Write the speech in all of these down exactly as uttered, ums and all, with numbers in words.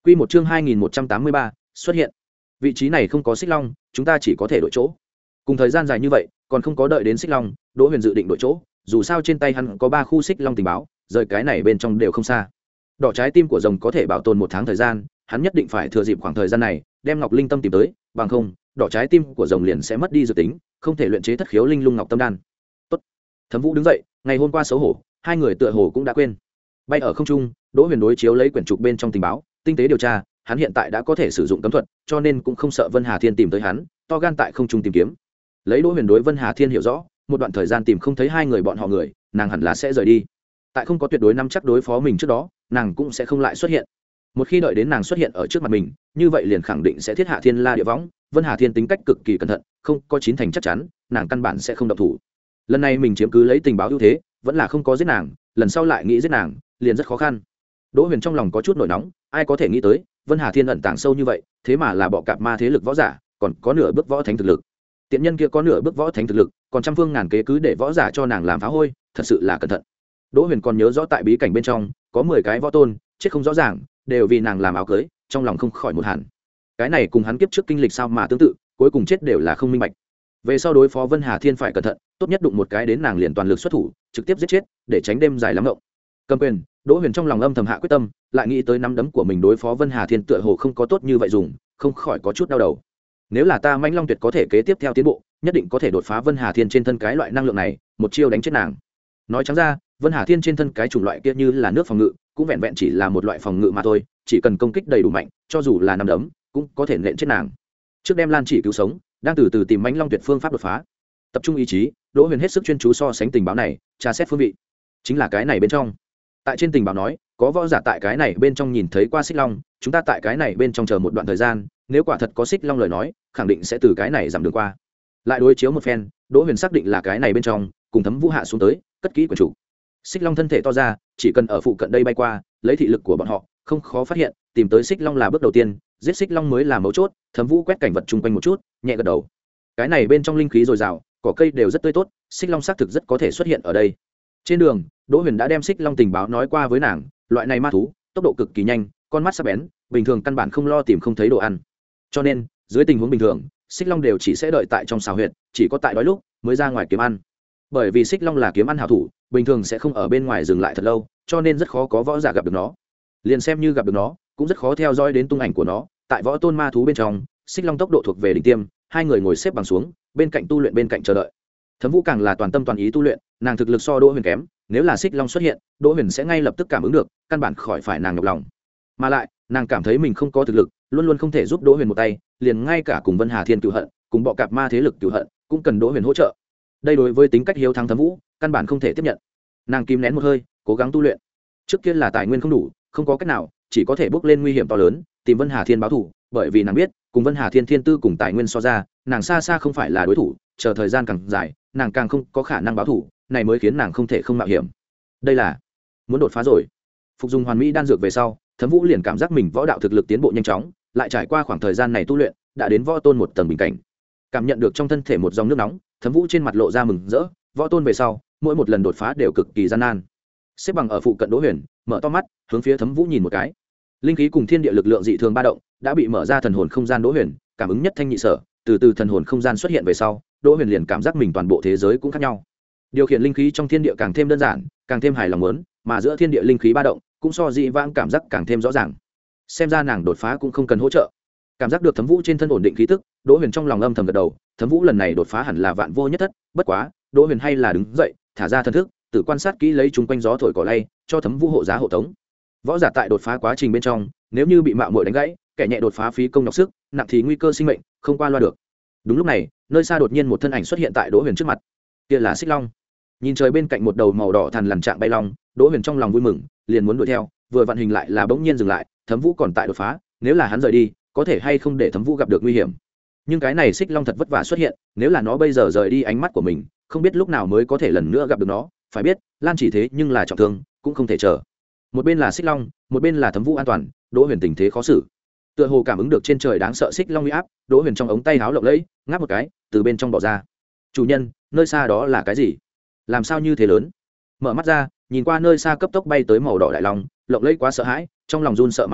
Quy một chương hai nghìn một trăm tám mươi ba, xuất hiện. Vị trí này không có xích long, chúng ta chỉ có thể đổi chỗ. Cùng thời gian dài như vậy, còn không có đợi đến xích long, Đỗ Huyền dự định đổi chỗ, dù sao trên tay hắn có ba khu xích long tình báo, rời cái này bên trong đều không xa. Đỏ trái tim của rồng có thể bảo tồn một tháng thời gian, hắn nhất định phải thừa dịp khoảng thời gian này, đem Ngọc Linh Tâm tìm tới, bằng không, đỏ trái tim của rồng liền sẽ mất đi dự tính, không thể luyện chế thất khiếu linh lung ngọc tâm đan. Tốt. Thẩm Vũ đứng dậy, ngày hôm qua xấu hổ, hai người tựa hồ cũng đã quên. Bay ở không trung, Đỗ Huyền đối chiếu lấy quyển trục bên trong tình báo, tinh tế điều tra, hắn hiện tại đã có thể sử dụng cấm thuật, cho nên cũng không sợ Vân Hà Thiên tìm tới hắn, to gan tại không trung tìm kiếm. Lấy Đỗ Huyền đối Vân Hà Thiên hiểu rõ, một đoạn thời gian tìm không thấy hai người bọn họ người, nàng hẳn là sẽ rời đi. Tại không có tuyệt đối nắm chắc đối phó mình trước đó, nàng cũng sẽ không lại xuất hiện. Một khi đợi đến nàng xuất hiện ở trước mặt mình, như vậy liền khẳng định sẽ thiết hạ thiên la địa võng. Vân Hà Thiên tính cách cực kỳ cẩn thận, không có chín thành chắc chắn, nàng căn bản sẽ không động thủ. Lần này mình chiếm cứ lấy tình báo ưu thế, vẫn là không có giết nàng, lần sau lại nghĩ giết nàng, liền rất khó khăn. Đỗ Huyền trong lòng có chút nổi nóng, ai có thể nghĩ tới, Vân Hà Thiên ẩn tàng sâu như vậy, thế mà là bọ cạp ma thế lực võ giả, còn có nửa bước võ thánh thực lực. Tiện nhân kia có nửa bước võ thánh thực lực, còn trăm phương ngàn kế cứ để võ giả cho nàng làm phá hôi, thật sự là cẩn thận. Đỗ Huyền còn nhớ rõ tại bí cảnh bên trong, có mười cái võ tôn, chết không rõ ràng, đều vì nàng làm áo cưới, trong lòng không khỏi một hẳn. Cái này cùng hắn kiếp trước kinh lịch sao mà tương tự, cuối cùng chết đều là không minh bạch. Về sau đối phó Vân Hà Thiên phải cẩn thận, tốt nhất đụng một cái đến nàng liền toàn lực xuất thủ, trực tiếp giết chết, để tránh đêm dài lắm ngộng. Cầm quyền, Đỗ Huyền trong lòng âm thầm hạ quyết tâm, lại nghĩ tới nắm đấm của mình đối phó Vân Hà Thiên tựa hồ không có tốt như vậy dùng, không khỏi có chút đau đầu. Nếu là ta Mãnh Long Tuyệt có thể kế tiếp theo tiến bộ, nhất định có thể đột phá Vân Hà Thiên trên thân cái loại năng lượng này, một chiêu đánh chết nàng. Nói trắng ra, Vân Hà Thiên trên thân cái chủng loại kia như là nước phòng ngự, cũng vẹn vẹn chỉ là một loại phòng ngự mà thôi, chỉ cần công kích đầy đủ mạnh, cho dù là nắm đấm, cũng có thể nện chết nàng. Trước đem Lan Chỉ cứu sống, đang từ từ tìm Mãnh Long Tuyệt phương pháp đột phá. Tập trung ý chí, Đỗ Huyền hết sức chuyên chú so sánh tình báo này, tra xét phương vị. Chính là cái này bên trong. Tại trên tình báo nói, có võ giả tại cái này bên trong nhìn thấy qua xích long, chúng ta tại cái này bên trong chờ một đoạn thời gian, nếu quả thật có xích long lời nói, khẳng định sẽ từ cái này giảm đường qua. Lại đối chiếu một phen, Đỗ Huyền xác định là cái này bên trong, cùng Thấm Vũ hạ xuống tới, cất kỹ quyển chủ. Xích long thân thể to ra, chỉ cần ở phụ cận đây bay qua, lấy thị lực của bọn họ, không khó phát hiện, tìm tới xích long là bước đầu tiên, giết xích long mới là mấu chốt. Thấm Vũ quét cảnh vật chung quanh một chút, nhẹ gật đầu. Cái này bên trong linh khí dồi dào, cỏ cây đều rất tươi tốt, xích long xác thực rất có thể xuất hiện ở đây. Trên đường, Đỗ Huyền đã đem xích long tình báo nói qua với nàng, loại này ma thú, tốc độ cực kỳ nhanh, con mắt sắc bén, bình thường căn bản không lo tìm không thấy đồ ăn. Cho nên, dưới tình huống bình thường, xích long đều chỉ sẽ đợi tại trong xào huyệt, chỉ có tại đói lúc mới ra ngoài kiếm ăn. Bởi vì xích long là kiếm ăn hảo thủ, bình thường sẽ không ở bên ngoài dừng lại thật lâu, cho nên rất khó có võ giả gặp được nó. Liền xem như gặp được nó, cũng rất khó theo dõi đến tung ảnh của nó. Tại võ tôn ma thú bên trong, xích long tốc độ thuộc về đỉnh tiêm, hai người ngồi xếp bằng xuống, bên cạnh tu luyện bên cạnh chờ đợi. Thấm Vũ càng là toàn tâm toàn ý tu luyện, nàng thực lực so Đỗ Huyền kém, nếu là xích long xuất hiện, Đỗ Huyền sẽ ngay lập tức cảm ứng được, căn bản khỏi phải nàng nhọc lòng. Mà lại, nàng cảm thấy mình không có thực lực, luôn luôn không thể giúp Đỗ Huyền một tay, liền ngay cả cùng Vân Hà Thiên cửu hận, cùng bọ cạp ma thế lực cửu hận, cũng cần Đỗ Huyền hỗ trợ. Đây đối với tính cách hiếu thắng Thấm Vũ, căn bản không thể tiếp nhận. Nàng kìm nén một hơi, cố gắng tu luyện. Trước kia là tài nguyên không đủ, không có cách nào, chỉ có thể bước lên nguy hiểm to lớn, tìm Vân Hà Thiên báo thù, bởi vì nàng biết, cùng Vân Hà Thiên thiên tư cùng tài nguyên so ra, nàng xa xa không phải là đối thủ, chờ thời gian càng dài, nàng càng không có khả năng báo thù, này mới khiến nàng không thể không mạo hiểm. Đây là muốn đột phá rồi. Phục dùng hoàn mỹ đan dược về sau, Thấm Vũ liền cảm giác mình võ đạo thực lực tiến bộ nhanh chóng, lại trải qua khoảng thời gian này tu luyện, đã đến võ tôn một tầng bình cảnh. Cảm nhận được trong thân thể một dòng nước nóng, Thấm Vũ trên mặt lộ ra mừng rỡ, võ tôn về sau, mỗi một lần đột phá đều cực kỳ gian nan. Xếp bằng ở phụ cận Đỗ Huyền, mở to mắt, hướng phía Thấm Vũ nhìn một cái. Linh khí cùng thiên địa lực lượng dị thường ba động, đã bị mở ra thần hồn không gian Đỗ Huyền, cảm ứng nhất thanh nhị sở, từ từ thần hồn không gian xuất hiện về sau, Đỗ Huyền liền cảm giác mình toàn bộ thế giới cũng khác nhau. Điều khiển linh khí trong thiên địa càng thêm đơn giản, càng thêm hài lòng muốn, mà giữa thiên địa linh khí ba động, cũng so dị vãng cảm giác càng thêm rõ ràng. Xem ra nàng đột phá cũng không cần hỗ trợ. Cảm giác được Thấm Vũ trên thân ổn định khí tức, Đỗ Huyền trong lòng âm thầm gật đầu, Thấm Vũ lần này đột phá hẳn là vạn vô nhất thất, bất quá, Đỗ Huyền hay là đứng dậy, thả ra thần thức, tự quan sát kỹ lấy chúng quanh gió thổi cỏ lay, cho Thấm Vũ hộ giá hộ tống. Võ giả tại đột phá quá trình bên trong, nếu như bị mạo muội đánh gãy, kẻ nhẹ đột phá phí công nhọc sức, nặng thì nguy cơ sinh mệnh, không qua loa được. Đúng lúc này, nơi xa đột nhiên một thân ảnh xuất hiện tại Đỗ Huyền trước mặt. Kia là Xích Long. Nhìn trời bên cạnh một đầu màu đỏ thằn lằn trạng bay long, Đỗ Huyền trong lòng vui mừng, liền muốn đuổi theo, vừa vận hình lại là bỗng nhiên dừng lại, Thấm Vũ còn tại đột phá, nếu là hắn rời đi, có thể hay không để Thấm Vũ gặp được nguy hiểm. Nhưng cái này Xích Long thật vất vả xuất hiện, nếu là nó bây giờ rời đi ánh mắt của mình, không biết lúc nào mới có thể lần nữa gặp được nó, phải biết, Lan Chỉ thế nhưng là trọng thương, cũng không thể chờ. Một bên là Xích Long, một bên là Thấm Vũ an toàn, Đỗ Huyền tình thế khó xử. Tựa hồ cảm ứng được trên trời đáng sợ Xích Long uy áp, Đỗ Huyền trong ống tay áo lộng lẫy, ngáp một cái, từ bên trong bỏ ra. "Chủ nhân, nơi xa đó là cái gì? Làm sao như thế lớn?" Mở mắt ra, nhìn qua nơi xa cấp tốc bay tới màu đỏ đại long, lộng lẫy quá sợ hãi, trong lòng run sợ mà hỏi,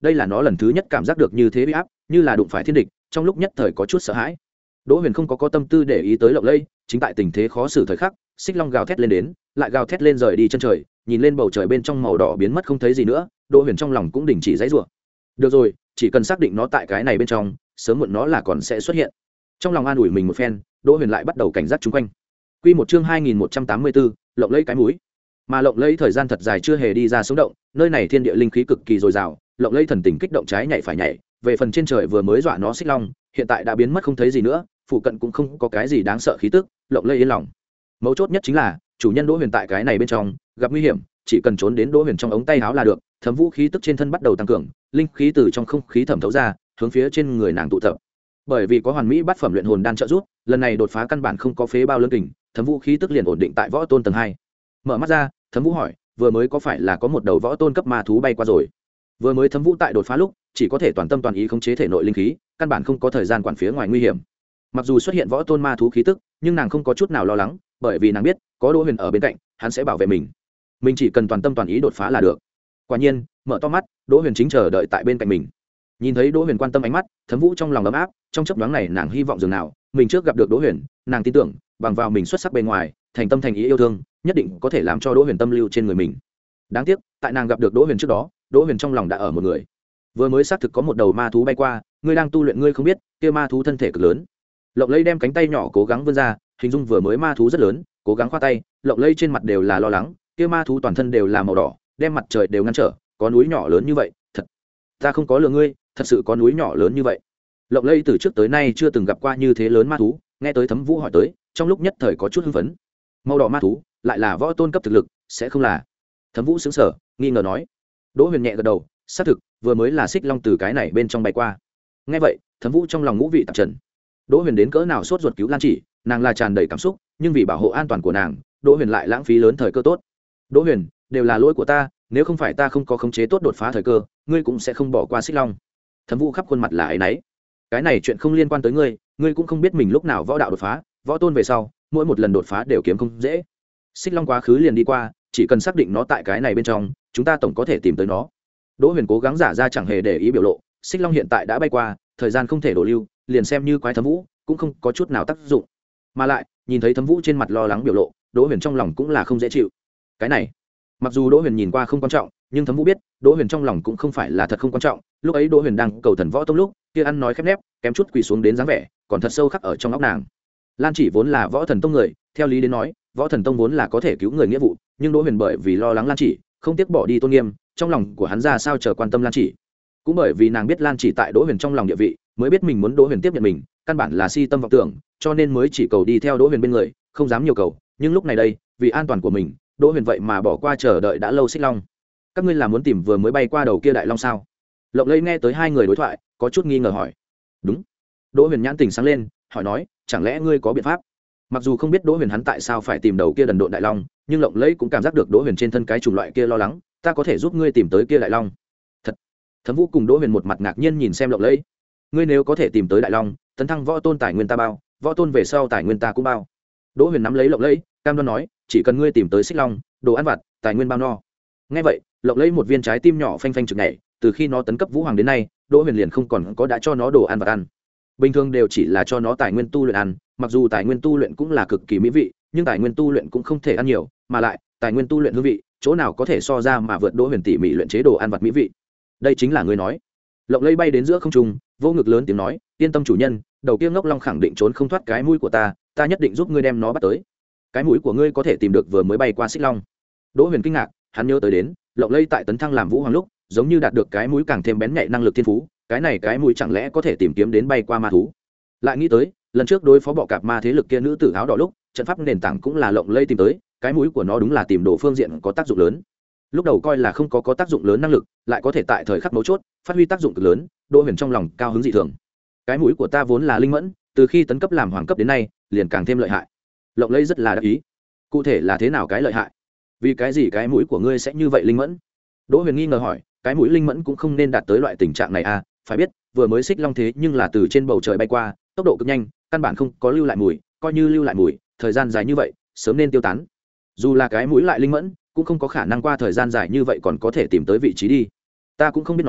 đây là nó lần thứ nhất cảm giác được như thế bị áp, như là đụng phải thiên địch, trong lúc nhất thời có chút sợ hãi. Đỗ Huyền không có có tâm tư để ý tới Lộng Lây, chính tại tình thế khó xử thời khắc, xích long gào thét lên đến, lại gào thét lên rời đi chân trời, nhìn lên bầu trời bên trong màu đỏ biến mất không thấy gì nữa, Đỗ Huyền trong lòng cũng đình chỉ giãy giụa. Được rồi, chỉ cần xác định nó tại cái này bên trong, sớm muộn nó là còn sẽ xuất hiện. Trong lòng an ủi mình một phen, Đỗ Huyền lại bắt đầu cảnh giác xung quanh. Quy một chương hai nghìn một trăm tám mươi bốn, Lộng Lây cái mũi. Mà Lộng Lây thời gian thật dài chưa hề đi ra sống động, nơi này thiên địa linh khí cực kỳ dồi dào, Lộng Lây thần tình kích động trái nhảy phải nhảy, về phần trên trời vừa mới dọa nó xích long, hiện tại đã biến mất không thấy gì nữa, phụ cận cũng không có cái gì đáng sợ khí tức, Lộng Lây yên lòng. Mấu chốt nhất chính là, chủ nhân Đỗ Huyền tại cái này bên trong, gặp nguy hiểm, chỉ cần trốn đến Đỗ Huyền trong ống tay áo là được, thấm vũ khí tức trên thân bắt đầu tăng cường, linh khí từ trong không khí thẩm thấu ra, hướng phía trên người nàng tụ tập. Bởi vì có hoàn mỹ bát phẩm luyện hồn đan trợ giúp, lần này đột phá căn bản không có phế bao lớn kình, thấm vũ khí tức liền ổn định tại võ tôn tầng hai. Mở mắt ra, thấm vũ hỏi, vừa mới có phải là có một đầu võ tôn cấp ma thú bay qua rồi? Vừa mới thấm vũ tại đột phá lúc, chỉ có thể toàn tâm toàn ý khống chế thể nội linh khí, căn bản không có thời gian quản phía ngoài nguy hiểm. Mặc dù xuất hiện võ tôn ma thú khí tức, nhưng nàng không có chút nào lo lắng, bởi vì nàng biết có Đỗ Huyền ở bên cạnh, hắn sẽ bảo vệ mình. Mình chỉ cần toàn tâm toàn ý đột phá là được. Quả nhiên, mở to mắt, Đỗ Huyền chính chờ đợi tại bên cạnh mình. Nhìn thấy Đỗ Huyền quan tâm ánh mắt, thấm vũ trong lòng ấm áp, trong chốc nhoáng này nàng hy vọng dường nào mình trước gặp được Đỗ Huyền, nàng tin tưởng bằng vào mình xuất sắc bên ngoài, thành tâm thành ý yêu thương, nhất định có thể làm cho Đỗ Huyền tâm lưu trên người mình. Đáng tiếc, tại nàng gặp được Đỗ Huyền trước đó, Đỗ Huyền trong lòng đã ở một người. Vừa mới xác thực có một đầu ma thú bay qua, ngươi đang tu luyện ngươi không biết, kia ma thú thân thể cực lớn. Lộng Lây đem cánh tay nhỏ cố gắng vươn ra, hình dung vừa mới ma thú rất lớn, cố gắng khoa tay, Lộng Lây trên mặt đều là lo lắng, kia ma thú toàn thân đều là màu đỏ, đem mặt trời đều ngăn trở, có núi nhỏ lớn như vậy, thật. Ta không có lừa ngươi, thật sự có núi nhỏ lớn như vậy. Lộng Lây từ trước tới nay chưa từng gặp qua như thế lớn ma thú, nghe tới Thấm Vũ hỏi tới, trong lúc nhất thời có chút hưng phấn. Màu đỏ ma thú, lại là võ tôn cấp thực lực, sẽ không là? Thấm Vũ sững sờ, nghi ngờ nói. Đỗ Huyền nhẹ gật đầu, xác thực, vừa mới là xích long từ cái này bên trong bay qua. Nghe vậy, Thấm Vũ trong lòng ngũ vị tạp trần. Đỗ Huyền đến cỡ nào sốt ruột cứu Lan Chỉ, nàng là tràn đầy cảm xúc, nhưng vì bảo hộ an toàn của nàng, Đỗ Huyền lại lãng phí lớn thời cơ tốt. Đỗ Huyền, đều là lỗi của ta, nếu không phải ta không có khống chế tốt đột phá thời cơ, ngươi cũng sẽ không bỏ qua xích long. Thấm Vũ khắp khuôn mặt là áy náy. Cái này chuyện không liên quan tới ngươi, ngươi cũng không biết mình lúc nào võ đạo đột phá, võ tôn về sau, mỗi một lần đột phá đều kiếm không dễ. Xích long quá khứ liền đi qua, chỉ cần xác định nó tại cái này bên trong, chúng ta tổng có thể tìm tới nó. Đỗ Huyền cố gắng giả ra chẳng hề để ý biểu lộ, xích long hiện tại đã bay qua, thời gian không thể đổ lưu, liền xem như quái Thấm Vũ cũng không có chút nào tác dụng. Mà lại, nhìn thấy Thấm Vũ trên mặt lo lắng biểu lộ, Đỗ Huyền trong lòng cũng là không dễ chịu. Cái này, mặc dù Đỗ Huyền nhìn qua không quan trọng, nhưng Thấm Vũ biết, Đỗ Huyền trong lòng cũng không phải là thật không quan trọng. Lúc ấy Đỗ Huyền đang cầu thần võ tông lúc, kia ăn nói khép nép, kém chút quỳ xuống đến dáng vẻ, còn thật sâu khắc ở trong óc nàng. Lan Chỉ vốn là võ thần tông người, theo lý đến nói, võ thần tông vốn là có thể cứu người nghĩa vụ, nhưng Đỗ Huyền bởi vì lo lắng Lan Chỉ, không tiếc bỏ đi tôn nghiêm, trong lòng của hắn ra sao chờ quan tâm Lan Chỉ. Cũng bởi vì nàng biết Lan Chỉ tại Đỗ Huyền trong lòng địa vị, mới biết mình muốn Đỗ Huyền tiếp nhận mình, căn bản là si tâm vọng tưởng, cho nên mới chỉ cầu đi theo Đỗ Huyền bên người, không dám nhiều cầu. Nhưng lúc này đây, vì an toàn của mình, Đỗ Huyền vậy mà bỏ qua chờ đợi đã lâu xích long. Các ngươi là muốn tìm vừa mới bay qua đầu kia đại long sao? Lộng Lây nghe tới hai người đối thoại, có chút nghi ngờ hỏi. Đúng. Đỗ Huyền nhãn tình sáng lên, hỏi nói, chẳng lẽ ngươi có biện pháp? Mặc dù không biết Đỗ Huyền hắn tại sao phải tìm đầu kia đần độn đại long, nhưng Lộng Lây cũng cảm giác được Đỗ Huyền trên thân cái chủng loại kia lo lắng, ta có thể giúp ngươi tìm tới kia đại long. Thật. Thấm Vũ cùng Đỗ Huyền một mặt ngạc nhiên nhìn xem Lộng Lây. Ngươi nếu có thể tìm tới đại long, tấn thăng võ tôn tài nguyên ta bao, võ tôn về sau tài nguyên ta cũng bao. Đỗ Huyền nắm lấy Lộng Lây, cam đoan nói, chỉ cần ngươi tìm tới xích long, đồ ăn vặt, tài nguyên bao no. Nghe vậy, Lộng Lây một viên trái tim nhỏ phanh phanh trực nhảy, từ khi nó tấn cấp vũ hoàng đến nay, Đỗ Huyền liền không còn có đã cho nó đồ ăn vặt ăn. Bình thường đều chỉ là cho nó tài nguyên tu luyện ăn, mặc dù tài nguyên tu luyện cũng là cực kỳ mỹ vị, nhưng tài nguyên tu luyện cũng không thể ăn nhiều, mà lại, tài nguyên tu luyện hương vị, chỗ nào có thể so ra mà vượt Đỗ Huyền tỉ mỉ luyện chế đồ ăn vặt mỹ vị. Đây chính là ngươi nói. Lộng Lây bay đến giữa không trung, vô ngực lớn tiếng nói, yên tâm chủ nhân, đầu kia ngốc long khẳng định trốn không thoát cái mũi của ta, ta nhất định giúp ngươi đem nó bắt tới. Cái mũi của ngươi có thể tìm được vừa mới bay qua xích long. Đỗ Huyền kinh ngạc, hắn nhớ tới đến, Lộng Lây tại tấn thăng làm vũ hoàng lúc, giống như đạt được cái mũi càng thêm bén nhạy năng lực thiên phú, cái này cái mũi chẳng lẽ có thể tìm kiếm đến bay qua ma thú. Lại nghĩ tới, lần trước đối phó bọ cạp ma thế lực kia nữ tử áo đỏ lúc, trận pháp nền tảng cũng là Lộng Lây tìm tới, cái mũi của nó đúng là tìm đồ phương diện có tác dụng lớn. Lúc đầu coi là không có có tác dụng lớn năng lực, lại có thể tại thời khắc mấu chốt phát huy tác dụng cực lớn, Đỗ Huyền trong lòng cao hứng dị thường. Cái mũi của ta vốn là linh mẫn, từ khi tấn cấp làm hoàng cấp đến nay, liền càng thêm lợi hại. Lộng Lây rất là đắc ý. Cụ thể là thế nào cái lợi hại? Vì cái gì cái mũi của ngươi sẽ như vậy linh mẫn? Đỗ Huyền nghi ngờ hỏi, cái mũi linh mẫn cũng không nên đạt tới loại tình trạng này à, phải biết, vừa mới xích long thế nhưng là từ trên bầu trời bay qua, tốc độ cực nhanh, căn bản không có lưu lại mùi, coi như lưu lại mùi, thời gian dài như vậy, sớm nên tiêu tán. Dù là cái mũi lại linh mẫn, cũng không có khả năng qua thời gian dài như vậy còn có thể tìm tới vị trí đi. Ta cũng không biết nói,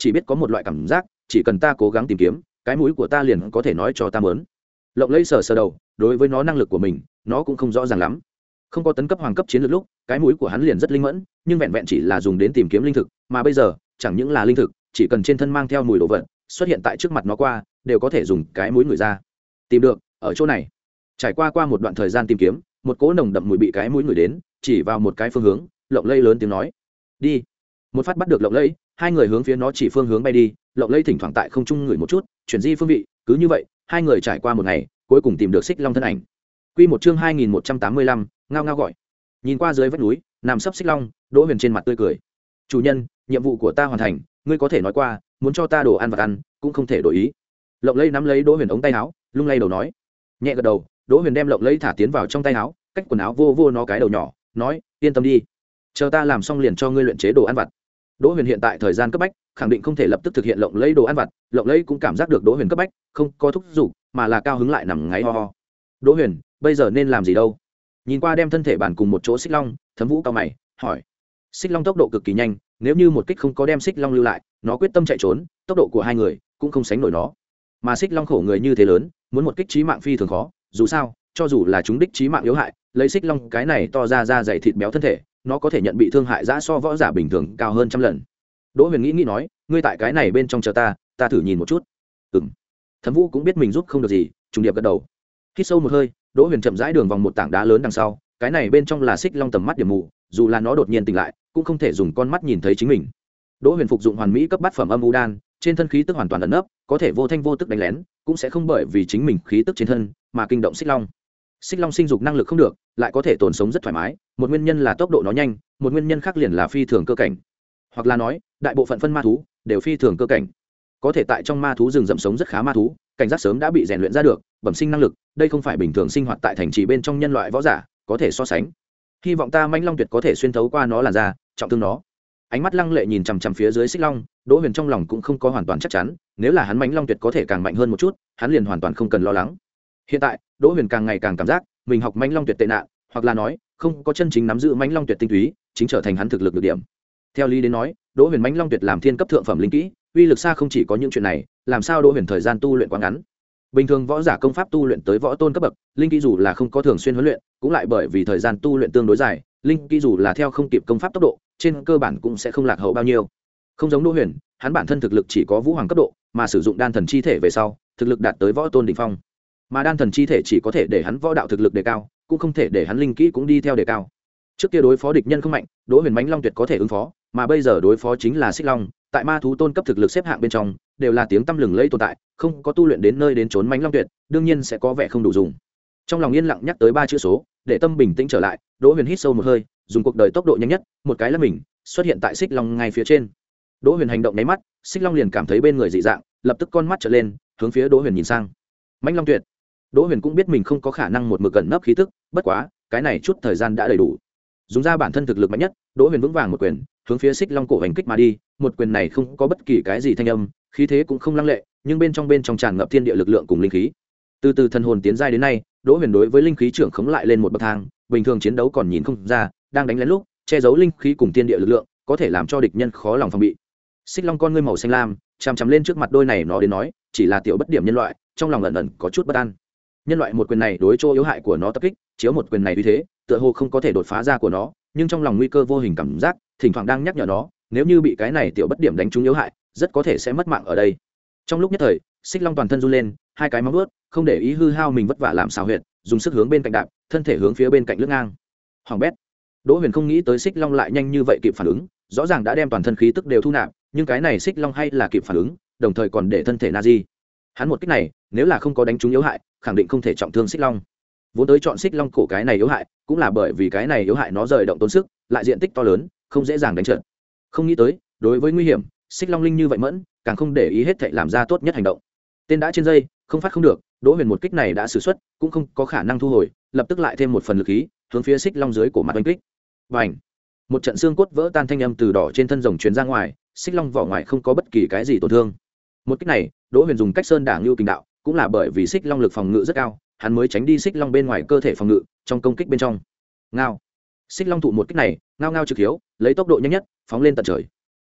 chỉ biết có một loại cảm giác, chỉ cần ta cố gắng tìm kiếm, cái mũi của ta liền có thể nói cho ta mớn. Lộng Lẫy sờ sờ đầu, đối với nó năng lực của mình, nó cũng không rõ ràng lắm. Không có tấn cấp hoàng cấp chiến lược lúc, cái mũi của hắn liền rất linh mẫn, nhưng vẹn vẹn chỉ là dùng đến tìm kiếm linh thực, mà bây giờ, chẳng những là linh thực, chỉ cần trên thân mang theo mùi đồ vật, xuất hiện tại trước mặt nó qua, đều có thể dùng cái mũi người ra. Tìm được, ở chỗ này. Trải qua qua một đoạn thời gian tìm kiếm, một cỗ nồng đậm mùi bị cái mũi người đến, chỉ vào một cái phương hướng, Lộng Lẫy lớn tiếng nói: "Đi." Một phát bắt được Lộng Lẫy, hai người hướng phía nó chỉ phương hướng bay đi, Lộng Lẫy thỉnh thoảng tại không trung ngửi một chút, chuyển di phương vị, cứ như vậy, hai người trải qua một ngày, cuối cùng tìm được Xích Long thân ảnh. Quy một chương hai nghìn một trăm tám mươi lăm, ngao ngao gọi. Nhìn qua dưới vách núi, nằm sấp Xích Long, Đỗ Huyền trên mặt tươi cười. "Chủ nhân, nhiệm vụ của ta hoàn thành, ngươi có thể nói qua, muốn cho ta đồ ăn vật ăn, cũng không thể đổi ý." Lộng Lẫy nắm lấy Đỗ Huyền ống tay áo, lung lay đầu nói. Nhẹ gật đầu, Đỗ Huyền đem Lộng Lẫy thả tiến vào trong tay áo, cách quần áo vô vô nó cái đầu nhỏ, nói: "Yên tâm đi, chờ ta làm xong liền cho ngươi luyện chế đồ ăn vặt." Đỗ Huyền hiện tại thời gian cấp bách, khẳng định không thể lập tức thực hiện Lộng Lẫy đồ ăn vặt, Lộng Lẫy cũng cảm giác được Đỗ Huyền cấp bách, không có thúc giục, mà là cao hứng lại nằm ngáy ho ho. "Đỗ Huyền, bây giờ nên làm gì đâu?" Nhìn qua đem thân thể bản cùng một chỗ Xích Long, Thấm Vũ cao mày, hỏi. Xích Long tốc độ cực kỳ nhanh, nếu như một kích không có đem Xích Long lưu lại, nó quyết tâm chạy trốn, tốc độ của hai người cũng không sánh nổi nó. Mà Xích Long khổ người như thế lớn, muốn một kích chí mạng phi thường khó, dù sao, cho dù là chúng đích chí mạng yếu hại, lấy Xích Long cái này to ra ra dày thịt béo thân thể, nó có thể nhận bị thương hại dã so võ giả bình thường cao hơn trăm lần. Đỗ Huyền nghĩ nghĩ nói, ngươi tại cái này bên trong chờ ta, ta thử nhìn một chút. Ừm. Thẩm Vũ cũng biết mình giúp không được gì, trùng điệp gật đầu. Hít sâu một hơi, Đỗ Huyền chậm rãi đường vòng một tảng đá lớn đằng sau, cái này bên trong là Xích Long tầm mắt điểm mù, dù là nó đột nhiên tỉnh lại, cũng không thể dùng con mắt nhìn thấy chính mình. Đỗ Huyền phục dụng hoàn mỹ cấp bát phẩm âm u đan, trên thân khí tức hoàn toàn ẩn nấp, có thể vô thanh vô tức đánh lén, cũng sẽ không bởi vì chính mình khí tức trên thân mà kinh động Xích Long. Xích Long sinh dục năng lực không được, lại có thể tồn sống rất thoải mái, một nguyên nhân là tốc độ nó nhanh, một nguyên nhân khác liền là phi thường cơ cảnh. Hoặc là nói, đại bộ phận phân ma thú đều phi thường cơ cảnh. Có thể tại trong ma thú rừng rậm sống rất khá ma thú, cảnh giác sớm đã bị rèn luyện ra được, bẩm sinh năng lực, đây không phải bình thường sinh hoạt tại thành trì bên trong nhân loại võ giả có thể so sánh. Hy vọng ta Mãnh Long Tuyệt có thể xuyên thấu qua nó làn da, trọng thương nó. Ánh mắt lăng lệ nhìn chằm chằm phía dưới Xích Long, Đỗ Huyền trong lòng cũng không có hoàn toàn chắc chắn, nếu là hắn Mãnh Long Tuyệt có thể càng mạnh hơn một chút, hắn liền hoàn toàn không cần lo lắng. Hiện tại, Đỗ Huyền càng ngày càng cảm giác, mình học Mãnh Long Tuyệt tệ nạn, hoặc là nói, không có chân chính nắm giữ Mãnh Long Tuyệt tinh túy, chính trở thành hắn thực lực được điểm. Theo lý đến nói, Đỗ Huyền Mãnh Long Tuyệt làm thiên cấp thượng phẩm linh kỹ, uy lực xa không chỉ có những chuyện này, làm sao Đỗ Huyền thời gian tu luyện quá ngắn. Bình thường võ giả công pháp tu luyện tới võ tôn cấp bậc, linh kỹ dù là không có thường xuyên huấn luyện, cũng lại bởi vì thời gian tu luyện tương đối dài, linh kỹ dù là theo không kịp công pháp tốc độ, trên cơ bản cũng sẽ không lạc hậu bao nhiêu. Không giống Đỗ Huyền, hắn bản thân thực lực chỉ có vũ hoàng cấp độ, mà sử dụng đan thần chi thể về sau, thực lực đạt tới võ tôn đỉnh phong. Mà đan thần chi thể chỉ có thể để hắn võ đạo thực lực đề cao, cũng không thể để hắn linh kỹ cũng đi theo đề cao. Trước kia đối phó địch nhân không mạnh, Đỗ Huyền Mãnh Long Tuyệt có thể ứng phó, mà bây giờ đối phó chính là Xích Long, tại ma thú tôn cấp thực lực xếp hạng bên trong, đều là tiếng tăm lừng lẫy tồn tại, không có tu luyện đến nơi đến trốn Mãnh Long Tuyệt, đương nhiên sẽ có vẻ không đủ dùng. Trong lòng yên lặng nhắc tới ba chữ số, để tâm bình tĩnh trở lại, Đỗ Huyền hít sâu một hơi, dùng cuộc đời tốc độ nhanh nhất, một cái là mình, xuất hiện tại Xích Long ngay phía trên. Đỗ Huyền hành động nháy mắt, Xích Long liền cảm thấy bên người dị dạng, lập tức con mắt trợn lên, hướng phía Đỗ Huyền nhìn sang. Mãnh Long Tuyệt. Đỗ Huyền cũng biết mình không có khả năng một mực gần nấp khí tức, bất quá, cái này chút thời gian đã đầy đủ. Dùng ra bản thân thực lực mạnh nhất, Đỗ Huyền vững vàng một quyền, hướng phía Xích Long cổ hành kích mà đi, một quyền này không có bất kỳ cái gì thanh âm, khí thế cũng không lăng lệ, nhưng bên trong bên trong tràn ngập thiên địa lực lượng cùng linh khí. Từ từ thần hồn tiến giai đến nay, Đỗ Huyền đối với linh khí trưởng khống lại lên một bậc thang, bình thường chiến đấu còn nhìn không ra, đang đánh lén lúc, che giấu linh khí cùng thiên địa lực lượng, có thể làm cho địch nhân khó lòng phòng bị. Xích Long con ngươi màu xanh lam, chằm chằm lên trước mặt đôi này nó đến nói, chỉ là tiểu bất điểm nhân loại, trong lòng ẩn ẩn có chút bất an. Nhân loại một quyền này đối chỗ yếu hại của nó tập kích, chiếu một quyền này như thế, tựa hồ không có thể đột phá ra của nó, nhưng trong lòng nguy cơ vô hình cảm giác, thỉnh thoảng đang nhắc nhở nó, nếu như bị cái này tiểu bất điểm đánh trúng yếu hại, rất có thể sẽ mất mạng ở đây. Trong lúc nhất thời, Xích Long toàn thân run lên, hai cái móng vuốt, không để ý hư hao mình vất vả làm xào huyệt, dùng sức hướng bên cạnh đạp, thân thể hướng phía bên cạnh lướt ngang. Hoàng bét. Đỗ Huyền không nghĩ tới Xích Long lại nhanh như vậy kịp phản ứng, rõ ràng đã đem toàn thân khí tức đều thu nạp, nhưng cái này Xích Long hay là kịp phản ứng, đồng thời còn để thân thể na di. Hắn một kích này, nếu là không có đánh trúng yếu hại, khẳng định không thể trọng thương Xích Long. Vốn tới chọn Xích Long cổ cái này yếu hại, cũng là bởi vì cái này yếu hại nó rời động tốn sức, lại diện tích to lớn, không dễ dàng đánh trượt. Không nghĩ tới, đối với nguy hiểm, Xích Long linh như vậy mẫn, càng không để ý hết thảy làm ra tốt nhất hành động. Tên đã trên dây, không phát không được, Đỗ Huyền một kích này đã sử xuất, cũng không có khả năng thu hồi, lập tức lại thêm một phần lực khí, hướng phía Xích Long dưới cổ mặt đánh kích. Bành! Một trận xương cốt vỡ tan thanh âm từ đỏ trên thân rồng truyền ra ngoài, Xích Long vỏ ngoài không có bất kỳ cái gì tổn thương. Một kích này, Đỗ Huyền dùng cách sơn đả ngưu kình đạo, cũng là bởi vì Xích Long lực phòng ngự rất cao, hắn mới tránh đi Xích Long bên ngoài cơ thể phòng ngự, trong công kích bên trong. Ngao! Xích Long thụ một kích này, ngao ngao trực hiếu, lấy tốc độ nhanh nhất, phóng lên tận trời.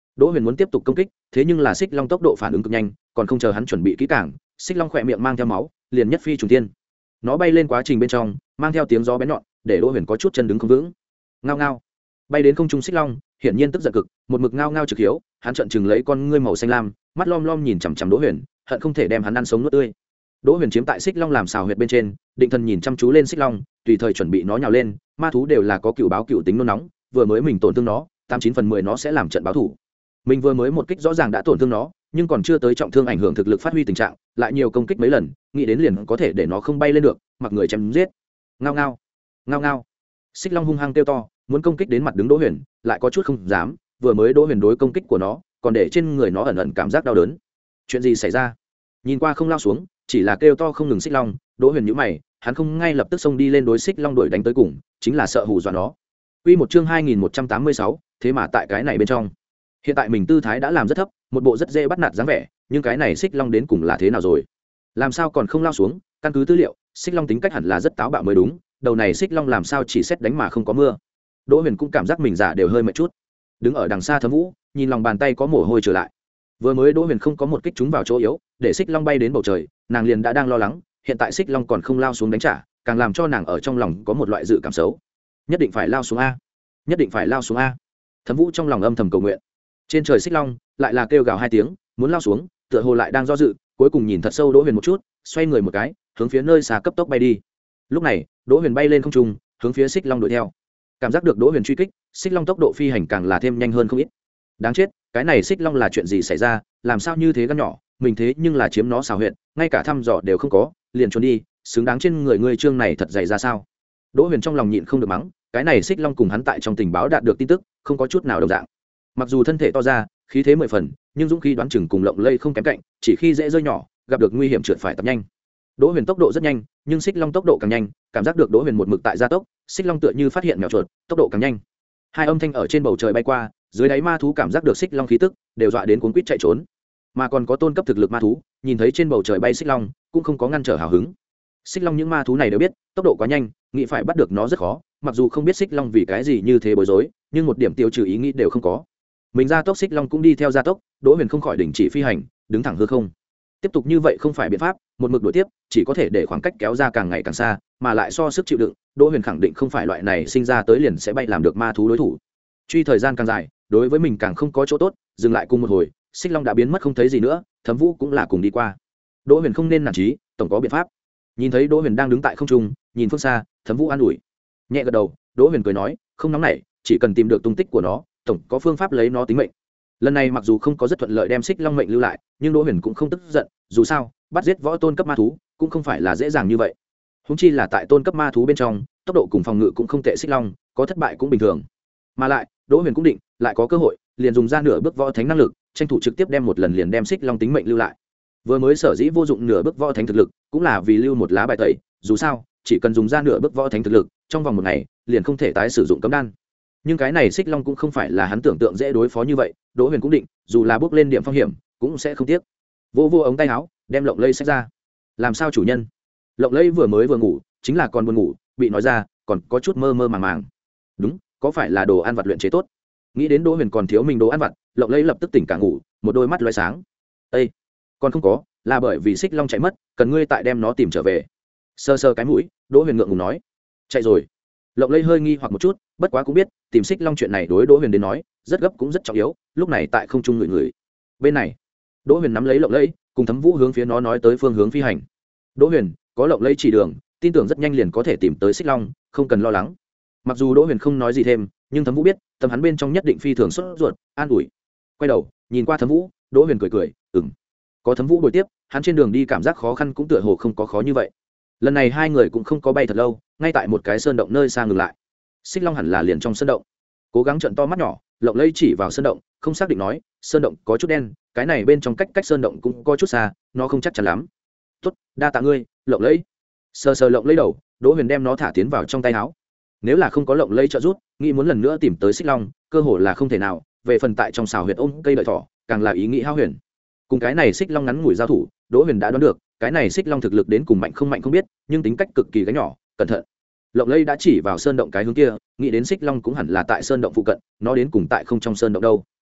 Đỗ Huyền muốn tiếp tục công kích, thế nhưng là Xích Long tốc độ phản ứng cực nhanh, còn không chờ hắn chuẩn bị kỹ càng, Xích Long khỏe miệng mang theo máu, liền nhất phi trùng thiên. Nó bay lên quá trình bên trong, mang theo tiếng gió bén nhọn, để Đỗ Huyền có chút chân đứng không vững. Ngao ngao. Bay đến không trung Xích Long, hiển nhiên tức giận cực, một mực ngao ngao trực hiếu, hắn trợn trừng lấy con ngươi màu xanh lam, mắt lom lom nhìn chằm chằm Đỗ Huyền, hận không thể đem hắn ăn sống nuốt tươi. Đỗ Huyền chiếm tại Xích Long làm xào huyệt bên trên, định thần nhìn chăm chú lên Xích Long, tùy thời chuẩn bị nó nhào lên, ma thú đều là có cựu báo cựu tính nôn nóng, vừa mới mình tổn thương nó, tám chín phần mười nó sẽ làm trận báo thủ. Mình vừa mới một kích rõ ràng đã tổn thương nó, nhưng còn chưa tới trọng thương ảnh hưởng thực lực phát huy tình trạng, lại nhiều công kích mấy lần, nghĩ đến liền có thể để nó không bay lên được, mặc người chém giết. Ngao ngao, ngao ngao. Xích Long hung hăng kêu to, muốn công kích đến mặt đứng Đỗ Huyền, lại có chút không dám, vừa mới Đỗ Huyền đối công kích của nó, còn để trên người nó ẩn ẩn cảm giác đau đớn. Chuyện gì xảy ra? Nhìn qua không lao xuống, chỉ là kêu to không ngừng Xích Long, Đỗ Huyền nhíu mày, hắn không ngay lập tức xông đi lên đối Xích Long đuổi đánh tới cùng, chính là sợ hù dọa nó. Quy một chương hai nghìn một trăm tám mươi sáu, thế mà tại cái này bên trong. Hiện tại mình tư thái đã làm rất thấp, một bộ rất dễ bắt nạt dáng vẻ, nhưng cái này Xích Long đến cùng là thế nào rồi? Làm sao còn không lao xuống? Căn cứ tư liệu, Xích Long tính cách hẳn là rất táo bạo mới đúng, đầu này Xích Long làm sao chỉ xét đánh mà không có mưa? Đỗ Huyền cũng cảm giác mình giả đều hơi mệt chút. Đứng ở đằng xa Thấm Vũ, nhìn lòng bàn tay có mồ hôi trở lại. Vừa mới Đỗ Huyền không có một kích trúng vào chỗ yếu, để Xích Long bay đến bầu trời, nàng liền đã đang lo lắng, hiện tại Xích Long còn không lao xuống đánh trả, càng làm cho nàng ở trong lòng có một loại dự cảm xấu. Nhất định phải lao xuống a, nhất định phải lao xuống a. Thấm Vũ trong lòng âm thầm cầu nguyện. Trên trời Xích Long lại là kêu gào hai tiếng, muốn lao xuống, tựa hồ lại đang do dự, cuối cùng nhìn thật sâu Đỗ Huyền một chút, xoay người một cái, hướng phía nơi xa cấp tốc bay đi. Lúc này, Đỗ Huyền bay lên không trung, hướng phía Xích Long đuổi theo. Cảm giác được Đỗ Huyền truy kích, Xích Long tốc độ phi hành càng là thêm nhanh hơn không ít. Đáng chết, cái này Xích Long là chuyện gì xảy ra, làm sao như thế gan nhỏ, mình thế nhưng là chiếm nó xào huyệt, ngay cả thăm dò đều không có, liền trốn đi, xứng đáng trên người ngươi trương này thật dày ra sao? Đỗ Huyền trong lòng nhịn không được mắng, cái này Xích Long cùng hắn tại trong tình báo đạt được tin tức, không có chút nào đồng dạng. Mặc dù thân thể to ra, khí thế mười phần, nhưng dũng khí đoán chừng cùng Lộng Lây không kém cạnh, chỉ khi dễ rơi nhỏ, gặp được nguy hiểm trượt phải tập nhanh. Đỗ Huyền tốc độ rất nhanh, nhưng Xích Long tốc độ càng nhanh, cảm giác được Đỗ Huyền một mực tại gia tốc, Xích Long tựa như phát hiện mèo chuột, tốc độ càng nhanh. Hai âm thanh ở trên bầu trời bay qua, dưới đáy ma thú cảm giác được Xích Long khí tức, đều dọa đến cuống quýt chạy trốn. Mà còn có tôn cấp thực lực ma thú, nhìn thấy trên bầu trời bay Xích Long, cũng không có ngăn trở hào hứng. Xích Long những ma thú này đều biết, tốc độ quá nhanh, nghĩ phải bắt được nó rất khó, mặc dù không biết Xích Long vì cái gì như thế bối rối, nhưng một điểm tiêu trừ ý nghĩ đều không có. Mình gia tốc, Xích Long cũng đi theo gia tốc, Đỗ Huyền không khỏi đình chỉ phi hành, đứng thẳng hư không. Tiếp tục như vậy không phải biện pháp, một mực đuổi tiếp, chỉ có thể để khoảng cách kéo ra càng ngày càng xa, mà lại so sức chịu đựng, Đỗ Huyền khẳng định không phải loại này sinh ra tới liền sẽ bay làm được ma thú đối thủ. Truy thời gian càng dài, đối với mình càng không có chỗ tốt, dừng lại cùng một hồi, Xích Long đã biến mất không thấy gì nữa, Thấm Vũ cũng là cùng đi qua. Đỗ Huyền không nên nản chí, tổng có biện pháp. Nhìn thấy Đỗ Huyền đang đứng tại không trung, nhìn phương xa, Thấm Vũ an ủi. Nhẹ gật đầu, Đỗ Huyền cười nói, không nóng nảy, chỉ cần tìm được tung tích của nó, tổng có phương pháp lấy nó tính mệnh. Lần này mặc dù không có rất thuận lợi đem Xích Long mệnh lưu lại, nhưng Đỗ Huyền cũng không tức giận, dù sao, bắt giết võ tôn cấp ma thú cũng không phải là dễ dàng như vậy. Huống chi là tại tôn cấp ma thú bên trong, tốc độ cùng phòng ngự cũng không tệ Xích Long, có thất bại cũng bình thường. Mà lại, Đỗ Huyền cũng định, lại có cơ hội, liền dùng ra nửa bước võ thánh năng lực, tranh thủ trực tiếp đem một lần liền đem Xích Long tính mệnh lưu lại. Vừa mới sở dĩ vô dụng nửa bước võ thánh thực lực, cũng là vì lưu một lá bài tẩy, dù sao, chỉ cần dùng ra nửa bước võ thánh thực lực, trong vòng một ngày, liền không thể tái sử dụng cấm đan. Nhưng cái này Xích Long cũng không phải là hắn tưởng tượng dễ đối phó như vậy, Đỗ Huyền cũng định, dù là bước lên điểm phong hiểm, cũng sẽ không tiếc. Vô vô ống tay áo, đem Lộng Lây xách ra. Làm sao chủ nhân? Lộng Lây vừa mới vừa ngủ, chính là còn buồn ngủ, bị nói ra, còn có chút mơ mơ màng màng. Đúng, có phải là đồ ăn vặt luyện chế tốt? Nghĩ đến Đỗ Huyền còn thiếu mình đồ ăn vặt, Lộng Lây lập tức tỉnh cả ngủ, một đôi mắt lóe sáng. Ê, còn không có, là bởi vì Xích Long chạy mất, cần ngươi tại đem nó tìm trở về. Sơ sơ cái mũi, Đỗ Huyền ngượng ngùng nói. Chạy rồi. Lộng Lây hơi nghi hoặc một chút, bất quá cũng biết, tìm Xích Long chuyện này đối Đỗ Huyền đến nói, rất gấp cũng rất trọng yếu, lúc này tại không trung người người. Bên này, Đỗ Huyền nắm lấy Lộng Lây, cùng Thấm Vũ hướng phía nó nói tới phương hướng phi hành. Đỗ Huyền, có Lộng Lây chỉ đường, tin tưởng rất nhanh liền có thể tìm tới Xích Long, không cần lo lắng. Mặc dù Đỗ Huyền không nói gì thêm, nhưng Thấm Vũ biết, tâm hắn bên trong nhất định phi thường sốt ruột, an ủi. Quay đầu, nhìn qua Thấm Vũ, Đỗ Huyền cười cười, ừm. Có Thấm Vũ bồi tiếp, hắn trên đường đi cảm giác khó khăn cũng tựa hồ không có khó như vậy. Lần này hai người cũng không có bay thật lâu, ngay tại một cái sơn động nơi xa ngừng lại. Xích Long hẳn là liền trong sơn động. Cố gắng trợn to mắt nhỏ, Lộng Lây chỉ vào sơn động, không xác định nói, sơn động có chút đen, cái này bên trong cách cách sơn động cũng có chút xa, nó không chắc chắn lắm. Tốt, đa tạ ngươi, Lộng Lây. Sờ sờ Lộng Lây đầu, Đỗ Huyền đem nó thả tiến vào trong tay áo. Nếu là không có Lộng Lây trợ giúp, nghĩ muốn lần nữa tìm tới Xích Long, cơ hội là không thể nào. Về phần tại trong xào huyệt ôm cây đợi thỏ, càng là ý nghĩ hao huyền. Cùng cái này Xích Long ngắn ngủi giao thủ, Đỗ Huyền đã đoán được, cái này Xích Long thực lực đến cùng mạnh không mạnh không biết, nhưng tính cách cực kỳ gánh nhỏ, cẩn thận. Lộng Lây đã chỉ vào sơn động cái hướng kia, nghĩ đến Xích Long cũng hẳn là tại sơn động phụ cận, nó đến cùng tại không trong sơn động đâu.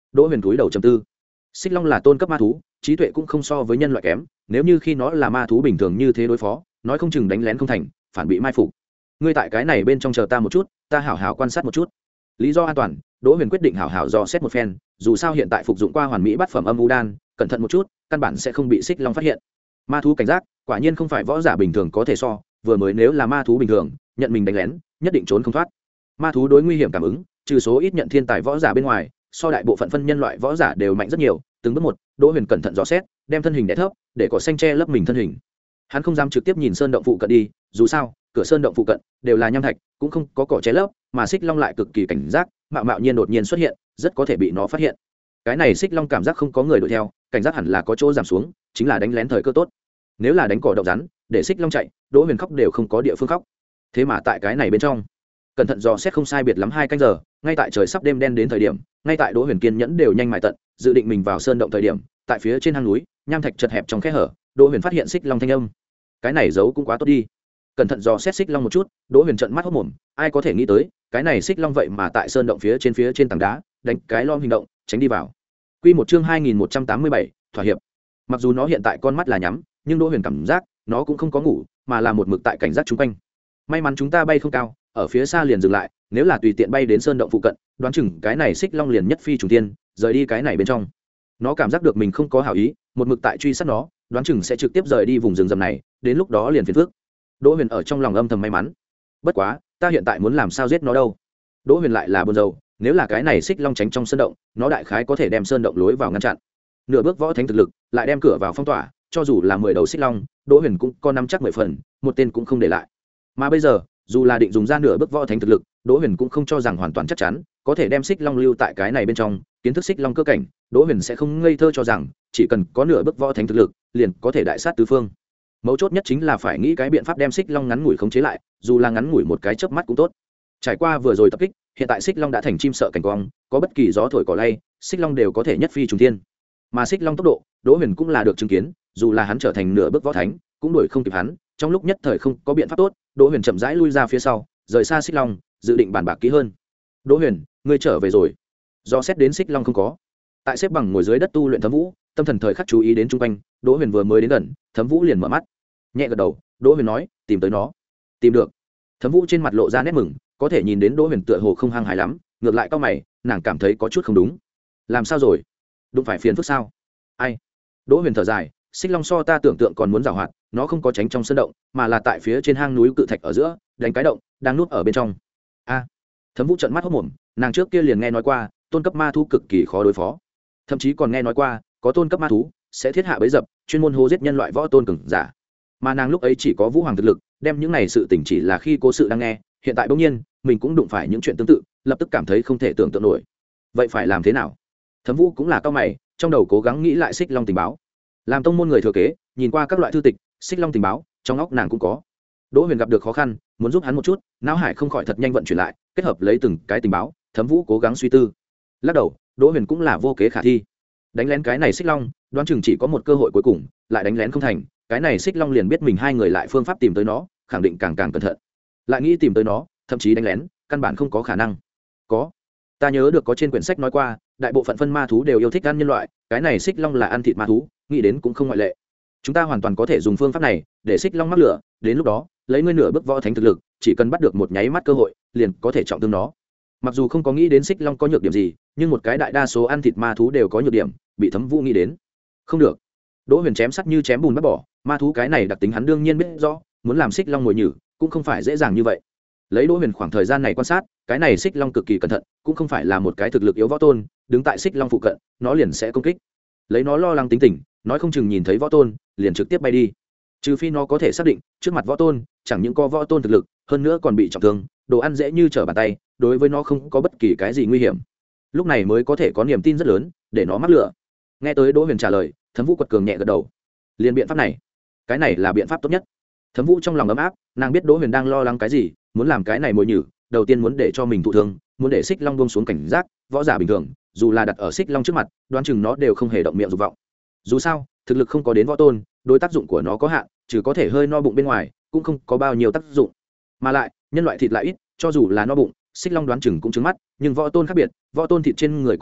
Đỗ Huyền cúi đầu trầm tư. Xích long là tôn cấp ma thú, trí tuệ cũng không so với nhân loại kém, nếu như khi nó là ma thú bình thường như thế đối phó, nói không chừng đánh lén không thành, phản bị mai phục. Ngươi tại cái này bên trong chờ ta một chút, ta hảo hảo quan sát một chút. Lý do an toàn, Đỗ Huyền quyết định hảo hảo dò xét một phen, dù sao hiện tại phục dụng qua hoàn mỹ bát phẩm âm u đan, cẩn thận một chút, căn bản sẽ không bị xích long phát hiện. Ma thú cảnh giác, quả nhiên không phải võ giả bình thường có thể so, vừa mới nếu là ma thú bình thường, nhận mình đánh lén, nhất định trốn không thoát. Ma thú đối nguy hiểm cảm ứng, trừ số ít nhận thiên tài võ giả bên ngoài, so đại bộ phận phân nhân loại võ giả đều mạnh rất nhiều. Từng bước một, Đỗ Huyền cẩn thận dò xét, đem thân hình đè thấp, để cỏ xanh che lấp mình thân hình. Hắn không dám trực tiếp nhìn sơn động phụ cận đi, dù sao cửa sơn động phụ cận đều là nham thạch, cũng không có cỏ che lấp, mà xích long lại cực kỳ cảnh giác, mạo mạo nhiên đột nhiên xuất hiện, rất có thể bị nó phát hiện. Cái này xích long cảm giác không có người đuổi theo, cảnh giác hẳn là có chỗ giảm xuống, chính là đánh lén thời cơ tốt. Nếu là đánh cỏ động rắn, để xích long chạy, Đỗ Huyền khóc đều không có địa phương khóc. Thế mà tại cái này bên trong, cẩn thận dò xét không sai biệt lắm hai canh giờ, ngay tại trời sắp đêm đen đến thời điểm, ngay tại Đỗ Huyền kiên nhẫn đều nhanh mài tận, dự định mình vào sơn động thời điểm, tại phía trên hang núi, nham thạch chật hẹp trong khe hở, Đỗ Huyền phát hiện xích long thanh âm. Cái này giấu cũng quá tốt đi. Cẩn thận dò xét xích long một chút, Đỗ Huyền trợn mắt hốt mồm, ai có thể nghĩ tới, cái này xích long vậy mà tại sơn động phía trên phía trên tảng đá, đánh cái lom hình động, tránh đi vào. Quy một chương hai nghìn một trăm tám mươi bảy, thỏa hiệp. Mặc dù nó hiện tại con mắt là nhắm, nhưng Đỗ Huyền cảm giác, nó cũng không có ngủ, mà là một mực tại cảnh giác chúng quanh. May mắn chúng ta bay không cao, ở phía xa liền dừng lại, nếu là tùy tiện bay đến sơn động phụ cận, đoán chừng cái này xích long liền nhất phi trùng thiên, rời đi cái này bên trong. Nó cảm giác được mình không có hảo ý, một mực tại truy sát nó, đoán chừng sẽ trực tiếp rời đi vùng rừng rậm này, đến lúc đó liền phiền phức. Đỗ Huyền ở trong lòng âm thầm may mắn. Bất quá, ta hiện tại muốn làm sao giết nó đâu? Đỗ Huyền lại là buồn rầu, nếu là cái này xích long tránh trong sơn động, nó đại khái có thể đem sơn động lối vào ngăn chặn. Nửa bước võ thánh thực lực, lại đem cửa vào phong tỏa, cho dù là mười đầu xích long, Đỗ Huyền cũng có năm chắc mười phần, một tên cũng không để lại. Mà bây giờ, dù là định dùng ra nửa bước võ thánh thực lực, Đỗ Huyền cũng không cho rằng hoàn toàn chắc chắn có thể đem xích long lưu tại cái này bên trong. Kiến thức xích long cơ cảnh, Đỗ Huyền sẽ không ngây thơ cho rằng chỉ cần có nửa bước võ thánh thực lực, liền có thể đại sát tứ phương. Mấu chốt nhất chính là phải nghĩ cái biện pháp đem xích long ngắn ngủi khống chế lại, dù là ngắn ngủi một cái chớp mắt cũng tốt. Trải qua vừa rồi tập kích, hiện tại xích long đã thành chim sợ cảnh quang, có bất kỳ gió thổi cỏ lay, xích long đều có thể nhất phi trùng thiên. Mà xích long tốc độ, Đỗ Huyền cũng là được chứng kiến, dù là hắn trở thành nửa bước võ thánh, cũng đuổi không kịp hắn. Trong lúc nhất thời không có biện pháp tốt, Đỗ Huyền chậm rãi lui ra phía sau, rời xa xích long, dự định bàn bạc kỹ hơn. Đỗ Huyền, ngươi trở về rồi? Do xét đến xích long không có, tại xếp bằng ngồi dưới đất tu luyện Thấm Vũ, tâm thần thời khắc chú ý đến chung quanh. Đỗ Huyền vừa mới đến gần, Thấm Vũ liền mở mắt, nhẹ gật đầu. Đỗ Huyền nói, tìm tới nó. Tìm được. Thấm Vũ trên mặt lộ ra nét mừng, có thể nhìn đến Đỗ Huyền tựa hồ không hăng hái lắm, ngược lại cau mày, nàng cảm thấy có chút không đúng. Làm sao rồi? Đụng phải phiền phức sao? Ai? Đỗ Huyền thở dài, xích long so ta tưởng tượng còn muốn giàu hoạt, nó không có tránh trong sân động, mà là tại phía trên hang núi cự thạch ở giữa đánh cái động, đang núp ở bên trong. A. Thấm Vũ trợn mắt hốt mồm, nàng trước kia liền nghe nói qua tôn cấp ma thú cực kỳ khó đối phó, thậm chí còn nghe nói qua có tôn cấp ma thú sẽ thiết hạ bẫy dập, chuyên môn hô giết nhân loại võ tôn cường giả. Mà nàng lúc ấy chỉ có vũ hoàng thực lực, đem những này sự tình chỉ là khi cố sự đang nghe, hiện tại bỗng nhiên mình cũng đụng phải những chuyện tương tự, lập tức cảm thấy không thể tưởng tượng nổi. Vậy phải làm thế nào? Thấm Vũ cũng là cao mày, trong đầu cố gắng nghĩ lại xích long tình báo. Làm tông môn người thừa kế, nhìn qua các loại thư tịch, xích long tình báo trong óc nàng cũng có. Đỗ Huyền gặp được khó khăn, muốn giúp hắn một chút, não hải không khỏi thật nhanh vận chuyển lại, kết hợp lấy từng cái tình báo. Thấm Vũ cố gắng suy tư, lắc đầu. Đỗ Huyền cũng là vô kế khả thi. Đánh lén cái này xích long, đoán chừng chỉ có một cơ hội cuối cùng, lại đánh lén không thành, cái này xích long liền biết mình hai người lại phương pháp tìm tới nó, khẳng định càng càng cẩn thận. Lại nghĩ tìm tới nó, thậm chí đánh lén, căn bản không có khả năng. Có, ta nhớ được có trên quyển sách nói qua, đại bộ phận phân ma thú đều yêu thích ăn nhân loại, cái này xích long là ăn thịt ma thú, nghĩ đến cũng không ngoại lệ. Chúng ta hoàn toàn có thể dùng phương pháp này để xích long mắc lửa, đến lúc đó lấy ngươi nửa bước võ thánh thực lực, chỉ cần bắt được một nháy mắt cơ hội, liền có thể trọng thương nó. Mặc dù không có nghĩ đến xích long có nhược điểm gì, nhưng một cái đại đa số ăn thịt ma thú đều có nhược điểm, bị Thấm Vũ nghĩ đến. Không được. Đỗ Huyền chém sắt như chém bùn bắt bỏ, ma thú cái này đặc tính hắn đương nhiên biết rõ, muốn làm xích long ngồi nhử cũng không phải dễ dàng như vậy. Lấy Đỗ Huyền khoảng thời gian này quan sát, cái này xích long cực kỳ cẩn thận, cũng không phải là một cái thực lực yếu võ tôn, đứng tại xích long phụ cận, nó liền sẽ công kích. Lấy nó lo lắng tính tình, nói không chừng nhìn thấy võ tôn, liền trực tiếp bay đi. Trừ phi nó có thể xác định, trước mặt võ tôn, chẳng những có võ tôn thực lực, hơn nữa còn bị trọng thương, đồ ăn dễ như trở bàn tay, đối với nó không có bất kỳ cái gì nguy hiểm. Lúc này mới có thể có niềm tin rất lớn, để nó mắc lửa. Nghe tới Đỗ Huyền trả lời, Thấm Vũ quật cường nhẹ gật đầu. Liên biện pháp này, cái này là biện pháp tốt nhất. Thấm Vũ trong lòng ấm áp, nàng biết Đỗ Huyền đang lo lắng cái gì, muốn làm cái này mồi nhử, đầu tiên muốn để cho mình thụ thương, muốn để xích long buông xuống cảnh giác, võ giả bình thường, dù là đặt ở xích long trước mặt, đoán chừng nó đều không hề động miệng dục vọng. Dù sao, thực lực không có đến võ tôn, đối tác dụng của nó có hạn, trừ có thể hơi no bụng bên ngoài, cũng không có bao nhiêu tác dụng. Mà lại, nhân loại thịt lại ít, cho dù là no bụng, xích long đoán chừng cũng trứng mắt, nhưng võ tôn khác biệt, võ tôn thịt trên người cùng máu,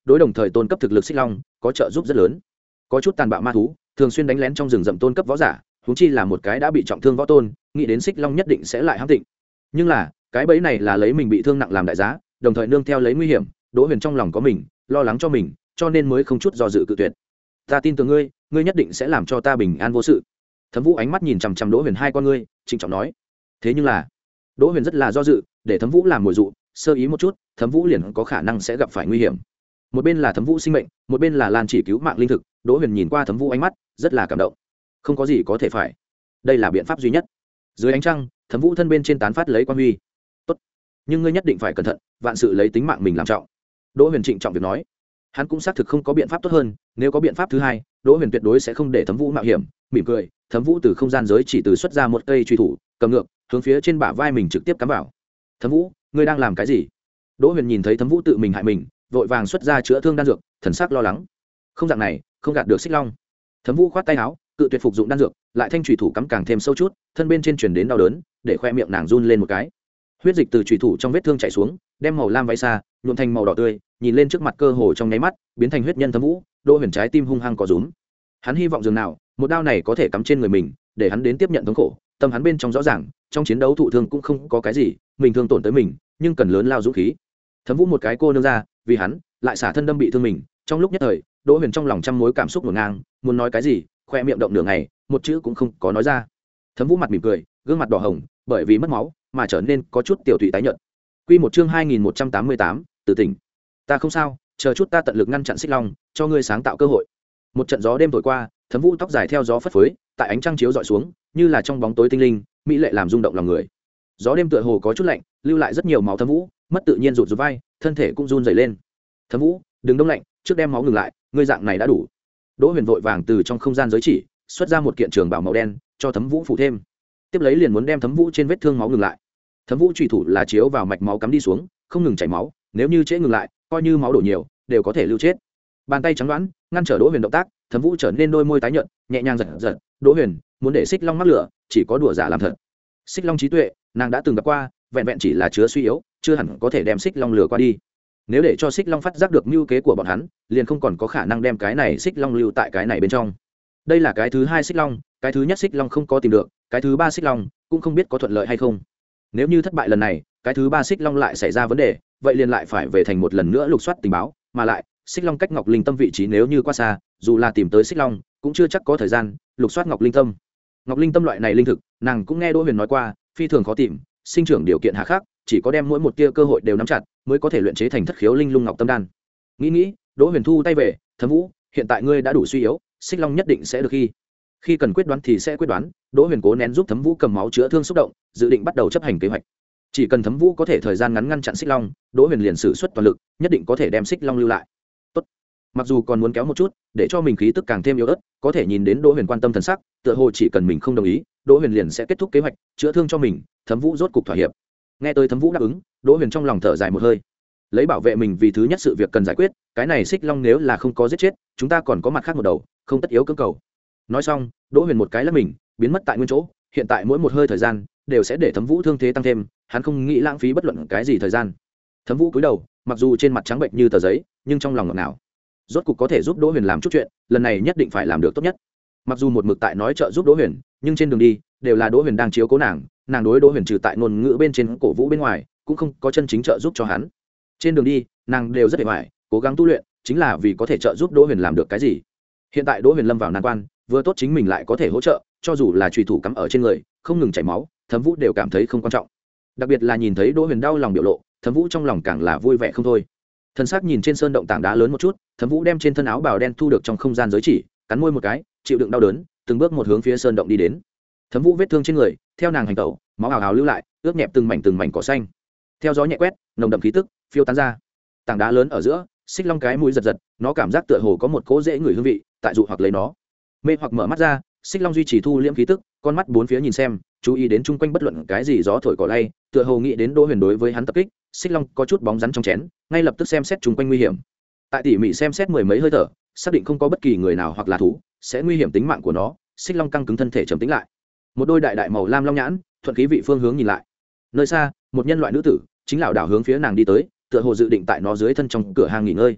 đối đồng thời tôn cấp thực lực xích long có trợ giúp rất lớn. Có chút tàn bạo ma thú thường xuyên đánh lén trong rừng rậm tôn cấp võ giả, huống chi là một cái đã bị trọng thương võ tôn, nghĩ đến xích long nhất định sẽ lại hãm tịnh. Nhưng là cái bẫy này là lấy mình bị thương nặng làm đại giá, đồng thời nương theo lấy nguy hiểm. Đỗ Huyền trong lòng có mình, lo lắng cho mình, cho nên mới không chút do dự cự tuyệt. Ta tin tưởng ngươi, ngươi nhất định sẽ làm cho ta bình an vô sự. Thẩm Vũ ánh mắt nhìn chằm chằm Đỗ Huyền hai con ngươi, trịnh trọng nói. Thế nhưng là Đỗ Huyền rất là do dự, để Thẩm Vũ làm mồi dụ, sơ ý một chút, Thẩm Vũ liền có khả năng sẽ gặp phải nguy hiểm. Một bên là Thẩm Vũ sinh mệnh, một bên là Lan Chỉ cứu mạng linh thực. Đỗ Huyền nhìn qua Thẩm Vũ ánh mắt, rất là cảm động. Không có gì có thể phải, đây là biện pháp duy nhất. Dưới ánh trăng, Thẩm Vũ thân bên trên tán phát lấy quang huy. Tốt, nhưng ngươi nhất định phải cẩn thận, vạn sự lấy tính mạng mình làm trọng. Đỗ Huyền trịnh trọng việc nói. Hắn cũng xác thực không có biện pháp tốt hơn, nếu có biện pháp thứ hai, Đỗ Huyền tuyệt đối sẽ không để Thẩm Vũ mạo hiểm. Mỉm cười, Thẩm Vũ từ không gian giới chỉ từ xuất ra một cây truy thủ, cầm ngược, hướng phía trên bả vai mình trực tiếp cắm vào. Thẩm Vũ, ngươi đang làm cái gì? Đỗ Huyền nhìn thấy Thẩm Vũ tự mình hại mình, vội vàng xuất ra chữa thương đan dược, thần sắc lo lắng. Không dạng này, không gạt được Xích Long. Thẩm Vũ khoát tay áo, cự tuyệt phục dụng đan dược, lại thanh chủy thủ cắm càng thêm sâu chút, thân bên trên truyền đến đau đớn, để khoe miệng nàng run lên một cái. Huyết dịch từ chủy thủ trong vết thương chảy xuống, đem màu lam váy xa nhuộm thành màu đỏ tươi, nhìn lên trước mặt cơ hồ trong nháy mắt, biến thành huyết nhân Thẩm Vũ. Đỗ Huyền trái tim hung hăng có rúm. Hắn hy vọng dường nào, một đao này có thể cắm trên người mình, để hắn đến tiếp nhận thống khổ. Tâm hắn bên trong rõ ràng, trong chiến đấu thụ thương cũng không có cái gì, mình thương tổn tới mình, nhưng cần lớn lao dũng khí. Thẩm Vũ một cái cô nương ra, vì hắn, lại xả thân đâm bị thương mình, trong lúc nhất thời, Đỗ Huyền trong lòng trăm mối cảm xúc ngổn ngang, muốn nói cái gì, khoe miệng động nửa ngày, một chữ cũng không có nói ra. Thẩm Vũ mặt mỉm cười, gương mặt đỏ hồng, bởi vì mất máu mà trở nên có chút tiểu thụy tái nhợt. Quy một chương hai nghìn một trăm tám mươi tám, tự tỉnh. Ta không sao, chờ chút ta tận lực ngăn chặn Xích Long, cho ngươi sáng tạo cơ hội. Một trận gió đêm thổi qua, Thẩm Vũ tóc dài theo gió phất phới, tại ánh trăng chiếu dọi xuống, như là trong bóng tối tinh linh, mỹ lệ làm rung động lòng người. Gió đêm tựa hồ có chút lạnh, lưu lại rất nhiều máu. Thẩm Vũ mất tự nhiên rụt rụt vai, thân thể cũng run rẩy lên. Thẩm Vũ, đừng đông lạnh, trước đem máu ngừng lại, ngươi dạng này đã đủ. Đỗ Huyền vội vàng từ trong không gian giới chỉ xuất ra một kiện trường bào màu đen, cho Thẩm Vũ phủ thêm. Tiếp lấy liền muốn đem Thẩm Vũ trên vết thương máu ngừng lại. Thẩm Vũ chủy thủ là chiếu vào mạch máu cắm đi xuống, không ngừng chảy máu, nếu như trễ ngừng lại, coi như máu đổ nhiều, đều có thể lưu chết. Bàn tay trắng đoán ngăn trở Đỗ Huyền động tác, Thẩm Vũ trở nên đôi môi tái nhợt, nhẹ nhàng giật giật. Đỗ Huyền muốn để Xích Long mắc lửa, chỉ có đùa giả làm thật. Xích Long trí tuệ, nàng đã từng gặp qua, vẹn vẹn chỉ là chứa suy yếu, chưa hẳn có thể đem Xích Long lừa qua đi. Nếu để cho Xích Long phát giác được mưu kế của bọn hắn, liền không còn có khả năng đem cái này Xích Long lưu tại cái này bên trong. Đây là cái thứ hai Xích Long, cái thứ nhất Xích Long không có tìm được, cái thứ ba Xích Long cũng không biết có thuận lợi hay không. Nếu như thất bại lần này, cái thứ ba Xích Long lại xảy ra vấn đề, vậy liền lại phải về thành một lần nữa lục soát tình báo, mà lại, Xích Long cách Ngọc Linh Tâm vị trí nếu như quá xa, dù là tìm tới Xích Long, cũng chưa chắc có thời gian lục soát Ngọc Linh Tâm. Ngọc Linh Tâm loại này linh thực, nàng cũng nghe Đỗ Huyền nói qua, phi thường khó tìm, sinh trưởng điều kiện hà khắc, chỉ có đem mỗi một tia cơ hội đều nắm chặt, mới có thể luyện chế thành Thất Khiếu Linh Lung Ngọc Tâm đan. Nghĩ nghĩ, Đỗ Huyền thu tay về, Thẩm Vũ, hiện tại ngươi đã đủ suy yếu, Xích Long nhất định sẽ được khi khi cần quyết đoán thì sẽ quyết đoán. Đỗ Huyền cố nén giúp Thẩm Vũ cầm máu chữa thương xúc động, dự định bắt đầu chấp hành kế hoạch. Chỉ cần Thẩm Vũ có thể thời gian ngắn ngăn chặn Xích Long, Đỗ Huyền liền sử xuất toàn lực, nhất định có thể đem Xích Long lưu lại. Tốt. Mặc dù còn muốn kéo một chút, để cho mình khí tức càng thêm yếu ớt, có thể nhìn đến Đỗ Huyền quan tâm thần sắc, tựa hồ chỉ cần mình không đồng ý, Đỗ Huyền liền sẽ kết thúc kế hoạch, chữa thương cho mình. Thẩm Vũ rốt cục thỏa hiệp. Nghe tới Thẩm Vũ đáp ứng, Đỗ Huyền trong lòng thở dài một hơi. Lấy bảo vệ mình vì thứ nhất sự việc cần giải quyết, cái này Xích Long nếu là không có giết chết, chúng ta còn có mặt khác một đầu, không tất yếu cưỡng cầu. Nói xong, Đỗ Huyền một cái lắc mình, biến mất tại nguyên chỗ. Hiện tại mỗi một hơi thời gian đều sẽ để Thẩm Vũ thương thế tăng thêm, hắn không nghĩ lãng phí bất luận cái gì thời gian. Thẩm Vũ cúi đầu, mặc dù trên mặt trắng bệnh như tờ giấy, nhưng trong lòng ngọt ngào. Rốt cục có thể giúp Đỗ Huyền làm chút chuyện, lần này nhất định phải làm được tốt nhất. Mặc dù một mực tại nói trợ giúp Đỗ Huyền, nhưng trên đường đi đều là Đỗ Huyền đang chiếu cố nàng, nàng đối Đỗ Huyền trừ tại ngôn ngữ bên trên cổ vũ bên ngoài, cũng không có chân chính trợ giúp cho hắn. Trên đường đi, nàng đều rất mệt mỏi, cố gắng tu luyện, chính là vì có thể trợ giúp Đỗ Huyền làm được cái gì. Hiện tại Đỗ Huyền lâm vào nan quan, vừa tốt chính mình lại có thể hỗ trợ, cho dù là chùy thủ cắm ở trên người, không ngừng chảy máu, Thẩm Vũ đều cảm thấy không quan trọng. Đặc biệt là nhìn thấy Đỗ Huyền đau lòng biểu lộ, Thẩm Vũ trong lòng càng là vui vẻ không thôi. Thân xác nhìn trên sơn động tảng đá lớn một chút, Thẩm Vũ đem trên thân áo bào đen thu được trong không gian giới chỉ, cắn môi một cái, chịu đựng đau đớn, từng bước một hướng phía sơn động đi đến. Thẩm Vũ vết thương trên người, theo nàng hành tẩu, máu ào ào lưu lại, ướt nhẹp từng mảnh từng mảnh cỏ xanh. Theo gió nhẹ quét, nồng đậm khí tức phiêu tán ra. Tảng đá lớn ở giữa, Xích Long cái mũi giật giật, nó cảm giác tựa hồ có một cỗ dễ ngửi hương vị, tại dụ hoặc lấy nó. Mê hoặc mở mắt ra, Xích Long duy trì thu liễm khí tức, con mắt bốn phía nhìn xem, chú ý đến chung quanh bất luận cái gì gió thổi cỏ lay, tựa hồ nghĩ đến Đỗ Huyền đối với hắn tập kích. Xích Long có chút bóng rắn trong chén, ngay lập tức xem xét chung quanh nguy hiểm. Tại tỉ mỉ xem xét mười mấy hơi thở, xác định không có bất kỳ người nào hoặc là thú sẽ nguy hiểm tính mạng của nó, Xích Long căng cứng thân thể trầm tĩnh lại. Một đôi đại đại màu lam long nhãn, thuận khí vị phương hướng nhìn lại. Nơi xa, một nhân loại nữ tử chính lảo đảo hướng phía nàng đi tới, tựa hồ dự định tại nó dưới thân trong cửa hàng nghỉ ngơi.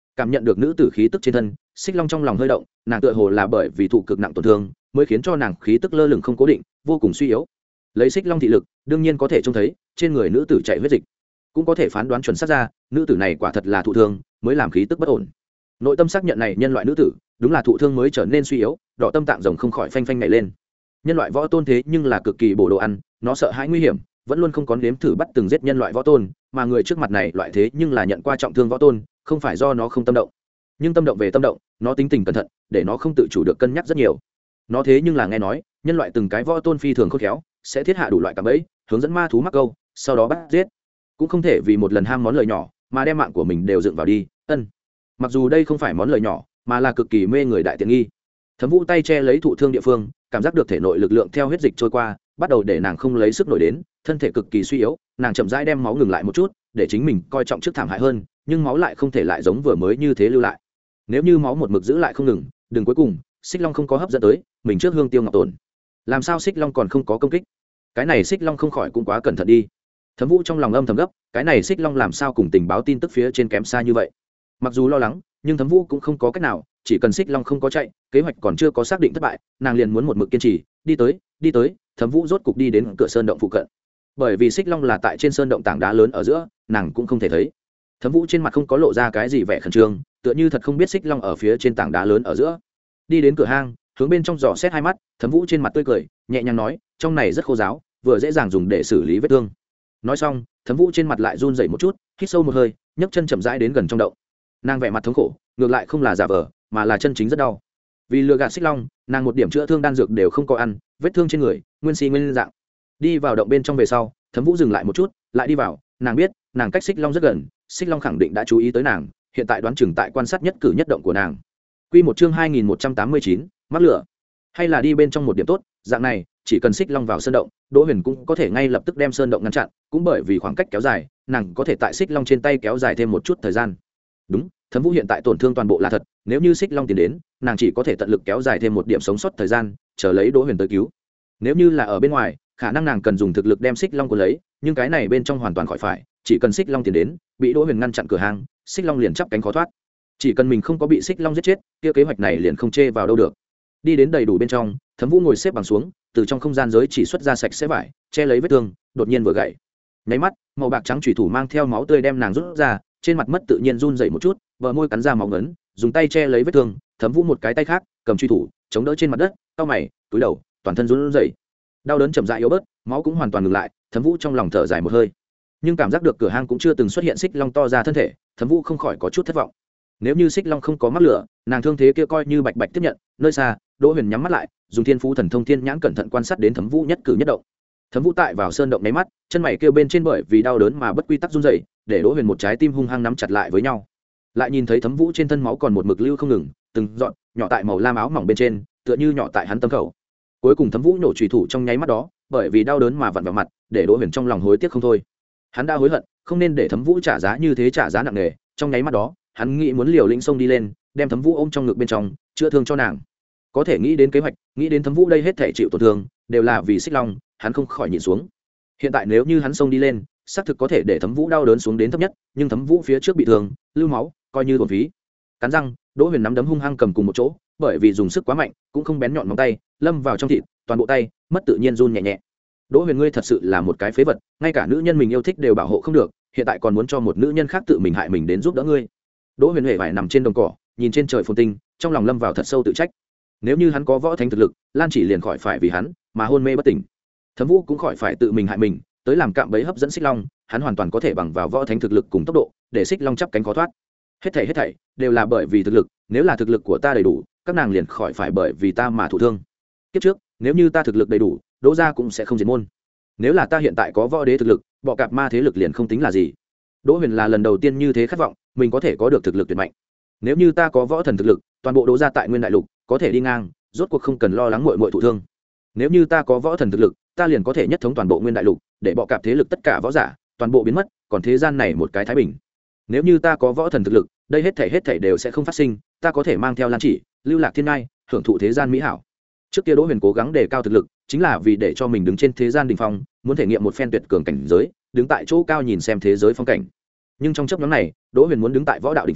cảm nhận được nữ tử khí tức trên thân, xích long trong lòng hơi động, nàng tựa hồ là bởi vì thụ cực nặng tổn thương mới khiến cho nàng khí tức lơ lửng không cố định, vô cùng suy yếu. Lấy xích long thị lực, đương nhiên có thể trông thấy trên người nữ tử chạy huyết dịch, cũng có thể phán đoán chuẩn xác ra nữ tử này quả thật là thụ thương mới làm khí tức bất ổn. Nội tâm xác nhận này nhân loại nữ tử đúng là thụ thương mới trở nên suy yếu, đỏ tâm tạng rồng không khỏi phanh phanh nhảy lên. Nhân loại võ tôn thế nhưng là cực kỳ bổ đồ ăn, nó sợ hãi nguy hiểm, vẫn luôn không có nếm thử bắt từng giết nhân loại võ tôn, mà người trước mặt này loại thế nhưng là nhận qua trọng thương võ tôn, không phải do nó không tâm động, nhưng tâm động về tâm động, nó tính tình cẩn thận, để nó không tự chủ được cân nhắc rất nhiều. Nó thế nhưng là nghe nói nhân loại từng cái võ tôn phi thường khôn khéo, sẽ thiết hạ đủ loại cạm bẫy, hướng dẫn ma thú mắc câu, sau đó bắt giết, cũng không thể vì một lần ham món lời nhỏ mà đem mạng của mình đều dựng vào đi. Ân, mặc dù đây không phải món lời nhỏ, mà là cực kỳ mê người đại tiện nghi. Thấm Vũ tay che lấy thụ thương địa phương, cảm giác được thể nội lực lượng theo huyết dịch trôi qua, bắt đầu để nàng không lấy sức nổi đến, thân thể cực kỳ suy yếu, nàng chậm rãi đem máu ngừng lại một chút, để chính mình coi trọng trước thảm hại hơn, nhưng máu lại không thể lại giống vừa mới như thế lưu lại. Nếu như máu một mực giữ lại không ngừng, đừng cuối cùng xích long không có hấp dẫn tới mình trước hương tiêu ngọc tổn, làm sao xích long còn không có công kích? Cái này xích long không khỏi cũng quá cẩn thận đi. Thấm Vũ trong lòng âm thầm gấp, cái này xích long làm sao cùng tình báo tin tức phía trên kém xa như vậy? Mặc dù lo lắng, nhưng Thấm Vũ cũng không có cách nào, chỉ cần xích long không có chạy, kế hoạch còn chưa có xác định thất bại, nàng liền muốn một mực kiên trì, đi tới, đi tới. Thấm Vũ rốt cục đi đến cửa sơn động phụ cận, bởi vì xích long là tại trên sơn động tảng đá lớn ở giữa, nàng cũng không thể thấy. Thấm Vũ trên mặt không có lộ ra cái gì vẻ khẩn trương, tựa như thật không biết xích long ở phía trên tảng đá lớn ở giữa. Đi đến cửa hang, hướng bên trong dò xét hai mắt, Thấm Vũ trên mặt tươi cười, nhẹ nhàng nói, trong này rất khô ráo, vừa dễ dàng dùng để xử lý vết thương. Nói xong, Thấm Vũ trên mặt lại run rẩy một chút, hít sâu một hơi, nhấc chân chậm rãi đến gần trong động. Nàng vẻ mặt thống khổ, ngược lại không là giả vờ, mà là chân chính rất đau. Vì lừa gạt xích long, nàng một điểm chữa thương đan dược đều không có ăn, vết thương trên người nguyên si nguyên dạng. Đi vào động bên trong về sau, Thấm Vũ dừng lại một chút, lại đi vào, nàng biết nàng cách xích long rất gần, xích long khẳng định đã chú ý tới nàng, hiện tại đoán chừng tại quan sát nhất cử nhất động của nàng. Quy một chương hai nghìn một trăm tám mươi chín, mắc lửa. Hay là đi bên trong một điểm tốt, dạng này chỉ cần xích long vào sơn động, Đỗ Huyền cũng có thể ngay lập tức đem sơn động ngăn chặn, cũng bởi vì khoảng cách kéo dài, nàng có thể tại xích long trên tay kéo dài thêm một chút thời gian. Đúng, Thấm Vũ hiện tại tổn thương toàn bộ là thật, nếu như xích long tiến đến, nàng chỉ có thể tận lực kéo dài thêm một điểm sống sót thời gian, chờ lấy Đỗ Huyền tới cứu. Nếu như là ở bên ngoài, khả năng nàng cần dùng thực lực đem xích long cuốn lấy, nhưng cái này bên trong hoàn toàn khỏi phải, chỉ cần xích long tiến đến, bị Đỗ Huyền ngăn chặn cửa hàng, xích long liền chắp cánh khó thoát. Chỉ cần mình không có bị xích long giết chết, kia kế hoạch này liền không chê vào đâu được. Đi đến đầy đủ bên trong, Thấm Vũ ngồi xếp bằng xuống, từ trong không gian giới chỉ xuất ra sạch sẽ vải, che lấy vết thương, đột nhiên vừa gãy. Nháy mắt, màu bạc trắng chủy thủ mang theo máu tươi đem nàng rút ra, trên mặt mất tự nhiên run rẩy một chút, bờ môi cắn ra máu ngấn, dùng tay che lấy vết thương. Thấm Vũ một cái tay khác cầm chủy thủ, chống đỡ trên mặt đất, cau mày, cúi đầu, toàn thân run rẩy. Đau đớn chậm rãi yếu bớt, máu cũng hoàn toàn ngừng lại, Thấm Vũ trong lòng thở dài một hơi. Nhưng cảm giác được cửa hang cũng chưa từng xuất hiện xích long to ra thân thể, Thấm Vũ không khỏi có chút thất vọng. Nếu như xích long không có mắc lửa, nàng thương thế kia coi như bạch bạch tiếp nhận. Nơi xa, Đỗ Huyền nhắm mắt lại, dùng thiên phú thần thông thiên nhãn cẩn thận quan sát đến Thấm Vũ nhất cử nhất động. Thấm Vũ tại vào sơn động nháy mắt, chân mày kêu bên trên bởi vì đau đớn mà bất quy tắc run rẩy, để Đỗ Huyền một trái tim hung hăng nắm chặt lại với nhau. Lại nhìn thấy Thấm Vũ trên thân máu còn một mực lưu không ngừng, từng giọt nhỏ tại màu lam áo mỏng bên trên, tựa như nhỏ tại hắn tâm khẩu. Cuối cùng Thấm Vũ nổ chủy thủ trong nháy mắt đó, bởi vì đau đớn mà vặn vào mặt, để Đỗ Huyền trong lòng hối tiếc không thôi. Hắn đã hối hận, không nên để Thấm Vũ trả giá như thế, trả giá nặng nề. Trong nháy mắt đó, hắn nghĩ muốn liều lĩnh xông đi lên, đem Thấm Vũ ôm trong ngực bên trong, chữa thương cho nàng. Có thể nghĩ đến kế hoạch, nghĩ đến Thấm Vũ đây hết thể chịu tổn thương, đều là vì xích long, hắn không khỏi nhịn xuống. Hiện tại nếu như hắn xông đi lên, xác thực có thể để Thấm Vũ đau đớn xuống đến thấp nhất, nhưng Thấm Vũ phía trước bị thương, lưu máu, coi như uổng phí. Cắn răng, Đỗ Huyền nắm đấm hung hăng cầm cùng một chỗ, bởi vì dùng sức quá mạnh, cũng không bén nhọn móng tay, lâm vào trong thịt, toàn bộ tay mất tự nhiên run nhẹ nhẹ. Đỗ Huyền, ngươi thật sự là một cái phế vật, ngay cả nữ nhân mình yêu thích đều bảo hộ không được, hiện tại còn muốn cho một nữ nhân khác tự mình hại mình đến giúp đỡ ngươi. Đỗ Huyền hề vải nằm trên đồng cỏ, nhìn trên trời phồn tinh, trong lòng lâm vào thật sâu tự trách. Nếu như hắn có võ thánh thực lực, Lan Chỉ liền khỏi phải vì hắn mà hôn mê bất tỉnh, Thấm Vũ cũng khỏi phải tự mình hại mình, tới làm cạm bẫy hấp dẫn xích long. Hắn hoàn toàn có thể bằng vào võ thánh thực lực cùng tốc độ, để xích long chắp cánh khó thoát. Hết thảy hết thảy đều là bởi vì thực lực, nếu là thực lực của ta đầy đủ, các nàng liền khỏi phải bởi vì ta mà thụ thương. Kiếp trước, nếu như ta thực lực đầy đủ, Đỗ gia cũng sẽ không diệt môn. Nếu là ta hiện tại có võ đế thực lực, bọ cạp ma thế lực liền không tính là gì. Đỗ Huyền là lần đầu tiên như thế khát vọng mình có thể có được thực lực tuyệt mạnh. Nếu như ta có võ thần thực lực, toàn bộ Đỗ gia tại Nguyên Đại Lục có thể đi ngang, rốt cuộc không cần lo lắng muội muội thụ thương. Nếu như ta có võ thần thực lực, ta liền có thể nhất thống toàn bộ Nguyên Đại Lục, để bọ cạp thế lực tất cả võ giả toàn bộ biến mất, còn thế gian này một cái thái bình. Nếu như ta có võ thần thực lực, đây hết thảy hết thảy đều sẽ không phát sinh, ta có thể mang theo Lan Chỉ, lưu lạc thiên ngai, hưởng thụ thế gian mỹ hảo. Trước kia Đỗ Huyền cố gắng đề cao thực lực, chính là vì để cho mình đứng trên thế gian đỉnh phong, muốn thể nghiệm một phen tuyệt cường cảnh giới, đứng tại chỗ cao nhìn xem thế giới phong cảnh. Nhưng trong chốc ngắn này, Đỗ Huyền muốn đứng tại võ đạo đỉnh phong,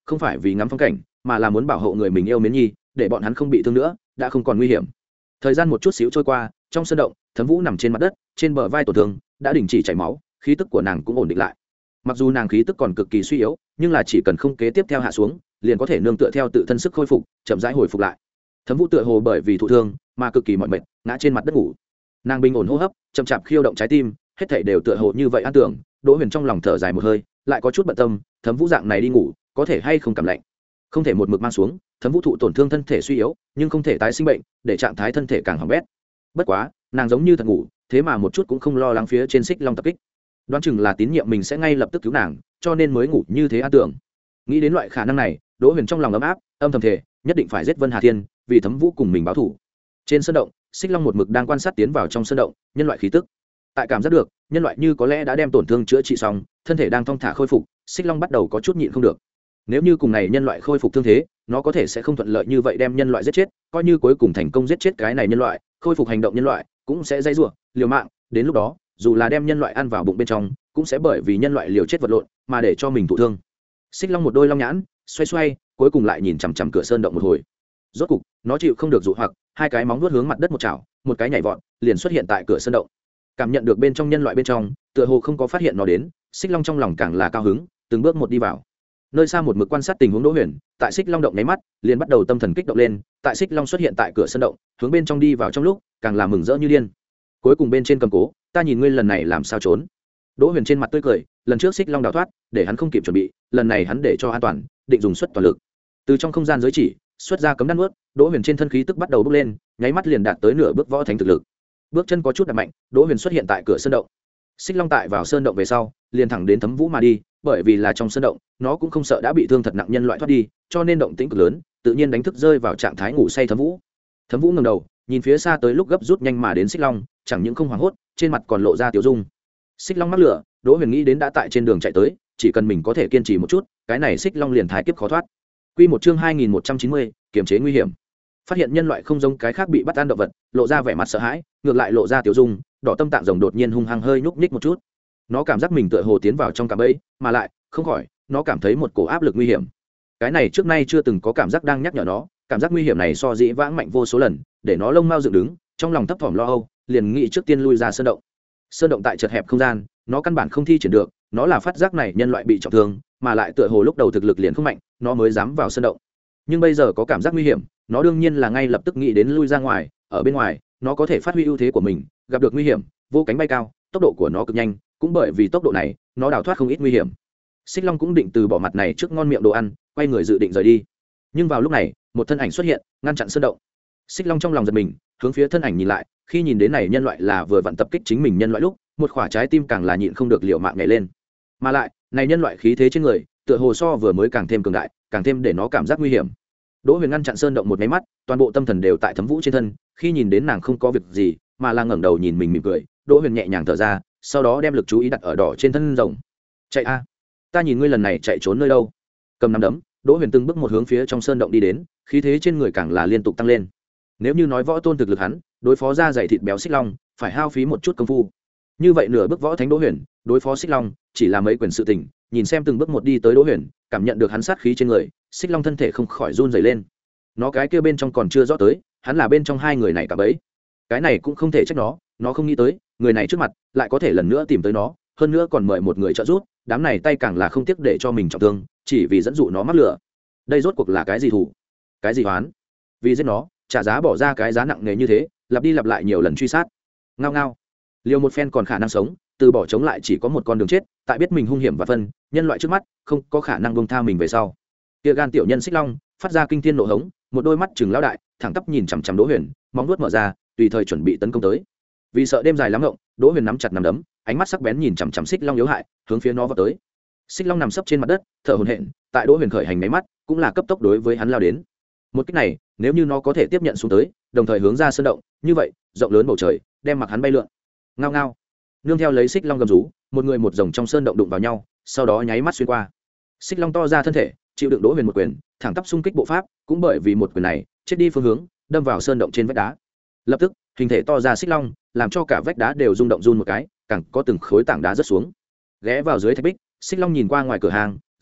không phải vì ngắm phong cảnh mà là muốn bảo hộ người mình yêu mến nhi, để bọn hắn không bị thương nữa, đã không còn nguy hiểm. Thời gian một chút xíu trôi qua, trong sân động Thấm Vũ nằm trên mặt đất, trên bờ vai tổn thương đã đình chỉ chảy máu, khí tức của nàng cũng ổn định lại. Mặc dù nàng khí tức còn cực kỳ suy yếu, nhưng là chỉ cần không kế tiếp theo hạ xuống, liền có thể nương tựa theo tự thân sức khôi phục, chậm rãi hồi phục lại. Thấm Vũ tựa hồ bởi vì thụ thương mà cực kỳ mỏi mệt, ngã trên mặt đất ngủ. Nàng bình ổn hô hấp, chậm chạp khiêu động trái tim, hết thảy đều tựa hồ như vậy an tưởng. Đỗ Huyền trong lòng thở dài một hơi, lại có chút bận tâm, Thấm Vũ dạng này đi ngủ, có thể hay không cảm lạnh. Không thể một mực mang xuống, Thấm Vũ thụ tổn thương thân thể suy yếu, nhưng không thể tái sinh bệnh, để trạng thái thân thể càng hỏng bét. Bất quá, nàng giống như thật ngủ, thế mà một chút cũng không lo lắng phía trên xích long tập kích. Đoán chừng là tín nhiệm mình sẽ ngay lập tức cứu nàng, cho nên mới ngủ như thế an tưởng. Nghĩ đến loại khả năng này, Đỗ Huyền trong lòng ấm áp, âm thầm thề, nhất định phải giết Vân Hà Thiên, vì Thấm Vũ cùng mình báo thù. Trên sơn động, xích long một mực đang quan sát tiến vào trong sơn động, nhân loại khí tức. Tại cảm giác được, nhân loại như có lẽ đã đem tổn thương chữa trị xong, thân thể đang thong thả khôi phục, xích long bắt đầu có chút nhịn không được. Nếu như cùng này nhân loại khôi phục thương thế, nó có thể sẽ không thuận lợi như vậy đem nhân loại giết chết, coi như cuối cùng thành công giết chết cái này nhân loại, khôi phục hành động nhân loại cũng sẽ dây rủa, liều mạng, đến lúc đó, dù là đem nhân loại ăn vào bụng bên trong, cũng sẽ bởi vì nhân loại liều chết vật lộn mà để cho mình thụ thương. Xích long một đôi long nhãn xoay xoay, cuối cùng lại nhìn chằm chằm cửa sơn động một hồi. Rốt cục, nó chịu không được dụ hoặc, hai cái móng vuốt hướng mặt đất một chảo, một cái nhảy vọt, liền xuất hiện tại cửa sơn động. Cảm nhận được bên trong nhân loại bên trong, tựa hồ không có phát hiện nó đến, xích long trong lòng càng là cao hứng, từng bước một đi vào. Nơi xa một mực quan sát tình huống Đỗ Huyền, tại xích long động nháy mắt, liền bắt đầu tâm thần kích động lên, tại xích long xuất hiện tại cửa sơn động, hướng bên trong đi vào trong lúc, càng là mừng rỡ như điên. Cuối cùng bên trên cầm cố, ta nhìn ngươi lần này làm sao trốn. Đỗ Huyền trên mặt tươi cười, lần trước xích long đào thoát, để hắn không kịp chuẩn bị, lần này hắn để cho an toàn, định dùng suất toàn lực. Từ trong không gian giới chỉ, xuất ra cấm đan nuốt, Đỗ Huyền trên thân khí tức bắt đầu bốc lên, nháy mắt liền đạt tới nửa bước võ thánh thực lực. Bước chân có chút đạp mạnh, Đỗ Huyền xuất hiện tại cửa sơn động. Xích long tại vào sơn động về sau, liền thẳng đến Thấm Vũ mà đi, bởi vì là trong sơn động, nó cũng không sợ đã bị thương thật nặng nhân loại thoát đi, cho nên động tĩnh cực lớn, tự nhiên đánh thức rơi vào trạng thái ngủ say Thấm Vũ. Thấm Vũ ngẩng đầu, nhìn phía xa tới lúc gấp rút nhanh mà đến xích long, chẳng những không hoảng hốt, trên mặt còn lộ ra tiểu dung. Xích long mắc lửa, Đỗ Huyền nghĩ đến đã tại trên đường chạy tới, chỉ cần mình có thể kiên trì một chút, cái này xích long liền thái kiếp khó thoát. Quy một chương hai nghìn một trăm chín mươi, kiềm chế nguy hiểm. Phát hiện nhân loại không giống cái khác bị bắt ăn động vật, lộ ra vẻ mặt sợ hãi, ngược lại lộ ra tiểu dung, đỏ tâm tạng rồng đột nhiên hung hăng hơi nhúc nhích một chút. Nó cảm giác mình tựa hồ tiến vào trong cạm bẫy, mà lại, không khỏi, nó cảm thấy một cổ áp lực nguy hiểm. Cái này trước nay chưa từng có cảm giác đang nhắc nhở nó, cảm giác nguy hiểm này so dĩ vãng mạnh vô số lần, để nó lông mao dựng đứng, trong lòng thấp thỏm lo âu, liền nghĩ trước tiên lui ra sơn động. Sơn động tại chật hẹp không gian, nó căn bản không thi triển được, nó là phát giác này nhân loại bị trọng thương, mà lại tựa hồ lúc đầu thực lực liền không mạnh, nó mới dám vào sơn động. Nhưng bây giờ có cảm giác nguy hiểm, nó đương nhiên là ngay lập tức nghĩ đến lui ra ngoài, ở bên ngoài, nó có thể phát huy ưu thế của mình, gặp được nguy hiểm, vô cánh bay cao, tốc độ của nó cực nhanh, cũng bởi vì tốc độ này, nó đào thoát không ít nguy hiểm. Xích long cũng định từ bỏ mặt này trước ngon miệng đồ ăn, quay người dự định rời đi. Nhưng vào lúc này, một thân ảnh xuất hiện, ngăn chặn sơn động. Xích long trong lòng giật mình, hướng phía thân ảnh nhìn lại, khi nhìn đến này nhân loại là vừa vặn tập kích chính mình nhân loại lúc, một quả trái tim càng là nhịn không được liều mạng nhảy lên. Mà lại, này nhân loại khí thế trên người, tựa hồ so vừa mới càng thêm cường đại, càng thêm để nó cảm giác nguy hiểm. Đỗ Huyền ngăn chặn sơn động một cái mắt, toàn bộ tâm thần đều tại Thấm Vũ trên thân, khi nhìn đến nàng không có việc gì, mà là ngẩng đầu nhìn mình mỉm cười, Đỗ Huyền nhẹ nhàng thở ra, sau đó đem lực chú ý đặt ở đỏ trên thân rồng. Chạy a, ta nhìn ngươi lần này chạy trốn nơi đâu? Cầm nắm đấm, Đỗ Huyền từng bước một hướng phía trong sơn động đi đến, khí thế trên người càng là liên tục tăng lên. Nếu như nói võ tôn thực lực hắn, đối phó ra dày thịt béo xích long, phải hao phí một chút công phu. Như vậy nửa bước võ thánh Đỗ Huyền, đối phó xích long, chỉ là mấy quyền sự tình, nhìn xem từng bước một đi tới Đỗ Huyền, cảm nhận được hắn sát khí trên người, xích long thân thể không khỏi run rẩy lên. Nó cái kia bên trong còn chưa rõ tới, hắn là bên trong hai người này cả bấy. Cái này cũng không thể trách nó, nó không nghĩ tới, người này trước mặt lại có thể lần nữa tìm tới nó, hơn nữa còn mời một người trợ giúp, đám này tay càng là không tiếc để cho mình trọng thương, chỉ vì dẫn dụ nó mắc lửa. Đây rốt cuộc là cái gì thủ, cái gì oán? Vì giết nó, trả giá bỏ ra cái giá nặng nề như thế, lặp đi lặp lại nhiều lần truy sát. Ngao ngao. Liều một phen còn khả năng sống, từ bỏ chống lại chỉ có một con đường chết, tại biết mình hung hiểm và phân, nhân loại trước mắt, không có khả năng buông tha mình về sau. Kia gan tiểu nhân xích long, phát ra kinh thiên nộ hống, một đôi mắt trừng lão đại, thẳng tắp nhìn chằm chằm Đỗ Huyền, móng vuốt mở ra, tùy thời chuẩn bị tấn công tới. Vì sợ đêm dài lắm ngộng, Đỗ Huyền nắm chặt nắm đấm, ánh mắt sắc bén nhìn chằm chằm xích long yếu hại, hướng phía nó vào tới. Xích long nằm sấp trên mặt đất, thở hổn hển, tại Đỗ Huyền khởi hành mấy mắt, cũng là cấp tốc đối với hắn lao đến. Một kích này, nếu như nó có thể tiếp nhận xuống tới, đồng thời hướng ra sơn động, như vậy, rộng lớn bầu trời, đem mặc hắn bay lượn. Ngao ngao. Nương theo lấy xích long gầm rú, một người một rồng trong sơn động đụng vào nhau, sau đó nháy mắt xuyên qua. Xích long to ra thân thể, chịu đựng Đỗ Huyền một quyền, thẳng tắp xung kích bộ pháp, cũng bởi vì một quyền này, chết đi phương hướng, đâm vào sơn động trên vách đá. Lập tức, hình thể to ra xích long, làm cho cả vách đá đều rung động run một cái, càng có từng khối tảng đá rớt xuống. Ghé vào dưới thạch bích, xích long nhìn qua ngoài cửa hàng,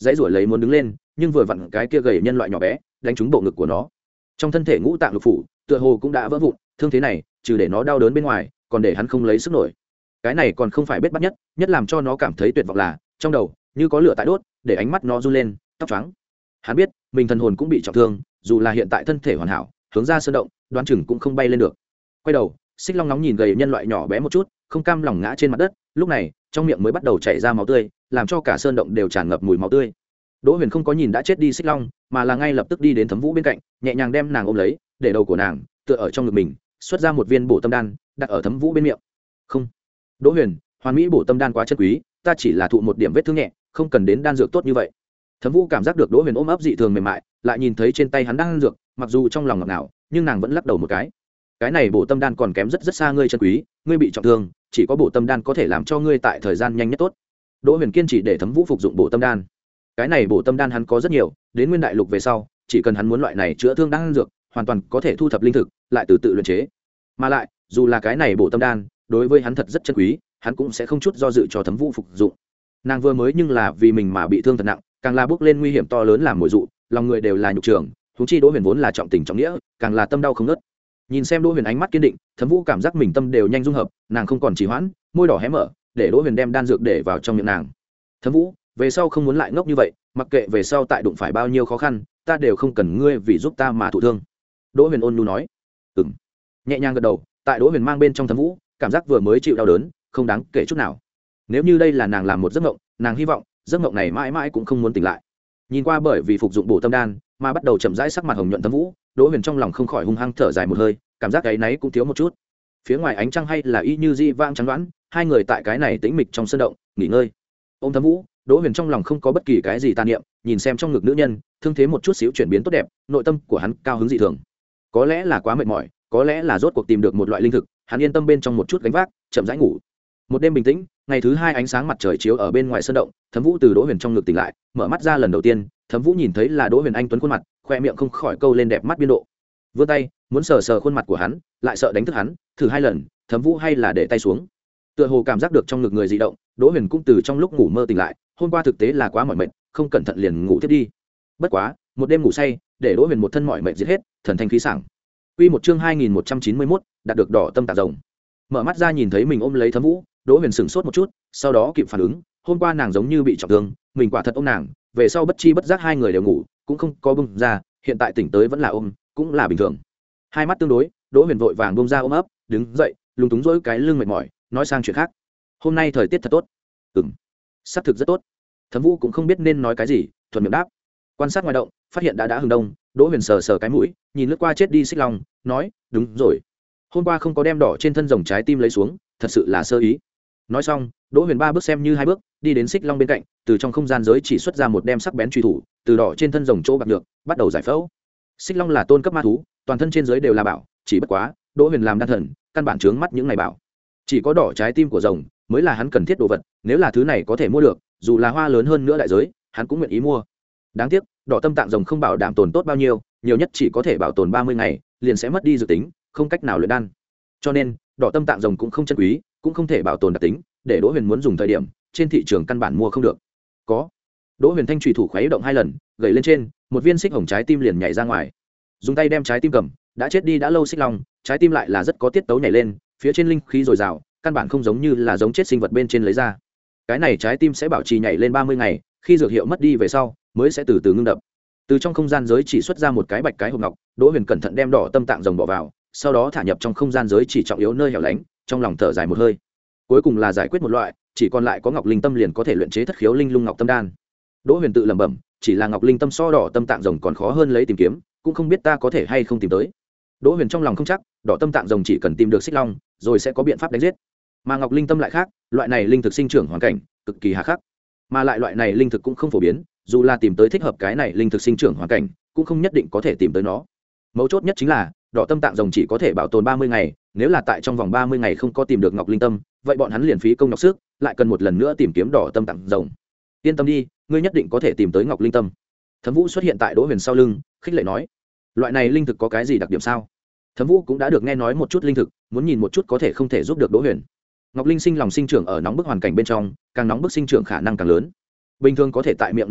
dãy ruổi lấy muốn đứng lên, nhưng vừa vặn cái kia gầy nhân loại nhỏ bé đánh trúng bộ ngực của nó. Trong thân thể ngũ tạng lục phủ tựa hồ cũng đã vỡ vụn, thương thế này trừ để nó đau đớn bên ngoài còn để hắn không lấy sức nổi. Cái này còn không phải bết bắt nhất, nhất làm cho nó cảm thấy tuyệt vọng là trong đầu như có lửa tại đốt, để ánh mắt nó run lên, tóc trắng. Hắn biết mình thần hồn cũng bị trọng thương, dù là hiện tại thân thể hoàn hảo, hướng ra sơn động đoán chừng cũng không bay lên được. Quay đầu, Xích Long nóng nhìn gầy nhân loại nhỏ bé một chút, không cam lòng ngã trên mặt đất. Lúc này trong miệng mới bắt đầu chảy ra máu tươi, làm cho cả sơn động đều tràn ngập mùi máu tươi. Đỗ Huyền không có nhìn đã chết đi Xích Long, mà là ngay lập tức đi đến Thấm Vũ bên cạnh, nhẹ nhàng đem nàng ôm lấy, để đầu của nàng tựa ở trong ngực mình, xuất ra một viên bổ tâm đan đặt ở Thấm Vũ bên miệng. Không, Đỗ Huyền, hoàn mỹ bổ tâm đan quá chân quý, ta chỉ là thụ một điểm vết thương nhẹ, không cần đến đan dược tốt như vậy. Thấm Vũ cảm giác được Đỗ Huyền ôm ấp dị thường mềm mại, lại nhìn thấy trên tay hắn đang ăn dược, mặc dù trong lòng ngọt ngào, nhưng nàng vẫn lắc đầu một cái. Cái này bổ tâm đan còn kém rất rất xa ngươi chân quý, ngươi bị trọng thương, chỉ có bổ tâm đan có thể làm cho ngươi tại thời gian nhanh nhất tốt. Đỗ Huyền kiên trì để Thấm Vũ phục dụng bổ tâm đan. Cái này bổ tâm đan hắn có rất nhiều, đến Nguyên Đại Lục về sau, chỉ cần hắn muốn loại này chữa thương đang ăn dược, hoàn toàn có thể thu thập linh thực, lại từ tự luyện chế. Mà lại, dù là cái này bổ tâm đan, đối với hắn thật rất chân quý, hắn cũng sẽ không chút do dự cho Thấm Vũ phục dụng. Nàng vừa mới nhưng là vì mình mà bị thương thật nặng, càng là bước lên nguy hiểm to lớn làm mồi dụ, lòng người đều là nhục trường, huống chi Đỗ Huyền vốn là trọng tình trọng nghĩa, càng là tâm đau không ngớt. Nhìn xem Đỗ Huyền ánh mắt kiên định, Thấm Vũ cảm giác mình tâm đều nhanh dung hợp, nàng không còn trì hoãn, môi đỏ hé mở, để Đỗ Huyền đem đan dược để vào trong miệng nàng. Thấm Vũ, về sau không muốn lại ngốc như vậy, mặc kệ về sau tại đụng phải bao nhiêu khó khăn, ta đều không cần ngươi vì giúp ta mà thụ thương. Đỗ Huyền ôn nhu nói. Ừm. Nhẹ nhàng gật đầu, tại Đỗ Huyền mang bên trong Thấm Vũ, cảm giác vừa mới chịu đau đớn, không đáng kể chút nào. Nếu như đây là nàng làm một giấc mộng, nàng hy vọng giấc mộng này mãi mãi cũng không muốn tỉnh lại. Nhìn qua bởi vì phục dụng bổ tâm đan mà bắt đầu chậm rãi sắc mặt hồng nhuận Thấm Vũ, Đỗ Huyền trong lòng không khỏi hung hăng thở dài một hơi, cảm giác cái náy cũng thiếu một chút. Phía ngoài ánh trăng hay là y như di vang trắng đoán, hai người tại cái này tĩnh mịch trong sân động nghỉ ngơi. Ôm Thấm Vũ, Đỗ Huyền trong lòng không có bất kỳ cái gì tàn niệm, nhìn xem trong ngực nữ nhân, thương thế một chút xíu chuyển biến tốt đẹp, nội tâm của hắn cao hứng dị thường. Có lẽ là quá mệt mỏi, có lẽ là rốt cuộc tìm được một loại linh thực, hắn yên tâm bên trong một chút gánh vác, chậm rãi ngủ. Một đêm bình tĩnh, ngày thứ hai ánh sáng mặt trời chiếu ở bên ngoài sân động, Thấm Vũ từ Đỗ Huyền trong ngực tỉnh lại, mở mắt ra lần đầu tiên, Thấm Vũ nhìn thấy là Đỗ Huyền anh tuấn khuôn mặt, khoe miệng không khỏi câu lên đẹp mắt biên độ. Vươn tay muốn sờ sờ khuôn mặt của hắn, lại sợ đánh thức hắn, thử hai lần, Thấm Vũ hay là để tay xuống. Tựa hồ cảm giác được trong ngực người dị động, Đỗ Huyền cũng từ trong lúc ngủ mơ tỉnh lại, hôm qua thực tế là quá mỏi mệt, không cẩn thận liền ngủ tiếp đi. Bất quá, một đêm ngủ say, để Đỗ Huyền một thân mỏi mệt giết hết, thần thanh khí sảng. Quy một chương hai nghìn một trăm chín mươi mốt, đạt được đỏ tâm tạc rồng. Mở mắt ra nhìn thấy mình ôm lấy Thấm Vũ, Đỗ Huyền sững sốt một chút, sau đó kịp phản ứng, hôm qua nàng giống như bị trọng thương, mình quả thật ôm nàng, về sau bất chi bất giác hai người đều ngủ, cũng không có bung ra, hiện tại tỉnh tới vẫn là ôm, cũng là bình thường. Hai mắt tương đối, Đỗ Huyền vội vàng bung ra ôm ấp, đứng dậy, lúng túng rỗi cái lưng mệt mỏi, nói sang chuyện khác. Hôm nay thời tiết thật tốt. Ừm, sắc thực rất tốt. Thấm Vũ cũng không biết nên nói cái gì, thuận miệng đáp. Quan sát ngoài động, phát hiện đã đã hừng đông, Đỗ Huyền sờ sờ cái mũi, nhìn lướt qua chết đi Xích Long, nói, đúng rồi, hôm qua không có đem đỏ trên thân rồng trái tim lấy xuống, thật sự là sơ ý. Nói xong, Đỗ Huyền ba bước xem như hai bước, đi đến Xích Long bên cạnh, từ trong không gian giới chỉ xuất ra một đem sắc bén truy thủ, từ đỏ trên thân rồng chỗ bạc được, bắt đầu giải phẫu. Xích Long là tôn cấp ma thú, toàn thân trên dưới đều là bảo, chỉ bất quá, Đỗ Huyền làm đan thần, căn bản chướng mắt những này bảo. Chỉ có đỏ trái tim của rồng mới là hắn cần thiết đồ vật, nếu là thứ này có thể mua được, dù là hoa lớn hơn nữa đại giới, hắn cũng nguyện ý mua. Đáng tiếc, đỏ tâm tạng rồng không bảo đảm tồn tốt bao nhiêu, nhiều nhất chỉ có thể bảo tồn ba mươi ngày, liền sẽ mất đi dự tính, không cách nào luyện đan. Cho nên, đỏ tâm tạng rồng cũng không chân quý, cũng không thể bảo tồn đặc tính, để Đỗ Huyền muốn dùng thời điểm, trên thị trường căn bản mua không được. Có. Đỗ Huyền thanh chủy thủ khuấy động hai lần, gẩy lên trên, một viên xích hồng trái tim liền nhảy ra ngoài. Dùng tay đem trái tim cầm, đã chết đi đã lâu Xích Long, trái tim lại là rất có tiết tấu nhảy lên, phía trên linh khí dồi dào, căn bản không giống như là giống chết sinh vật bên trên lấy ra. Cái này trái tim sẽ bảo trì nhảy lên ba mươi ngày, khi dược hiệu mất đi về sau, mới sẽ từ từ ngưng đập. Từ trong không gian giới chỉ xuất ra một cái bạch cái hộp ngọc, Đỗ Huyền cẩn thận đem đỏ tâm tạng rồng bỏ vào, sau đó thả nhập trong không gian giới chỉ trọng yếu nơi hẻo lánh, trong lòng thở dài một hơi. Cuối cùng là giải quyết một loại, chỉ còn lại có ngọc linh tâm liền có thể luyện chế thất khiếu linh lung ngọc tâm đan. Đỗ Huyền tự lẩm bẩm, chỉ là ngọc linh tâm so đỏ tâm tạng rồng còn khó hơn lấy tìm kiếm, cũng không biết ta có thể hay không tìm tới. Đỗ Huyền trong lòng không chắc, đỏ tâm tạng rồng chỉ cần tìm được Xích Long, rồi sẽ có biện pháp đánh giết. Mà ngọc linh tâm lại khác, loại này linh thực sinh trưởng hoàn cảnh cực kỳ hà khắc, mà lại loại này linh thực cũng không phổ biến, dù là tìm tới thích hợp cái này linh thực sinh trưởng hoàn cảnh, cũng không nhất định có thể tìm tới nó. Mấu chốt nhất chính là, đỏ tâm tạng rồng chỉ có thể bảo tồn ba mươi ngày, nếu là tại trong vòng ba mươi ngày không có tìm được ngọc linh tâm, vậy bọn hắn liền phí công nhọc sức, lại cần một lần nữa tìm kiếm đỏ tâm tạng rồng. Yên tâm đi, ngươi nhất định có thể tìm tới ngọc linh tâm. Thấm Vũ xuất hiện tại Đỗ Huyền sau lưng, khích lệ nói, loại này linh thực có cái gì đặc điểm sao? Thấm Vũ cũng đã được nghe nói một chút linh thực, muốn nhìn một chút có thể không thể giúp được Đỗ Huyền. Ngọc linh sinh lòng sinh trưởng ở nóng bức hoàn cảnh bên trong, càng nóng bức sinh trưởng khả năng càng lớn. Bình thường có thể tại miệng núi lửa,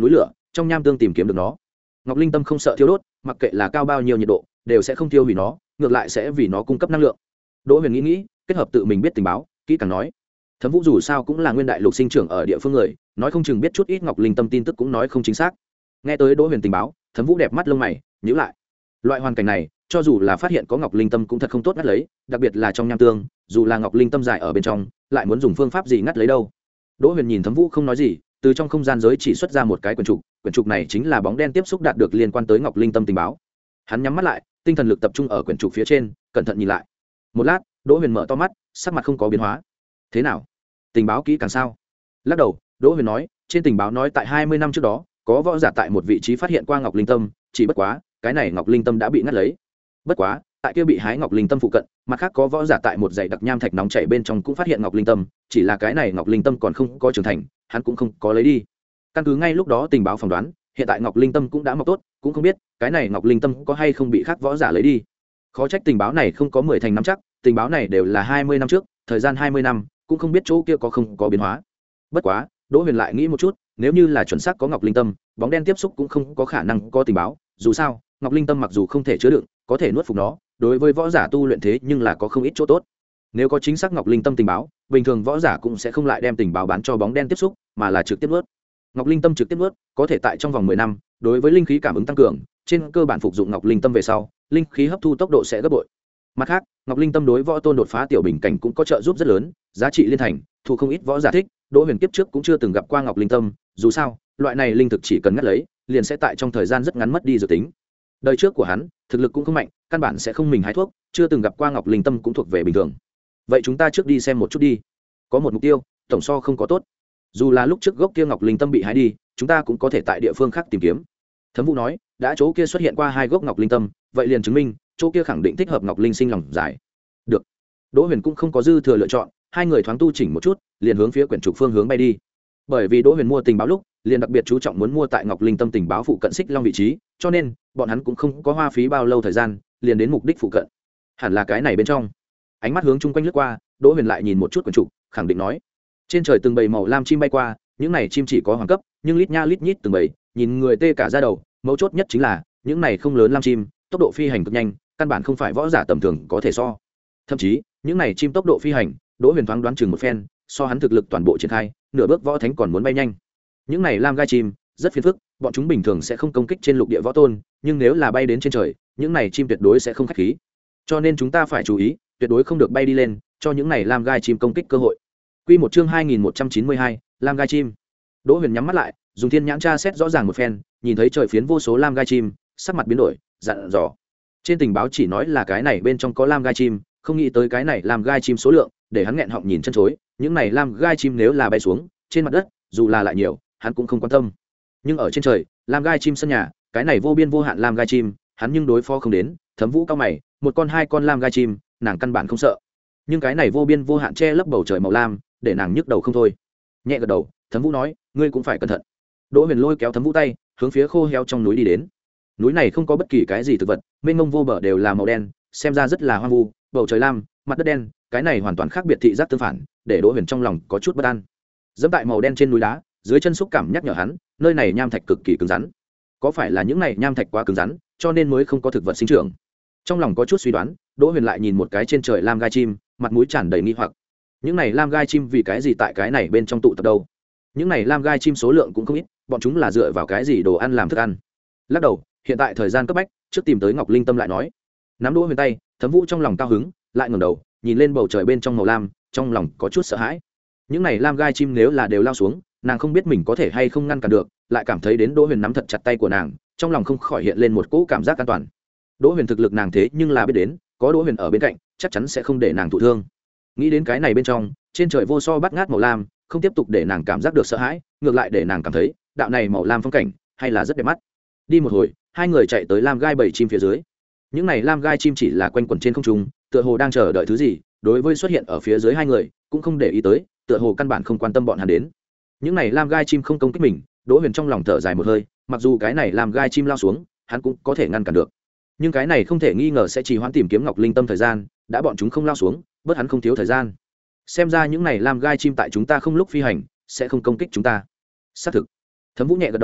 trong nham tương tìm kiếm được nó. Ngọc linh tâm không sợ thiêu đốt, mặc kệ là cao bao nhiêu nhiệt độ đều sẽ không tiêu hủy nó, ngược lại sẽ vì nó cung cấp năng lượng. Đỗ Huyền nghĩ nghĩ, kết hợp tự mình biết tình báo, kỹ càng nói. Thẩm Vũ dù sao cũng là nguyên đại lục sinh trưởng ở địa phương người, nói không chừng biết chút ít Ngọc linh tâm tin tức cũng nói không chính xác. Nghe tới Đỗ Huyền tình báo, Thẩm Vũ đẹp mắt lông mày nhíu lại. Loại hoàn cảnh này, cho dù là phát hiện có Ngọc linh tâm cũng thật không tốt ngắt lấy, đặc biệt là trong nham tương, dù là Ngọc linh tâm dài ở bên trong, lại muốn dùng phương pháp gì ngắt lấy đâu. Đỗ Huyền nhìn Thẩm Vũ không nói gì, từ trong không gian giới chỉ xuất ra một cái quyển trục, quyển trục này chính là bóng đen tiếp xúc đạt được liên quan tới Ngọc linh tâm tình báo. Hắn nhắm mắt lại, tinh thần lực tập trung ở quyển trục phía trên, cẩn thận nhìn lại. Một lát, Đỗ Huyền mở to mắt, sắc mặt không có biến hóa. Thế nào? Tình báo kỹ càng sao? Lắc đầu, Đỗ Huyền nói, trên tình báo nói tại hai mươi năm trước đó, có võ giả tại một vị trí phát hiện qua Ngọc linh tâm, chỉ bất quá, cái này Ngọc linh tâm đã bị ngắt lấy. Bất quá, tại kia bị hái Ngọc linh tâm phụ cận, mặt khác có võ giả tại một dãy đặc nham thạch nóng chảy bên trong cũng phát hiện Ngọc linh tâm, chỉ là cái này Ngọc linh tâm còn không có trưởng thành, hắn cũng không có lấy đi. Căn cứ ngay lúc đó tình báo phỏng đoán, hiện tại Ngọc linh tâm cũng đã mọc tốt, cũng không biết cái này Ngọc linh tâm có hay không bị khác võ giả lấy đi. Khó trách tình báo này không có mười thành nắm chắc, tình báo này đều là hai mươi năm trước, thời gian hai mươi năm, cũng không biết chỗ kia có không có biến hóa. Bất quá, Đỗ Huyền lại nghĩ một chút, nếu như là chuẩn xác có Ngọc linh tâm, bóng đen tiếp xúc cũng không có khả năng có tình báo, dù sao, Ngọc linh tâm mặc dù không thể chứa đựng, có thể nuốt phục nó, đối với võ giả tu luyện thế nhưng là có không ít chỗ tốt. Nếu có chính xác Ngọc linh tâm tình báo, bình thường võ giả cũng sẽ không lại đem tình báo bán cho bóng đen tiếp xúc, mà là trực tiếp nuốt. Ngọc linh tâm trực tiếp nuốt, có thể tại trong vòng mười năm, đối với linh khí cảm ứng tăng cường, trên cơ bản phục dụng Ngọc linh tâm về sau, linh khí hấp thu tốc độ sẽ gấp bội. Mặt khác, Ngọc linh tâm đối võ tôn đột phá tiểu bình cảnh cũng có trợ giúp rất lớn, giá trị liên thành, thu không ít võ giả thích. Đỗ Huyền kiếp trước cũng chưa từng gặp qua Ngọc linh tâm, dù sao, loại này linh thực chỉ cần ngắt lấy, liền sẽ tại trong thời gian rất ngắn mất đi dự tính. Đời trước của hắn, thực lực cũng không mạnh, căn bản sẽ không mình hái thuốc, chưa từng gặp qua Ngọc linh tâm cũng thuộc về bình thường. Vậy chúng ta trước đi xem một chút đi. Có một mục tiêu, tổng so không có tốt. Dù là lúc trước gốc kia Ngọc linh tâm bị hái đi, chúng ta cũng có thể tại địa phương khác tìm kiếm. Thẩm Vũ nói, đã chỗ kia xuất hiện qua hai gốc Ngọc linh tâm, vậy liền chứng minh chỗ kia khẳng định thích hợp Ngọc linh sinh lòng giải. Được. Đỗ Huyền cũng không có dư thừa lựa chọn, hai người thoáng tu chỉnh một chút, liền hướng phía quyển trục phương hướng bay đi. Bởi vì Đỗ Huyền mua tình báo lúc, liền đặc biệt chú trọng muốn mua tại Ngọc linh tâm tình báo phụ cận xích long vị trí, cho nên bọn hắn cũng không có hoa phí bao lâu thời gian, liền đến mục đích phụ cận. Hẳn là cái này bên trong. Ánh mắt hướng chung quanh lướt qua, Đỗ Huyền lại nhìn một chút quyển trục, khẳng định nói: trên trời từng bầy màu lam chim bay qua, những này chim chỉ có hoàng cấp, nhưng lít nha lít nhít từng bầy, nhìn người tê cả da đầu. Mấu chốt nhất chính là những này không lớn lam chim, tốc độ phi hành cực nhanh, căn bản không phải võ giả tầm thường có thể so. Thậm chí, những này chim tốc độ phi hành, Đỗ Huyền thoáng đoán chừng một phen, so hắn thực lực toàn bộ triển khai, nửa bước võ thánh còn muốn bay nhanh. Những này lam gai chim rất phiền phức, bọn chúng bình thường sẽ không công kích trên lục địa võ tôn, nhưng nếu là bay đến trên trời, những này chim tuyệt đối sẽ không khách khí. Cho nên chúng ta phải chú ý, tuyệt đối không được bay đi lên, cho những này lam gai chim công kích cơ hội. Quy một chương hai nghìn một trăm chín mươi hai, lam gai chim. Đỗ Huyền nhắm mắt lại, dùng thiên nhãn tra xét rõ ràng một phen, nhìn thấy trời phiến vô số lam gai chim, sắc mặt biến đổi, dặn dò. Trên tình báo chỉ nói là cái này bên trong có lam gai chim, không nghĩ tới cái này lam gai chim số lượng, để hắn nghẹn họng nhìn chân chối. Những này lam gai chim nếu là bay xuống trên mặt đất, dù là lại nhiều, hắn cũng không quan tâm. Nhưng ở trên trời, lam gai chim sân nhà, cái này vô biên vô hạn lam gai chim, hắn nhưng đối phó không đến. Thẩm Vũ cao mày, một con hai con lam gai chim, nàng căn bản không sợ. Nhưng cái này vô biên vô hạn che lấp bầu trời màu lam, để nàng nhức đầu không thôi. Nhẹ gật đầu, Thẩm Vũ nói, ngươi cũng phải cẩn thận. Đỗ Huyền lôi kéo Thẩm Vũ tay, hướng phía khô héo trong núi đi đến. Núi này không có bất kỳ cái gì thực vật, mênh mông vô bờ đều là màu đen, xem ra rất là hoang vu, bầu trời lam, mặt đất đen, cái này hoàn toàn khác biệt thị giác tương phản, để Đỗ Huyền trong lòng có chút bất an. Dẫm tại màu đen trên núi đá, dưới chân xúc cảm nhắc nhở hắn, nơi này nham thạch cực kỳ cứng rắn. Có phải là những này nham thạch quá cứng rắn, cho nên mới không có thực vật sinh trưởng? Trong lòng có chút suy đoán, Đỗ Huyền lại nhìn một cái trên trời lam gai chim, mặt mũi tràn đầy nghi hoặc. Những này lam gai chim vì cái gì tại cái này bên trong tụ tập đâu? Những này lam gai chim số lượng cũng không ít, bọn chúng là dựa vào cái gì đồ ăn làm thức ăn? Lắc đầu, hiện tại thời gian cấp bách, trước tìm tới Ngọc linh tâm lại nói. Nắm Đỗ Huyền tay, Thẩm Vũ trong lòng cao hứng, lại ngẩng đầu, nhìn lên bầu trời bên trong màu lam, trong lòng có chút sợ hãi. Những này lam gai chim nếu là đều lao xuống, nàng không biết mình có thể hay không ngăn cản được, lại cảm thấy đến Đỗ Huyền nắm thật chặt tay của nàng, trong lòng không khỏi hiện lên một cỗ cảm giác an toàn. Đỗ Huyền thực lực nàng thế nhưng là biết đến, có Đỗ Huyền ở bên cạnh, chắc chắn sẽ không để nàng thụ thương. Nghĩ đến cái này bên trong, trên trời vô so bát ngát màu lam, không tiếp tục để nàng cảm giác được sợ hãi, ngược lại để nàng cảm thấy, đạo này màu lam phong cảnh hay là rất đẹp mắt. Đi một hồi, hai người chạy tới lam gai bầy chim phía dưới. Những này lam gai chim chỉ là quanh quẩn trên không trung, tựa hồ đang chờ đợi thứ gì, đối với xuất hiện ở phía dưới hai người, cũng không để ý tới, tựa hồ căn bản không quan tâm bọn hắn đến. Những này lam gai chim không công kích mình, Đỗ Huyền trong lòng thở dài một hơi, mặc dù cái này lam gai chim lao xuống, hắn cũng có thể ngăn cản được. Nhưng cái này không thể nghi ngờ sẽ trì hoãn tìm kiếm Ngọc linh tâm thời gian, đã bọn chúng không lao xuống, bớt hắn không thiếu thời gian. Xem ra những này lam gai chim tại chúng ta không lúc phi hành, sẽ không công kích chúng ta. Xác thực. Thẩm Vũ nhẹ gật đầu,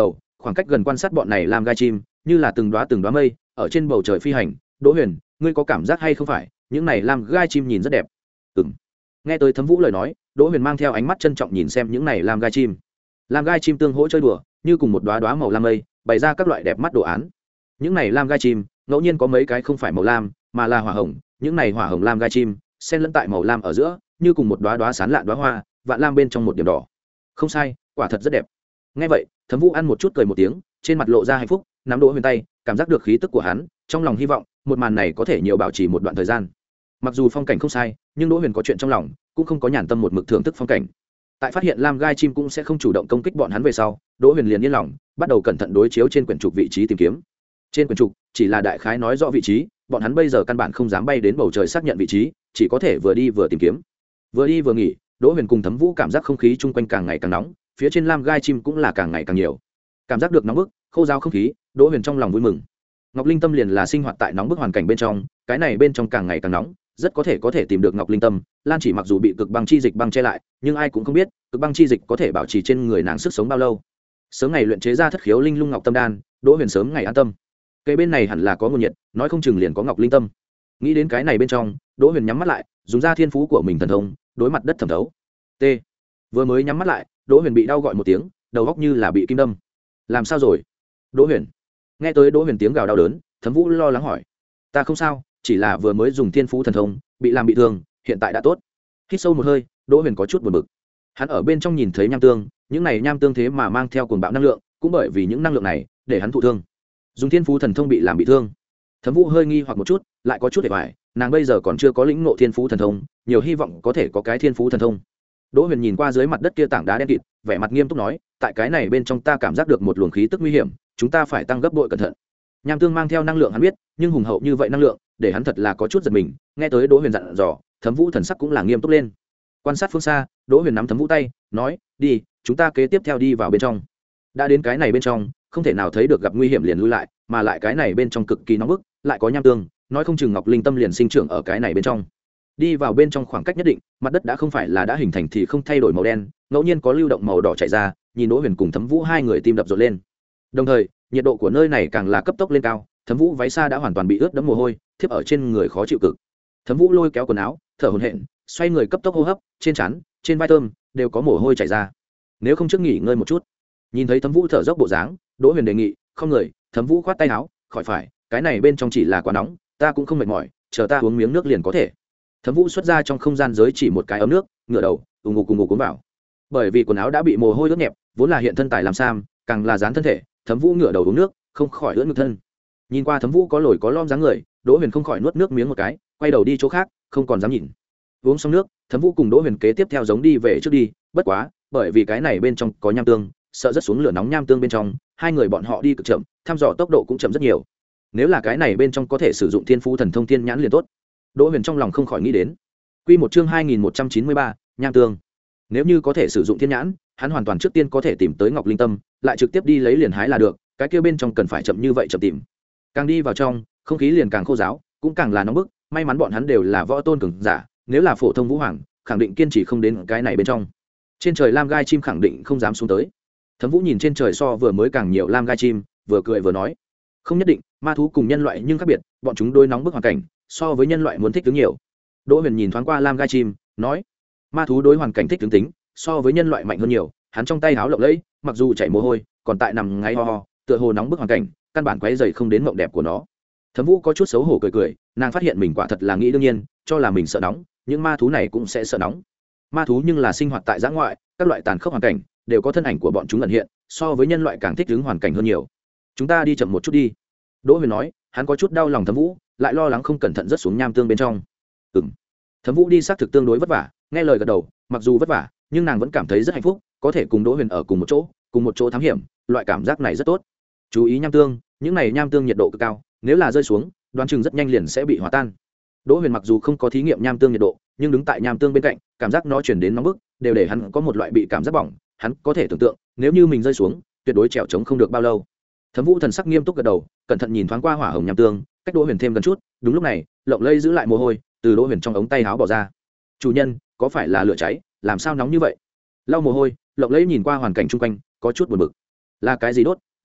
khoảng cách gần quan sát bọn này làm gai chim như là từng đoá từng đoá mây ở trên bầu trời phi hành. Đỗ Huyền, ngươi có cảm giác hay không phải những này làm gai chim nhìn rất đẹp? Ừm. Nghe tới Thấm Vũ lời nói, Đỗ Huyền mang theo ánh mắt trân trọng nhìn xem những này làm gai chim. Làm gai chim tương hỗ chơi đùa như cùng một đoá đoá màu lam mây bày ra các loại đẹp mắt đồ án. Những này lam gai chim ngẫu nhiên có mấy cái không phải màu lam mà là hỏa hồng, những này hỏa hồng lam gai chim xen lẫn tại màu lam ở giữa như cùng một đoá đoá sán lạn đoá hoa vạn lam bên trong một điểm đỏ. Không sai, quả thật rất đẹp. Nghe vậy, Thấm Vũ ăn một chút cười một tiếng, trên mặt lộ ra hạnh phúc, nắm Đỗ Huyền tay, cảm giác được khí tức của hắn, trong lòng hy vọng một màn này có thể nhiều bảo trì một đoạn thời gian. Mặc dù phong cảnh không sai, nhưng Đỗ Huyền có chuyện trong lòng, cũng không có nhàn tâm một mực thưởng thức phong cảnh. Tại phát hiện lam gai chim cũng sẽ không chủ động công kích bọn hắn về sau, Đỗ Huyền liền yên lòng, bắt đầu cẩn thận đối chiếu trên quyển trục vị trí tìm kiếm. Trên quyển trục chỉ là đại khái nói rõ vị trí, bọn hắn bây giờ căn bản không dám bay đến bầu trời xác nhận vị trí, chỉ có thể vừa đi vừa tìm kiếm. Vừa đi vừa nghỉ, Đỗ Huyền cùng Thấm Vũ cảm giác không khí chung quanh càng ngày càng nóng, phía trên lam gai chim cũng là càng ngày càng nhiều. Cảm giác được nóng bức, khô ráo không khí, Đỗ Huyền trong lòng vui mừng. Ngọc Linh Tâm liền là sinh hoạt tại nóng bức hoàn cảnh bên trong, cái này bên trong càng ngày càng nóng, rất có thể có thể tìm được Ngọc Linh Tâm. Lan Chỉ mặc dù bị cực băng chi dịch băng che lại, nhưng ai cũng không biết, cực băng chi dịch có thể bảo trì trên người nàng sức sống bao lâu. Sớm ngày luyện chế ra Thất Khiếu Linh Lung Ngọc Tâm đan, Đỗ Huyền sớm ngày an tâm. Cây bên này hẳn là có nguồn nhiệt, nói không chừng liền có Ngọc Linh Tâm. Nghĩ đến cái này bên trong, Đỗ Huyền nhắm mắt lại, dùng ra thiên phú của mình thần thông, đối mặt đất thẩm thấu. T. Vừa mới nhắm mắt lại, Đỗ Huyền bị đau gọi một tiếng, đầu óc như là bị kim đâm. Làm sao rồi? Đỗ Huyền. Nghe tới Đỗ Huyền tiếng gào đau đớn, Thấm Vũ lo lắng hỏi. Ta không sao, chỉ là vừa mới dùng thiên phú thần thông, bị làm bị thương, hiện tại đã tốt. Hít sâu một hơi, Đỗ Huyền có chút buồn bực. Hắn ở bên trong nhìn thấy nham tương, những này nham tương thế mà mang theo cuồng bạo năng lượng, cũng bởi vì những năng lượng này, để hắn thụ thương. Dùng thiên phú thần thông bị làm bị thương. Thấm Vũ hơi nghi hoặc một chút, lại có chút để hoài, nàng bây giờ còn chưa có lĩnh ngộ thiên phú thần thông, nhiều hy vọng có thể có cái thiên phú thần thông. Đỗ Huyền nhìn qua dưới mặt đất kia tảng đá đen kịt, vẻ mặt nghiêm túc nói, tại cái này bên trong ta cảm giác được một luồng khí tức nguy hiểm, chúng ta phải tăng gấp bội cẩn thận. Nham tương mang theo năng lượng hắn biết, nhưng hùng hậu như vậy năng lượng, để hắn thật là có chút giật mình. Nghe tới Đỗ Huyền dặn dò, Thấm Vũ thần sắc cũng là nghiêm túc lên. Quan sát phương xa, Đỗ Huyền nắm Thấm Vũ tay, nói, đi, chúng ta kế tiếp theo đi vào bên trong. Đã đến cái này bên trong, không thể nào thấy được gặp nguy hiểm liền lui lại, mà lại cái này bên trong cực kỳ nóng bức, lại có nham tương, nói không chừng Ngọc Linh Tâm liền sinh trưởng ở cái này bên trong. Đi vào bên trong khoảng cách nhất định, mặt đất đã không phải là đã hình thành thì không thay đổi màu đen, ngẫu nhiên có lưu động màu đỏ chảy ra, nhìn Đỗ Huyền cùng Thấm Vũ hai người tim đập rộn lên. Đồng thời, nhiệt độ của nơi này càng là cấp tốc lên cao, Thấm Vũ váy xa đã hoàn toàn bị ướt đẫm mồ hôi, thiếp ở trên người khó chịu cực. Thấm Vũ lôi kéo quần áo, thở hổn hển, xoay người cấp tốc hô hấp, trên trán, trên vai thơm đều có mồ hôi chảy ra. Nếu không trước nghỉ ngơi một chút. Nhìn thấy Thấm Vũ thở dốc bộ dáng, Đỗ Huyền đề nghị, không người, Thấm Vũ khoát tay áo, khỏi phải, cái này bên trong chỉ là quá nóng, ta cũng không mệt mỏi, chờ ta uống miếng nước liền có thể. Thấm Vũ xuất ra trong không gian giới chỉ một cái ấm nước, ngửa đầu, ù ngục cùng ngục cuốn vào. Bởi vì quần áo đã bị mồ hôi ướt nhẹp, vốn là hiện thân tài làm sam, càng là dán thân thể, Thấm Vũ ngửa đầu uống nước, không khỏi ướt ngực thân. Nhìn qua Thấm Vũ có lồi có lõm dáng người, Đỗ Huyền không khỏi nuốt nước miếng một cái, quay đầu đi chỗ khác, không còn dám nhìn. Uống xong nước, Thấm Vũ cùng Đỗ Huyền kế tiếp theo giống đi về trước đi, bất quá, bởi vì cái này bên trong có nham tương, sợ rất xuống lửa nóng nham tương bên trong, hai người bọn họ đi cực chậm, thăm dò tốc độ cũng chậm rất nhiều. Nếu là cái này bên trong có thể sử dụng thiên phú thần thông thiên nhãn liền tốt. Đỗ Huyền trong lòng không khỏi nghĩ đến. Quy một chương hai nghìn một trăm chín mươi ba, nham tương. Nếu như có thể sử dụng thiên nhãn, hắn hoàn toàn trước tiên có thể tìm tới Ngọc Linh Tâm, lại trực tiếp đi lấy liền hái là được, cái kia bên trong cần phải chậm như vậy chậm tìm. Càng đi vào trong, không khí liền càng khô ráo, cũng càng là nóng bức, may mắn bọn hắn đều là võ tôn cường giả, nếu là phổ thông vũ hoàng, khẳng định kiên trì không đến cái này bên trong. Trên trời lam gai chim khẳng định không dám xuống tới. Thấm Vũ nhìn trên trời so vừa mới càng nhiều lam gai chim, vừa cười vừa nói, không nhất định, ma thú cùng nhân loại nhưng khác biệt, bọn chúng đối nóng bức hoàn cảnh, so với nhân loại muốn thích ứng nhiều. Đỗ Huyền nhìn thoáng qua lam gai chim, nói, ma thú đối hoàn cảnh thích ứng tính, so với nhân loại mạnh hơn nhiều. Hắn trong tay háo lộng lẫy, mặc dù chảy mồ hôi, còn tại nằm ngáy ho ho, tựa hồ nóng bức hoàn cảnh, căn bản quấy rầy không đến mộng đẹp của nó. Thấm Vũ có chút xấu hổ cười cười, nàng phát hiện mình quả thật là nghĩ đương nhiên, cho là mình sợ nóng, nhưng ma thú này cũng sẽ sợ nóng. Ma thú nhưng là sinh hoạt tại dã ngoại, các loại tàn khốc hoàn cảnh đều có thân ảnh của bọn chúng ẩn hiện, so với nhân loại càng thích ứng hoàn cảnh hơn nhiều. Chúng ta đi chậm một chút đi. Đỗ Huyền nói, hắn có chút đau lòng Thấm Vũ, lại lo lắng không cẩn thận rớt xuống nham tương bên trong. Ừm. Thấm Vũ đi xác thực tương đối vất vả, nghe lời gật đầu, mặc dù vất vả, nhưng nàng vẫn cảm thấy rất hạnh phúc, có thể cùng Đỗ Huyền ở cùng một chỗ, cùng một chỗ thám hiểm, loại cảm giác này rất tốt. Chú ý nham tương, những này nham tương nhiệt độ cực cao, nếu là rơi xuống, đoán chừng rất nhanh liền sẽ bị hòa tan. Đỗ Huyền mặc dù không có thí nghiệm nham tương nhiệt độ, nhưng đứng tại nham tương bên cạnh, cảm giác nó truyền đến nóng bức, đều để hắn có một loại bị cảm giác bỏng, hắn có thể tưởng tượng, nếu như mình rơi xuống, tuyệt đối trèo chống không được bao lâu. Thấm Vũ thần sắc nghiêm túc gật đầu, cẩn thận nhìn thoáng qua hỏa hồng nham tương, cách Đỗ Huyền thêm gần chút, đúng lúc này, Lộng Lây giữ lại mồ hôi, từ Đỗ Huyền trong ống tay áo bỏ ra. "Chủ nhân, có phải là lửa cháy, làm sao nóng như vậy?" Lau mồ hôi, Lộng Lây nhìn qua hoàn cảnh xung quanh, có chút buồn bực. "Là cái gì đốt,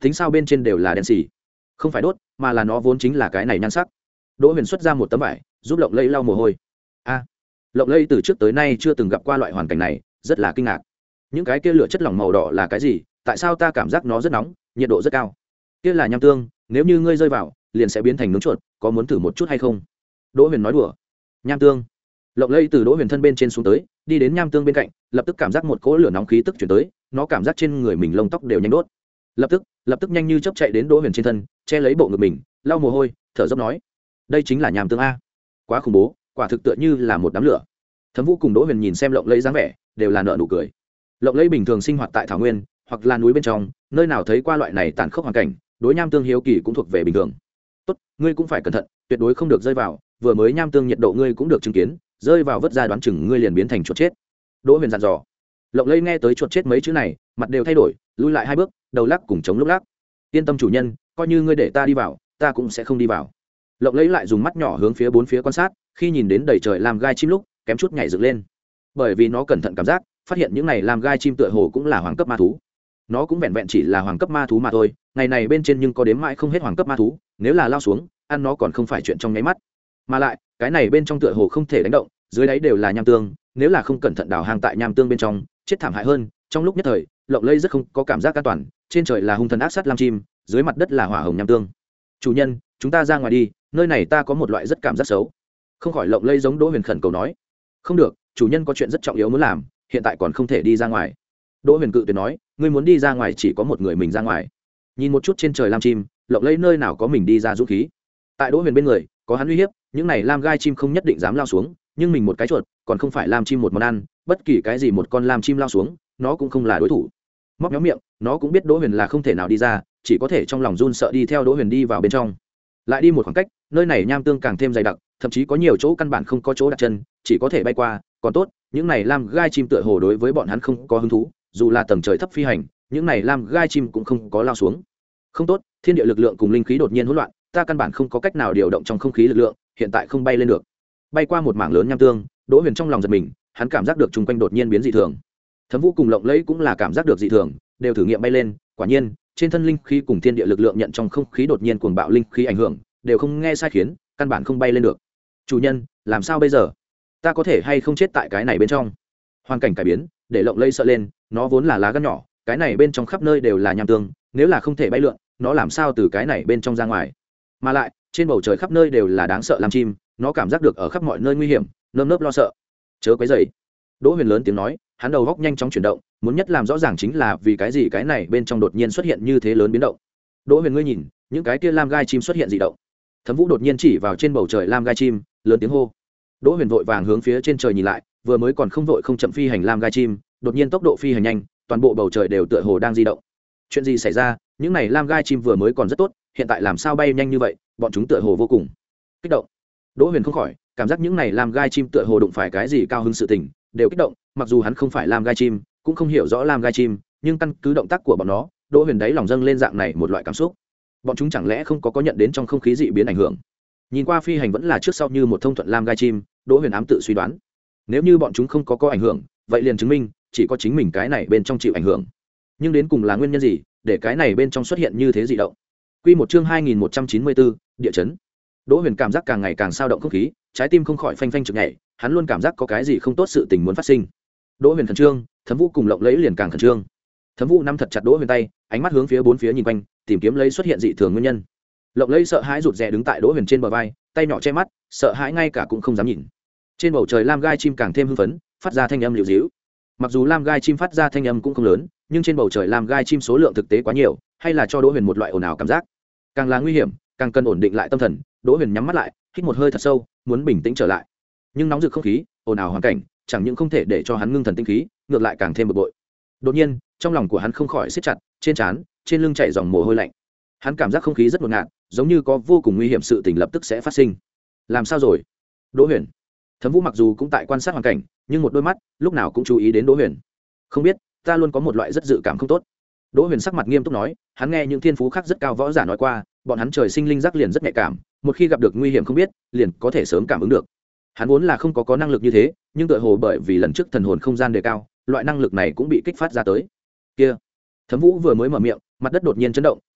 tính sao bên trên đều là đen xì, không phải đốt mà là nó vốn chính là cái này nhan sắc. Đỗ Huyền xuất ra một tấm vải giúp Lộng Lẫy lau mồ hôi. A, Lộng Lẫy từ trước tới nay chưa từng gặp qua loại hoàn cảnh này, rất là kinh ngạc. Những cái kia lửa chất lỏng màu đỏ là cái gì? Tại sao ta cảm giác nó rất nóng, nhiệt độ rất cao? Kia là nham tương, nếu như ngươi rơi vào liền sẽ biến thành nướng chuột, có muốn thử một chút hay không? Đỗ Huyền nói đùa. Nham tương. Lộng Lẫy từ Đỗ Huyền thân bên trên xuống tới, đi đến nham tương bên cạnh, lập tức cảm giác một cỗ lửa nóng khí tức chuyển tới, nó cảm giác trên người mình lông tóc đều nhanh đốt. Lập tức, lập tức nhanh như chớp chạy đến Đỗ Huyền trên thân, che lấy bộ ngực mình, lau mồ hôi, thở dốc nói: "Đây chính là nham tương a, quá khủng bố, quả thực tựa như là một đám lửa." Thẩm Vũ cùng Đỗ Huyền nhìn xem Lộng Lẫy dáng vẻ, đều là nở nụ cười. Lộng Lẫy bình thường sinh hoạt tại thảo nguyên, hoặc là núi bên trong, nơi nào thấy qua loại này tàn khốc hoàn cảnh, đối nham tương hiếu kỳ cũng thuộc về bình thường. "Tốt, ngươi cũng phải cẩn thận, tuyệt đối không được rơi vào, vừa mới nham tương nhiệt độ ngươi cũng được chứng kiến, rơi vào vớt ra đoán chừng ngươi liền biến thành chuột chết." Đỗ Huyền dặn dò. Lộng Lẫy nghe tới chuột chết mấy chữ này, mặt đều thay đổi, lùi lại hai bước, đầu lắc cùng chống lúc lắc. "Yên tâm chủ nhân, coi như ngươi để ta đi vào, ta cũng sẽ không đi vào." Lộng Lẫy lại dùng mắt nhỏ hướng phía bốn phía quan sát, khi nhìn đến đầy trời làm gai chim lúc, kém chút nhảy dựng lên. Bởi vì nó cẩn thận cảm giác, phát hiện những này làm gai chim tựa hồ cũng là hoàng cấp ma thú. Nó cũng vẹn vẹn chỉ là hoàng cấp ma thú mà thôi, ngày này bên trên nhưng có đếm mãi không hết hoàng cấp ma thú, nếu là lao xuống, ăn nó còn không phải chuyện trong nháy mắt. Mà lại, cái này bên trong tựa hồ không thể đánh động, dưới đáy đều là nham tương, nếu là không cẩn thận đào hang tại nham tương bên trong, chết thảm hại hơn. Trong lúc nhất thời, Lộng Lẫy rất không có cảm giác an toàn, trên trời là hung thần ác sát lam chim, dưới mặt đất là hỏa hồng nham tương. "Chủ nhân, chúng ta ra ngoài đi, nơi này ta có một loại rất cảm giác xấu." Không khỏi Lộng Lẫy giống Đỗ Huyền khẩn cầu nói. "Không được, chủ nhân có chuyện rất trọng yếu muốn làm, hiện tại còn không thể đi ra ngoài." Đỗ Huyền cự tuyệt nói, "Ngươi muốn đi ra ngoài chỉ có một người mình ra ngoài." Nhìn một chút trên trời lam chim, Lộng Lẫy nơi nào có mình đi ra dũng khí. Tại Đỗ Huyền bên người, có hắn uy hiếp, những này lam gai chim không nhất định dám lao xuống, nhưng mình một cái chuột, còn không phải lam chim một món ăn, bất kỳ cái gì một con lam chim lao xuống, nó cũng không là đối thủ. Móc méo miệng, nó cũng biết Đỗ Huyền là không thể nào đi ra, chỉ có thể trong lòng run sợ đi theo Đỗ Huyền đi vào bên trong. Lại đi một khoảng cách, nơi này nham tương càng thêm dày đặc, thậm chí có nhiều chỗ căn bản không có chỗ đặt chân, chỉ có thể bay qua. Còn tốt, những này lam gai chim tựa hồ đối với bọn hắn không có hứng thú, dù là tầng trời thấp phi hành, những này lam gai chim cũng không có lao xuống. Không tốt, thiên địa lực lượng cùng linh khí đột nhiên hỗn loạn, ta căn bản không có cách nào điều động trong không khí lực lượng, hiện tại không bay lên được. Bay qua một mảng lớn nham tương, Đỗ Huyền trong lòng giật mình, hắn cảm giác được chung quanh đột nhiên biến dị thường. Thẩm Vũ cùng Lộng Lẫy cũng là cảm giác được dị thường, đều thử nghiệm bay lên, quả nhiên, trên thân linh khí cùng thiên địa lực lượng nhận trong không khí đột nhiên cuồng bạo linh khí ảnh hưởng, đều không nghe sai khiến, căn bản không bay lên được. "Chủ nhân, làm sao bây giờ? Ta có thể hay không chết tại cái này bên trong?" Hoàn cảnh cải biến, để Lộng Lẫy sợ lên, nó vốn là lá gan nhỏ, cái này bên trong khắp nơi đều là nham tương, nếu là không thể bay lượn, nó làm sao từ cái này bên trong ra ngoài? Mà lại, trên bầu trời khắp nơi đều là đáng sợ lam chim, nó cảm giác được ở khắp mọi nơi nguy hiểm, nơm nớp lo sợ. "Chớ quấy rầy." Đỗ Huyền lớn tiếng nói, hắn đầu góc nhanh chóng chuyển động, muốn nhất làm rõ ràng chính là vì cái gì cái này bên trong đột nhiên xuất hiện như thế lớn biến động. "Đỗ Huyền ngươi nhìn, những cái kia lam gai chim xuất hiện dị động." Thẩm Vũ đột nhiên chỉ vào trên bầu trời lam gai chim, lớn tiếng hô. Đỗ Huyền vội vàng hướng phía trên trời nhìn lại, vừa mới còn không vội không chậm phi hành lam gai chim, đột nhiên tốc độ phi hành nhanh, toàn bộ bầu trời đều tựa hồ đang di động. Chuyện gì xảy ra? Những này lam gai chim vừa mới còn rất tốt, hiện tại làm sao bay nhanh như vậy? Bọn chúng tựa hồ vô cùng kích động. Đỗ Huyền không khỏi cảm giác những này lam gai chim tựa hồ đụng phải cái gì cao hứng sự tình, đều kích động. Mặc dù hắn không phải lam gai chim, cũng không hiểu rõ lam gai chim, nhưng căn cứ động tác của bọn nó, Đỗ Huyền đáy lòng dâng lên dạng này một loại cảm xúc. Bọn chúng chẳng lẽ không có có nhận đến trong không khí dị biến ảnh hưởng? Nhìn qua phi hành vẫn là trước sau như một thông thuận lam gai chim, Đỗ Huyền ám tự suy đoán, nếu như bọn chúng không có có ảnh hưởng, vậy liền chứng minh chỉ có chính mình cái này bên trong chịu ảnh hưởng. Nhưng đến cùng là nguyên nhân gì để cái này bên trong xuất hiện như thế dị động? Quy một chương hai nghìn một trăm chín mươi bốn, địa chấn. Đỗ Huyền cảm giác càng ngày càng sao động không khí, trái tim không khỏi phanh phanh chực nhảy, hắn luôn cảm giác có cái gì không tốt sự tình muốn phát sinh. Đỗ Huyền khẩn trương, Thẩm Vũ cùng Lộng Lẫy liền càng khẩn trương. Thẩm Vũ nắm thật chặt Đỗ Huyền tay, ánh mắt hướng phía bốn phía nhìn quanh, tìm kiếm lấy xuất hiện dị thường nguyên nhân. Lộng Lẫy sợ hãi rụt rè đứng tại Đỗ Huyền trên bờ vai, tay nhỏ che mắt, sợ hãi ngay cả cũng không dám nhìn. Trên bầu trời lam gai chim càng thêm hưng phấn, phát ra thanh âm liễu díu. Mặc dù lam gai chim phát ra thanh âm cũng không lớn, nhưng trên bầu trời lam gai chim số lượng thực tế quá nhiều, hay là cho Đỗ Huyền một loại ồn ào cảm giác. Càng là nguy hiểm, càng cần ổn định lại tâm thần. Đỗ Huyền nhắm mắt lại, hít một hơi thật sâu, muốn bình tĩnh trở lại. Nhưng nóng rực không khí, ồn ào hoàn cảnh, chẳng những không thể để cho hắn ngưng thần tinh khí, ngược lại càng thêm bực bội. Đột nhiên, trong lòng của hắn không khỏi siết chặt, trên trán, trên lưng chảy dòng mồ hôi lạnh. Hắn cảm giác không khí rất ngột ngạt, giống như có vô cùng nguy hiểm sự tình lập tức sẽ phát sinh. Làm sao rồi? Đỗ Huyền. Thẩm Vũ mặc dù cũng tại quan sát hoàn cảnh, nhưng một đôi mắt lúc nào cũng chú ý đến Đỗ Huyền. Không biết, ta luôn có một loại rất dự cảm không tốt. Đỗ Huyền sắc mặt nghiêm túc nói, hắn nghe những thiên phú khác rất cao võ giả nói qua, bọn hắn trời sinh linh giác liền rất nhạy cảm, một khi gặp được nguy hiểm không biết, liền có thể sớm cảm ứng được. Hắn vốn là không có có năng lực như thế, nhưng tựa hồ bởi vì lần trước thần hồn không gian đề cao, loại năng lực này cũng bị kích phát ra tới. Kia, Thẩm Vũ vừa mới mở miệng, mặt đất đột nhiên chấn động,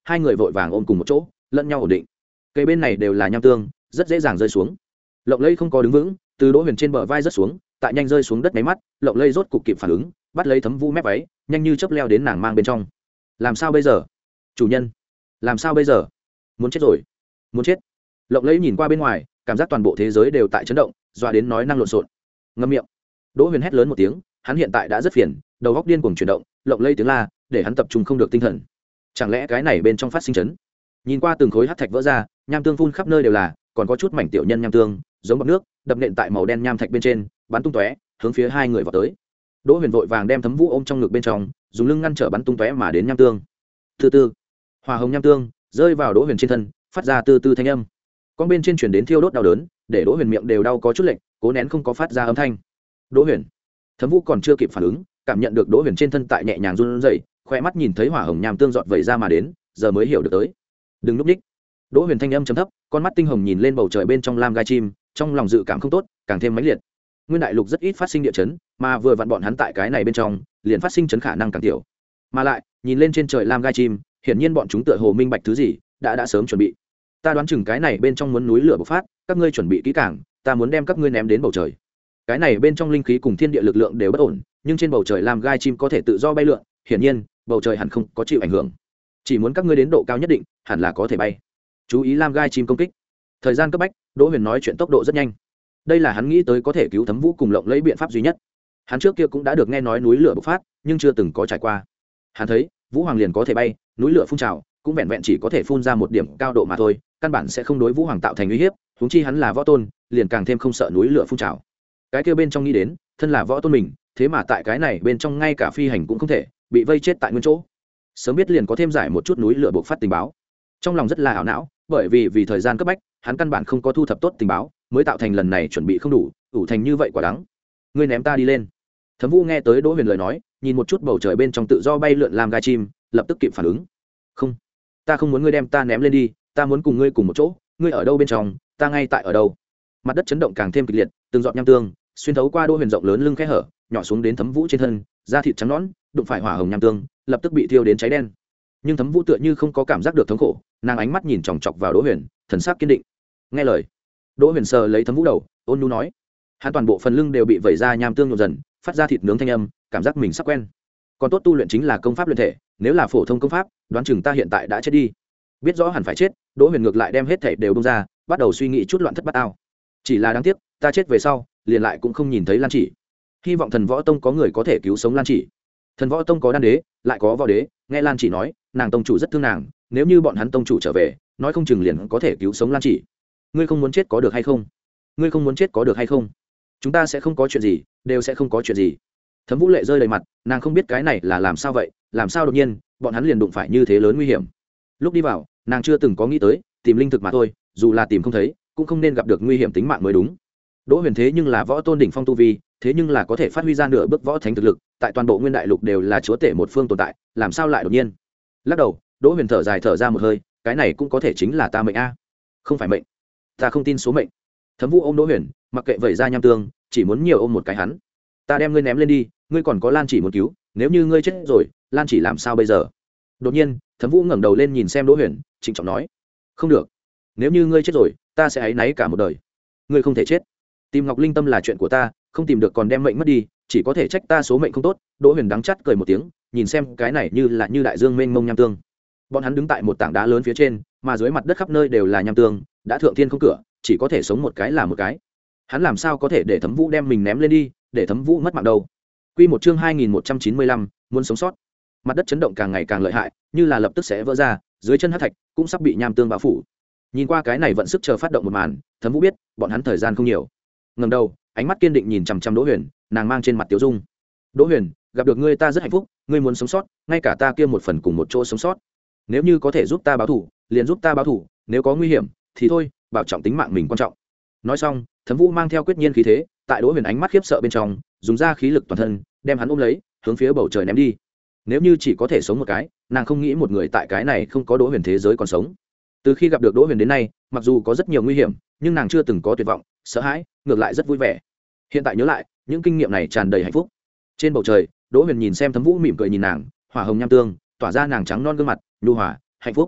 hai người vội vàng ôm cùng một chỗ lẫn nhau ổn định. Cây bên này đều là nham tương, rất dễ dàng rơi xuống. Lộng Lẫy không có đứng vững, từ Đỗ Huyền trên bờ vai rớt xuống, tại nhanh rơi xuống đất mấy mắt, Lộng Lẫy rốt cục kịp phản ứng, bắt lấy Thấm Vũ mép váy, nhanh như chớp leo đến nàng mang bên trong. Làm sao bây giờ? Chủ nhân, làm sao bây giờ? Muốn chết rồi, muốn chết. Lộng Lẫy nhìn qua bên ngoài, cảm giác toàn bộ thế giới đều tại chấn động, dọa đến nói năng lộn xộn. Ngậm miệng. Đỗ Huyền hét lớn một tiếng, hắn hiện tại đã rất phiền, đầu óc điên cuồng chuyển động, Lộng Lẫy tiếng la, để hắn tập trung không được tinh thần. Chẳng lẽ cái này bên trong phát sinh chấn? Nhìn qua từng khối hắc thạch vỡ ra, nham tương phun khắp nơi đều là, còn có chút mảnh tiểu nhân nham tương, giống bọt nước, đập nện tại màu đen nham thạch bên trên, bắn tung tóe, hướng phía hai người vào tới. Đỗ Huyền vội vàng đem Thấm Vũ ôm trong ngực bên trong, dùng lưng ngăn trở bắn tung tóe mà đến nham tương. Từ từ, hỏa hồng nham tương rơi vào Đỗ Huyền trên thân, phát ra từ từ thanh âm. Con bên trên truyền đến thiêu đốt đau đớn, để Đỗ Huyền miệng đều đau có chút lệch, cố nén không có phát ra âm thanh. Đỗ Huyền, Thấm Vũ còn chưa kịp phản ứng, cảm nhận được Đỗ Huyền trên thân tại nhẹ nhàng run rẩy, khoe mắt nhìn thấy hỏa hồng nham tương giọt vẩy ra mà đến, giờ mới hiểu được tới. Đừng núp ních. Đỗ Huyền thanh âm trầm thấp, con mắt tinh hồng nhìn lên bầu trời bên trong lam gai chim, trong lòng dự cảm không tốt, càng thêm mãnh liệt. Nguyên đại lục rất ít phát sinh địa chấn, mà vừa vặn bọn hắn tại cái này bên trong, liền phát sinh chấn khả năng càng tiểu. Mà lại, nhìn lên trên trời lam gai chim, hiển nhiên bọn chúng tựa hồ minh bạch thứ gì, đã đã sớm chuẩn bị. Ta đoán chừng cái này bên trong muốn núi lửa bộc phát, các ngươi chuẩn bị kỹ càng, ta muốn đem các ngươi ném đến bầu trời. Cái này bên trong linh khí cùng thiên địa lực lượng đều bất ổn, nhưng trên bầu trời lam gai chim có thể tự do bay lượn, hiển nhiên, bầu trời hẳn không có chịu ảnh hưởng. Chỉ muốn các ngươi đến độ cao nhất định, hẳn là có thể bay. Chú ý lam gai chim công kích. Thời gian cấp bách, Đỗ Huyền nói chuyện tốc độ rất nhanh. Đây là hắn nghĩ tới có thể cứu Thấm Vũ cùng Lộng Lẫy biện pháp duy nhất. Hắn trước kia cũng đã được nghe nói núi lửa bộc phát, nhưng chưa từng có trải qua. Hắn thấy, Vũ Hoàng liền có thể bay, núi lửa phun trào, cũng vẹn vẹn chỉ có thể phun ra một điểm cao độ mà thôi, căn bản sẽ không đối Vũ Hoàng tạo thành uy hiếp, huống chi hắn là võ tôn, liền càng thêm không sợ núi lửa phun trào. Cái kia bên trong nghĩ đến, thân là võ tôn mình, thế mà tại cái này bên trong ngay cả phi hành cũng không thể, bị vây chết tại nguyên chỗ. Sớm biết liền có thêm giải một chút núi lửa bộc phát tình báo. Trong lòng rất là ảo não, bởi vì vì thời gian cấp bách, hắn căn bản không có thu thập tốt tình báo, mới tạo thành lần này chuẩn bị không đủ, ủ thành như vậy quả đắng. Ngươi ném ta đi lên. Thấm Vũ nghe tới Đỗ Huyền lời nói, nhìn một chút bầu trời bên trong tự do bay lượn làm gai chim, lập tức kịp phản ứng. Không, ta không muốn ngươi đem ta ném lên đi, ta muốn cùng ngươi cùng một chỗ, ngươi ở đâu bên trong, ta ngay tại ở đâu. Mặt đất chấn động càng thêm kịch liệt, từng giọt nham tương xuyên thấu qua Đỗ Huyền rộng lớn lưng khe hở, nhỏ xuống đến Thấm Vũ trên thân, da thịt trắng nõn, đụng phải hỏa hồng nham tương, lập tức bị thiêu đến cháy đen. Nhưng Thấm Vũ tựa như không có cảm giác được thống khổ, nàng ánh mắt nhìn chòng chọc vào Đỗ Huyền, thần sắc kiên định. Nghe lời. Đỗ Huyền sờ lấy Thấm Vũ đầu, ôn nhu nói. Hắn toàn bộ phần lưng đều bị vẩy ra nham tương nhộn dần, phát ra thịt nướng thanh âm, cảm giác mình sắp quen. Còn tốt tu luyện chính là công pháp luyện thể, nếu là phổ thông công pháp, đoán chừng ta hiện tại đã chết đi. Biết rõ hẳn phải chết, Đỗ Huyền ngược lại đem hết thảy đều bung ra, bắt đầu suy nghĩ chút loạn thất bát ao. Chỉ là đáng tiếc, ta chết về sau, liền lại cũng không nhìn thấy Lan Chỉ. Hy vọng Thần Võ Tông có người có thể cứu sống Lan Chỉ. Thần Võ Tông có đan đế, lại có võ đế, nghe Lan Chỉ nói, nàng tông chủ rất thương nàng, nếu như bọn hắn tông chủ trở về, nói không chừng liền có thể cứu sống Lan Chỉ. Ngươi không muốn chết có được hay không? Ngươi không muốn chết có được hay không? Chúng ta sẽ không có chuyện gì, đều sẽ không có chuyện gì. Thấm Vũ lệ rơi đầy mặt, nàng không biết cái này là làm sao vậy, làm sao đột nhiên, bọn hắn liền đụng phải như thế lớn nguy hiểm. Lúc đi vào, nàng chưa từng có nghĩ tới, tìm linh thực mà thôi, dù là tìm không thấy, cũng không nên gặp được nguy hiểm tính mạng mới đúng. Đỗ Huyền thế nhưng là võ tôn đỉnh phong tu vi, thế nhưng là có thể phát huy ra nửa bước võ thánh thực lực, tại toàn bộ nguyên đại lục đều là chúa tể một phương tồn tại, làm sao lại đột nhiên? Lắc đầu, Đỗ Huyền thở dài thở ra một hơi, cái này cũng có thể chính là ta mệnh a. Không phải mệnh, ta không tin số mệnh. Thấm Vũ ôm Đỗ Huyền, mặc kệ vẩy ra nham tương, chỉ muốn nhiều ôm một cái hắn. Ta đem ngươi ném lên đi, ngươi còn có Lan Chỉ muốn cứu, nếu như ngươi chết rồi, Lan Chỉ làm sao bây giờ? Đột nhiên, Thấm Vũ ngẩng đầu lên nhìn xem Đỗ Huyền, trịnh trọng nói: không được, nếu như ngươi chết rồi, ta sẽ áy náy cả một đời. Ngươi không thể chết. Tìm Ngọc Linh Tâm là chuyện của ta, không tìm được còn đem mệnh mất đi, chỉ có thể trách ta số mệnh không tốt. Đỗ Huyền đắng chắt cười một tiếng, nhìn xem cái này như là như đại dương mênh mông nham tương. Bọn hắn đứng tại một tảng đá lớn phía trên, mà dưới mặt đất khắp nơi đều là nham tương, đã thượng thiên không cửa, chỉ có thể sống một cái là một cái. Hắn làm sao có thể để Thấm Vũ đem mình ném lên đi, để Thấm Vũ mất mạng đâu? Quy một chương hai nghìn một trăm chín mươi lăm, muốn sống sót. Mặt đất chấn động càng ngày càng lợi hại, như là lập tức sẽ vỡ ra, dưới chân hắc thạch cũng sắp bị nham tương bao phủ. Nhìn qua cái này vận sức chờ phát động một màn, Thấm Vũ biết, bọn hắn thời gian không nhiều. Ngẩng đầu, ánh mắt kiên định nhìn chằm chằm Đỗ Huyền, nàng mang trên mặt tiểu dung. Đỗ Huyền, gặp được ngươi ta rất hạnh phúc, ngươi muốn sống sót, ngay cả ta kia một phần cùng một chỗ sống sót. Nếu như có thể giúp ta báo thù, liền giúp ta báo thù, nếu có nguy hiểm thì thôi, bảo trọng tính mạng mình quan trọng. Nói xong, Thấm Vũ mang theo quyết nhiên khí thế, tại Đỗ Huyền ánh mắt khiếp sợ bên trong, dùng ra khí lực toàn thân, đem hắn ôm lấy, hướng phía bầu trời ném đi. Nếu như chỉ có thể sống một cái, nàng không nghĩ một người tại cái này không có Đỗ Huyền thế giới còn sống. Từ khi gặp được Đỗ Huyền đến nay, mặc dù có rất nhiều nguy hiểm, nhưng nàng chưa từng có tuyệt vọng, sợ hãi, ngược lại rất vui vẻ. Hiện tại nhớ lại, những kinh nghiệm này tràn đầy hạnh phúc. Trên bầu trời, Đỗ Huyền nhìn xem Thấm Vũ mỉm cười nhìn nàng, hỏa hồng nham tương tỏa ra nàng trắng non gương mặt, nhu hòa, hạnh phúc.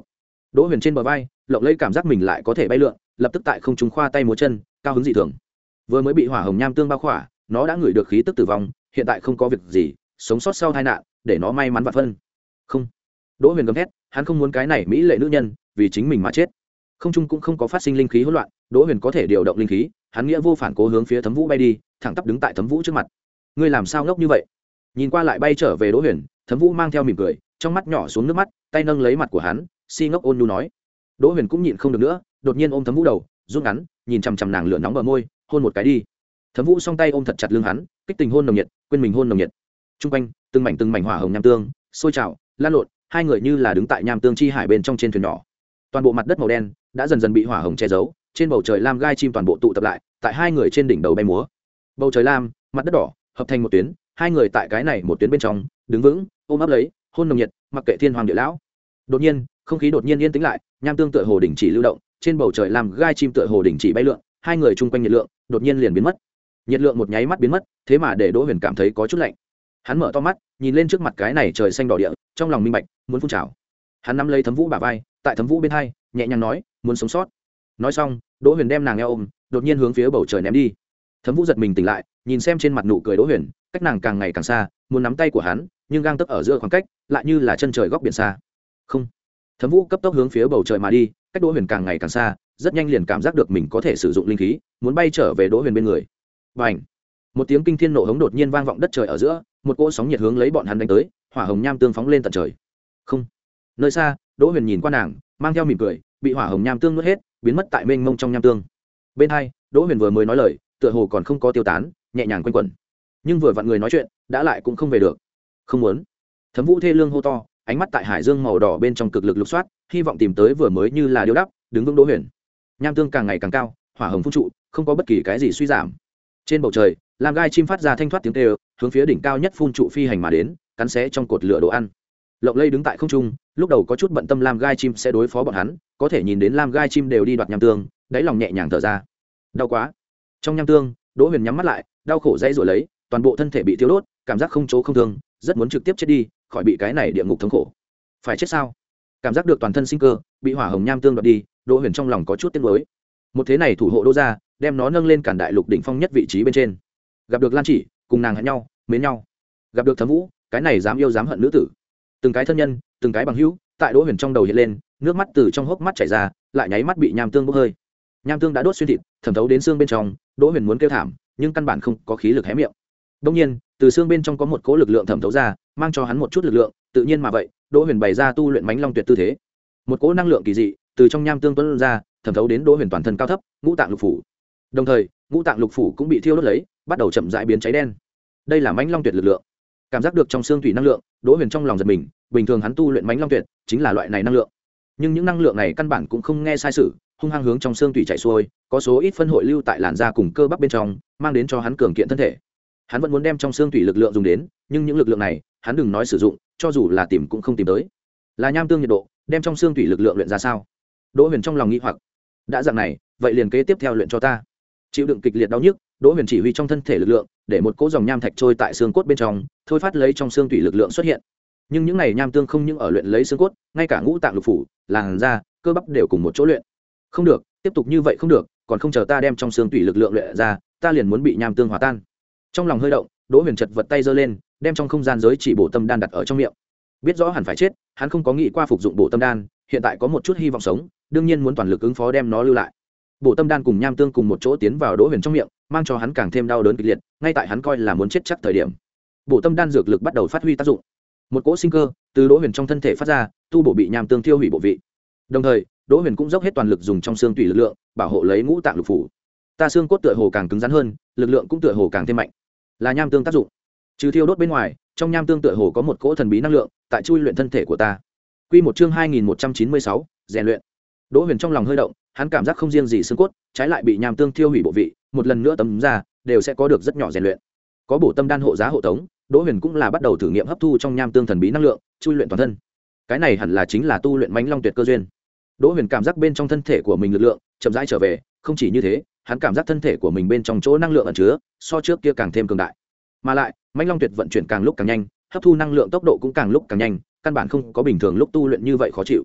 Đỗ Huyền trên bờ vai lộng lẫy cảm giác mình lại có thể bay lượn, lập tức tại không trung khoa tay múa chân, cao hứng dị thường. Vừa mới bị hỏa hồng nham tương bao khỏa, nó đã ngửi được khí tức tử vong, hiện tại không có việc gì, sống sót sau tai nạn, để nó may mắn vạn phân. Không. Đỗ Huyền gầm thét, hắn không muốn cái này mỹ lệ nữ nhân vì chính mình mà chết. Không trung cũng không có phát sinh linh khí hỗn loạn, Đỗ Huyền có thể điều động linh khí, hắn nghĩa vô phản cố hướng phía Thấm Vũ bay đi, thẳng tắp đứng tại Thấm Vũ trước mặt. Ngươi làm sao ngốc như vậy? Nhìn qua lại bay trở về Đỗ Huyền, Thấm Vũ mang theo mỉm cười, trong mắt nhỏ xuống nước mắt, tay nâng lấy mặt của hắn, si ngốc ôn nhu nói. Đỗ Huyền cũng nhịn không được nữa, đột nhiên ôm Thấm Vũ đầu, rút ngắn, nhìn chằm chằm nàng lửa nóng bờ môi, hôn một cái đi. Thấm Vũ song tay ôm thật chặt lưng hắn, kích tình hôn nồng nhiệt, quên mình hôn nồng nhiệt. Trung quanh, từng mảnh từng mảnh hỏa hồng nham tương, sôi trào, lan lộn, hai người như là đứng tại nham tương chi hải bên trong trên thuyền nhỏ. Toàn bộ mặt đất màu đen đã dần dần bị hỏa hồng che giấu, trên bầu trời lam gai chim toàn bộ tụ tập lại, tại hai người trên đỉnh đầu bay múa. Bầu trời lam, mặt đất đỏ, hợp thành một tuyến, hai người tại cái này một tuyến bên trong, đứng vững, ôm ấp lấy, hôn nồng nhiệt, mặc kệ thiên hoàng địa lão. Đột nhiên, không khí đột nhiên yên tĩnh lại, nham tương tựa hồ đỉnh chỉ lưu động, trên bầu trời lam gai chim tựa hồ đỉnh chỉ bay lượn, hai người chung quanh nhiệt lượng đột nhiên liền biến mất. Nhiệt lượng một nháy mắt biến mất, thế mà để Đỗ Huyền cảm thấy có chút lạnh. Hắn mở to mắt, nhìn lên trước mặt cái này trời xanh đỏ địa, trong lòng minh bạch, muốn phun trào. Hắn nắm lấy Thấm Vũ bả vai, tại Thấm Vũ bên hai, nhẹ nhàng nói, muốn sống sót. Nói xong, Đỗ Huyền đem nàng eo ôm, đột nhiên hướng phía bầu trời ném đi. Thấm Vũ giật mình tỉnh lại, nhìn xem trên mặt nụ cười Đỗ Huyền, cách nàng càng ngày càng xa, muốn nắm tay của hắn, nhưng gang tấc ở giữa khoảng cách, lại như là chân trời góc biển xa. Không. Thấm Vũ cấp tốc hướng phía bầu trời mà đi, cách Đỗ Huyền càng ngày càng xa, rất nhanh liền cảm giác được mình có thể sử dụng linh khí, muốn bay trở về Đỗ Huyền bên người. Bành! Một tiếng kinh thiên nổ hống đột nhiên vang vọng đất trời ở giữa, một cỗ sóng nhiệt hướng lấy bọn hắn đánh tới, hỏa hồng nham tương phóng lên tận trời. Không. Nơi xa, Đỗ Huyền nhìn qua nàng, mang theo mỉm cười, bị hỏa hồng nham tương nuốt hết, biến mất tại mênh mông trong nham tương. Bên hai, Đỗ Huyền vừa mới nói lời, tựa hồ còn không có tiêu tán, nhẹ nhàng quanh quẩn. Nhưng vừa vặn người nói chuyện, đã lại cũng không về được. Không muốn. Thấm Vũ thê lương hô to, ánh mắt tại hải dương màu đỏ bên trong cực lực lục soát, hy vọng tìm tới vừa mới như là điêu đắp, đứng vững Đỗ Huyền. Nham tương càng ngày càng cao, hỏa hồng phun trụ, không có bất kỳ cái gì suy giảm. Trên bầu trời, làm gai chim phát ra thanh thoát tiếng kêu, hướng phía đỉnh cao nhất phun trụ phi hành mà đến, cắn xé trong cột lửa đồ ăn. Lộng Lây đứng tại không trung, lúc đầu có chút bận tâm lam gai chim sẽ đối phó bọn hắn, có thể nhìn đến lam gai chim đều đi đoạt nham tương, đáy lòng nhẹ nhàng thở ra. Đau quá. Trong nham tương, Đỗ Huyền nhắm mắt lại, đau khổ dãy rủa lấy, toàn bộ thân thể bị thiêu đốt, cảm giác không chỗ không thương, rất muốn trực tiếp chết đi, khỏi bị cái này địa ngục thống khổ. Phải chết sao? Cảm giác được toàn thân sinh cơ bị hỏa hồng nham tương đoạt đi, Đỗ Huyền trong lòng có chút tiếc nuối. Một thế này thủ hộ Đỗ gia, đem nó nâng lên cản đại lục đỉnh phong nhất vị trí bên trên. Gặp được Lan Chỉ, cùng nàng hẹn nhau, mến nhau. Gặp được Thấm Vũ, cái này dám yêu dám hận nữ tử. Từng cái thân nhân, từng cái bằng hữu, tại Đỗ Huyền trong đầu hiện lên, nước mắt từ trong hốc mắt chảy ra, lại nháy mắt bị nham tương bốc hơi. Nham tương đã đốt xuyên thịt, thẩm thấu đến xương bên trong, Đỗ Huyền muốn kêu thảm, nhưng căn bản không có khí lực hé miệng. Đương nhiên, từ xương bên trong có một cỗ lực lượng thẩm thấu ra, mang cho hắn một chút lực lượng, tự nhiên mà vậy, Đỗ Huyền bày ra tu luyện Mãnh Long Tuyệt tư thế. Một cỗ năng lượng kỳ dị từ trong nham tương tuôn ra, thẩm thấu đến Đỗ Huyền toàn thân cao thấp, ngũ tạng lục phủ. Đồng thời, ngũ tạng lục phủ cũng bị thiêu đốt lấy, bắt đầu chậm rãi biến cháy đen. Đây là Mãnh Long Tuyệt lực lượng. Cảm giác được trong xương thủy năng lượng, Đỗ Huyền trong lòng giật mình, bình thường hắn tu luyện Mãnh Long Tuyệt chính là loại này năng lượng. Nhưng những năng lượng này căn bản cũng không nghe sai sử, hung hăng hướng trong xương thủy chảy xuôi, có số ít phân hội lưu tại làn da cùng cơ bắp bên trong, mang đến cho hắn cường kiện thân thể. Hắn vẫn muốn đem trong xương thủy lực lượng dùng đến, nhưng những lực lượng này, hắn đừng nói sử dụng, cho dù là tìm cũng không tìm tới. Là nham tương nhiệt độ, đem trong xương thủy lực lượng luyện ra sao? Đỗ Huyền trong lòng nghĩ hoặc. Đã dạng này, vậy liền kế tiếp theo luyện cho ta. Chịu đựng kịch liệt đau nhức, Đỗ Huyền chỉ huy trong thân thể lực lượng, để một cỗ dòng nham thạch trôi tại xương cốt bên trong, thôi phát lấy trong xương thủy lực lượng xuất hiện. Nhưng những này nham tương không những ở luyện lấy xương cốt, ngay cả ngũ tạng lục phủ, làn da, cơ bắp đều cùng một chỗ luyện. Không được, tiếp tục như vậy không được, còn không chờ ta đem trong xương thủy lực lượng luyện ra, ta liền muốn bị nham tương hòa tan. Trong lòng hơi động, Đỗ Huyền chật vật tay giơ lên, đem trong không gian giới chỉ bổ tâm đan đặt ở trong miệng. Biết rõ hẳn phải chết, hắn không có nghĩ qua phục dụng bổ tâm đan, hiện tại có một chút hy vọng sống, đương nhiên muốn toàn lực ứng phó đem nó lưu lại. Bổ tâm đan cùng nham tương cùng một chỗ tiến vào Đỗ Huyền trong miệng, mang cho hắn càng thêm đau đớn kịch liệt, ngay tại hắn coi là muốn chết chắc thời điểm. Bổ tâm đan dược lực bắt đầu phát huy tác dụng. Một cỗ sinh cơ từ Đỗ Huyền trong thân thể phát ra, tu bổ bị nham tương tiêu hủy bộ vị. Đồng thời, Đỗ Huyền cũng dốc hết toàn lực dùng trong xương tủy lực lượng, bảo hộ lấy ngũ tạng lục phủ. Ta xương cốt tựa hồ càng cứng rắn hơn, lực lượng cũng tựa hồ càng thêm mạnh. Là nham tương tác dụng. Trừ thiêu đốt bên ngoài, trong nham tương tựa hồ có một cỗ thần bí năng lượng, tại chui luyện thân thể của ta. Quy một chương hai nghìn một trăm chín mươi sáu, rèn luyện. Đỗ Huyền trong lòng hơi động, hắn cảm giác không riêng gì xương cốt, trái lại bị nham tương tiêu hủy bộ vị, một lần nữa tấm ra, đều sẽ có được rất nhỏ rèn luyện. Có bổ tâm đan hộ giá hộ tống, Đỗ Huyền cũng là bắt đầu thử nghiệm hấp thu trong nham tương thần bí năng lượng, chui luyện toàn thân. Cái này hẳn là chính là tu luyện Mãnh Long Tuyệt cơ duyên. Đỗ Huyền cảm giác bên trong thân thể của mình lực lượng chậm rãi trở về, không chỉ như thế, hắn cảm giác thân thể của mình bên trong chỗ năng lượng ẩn chứa, so trước kia càng thêm cường đại. Mà lại, Mãnh Long Tuyệt vận chuyển càng lúc càng nhanh, hấp thu năng lượng tốc độ cũng càng lúc càng nhanh, căn bản không có bình thường lúc tu luyện như vậy khó chịu.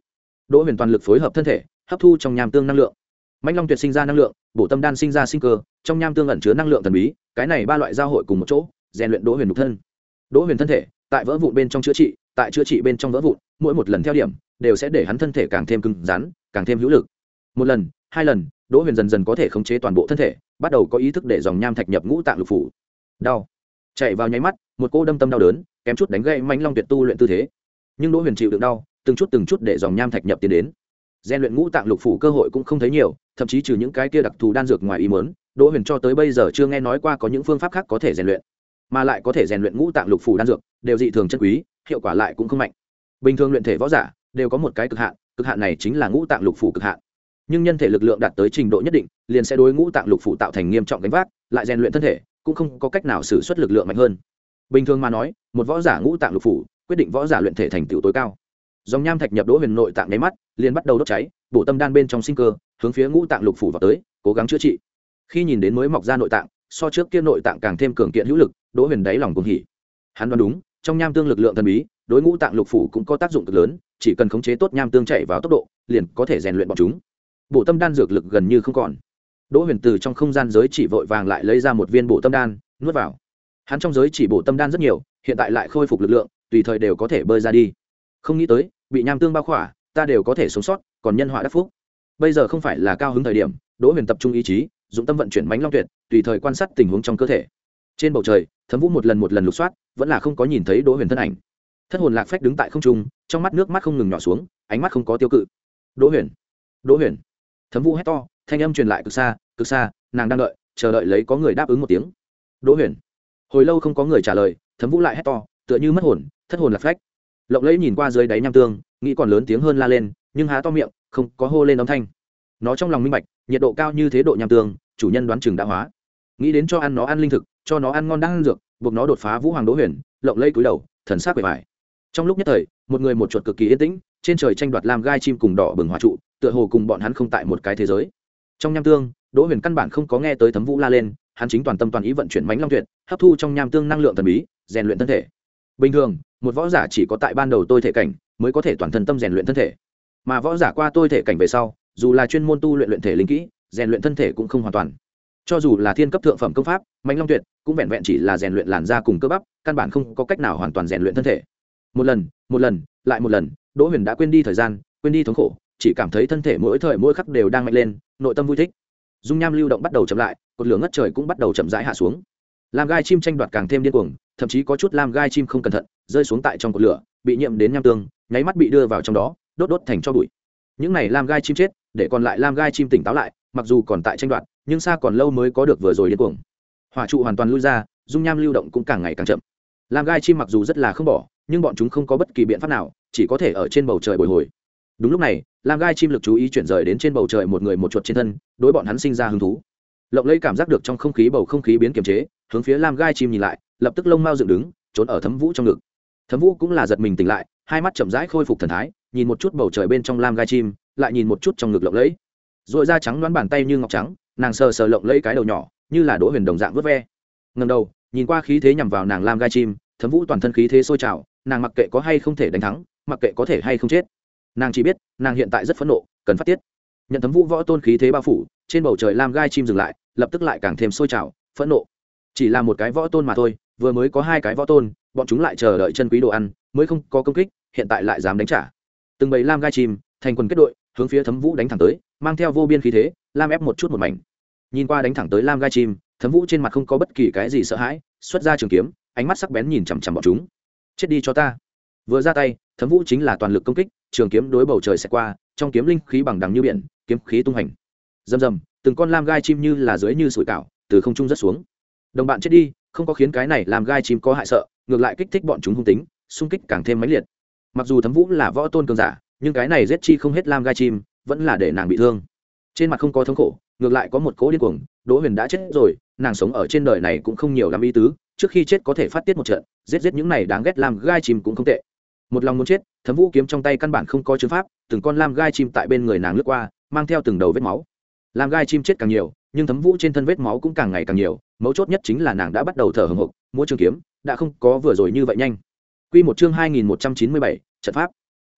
đỗ huyền toàn lực phối hợp thân thể hấp thu trong nham tương năng lượng. Mãnh long tuyệt sinh ra năng lượng, bổ tâm đan sinh ra sinh cơ, trong nham tương ẩn chứa năng lượng thần bí, cái này ba loại giao hội cùng một chỗ rèn luyện đỗ huyền nhục thân. Đỗ huyền thân thể tại vỡ vụn bên trong chữa trị, tại chữa trị bên trong vỡ vụn, mỗi một lần theo điểm đều sẽ để hắn thân thể càng thêm cứng rắn, càng thêm hữu lực. Một lần, hai lần, đỗ huyền dần dần có thể khống chế toàn bộ thân thể, bắt đầu có ý thức để dòng nham thạch nhập ngũ tạng lục phủ. Đau chạy vào nháy mắt, một cô đâm tâm đau đớn kém chút đánh gãy mãnh long tuyệt tu luyện tư thế, nhưng đỗ huyền chịu đựng đau, từng chút từng chút để dòng nham thạch nhập tiến đến. Rèn luyện ngũ tạng lục phủ cơ hội cũng không thấy nhiều, thậm chí trừ những cái kia đặc thù đan dược ngoài ý muốn, đỗ huyền cho tới bây giờ chưa nghe nói qua có những phương pháp khác có thể rèn luyện, mà lại có thể rèn luyện ngũ tạng lục phủ đan dược đều dị thường chân quý, hiệu quả lại cũng không mạnh. Bình thường luyện thể võ giả đều có một cái cực hạn, cực hạn này chính là ngũ tạng lục phủ cực hạn. Nhưng nhân thể lực lượng đạt tới trình độ nhất định, liền sẽ đối ngũ tạng lục phủ tạo thành nghiêm trọng gánh vác, lại rèn luyện thân thể cũng không có cách nào sử xuất lực lượng mạnh hơn. Bình thường mà nói, một võ giả ngũ tạng lục phủ quyết định võ giả luyện thể thành tựu tối cao. Dòng nham thạch nhập đỗ huyền nội tạng nháy mắt, liền bắt đầu đốt cháy, bổ tâm đan bên trong sinh cơ, hướng phía ngũ tạng lục phủ vào tới, cố gắng chữa trị. Khi nhìn đến mới mọc ra nội tạng, so trước kia nội tạng càng thêm cường kiện hữu lực, đỗ huyền đáy lòng cuồng hỉ. Hắn đoán đúng, trong nham tương lực lượng thần bí, đối ngũ tạng lục phủ cũng có tác dụng cực lớn, chỉ cần khống chế tốt nham tương chạy vào tốc độ, liền có thể rèn luyện bọn chúng. Bổ tâm đan dược lực gần như không còn. Đỗ huyền từ trong không gian giới chỉ vội vàng lại lấy ra một viên bổ tâm đan, nuốt vào. Hắn trong giới chỉ bổ tâm đan rất nhiều, hiện tại lại khôi phục lực lượng, tùy thời đều có thể bơi ra đi. Không nghĩ tới, bị nham tương bao khỏa, ta đều có thể sống sót, còn nhân họa đắc phúc. Bây giờ không phải là cao hứng thời điểm, đỗ huyền tập trung ý chí, dụng tâm vận chuyển mãnh long tuyệt, tùy thời quan sát tình huống trong cơ thể. Trên bầu trời, Thấm Vũ một lần một lần lục soát, vẫn là không có nhìn thấy đỗ huyền thân ảnh. Thất hồn lạc phách đứng tại không trung, trong mắt nước mắt không ngừng nhỏ xuống, ánh mắt không có tiêu cự. Đỗ huyền, đỗ huyền. Thấm Vũ hét to, thanh âm truyền lại cực xa, cực xa, nàng đang đợi, chờ đợi lấy có người đáp ứng một tiếng. Đỗ huyền. Hồi lâu không có người trả lời, Thấm Vũ lại hét to, tựa như mất hồn, thất hồn lạc phách. Lộng Lẫy nhìn qua dưới đáy nham tương, nghĩ còn lớn tiếng hơn la lên, nhưng há to miệng, không có hô lên âm thanh. Nó trong lòng minh bạch, nhiệt độ cao như thế độ nham tương, chủ nhân đoán chừng đã hóa. Nghĩ đến cho ăn nó ăn linh thực, cho nó ăn ngon đang ăn dược, buộc nó đột phá Vũ Hoàng Đỗ Huyền, Lộng Lẫy cúi đầu, thần sắc bề bại. Trong lúc nhất thời, một người một chuột cực kỳ yên tĩnh, trên trời tranh đoạt làm gai chim cùng đỏ bừng hỏa trụ, tựa hồ cùng bọn hắn không tại một cái thế giới. Trong nham tương, Đỗ Huyền căn bản không có nghe tới Thấm Vũ la lên, hắn chính toàn tâm toàn ý vận chuyển mãnh long tuyệt, hấp thu trong nham tương năng lượng thần bí, rèn luyện thân thể. Bình thường, một võ giả chỉ có tại ban đầu tôi thể cảnh mới có thể toàn thân tâm rèn luyện thân thể, mà võ giả qua tôi thể cảnh về sau, dù là chuyên môn tu luyện luyện thể linh kỹ, rèn luyện thân thể cũng không hoàn toàn. Cho dù là thiên cấp thượng phẩm công pháp, mãnh long tuyệt cũng vẹn vẹn chỉ là rèn luyện làn da cùng cơ bắp, căn bản không có cách nào hoàn toàn rèn luyện thân thể. Một lần, một lần, lại một lần, Đỗ Huyền đã quên đi thời gian, quên đi thống khổ, chỉ cảm thấy thân thể mỗi thời mỗi khắc đều đang mạnh lên, nội tâm vui thích. Dung nham lưu động bắt đầu chậm lại, cột lửa ngất trời cũng bắt đầu chậm rãi hạ xuống. Lam gai chim tranh đoạt càng thêm điên cuồng, thậm chí có chút lam gai chim không cẩn thận rơi xuống tại trong cột lửa, bị nhiễm đến nham tương, nháy mắt bị đưa vào trong đó, đốt đốt thành tro bụi. Những này lam gai chim chết, để còn lại lam gai chim tỉnh táo lại, mặc dù còn tại tranh đoạt, nhưng xa còn lâu mới có được vừa rồi điên cuồng. Hỏa trụ hoàn toàn lui ra, dung nham lưu động cũng càng ngày càng chậm. Lam gai chim mặc dù rất là không bỏ, nhưng bọn chúng không có bất kỳ biện pháp nào, chỉ có thể ở trên bầu trời bồi hồi. Đúng lúc này, lam gai chim lực chú ý chuyển rời đến trên bầu trời một người một chuột trên thân, đối bọn hắn sinh ra hứng thú. Lộng Lẫy cảm giác được trong không khí bầu không khí biến kiềm chế, hướng phía lam gai chim nhìn lại, lập tức lông mao dựng đứng, trốn ở Thấm Vũ trong ngực. Thấm Vũ cũng là giật mình tỉnh lại, hai mắt chậm rãi khôi phục thần thái, nhìn một chút bầu trời bên trong lam gai chim, lại nhìn một chút trong ngực Lộng Lẫy. Rồi da trắng đoán bàn tay như ngọc trắng, nàng sờ sờ Lộng Lẫy cái đầu nhỏ, như là Đỗ Huyền đồng dạng vớt ve. Ngẩng đầu, nhìn qua khí thế nhằm vào nàng lam gai chim, Thấm Vũ toàn thân khí thế sôi trào, nàng mặc kệ có hay không thể đánh thắng, mặc kệ có thể hay không chết, nàng chỉ biết, nàng hiện tại rất phẫn nộ, cần phát tiết. Nhận Thấm Vũ võ tôn khí thế bao phủ, trên bầu trời lam gai chim dừng lại, lập tức lại càng thêm sôi trào, phẫn nộ. Chỉ là một cái võ tôn mà thôi, vừa mới có hai cái võ tôn, bọn chúng lại chờ đợi chân quý đồ ăn, mới không có công kích, hiện tại lại dám đánh trả. Từng bầy lam gai chim thành quần kết đội, hướng phía Thấm Vũ đánh thẳng tới, mang theo vô biên khí thế, lam ép một chút một mảnh. Nhìn qua đánh thẳng tới lam gai chim, Thấm Vũ trên mặt không có bất kỳ cái gì sợ hãi, xuất ra trường kiếm, ánh mắt sắc bén nhìn chằm chằm bọn chúng. Chết đi cho ta. Vừa ra tay, Thấm Vũ chính là toàn lực công kích, trường kiếm đối bầu trời xẹt qua, trong kiếm linh khí bằng đằng như biển, kiếm khí tung hành. Rầm rầm, từng con lam gai chim như là dưới như sủi cảo, từ không trung rất xuống. Đồng bạn chết đi, không có khiến cái này làm gai chim có hại sợ, ngược lại kích thích bọn chúng hung tính, xung kích càng thêm mãnh liệt. Mặc dù Thấm Vũ là võ tôn cường giả, nhưng cái này giết chi không hết lam gai chim, vẫn là để nàng bị thương. Trên mặt không có thống khổ, ngược lại có một cỗ điên cuồng. Đỗ Huyền đã chết rồi, nàng sống ở trên đời này cũng không nhiều lắm ý tứ, trước khi chết có thể phát tiết một trận, giết giết những này đáng ghét lam gai chim cũng không tệ. Một lòng muốn chết, Thấm Vũ kiếm trong tay căn bản không có chứng pháp, từng con lam gai chim tại bên người nàng lướt qua, mang theo từng đầu vết máu. Lam gai chim chết càng nhiều, nhưng Thấm Vũ trên thân vết máu cũng càng ngày càng nhiều, mấu chốt nhất chính là nàng đã bắt đầu thở hổn hộc, múa trường kiếm đã không có vừa rồi như vậy nhanh. Quy một chương hai nghìn một trăm chín mươi bảy, trận pháp.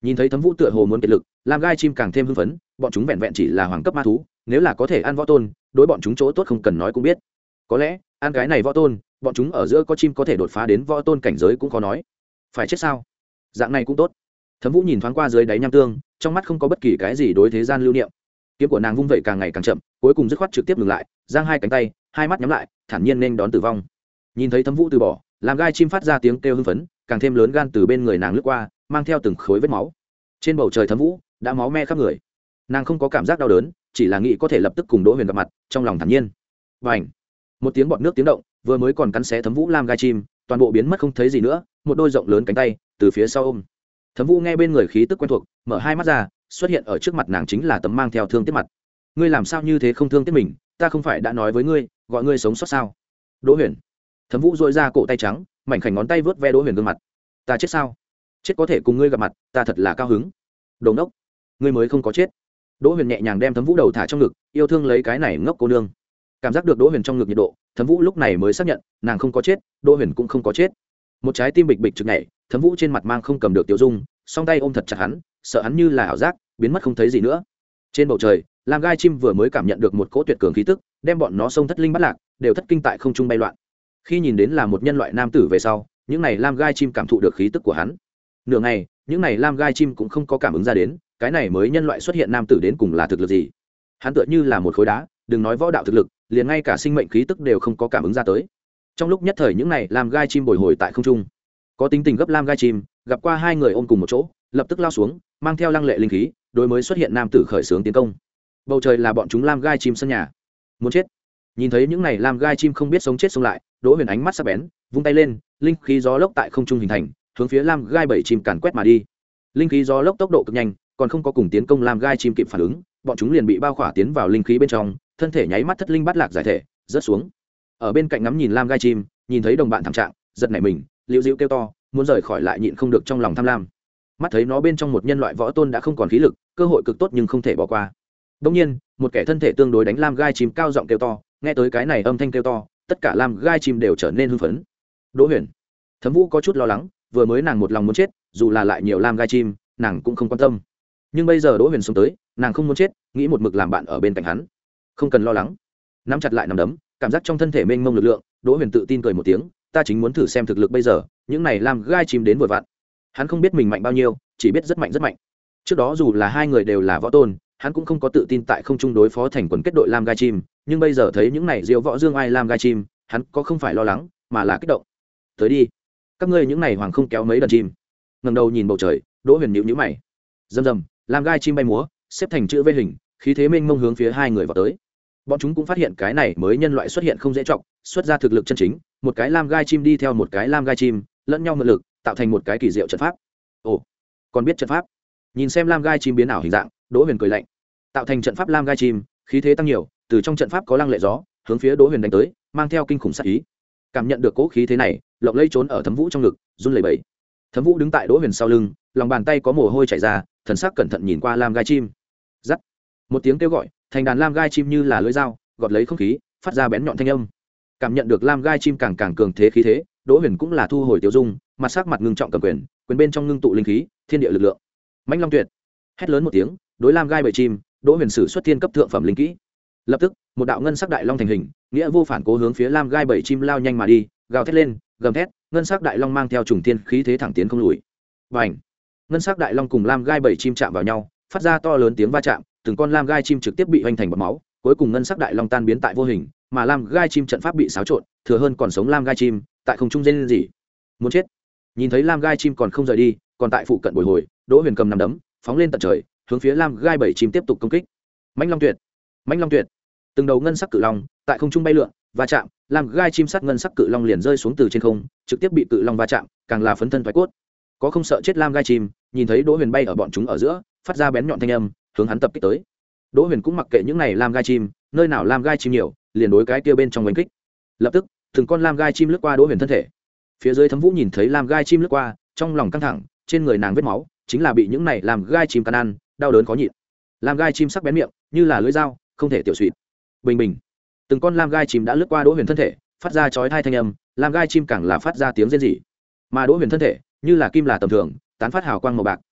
Nhìn thấy Thấm Vũ tựa hồ muốn kiệt lực, lam gai chim càng thêm hưng phấn, bọn chúng vẹn vẹn chỉ là hoàng cấp ma thú, nếu là có thể ăn võ tôn, đối bọn chúng chỗ tốt không cần nói cũng biết. Có lẽ ăn cái này võ tôn, bọn chúng ở giữa có chim có thể đột phá đến võ tôn cảnh giới cũng khó nói. Phải chết sao? Dạng này cũng tốt. Thấm Vũ nhìn thoáng qua dưới đáy nham tương, trong mắt không có bất kỳ cái gì đối thế gian lưu niệm. Kiếm của nàng vung vậy càng ngày càng chậm, cuối cùng dứt khoát trực tiếp ngừng lại, giang hai cánh tay, hai mắt nhắm lại, thản nhiên nên đón tử vong. Nhìn thấy Thấm Vũ từ bỏ, làm gai chim phát ra tiếng kêu hưng phấn, càng thêm lớn gan từ bên người nàng lướt qua, mang theo từng khối vết máu. Trên bầu trời Thấm Vũ đã máu me khắp người. Nàng không có cảm giác đau đớn, chỉ là nghĩ có thể lập tức cùng Đỗ Huyền gặp mặt, trong lòng thản nhiên. Bành! Một tiếng bọt nước tiếng động, vừa mới còn cắn xé Thấm Vũ lam gai chim, toàn bộ biến mất không thấy gì nữa, một đôi rộng lớn cánh tay từ phía sau ôm. Thấm Vũ nghe bên người khí tức quen thuộc, mở hai mắt ra, xuất hiện ở trước mặt nàng chính là tấm mang theo thương tiếc mặt. Ngươi làm sao như thế không thương tiếc mình, ta không phải đã nói với ngươi, gọi ngươi sống sót sao? Đỗ Huyền. Thấm Vũ dội ra cổ tay trắng, mảnh khảnh ngón tay vớt ve Đỗ Huyền gương mặt. Ta chết sao? Chết có thể cùng ngươi gặp mặt, ta thật là cao hứng. Đồ ngốc, ngươi mới không có chết. Đỗ Huyền nhẹ nhàng đem Thấm Vũ đầu thả trong ngực, yêu thương lấy cái này ngốc cô nương. Cảm giác được Đỗ Huyền trong ngực nhiệt độ, Thấm Vũ lúc này mới xác nhận, nàng không có chết, Đỗ Huyền cũng không có chết. Một trái tim bịch bịch trực nhảy, Thấm Vũ trên mặt mang không cầm được tiểu dung, song tay ôm thật chặt hắn, sợ hắn như là ảo giác, biến mất không thấy gì nữa. Trên bầu trời, lam gai chim vừa mới cảm nhận được một cỗ tuyệt cường khí tức, đem bọn nó xông thất linh bắt lạc, đều thất kinh tại không trung bay loạn. Khi nhìn đến là một nhân loại nam tử về sau, những này lam gai chim cảm thụ được khí tức của hắn. Nửa ngày, những này lam gai chim cũng không có cảm ứng ra đến, cái này mới nhân loại xuất hiện nam tử đến cùng là thực lực gì. Hắn tựa như là một khối đá, đừng nói võ đạo thực lực, liền ngay cả sinh mệnh khí tức đều không có cảm ứng ra tới. Trong lúc nhất thời những này lam gai chim bồi hồi tại không trung. Có tính tình gấp lam gai chim, gặp qua hai người ôm cùng một chỗ, lập tức lao xuống, mang theo lăng lệ linh khí, đối mới xuất hiện nam tử khởi xướng tiến công. Bầu trời là bọn chúng lam gai chim sân nhà. Muốn chết. Nhìn thấy những này lam gai chim không biết sống chết sống lại, Đỗ Huyền ánh mắt sắc bén, vung tay lên, linh khí gió lốc tại không trung hình thành, hướng phía lam gai bảy chim càn quét mà đi. Linh khí gió lốc tốc độ cực nhanh, còn không có cùng tiến công lam gai chim kịp phản ứng, bọn chúng liền bị bao khỏa tiến vào linh khí bên trong, thân thể nháy mắt thất linh bát lạc giải thể, rớt xuống. Ở bên cạnh ngắm nhìn lam gai chim, nhìn thấy đồng bạn thảm trạng, giật nảy mình, liễu diễu kêu to, muốn rời khỏi lại nhịn không được trong lòng tham lam. Mắt thấy nó bên trong một nhân loại võ tôn đã không còn khí lực, cơ hội cực tốt nhưng không thể bỏ qua. Đương nhiên, một kẻ thân thể tương đối đánh lam gai chim cao giọng kêu to, nghe tới cái này âm thanh kêu to, tất cả lam gai chim đều trở nên hưng phấn. Đỗ Huyền. Thấm Vũ có chút lo lắng, vừa mới nàng một lòng muốn chết, dù là lại nhiều lam gai chim, nàng cũng không quan tâm. Nhưng bây giờ Đỗ Huyền sống tới, nàng không muốn chết, nghĩ một mực làm bạn ở bên cạnh hắn. Không cần lo lắng. Nắm chặt lại nắm đấm, cảm giác trong thân thể mênh mông lực lượng, Đỗ Huyền tự tin cười một tiếng, ta chính muốn thử xem thực lực bây giờ, những này lam gai chim đến vừa vặn. Hắn không biết mình mạnh bao nhiêu, chỉ biết rất mạnh rất mạnh. Trước đó dù là hai người đều là võ tôn, hắn cũng không có tự tin tại không trung đối phó thành quần kết đội lam gai chim, nhưng bây giờ thấy những này diêu võ dương ai lam gai chim, hắn có không phải lo lắng, mà là kích động. Tới đi, các ngươi những này hoàng không kéo mấy đàn chim. Ngẩng đầu nhìn bầu trời, Đỗ Huyền nhíu nhíu mày. Rầm rầm, lam gai chim bay múa, xếp thành chữ V hình, khí thế mênh mông hướng phía hai người vào tới. Bọn chúng cũng phát hiện cái này mới nhân loại xuất hiện không dễ trọng, xuất ra thực lực chân chính, một cái lam gai chim đi theo một cái lam gai chim, lẫn nhau mượn lực, tạo thành một cái kỳ diệu trận pháp. Ồ, còn biết trận pháp? Nhìn xem lam gai chim biến ảo hình dạng, Đỗ Huyền cười lạnh. Tạo thành trận pháp lam gai chim, khí thế tăng nhiều, từ trong trận pháp có lăng lệ gió, hướng phía Đỗ Huyền đánh tới, mang theo kinh khủng sát ý. Cảm nhận được cỗ khí thế này, Lộng Lẫy trốn ở Thấm Vũ trong ngực, run lẩy bẩy. Thấm Vũ đứng tại Đỗ Huyền sau lưng, lòng bàn tay có mồ hôi chảy ra, thần sắc cẩn thận nhìn qua lam gai chim. Rắc. Một tiếng kêu gọi, thành đàn lam gai chim như là lưỡi dao, gọt lấy không khí, phát ra bén nhọn thanh âm. Cảm nhận được lam gai chim càng càng cường thế khí thế, Đỗ Huyền cũng là thu hồi tiêu dung, mặt sắc mặt ngưng trọng cầm quyền, quyền bên trong ngưng tụ linh khí, thiên địa lực lượng. Mãnh Long Tuyệt. Hét lớn một tiếng, đối lam gai bảy chim, Đỗ Huyền sử xuất thiên cấp thượng phẩm linh kỹ. Lập tức, một đạo ngân sắc đại long thành hình, nghĩa vô phản cố hướng phía lam gai bảy chim lao nhanh mà đi, gào thét lên, gầm thét, ngân sắc đại long mang theo trùng thiên khí thế thẳng tiến không lùi. Bành! Ngân sắc đại long cùng lam gai bảy chim chạm vào nhau, phát ra to lớn tiếng va chạm, từng con lam gai chim trực tiếp bị hoành thành bọt máu, cuối cùng ngân sắc đại long tan biến tại vô hình, mà lam gai chim trận pháp bị xáo trộn, thừa hơn còn sống lam gai chim, tại không trung rên rỉ. Muốn chết. Nhìn thấy lam gai chim còn không rời đi, còn tại phụ cận bồi hồi, Đỗ Huyền cầm nắm đấm, phóng lên tận trời, hướng phía lam gai bảy chim tiếp tục công kích. Mãnh Long Tuyệt, Mãnh Long Tuyệt. Từng đầu ngân sắc cự long tại không trung bay lượn, va chạm, lam gai chim sắt ngân sắc cự long liền rơi xuống từ trên không, trực tiếp bị cự long va chạm, càng là phấn thân thoái cốt. Có không sợ chết lam gai chim, nhìn thấy Đỗ Huyền bay ở bọn chúng ở giữa, phát ra bén nhọn thanh âm, hướng hắn tập kích tới. Đỗ Huyền cũng mặc kệ những này lam gai chim, nơi nào lam gai chim nhiều, liền đối cái kia bên trong đánh kích. Lập tức, từng con lam gai chim lướt qua Đỗ Huyền thân thể. Phía dưới Thấm Vũ nhìn thấy lam gai chim lướt qua, trong lòng căng thẳng, trên người nàng vết máu, chính là bị những này lam gai chim cắn ăn, đau đớn khó nhịn. Lam gai chim sắc bén miệng, như là lưỡi dao, không thể tiểu suyệt. Bình bình. Từng con lam gai chim đã lướt qua Đỗ Huyền thân thể, phát ra chói tai thanh âm, lam gai chim càng là phát ra tiếng rên rỉ. Mà Đỗ Huyền thân thể, như là kim là tầm thường, tán phát hào quang màu bạc,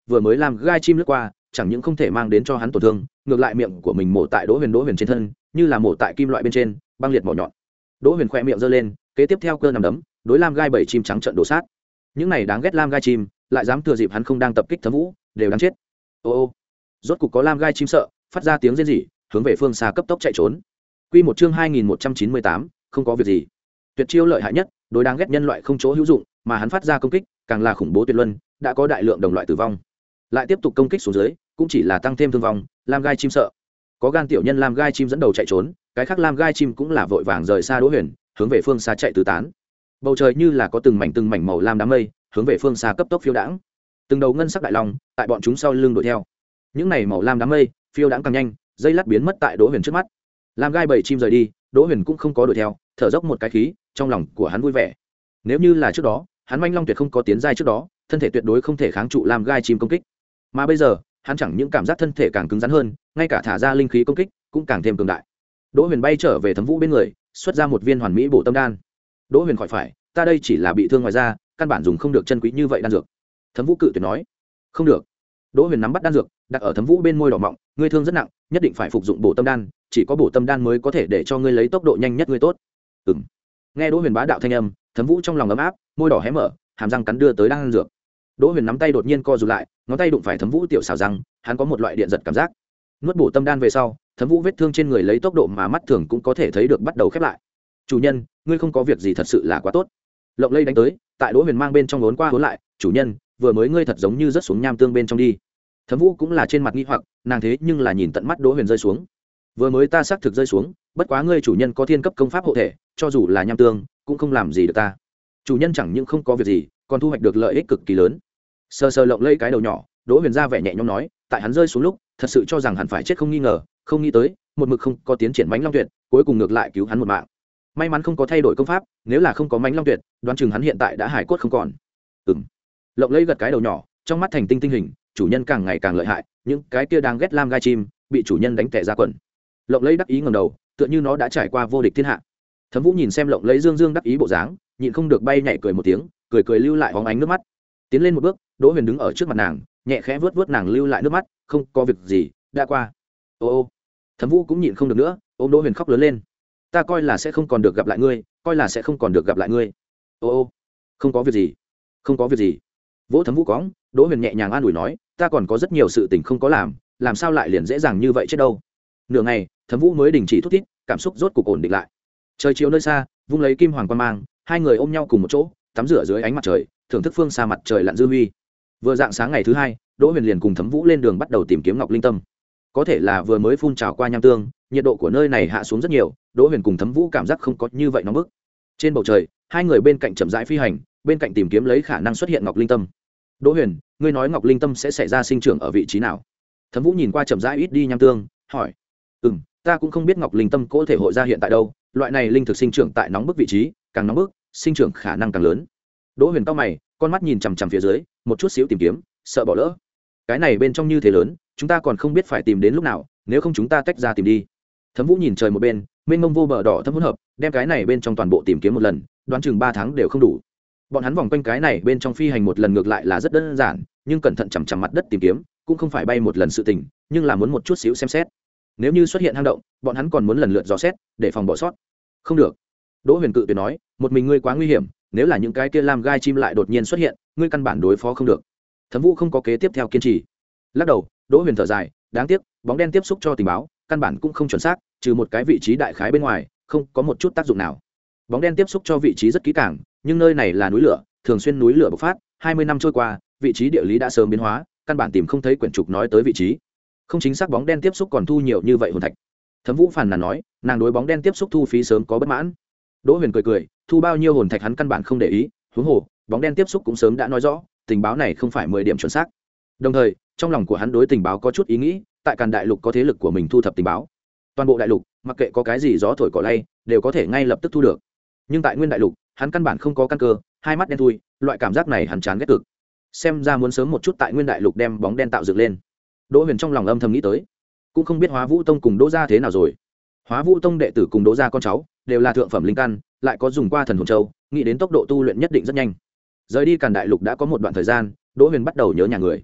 vừa mới làm gai chim lướt qua chẳng những không thể mang đến cho hắn tổn thương, ngược lại miệng của mình mổ tại đỗ huyền đỗ huyền trên thân như là mổ tại kim loại bên trên băng liệt mỏ nhọn. Đỗ huyền khoe miệng giơ lên, kế tiếp theo cơ nằm đấm đối lam gai bảy chim trắng trận đổ sát. Những này đáng ghét lam gai chim lại dám thừa dịp hắn không đang tập kích Thấm Vũ, đều đáng chết. Ô ô, rốt cục có lam gai chim sợ phát ra tiếng rên rỉ, hướng về phương xa cấp tốc chạy trốn. Quy một chương hai nghìn một trăm chín mươi tám, không có việc gì. Tuyệt chiêu lợi hại nhất, đối đáng ghét nhân loại không chỗ hữu dụng, mà hắn phát ra công kích càng là khủng bố tuyệt luân, đã có đại lượng đồng loại tử vong. Lại tiếp tục công kích xuống dưới, cũng chỉ là tăng thêm thương vong, lam gai chim sợ. Có gan tiểu nhân lam gai chim dẫn đầu chạy trốn, cái khác lam gai chim cũng là vội vàng rời xa Đỗ Huyền, hướng về phương xa chạy tứ tán. Bầu trời như là có từng mảnh từng mảnh màu lam đám mây, hướng về phương xa cấp tốc phiêu đãng. Từng đầu ngân sắc đại long tại bọn chúng sau lưng đuổi theo. Những này màu lam đám mây phiêu đãng càng nhanh, dây lát biến mất tại Đỗ Huyền trước mắt. Lam gai bảy chim rời đi, Đỗ Huyền cũng không có đuổi theo, thở dốc một cái khí, trong lòng của hắn vui vẻ. Nếu như là trước đó, hắn manh long tuyệt không có tiến giai trước đó, thân thể tuyệt đối không thể kháng trụ lam gai chim công kích. Mà bây giờ, hắn chẳng những cảm giác thân thể càng cứng rắn hơn, ngay cả thả ra linh khí công kích cũng càng thêm cường đại. Đỗ Huyền bay trở về Thấm Vũ bên người, xuất ra một viên hoàn mỹ bổ tâm đan. Đỗ Huyền khỏi phải, ta đây chỉ là bị thương ngoài da, căn bản dùng không được chân quý như vậy đan dược. Thấm Vũ cự tuyệt nói, không được. Đỗ Huyền nắm bắt đan dược, đặt ở Thấm Vũ bên môi đỏ mọng, ngươi thương rất nặng, nhất định phải phục dụng bổ tâm đan, chỉ có bổ tâm đan mới có thể để cho ngươi lấy tốc độ nhanh nhất ngươi tốt. Ừm. Nghe Đỗ Huyền bá đạo thanh âm, Thấm Vũ trong lòng ấm áp, môi đỏ hé mở, hàm răng cắn đưa tới đan dược. Đỗ Huyền nắm tay đột nhiên co rụt lại, ngón tay đụng phải Thấm Vũ tiểu xào răng, hắn có một loại điện giật cảm giác. Nuốt bổ tâm đan về sau, Thấm Vũ vết thương trên người lấy tốc độ mà mắt thường cũng có thể thấy được bắt đầu khép lại. Chủ nhân, ngươi không có việc gì thật sự là quá tốt. Lộng Lây đánh tới, tại Đỗ Huyền mang bên trong uốn qua uốn lại, chủ nhân, vừa mới ngươi thật giống như rớt xuống nham tương bên trong đi. Thấm Vũ cũng là trên mặt nghi hoặc, nàng thế nhưng là nhìn tận mắt Đỗ Huyền rơi xuống. Vừa mới ta xác thực rơi xuống, bất quá ngươi chủ nhân có thiên cấp công pháp hộ thể, cho dù là nham tương cũng không làm gì được ta. Chủ nhân chẳng những không có việc gì, còn thu hoạch được lợi ích cực kỳ lớn. Sơ sơ Lộng Lây cái đầu nhỏ, Đỗ Huyền ra vẻ nhẹ nhõm nói, tại hắn rơi xuống lúc, thật sự cho rằng hẳn phải chết không nghi ngờ, không nghĩ tới, một mực không có tiến triển mãnh long tuyệt, cuối cùng ngược lại cứu hắn một mạng. May mắn không có thay đổi công pháp, nếu là không có mãnh long tuyệt, đoán chừng hắn hiện tại đã hải cốt không còn. Ừm. Lộng Lây gật cái đầu nhỏ, trong mắt thành tinh tinh hình, chủ nhân càng ngày càng lợi hại, những cái kia đang ghét lam gai chim, bị chủ nhân đánh tẻ ra quần. Lộng Lây đắc ý ngẩng đầu, tựa như nó đã trải qua vô địch thiên hạ. Thấm Vũ nhìn xem Lộng Lây dương dương đắc ý bộ dáng, nhịn không được bay nhảy cười một tiếng, cười cười lưu lại bóng ánh nước mắt. Tiến lên một bước, Đỗ Huyền đứng ở trước mặt nàng, nhẹ khẽ vớt vớt nàng lưu lại nước mắt, không có việc gì, đã qua. Ô ô. Thấm Vũ cũng nhịn không được nữa, ôm Đỗ Huyền khóc lớn lên. Ta coi là sẽ không còn được gặp lại ngươi, coi là sẽ không còn được gặp lại ngươi. Ô ô. Không có việc gì, không có việc gì. Vỗ Thấm Vũ cóng, Đỗ Huyền nhẹ nhàng an ủi nói, ta còn có rất nhiều sự tình không có làm, làm sao lại liền dễ dàng như vậy chết đâu. Nửa ngày, Thấm Vũ mới đình chỉ thút thít, cảm xúc rốt cục ổn định lại. Trời chiều nơi xa, vung lấy kim hoàng quan mang, hai người ôm nhau cùng một chỗ, tắm rửa dưới ánh mặt trời, thưởng thức phương xa mặt trời lặn dư huy. Vừa dạng sáng ngày thứ hai, Đỗ Huyền liền cùng Thấm Vũ lên đường bắt đầu tìm kiếm Ngọc Linh Tâm. Có thể là vừa mới phun trào qua nham tương, nhiệt độ của nơi này hạ xuống rất nhiều, Đỗ Huyền cùng Thấm Vũ cảm giác không có như vậy nóng bức. Trên bầu trời, hai người bên cạnh chậm rãi phi hành, bên cạnh tìm kiếm lấy khả năng xuất hiện Ngọc Linh Tâm. Đỗ Huyền, ngươi nói Ngọc Linh Tâm sẽ xảy ra sinh trưởng ở vị trí nào? Thấm Vũ nhìn qua chậm rãi ít đi nham tương, hỏi. Ừm, ta cũng không biết Ngọc Linh Tâm có thể hội ra hiện tại đâu, loại này linh thực sinh trưởng tại nóng bức vị trí, càng nóng bức, sinh trưởng khả năng càng lớn. Đỗ Huyền cau mày, con mắt nhìn chằm chằm phía dưới, một chút xíu tìm kiếm, sợ bỏ lỡ. Cái này bên trong như thế lớn, chúng ta còn không biết phải tìm đến lúc nào, nếu không chúng ta tách ra tìm đi. Thấm Vũ nhìn trời một bên, mênh mông vô bờ đỏ thâm hỗn hợp, đem cái này bên trong toàn bộ tìm kiếm một lần, đoán chừng ba tháng đều không đủ. Bọn hắn vòng quanh cái này bên trong phi hành một lần ngược lại là rất đơn giản, nhưng cẩn thận chằm chằm mặt đất tìm kiếm, cũng không phải bay một lần sự tình, nhưng là muốn một chút xíu xem xét. Nếu như xuất hiện hang động, bọn hắn còn muốn lần lượt dò xét, để phòng bỏ sót. Không được. Đỗ Huyền cự tuyệt nói, một mình ngươi quá nguy hiểm, nếu là những cái kia lam gai chim lại đột nhiên xuất hiện, ngươi căn bản đối phó không được. Thấm Vũ không có kế tiếp theo kiên trì. Lắc đầu, Đỗ Huyền thở dài, đáng tiếc, bóng đen tiếp xúc cho tình báo, căn bản cũng không chuẩn xác, trừ một cái vị trí đại khái bên ngoài, không có một chút tác dụng nào. Bóng đen tiếp xúc cho vị trí rất kỹ càng, nhưng nơi này là núi lửa, thường xuyên núi lửa bộc phát, hai mươi năm trôi qua, vị trí địa lý đã sớm biến hóa, căn bản tìm không thấy quyển trục nói tới vị trí. Không chính xác bóng đen tiếp xúc còn thu nhiều như vậy hồn thạch. Thấm Vũ phàn nàn nói, nàng đối bóng đen tiếp xúc thu phí sớm có bất mãn. Đỗ Huyền cười cười, thu bao nhiêu hồn thạch hắn căn bản không để ý, huống hồ, bóng đen tiếp xúc cũng sớm đã nói rõ, tình báo này không phải mười điểm chuẩn xác. Đồng thời, trong lòng của hắn đối tình báo có chút ý nghĩ, tại Càn Đại Lục có thế lực của mình thu thập tình báo. Toàn bộ đại lục, mặc kệ có cái gì gió thổi cỏ lay, đều có thể ngay lập tức thu được. Nhưng tại Nguyên Đại Lục, hắn căn bản không có căn cơ, hai mắt đen thui, loại cảm giác này hắn chán ghét cực. Xem ra muốn sớm một chút tại Nguyên Đại Lục đem bóng đen tạo dựng lên. Đỗ Huyền trong lòng âm thầm nghĩ tới, cũng không biết Hóa Vũ Tông cùng Đỗ gia thế nào rồi. Hóa Vũ Tông đệ tử cùng Đỗ gia con cháu đều là thượng phẩm linh căn, lại có dùng qua thần hồn châu, nghĩ đến tốc độ tu luyện nhất định rất nhanh. Rời đi Càn Đại Lục đã có một đoạn thời gian, Đỗ Huyền bắt đầu nhớ nhà người.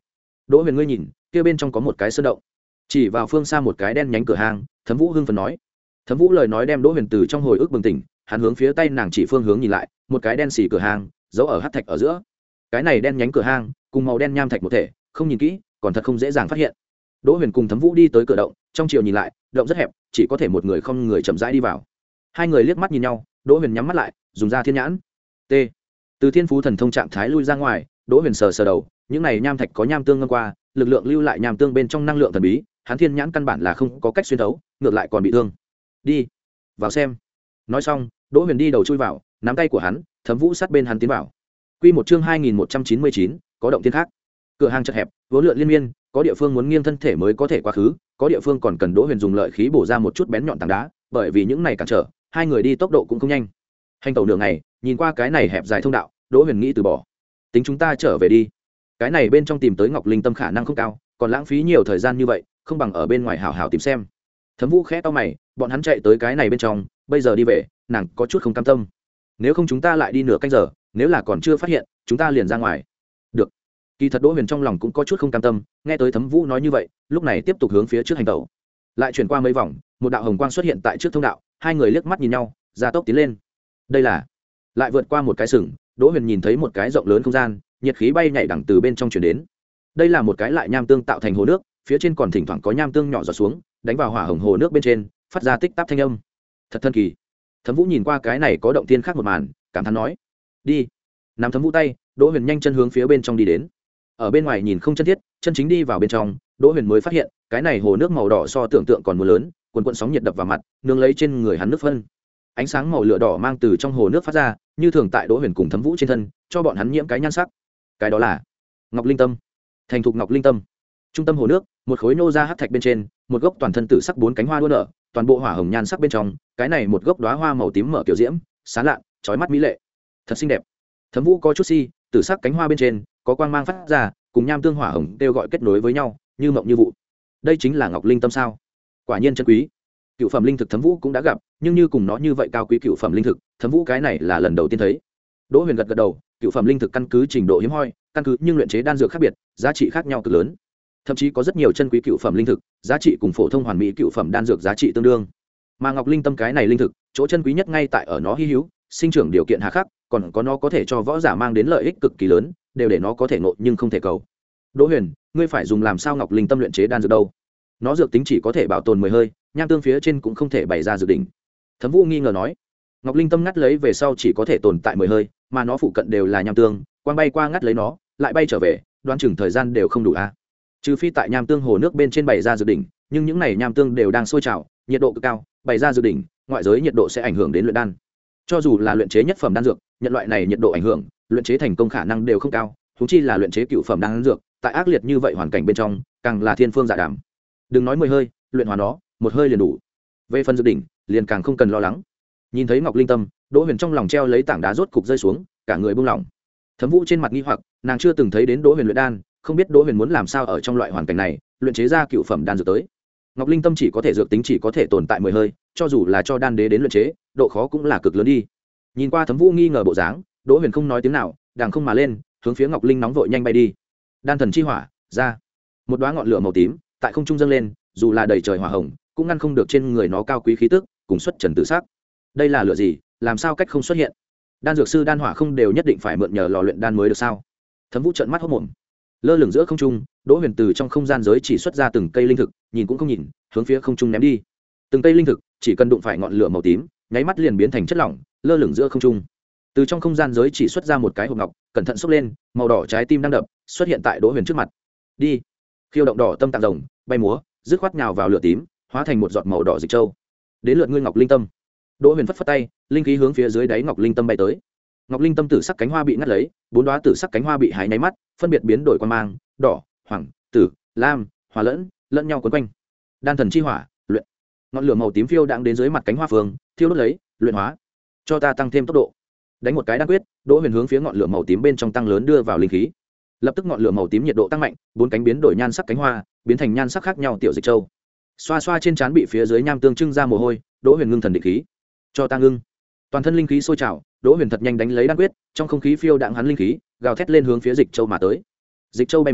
Đỗ Huyền ngươi nhìn, kia bên trong có một cái sơn động. Chỉ vào phương xa một cái đen nhánh cửa hang, Thấm Vũ hưng phấn nói. Thấm Vũ lời nói đem Đỗ Huyền từ trong hồi ức bừng tỉnh, hắn hướng phía tay nàng chỉ phương hướng nhìn lại, một cái đen xì cửa hang, giấu ở hắc thạch ở giữa. Cái này đen nhánh cửa hang, cùng màu đen nham thạch một thể, không nhìn kỹ, còn thật không dễ dàng phát hiện. Đỗ Huyền cùng Thấm Vũ đi tới cửa động, trong chiều nhìn lại, động rất hẹp, chỉ có thể một người không người chậm rãi đi vào. Hai người liếc mắt nhìn nhau, Đỗ Huyền nhắm mắt lại, dùng ra thiên nhãn. T. Từ thiên phú thần thông trạng thái lui ra ngoài, Đỗ Huyền sờ sờ đầu, những này nham thạch có nham tương ngâm qua, lực lượng lưu lại nham tương bên trong năng lượng thần bí, hắn thiên nhãn căn bản là không có cách xuyên thấu, ngược lại còn bị thương. Đi, vào xem. Nói xong, Đỗ Huyền đi đầu chui vào, nắm tay của hắn, Thấm Vũ sát bên hắn tiến vào. Quy một chương hai nghìn một trăm chín mươi chín, có động thiên khác. Cửa hàng chật hẹp, vốn lượn liên miên, có địa phương muốn nghiêng thân thể mới có thể qua khứ, có địa phương còn cần Đỗ Huyền dùng lợi khí bổ ra một chút bén nhọn tảng đá, bởi vì những này cản trở, hai người đi tốc độ cũng không nhanh. Hành tẩu nửa ngày, nhìn qua cái này hẹp dài thông đạo, Đỗ Huyền nghĩ từ bỏ. Tính chúng ta trở về đi. Cái này bên trong tìm tới Ngọc Linh Tâm khả năng không cao, còn lãng phí nhiều thời gian như vậy, không bằng ở bên ngoài hảo hảo tìm xem. Thấm Vũ khẽ to mày, bọn hắn chạy tới cái này bên trong, bây giờ đi về, nàng có chút không cam tâm. Nếu không chúng ta lại đi nửa canh giờ, nếu là còn chưa phát hiện, chúng ta liền ra ngoài. Được. Kỳ thật Đỗ Huyền trong lòng cũng có chút không cam tâm, nghe tới Thấm Vũ nói như vậy, lúc này tiếp tục hướng phía trước hành tẩu. Lại chuyển qua mấy vòng, một đạo hồng quang xuất hiện tại trước thông đạo, hai người liếc mắt nhìn nhau, gia tốc tiến lên. Đây là lại vượt qua một cái sừng, Đỗ Huyền nhìn thấy một cái rộng lớn không gian, nhiệt khí bay nhảy đẳng từ bên trong truyền đến. Đây là một cái lại nham tương tạo thành hồ nước, phía trên còn thỉnh thoảng có nham tương nhỏ giọt xuống, đánh vào hỏa hồng hồ nước bên trên, phát ra tích tắc thanh âm. Thật thần kỳ. Thấm Vũ nhìn qua cái này có động tiên khác một màn, cảm thán nói: "Đi." Nắm Thấm Vũ tay, Đỗ Huyền nhanh chân hướng phía bên trong đi đến. Ở bên ngoài nhìn không chân thiết, chân chính đi vào bên trong, Đỗ Huyền mới phát hiện, cái này hồ nước màu đỏ so tưởng tượng còn muốn lớn, cuồn cuộn sóng nhiệt đập vào mặt, nương lấy trên người hắn nước phân. Ánh sáng màu lửa đỏ mang từ trong hồ nước phát ra, như thường tại Đỗ Huyền cùng Thấm Vũ trên thân, cho bọn hắn nhiễm cái nhan sắc. Cái đó là Ngọc Linh Tâm. Thành thục Ngọc Linh Tâm. Trung tâm hồ nước, một khối nô ra hắc thạch bên trên, một gốc toàn thân tử sắc bốn cánh hoa đua nở, toàn bộ hỏa hồng nhan sắc bên trong, cái này một gốc đóa hoa màu tím mở kiểu diễm, sáng lạ, chói mắt mỹ lệ, thật xinh đẹp. Thấm Vũ có chút si, tử sắc cánh hoa bên trên có quang mang phát ra, cùng nham tương hỏa hồng kêu gọi kết nối với nhau, như mộng như vụ. Đây chính là Ngọc Linh Tâm sao? Quả nhiên chân quý. Cựu phẩm linh thực Thấm Vũ cũng đã gặp, nhưng như cùng nó như vậy cao quý cựu phẩm linh thực, Thấm Vũ cái này là lần đầu tiên thấy. Đỗ Huyền gật gật đầu, cựu phẩm linh thực căn cứ trình độ hiếm hoi, căn cứ nhưng luyện chế đan dược khác biệt, giá trị khác nhau cực lớn. Thậm chí có rất nhiều chân quý cựu phẩm linh thực, giá trị cùng phổ thông hoàn mỹ cựu phẩm đan dược giá trị tương đương. Mà Ngọc Linh Tâm cái này linh thực, chỗ chân quý nhất ngay tại ở nó hi hữu, sinh trưởng điều kiện hà khắc, còn có nó có thể cho võ giả mang đến lợi ích cực kỳ lớn, đều để nó có thể ngộ nhưng không thể cầu. Đỗ Huyền, ngươi phải dùng làm sao Ngọc Linh Tâm luyện chế đan dược đâu? Nó dược tính chỉ có thể bảo tồn mười hơi, nham tương phía trên cũng không thể bày ra dược đỉnh. Thấm Vũ nghi ngờ nói. Ngọc Linh Tâm ngắt lấy về sau chỉ có thể tồn tại mười hơi, mà nó phụ cận đều là nham tương, quang bay qua ngắt lấy nó, lại bay trở về, đoán chừng thời gian đều không đủ a. Trừ phi tại nham tương hồ nước bên trên bày ra dược đỉnh, nhưng những này nham tương đều đang sôi trào, nhiệt độ cực cao, bày ra dược đỉnh, ngoại giới nhiệt độ sẽ ảnh hưởng đến luyện đan. Cho dù là luyện chế nhất phẩm đan dược, nhận loại này nhiệt độ ảnh hưởng, luyện chế thành công khả năng đều không cao, huống chi là luyện chế cựu phẩm đan dược, tại ác liệt như vậy hoàn cảnh bên trong, càng là thiên phương dạ đàm. Đừng nói mười hơi, luyện hóa nó, một hơi liền đủ. Về phần dược đỉnh, liền càng không cần lo lắng. Nhìn thấy Ngọc Linh Tâm, Đỗ Huyền trong lòng treo lấy tảng đá rốt cục rơi xuống, cả người buông lỏng. Thấm Vũ trên mặt nghi hoặc, nàng chưa từng thấy đến Đỗ Huyền luyện đan, không biết Đỗ Huyền muốn làm sao ở trong loại hoàn cảnh này, luyện chế ra cựu phẩm đan dược tới. Ngọc Linh Tâm chỉ có thể dược tính chỉ có thể tồn tại mười hơi, cho dù là cho đan đế đến luyện chế, độ khó cũng là cực lớn đi. Nhìn qua Thấm Vũ nghi ngờ bộ dáng, Đỗ Huyền không nói tiếng nào, đàng không mà lên, hướng phía Ngọc Linh nóng vội nhanh bay đi. Đan thần chi hỏa, ra. Một đóa ngọn lửa màu tím, tại không trung dâng lên, dù là đầy trời hỏa hồng, cũng ngăn không được trên người nó cao quý khí tức, cùng xuất trần tự sắc. Đây là lửa gì, làm sao cách không xuất hiện? Đan dược sư đan hỏa không đều nhất định phải mượn nhờ lò luyện đan mới được sao? Thấm Vũ trợn mắt hốt mồm. Lơ lửng giữa không trung, Đỗ Huyền từ trong không gian giới chỉ xuất ra từng cây linh thực, nhìn cũng không nhìn, hướng phía không trung ném đi. Từng cây linh thực, chỉ cần đụng phải ngọn lửa màu tím, nháy mắt liền biến thành chất lỏng, lơ lửng giữa không trung. Từ trong không gian giới chỉ xuất ra một cái hộp ngọc, cẩn thận xốc lên, màu đỏ trái tim đang đập, xuất hiện tại Đỗ Huyền trước mặt. Đi. Khiêu động đỏ tâm tạng rồng, bay múa, dứt khoát nhào vào lửa tím, hóa thành một giọt màu đỏ dịch châu. Đến lượt ngươi Ngọc Linh Tâm. Đỗ Huyền phất phất tay, linh khí hướng phía dưới đáy Ngọc Linh Tâm bay tới. Ngọc Linh Tâm tử sắc cánh hoa bị ngắt lấy, bốn đóa tử sắc cánh hoa bị hái nháy mắt, phân biệt biến đổi quang mang, đỏ, hoàng, tử, lam, hòa lẫn, lẫn nhau quấn quanh. Đan thần chi hỏa, luyện. Ngọn lửa màu tím phiêu đang đến dưới mặt cánh hoa phương, thiêu đốt lấy, luyện hóa. Cho ta tăng thêm tốc độ. Đánh một cái đan quyết, Đỗ Huyền hướng phía ngọn lửa màu tím bên trong tăng lớn đưa vào linh khí. Lập tức ngọn lửa màu tím nhiệt độ tăng mạnh, bốn cánh biến đổi nhan sắc cánh hoa, biến thành nhan sắc khác nhau tiểu dịch châu. Xoa xoa trên trán bị phía dưới nham tương trưng ra mồ hôi, Đỗ Huyền ngưng thần định khí. Cho ta ngưng. Toàn thân linh khí sôi trào, Đỗ Huyền thật nhanh đánh lấy đan quyết, trong không khí phiêu đãng hắn linh khí, gào thét lên hướng phía dịch châu mà tới. Dịch châu bay múa,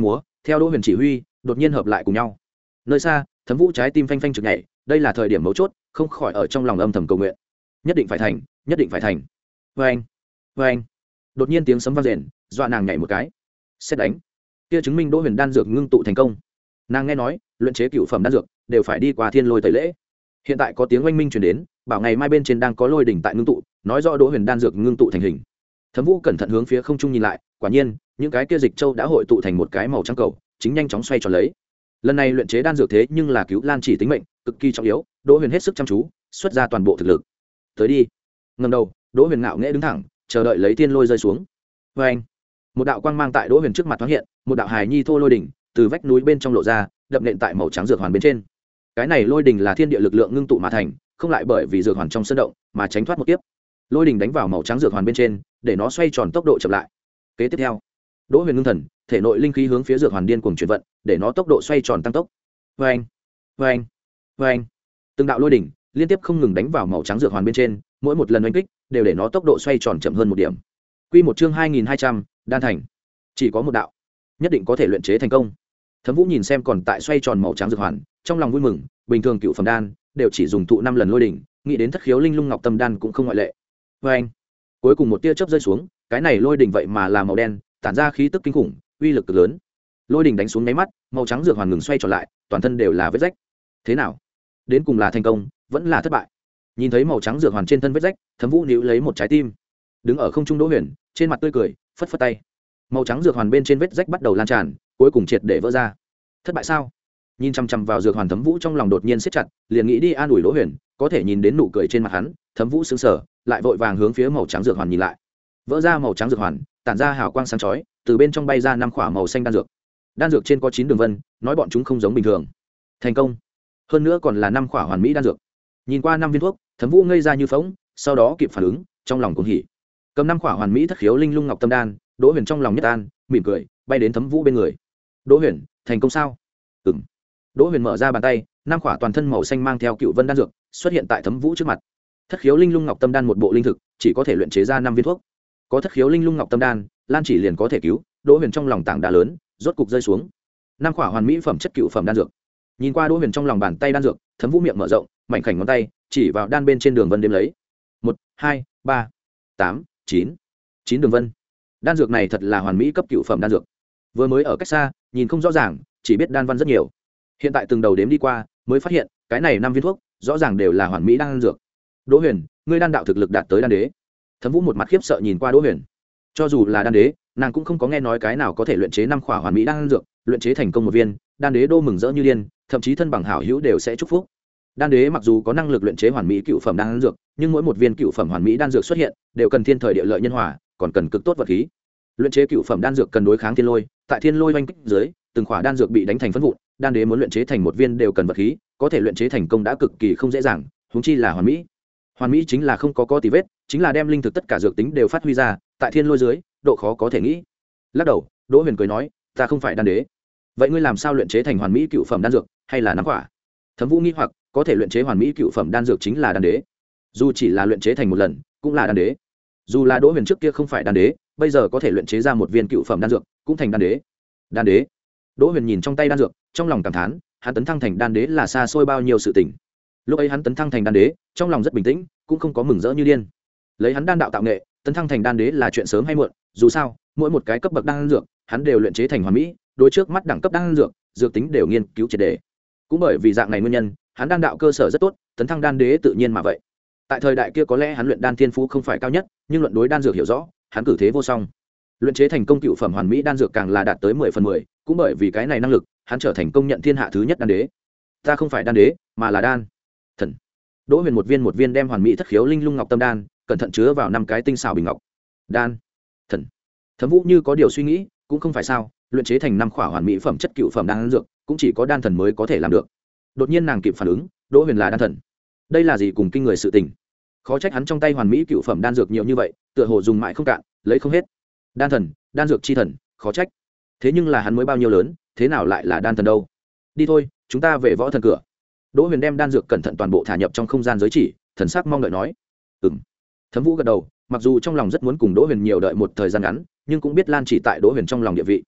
theo đỗ huyền chỉ huy đột nhiên hợp lại cùng nhau. Nơi xa Thấm Vũ trái tim phanh phanh trực nhảy, đây là thời điểm mấu chốt, không khỏi ở trong lòng âm thầm cầu nguyện, nhất định phải thành, nhất định phải thành. Vê anh, vê anh, đột nhiên tiếng sấm vang rền, dọa nàng nhảy một cái. Xét đánh, kia chứng minh đỗ huyền đan dược ngưng tụ thành công. Nàng nghe nói luyện chế cựu phẩm đan dược đều phải đi qua thiên lôi tẩy lễ, hiện tại có tiếng oanh minh truyền đến, bảo ngày mai bên trên đang có lôi đỉnh tại ngưng tụ, nói rõ đỗ huyền đan dược ngưng tụ thành hình. Thấm Vũ cẩn thận hướng phía không trung nhìn lại, quả nhiên những cái kia dịch châu đã hội tụ thành một cái màu trắng cầu, chính nhanh chóng xoay tròn lấy. Lần này luyện chế đan dược thế nhưng là cứu Lan Chỉ tính mệnh, cực kỳ trọng yếu, đỗ huyền hết sức chăm chú, xuất ra toàn bộ thực lực. Tới đi. Ngẩng đầu, đỗ huyền ngạo nghễ đứng thẳng, chờ đợi lấy thiên lôi rơi xuống. Vê anh, một đạo quang mang tại đỗ huyền trước mặt thoáng hiện, một đạo hài nhi thô lôi đỉnh từ vách núi bên trong lộ ra, đập nện tại màu trắng dược hoàn bên trên. Cái này lôi đỉnh là thiên địa lực lượng ngưng tụ mà thành, không lại bởi vì dược hoàn trong sân động mà tránh thoát một kiếp. Lôi đỉnh đánh vào màu trắng dược hoàn bên trên, để nó xoay tròn tốc độ chậm lại. Kế tiếp theo, đỗ huyền ngưng thần, thể nội linh khí hướng phía dược hoàn điên cuồng chuyển vận, để nó tốc độ xoay tròn tăng tốc. Vê anh, vê anh, vê anh, từng đạo lôi đỉnh liên tiếp không ngừng đánh vào màu trắng dược hoàn bên trên, mỗi một lần oanh kích đều để nó tốc độ xoay tròn chậm hơn một điểm. Quy một chương hai nghìn hai trăm, đan thành. Chỉ có một đạo, nhất định có thể luyện chế thành công. Thấm Vũ nhìn xem còn tại xoay tròn màu trắng dược hoàn, trong lòng vui mừng, bình thường cựu phẩm đan đều chỉ dùng thụ năm lần lôi đỉnh, nghĩ đến thất khiếu linh lung ngọc tâm đan cũng không ngoại lệ. Vê anh, cuối cùng một tia chớp rơi xuống, cái này lôi đỉnh vậy mà là màu đen, tản ra khí tức kinh khủng, uy lực cực lớn. Lôi đỉnh đánh xuống nháy mắt, màu trắng dược hoàn ngừng xoay trở lại, toàn thân đều là vết rách. Thế nào? Đến cùng là thành công, vẫn là thất bại? Nhìn thấy màu trắng dược hoàn trên thân vết rách, Thấm Vũ níu lấy một trái tim. Đứng ở không trung Đỗ Huyền, trên mặt tươi cười, phất phất tay. Màu trắng dược hoàn bên trên vết rách bắt đầu lan tràn, cuối cùng triệt để vỡ ra. Thất bại sao? Nhìn chằm chằm vào dược hoàn, Thấm Vũ trong lòng đột nhiên siết chặt, liền nghĩ đi an ủi Đỗ Huyền, có thể nhìn đến nụ cười trên mặt hắn, Thấm Vũ sững sờ, lại vội vàng hướng phía màu trắng dược hoàn nhìn lại. Vỡ ra màu trắng dược hoàn, tản ra hào quang sáng chói, từ bên trong bay ra năm quả màu xanh đan dược. Đan dược trên có chín đường vân, nói bọn chúng không giống bình thường. Thành công. Hơn nữa còn là năm quả hoàn mỹ đan dược. Nhìn qua năm viên thuốc, Thấm Vũ ngây ra như phỗng, sau đó kịp phản ứng, trong lòng cuồng hỉ. Cầm năm quả hoàn mỹ thất khiếu linh lung ngọc tâm đan, Đỗ Huyền trong lòng nhất an, mỉm cười, bay đến Thấm Vũ bên người. Đỗ Huyền, thành công sao? Ừm. Đỗ Huyền mở ra bàn tay, năm quả toàn thân màu xanh mang theo cựu vân đan dược xuất hiện tại Thấm Vũ trước mặt. Thất khiếu linh lung ngọc tâm đan một bộ linh thực, chỉ có thể luyện chế ra năm viên thuốc. Có thất khiếu linh lung ngọc tâm đan, Lan Chỉ liền có thể cứu. Đỗ Huyền trong lòng tảng đá lớn rốt cục rơi xuống. Năm quả hoàn mỹ phẩm chất cựu phẩm đan dược. Nhìn qua Đỗ Huyền trong lòng bàn tay đan dược, Thấm Vũ miệng mở rộng, mảnh khảnh ngón tay chỉ vào đan bên trên đường vân đếm lấy. Một, hai, ba, tám, chín, chín đường vân. Đan dược này thật là hoàn mỹ cấp cựu phẩm đan dược. Vừa mới ở cách xa, nhìn không rõ ràng, chỉ biết đan văn rất nhiều. Hiện tại từng đầu đếm đi qua, mới phát hiện, cái này năm viên thuốc, rõ ràng đều là hoàn mỹ đan dược. Đỗ Huyền, ngươi đan đạo thực lực đạt tới đan đế. Thấm Vũ một mặt khiếp sợ nhìn qua Đỗ Huyền. Cho dù là đan đế, nàng cũng không có nghe nói cái nào có thể luyện chế năm khỏa hoàn mỹ đan dược, luyện chế thành công một viên, đan đế đô mừng rỡ như điên, thậm chí thân bằng hảo hữu đều sẽ chúc phúc. Đan đế mặc dù có năng lực luyện chế hoàn mỹ cựu phẩm đan dược, nhưng mỗi một viên cựu phẩm hoàn mỹ đan dược xuất hiện, đều cần thiên thời địa lợi nhân hòa, còn cần cực tốt vật khí. Luyện chế cựu phẩm đan dược cần đối kháng thiên lôi, tại thiên lôi oanh kích dưới, từng khỏa đan dược bị đánh thành phấn vụn, đan đế muốn luyện chế thành một viên đều cần vật khí, có thể luyện chế thành công đã cực kỳ không dễ dàng, huống chi là hoàn mỹ. Hoàn mỹ chính là không có có tì vết, chính là đem linh thực tất cả dược tính đều phát huy ra, tại thiên lôi dưới, độ khó có thể nghĩ. Lắc đầu, Đỗ Huyền cười nói, ta không phải đan đế. Vậy ngươi làm sao luyện chế thành hoàn mỹ cựu phẩm đan dược, hay là năm quả? Thấm Vũ nghi hoặc, có thể luyện chế hoàn mỹ cựu phẩm đan dược chính là đan đế. Dù chỉ là luyện chế thành một lần, cũng là đan đế. Dù là Đỗ Huyền trước kia không phải đan đế, bây giờ có thể luyện chế ra một viên cựu phẩm đan dược, cũng thành đan đế. Đan đế. Đỗ Huyền nhìn trong tay đan dược, trong lòng cảm thán, hắn tấn thăng thành đan đế là xa xôi bao nhiêu sự tình. Lúc ấy hắn tấn thăng thành đan đế, trong lòng rất bình tĩnh, cũng không có mừng rỡ như điên. Lấy hắn đan đạo tạo nghệ, tấn thăng thành đan đế là chuyện sớm hay muộn, dù sao, mỗi một cái cấp bậc đan dược, hắn đều luyện chế thành hoàn mỹ, đối trước mắt đẳng cấp đan dược, dược tính đều nghiên cứu triệt để. Cũng bởi vì dạng này nguyên nhân, hắn đan đạo cơ sở rất tốt, tấn thăng đan đế tự nhiên mà vậy. Tại thời đại kia có lẽ hắn luyện đan thiên phú không phải cao nhất, nhưng luận đối đan dược hiểu rõ, hắn cử thế vô song. Luyện chế thành công cựu phẩm hoàn mỹ đan dược càng là đạt tới mười phần mười, cũng bởi vì cái này năng lực, hắn trở thành công nhận thiên hạ thứ nhất đan đế. Ta không phải đan đế, mà là đan thần. Đỗ Huyền một viên một viên đem hoàn mỹ thất khiếu linh lung ngọc tâm đan, cẩn thận chứa vào năm cái tinh xảo bình ngọc. Đan thần. Thấm Vũ như có điều suy nghĩ, cũng không phải sao, luyện chế thành năm khỏa hoàn mỹ phẩm chất cựu phẩm đan dược, cũng chỉ có đan thần mới có thể làm được. Đột nhiên nàng kịp phản ứng, Đỗ Huyền là đan thần. Đây là gì cùng kinh người sự tình? Khó trách hắn trong tay hoàn mỹ cựu phẩm đan dược nhiều như vậy, tựa hồ dùng mãi không cạn, lấy không hết. Đan thần, đan dược chi thần, khó trách. Thế nhưng là hắn mới bao nhiêu lớn, thế nào lại là đan thần đâu? Đi thôi, chúng ta về võ thần cửa. Đỗ Huyền đem đan dược cẩn thận toàn bộ thả nhập trong không gian giới chỉ, thần sắc mong đợi nói. Ừm. Thấm Vũ gật đầu, mặc dù trong lòng rất muốn cùng Đỗ Huyền nhiều đợi một thời gian ngắn, nhưng cũng biết Lan Chỉ tại Đỗ Huyền trong lòng địa vị.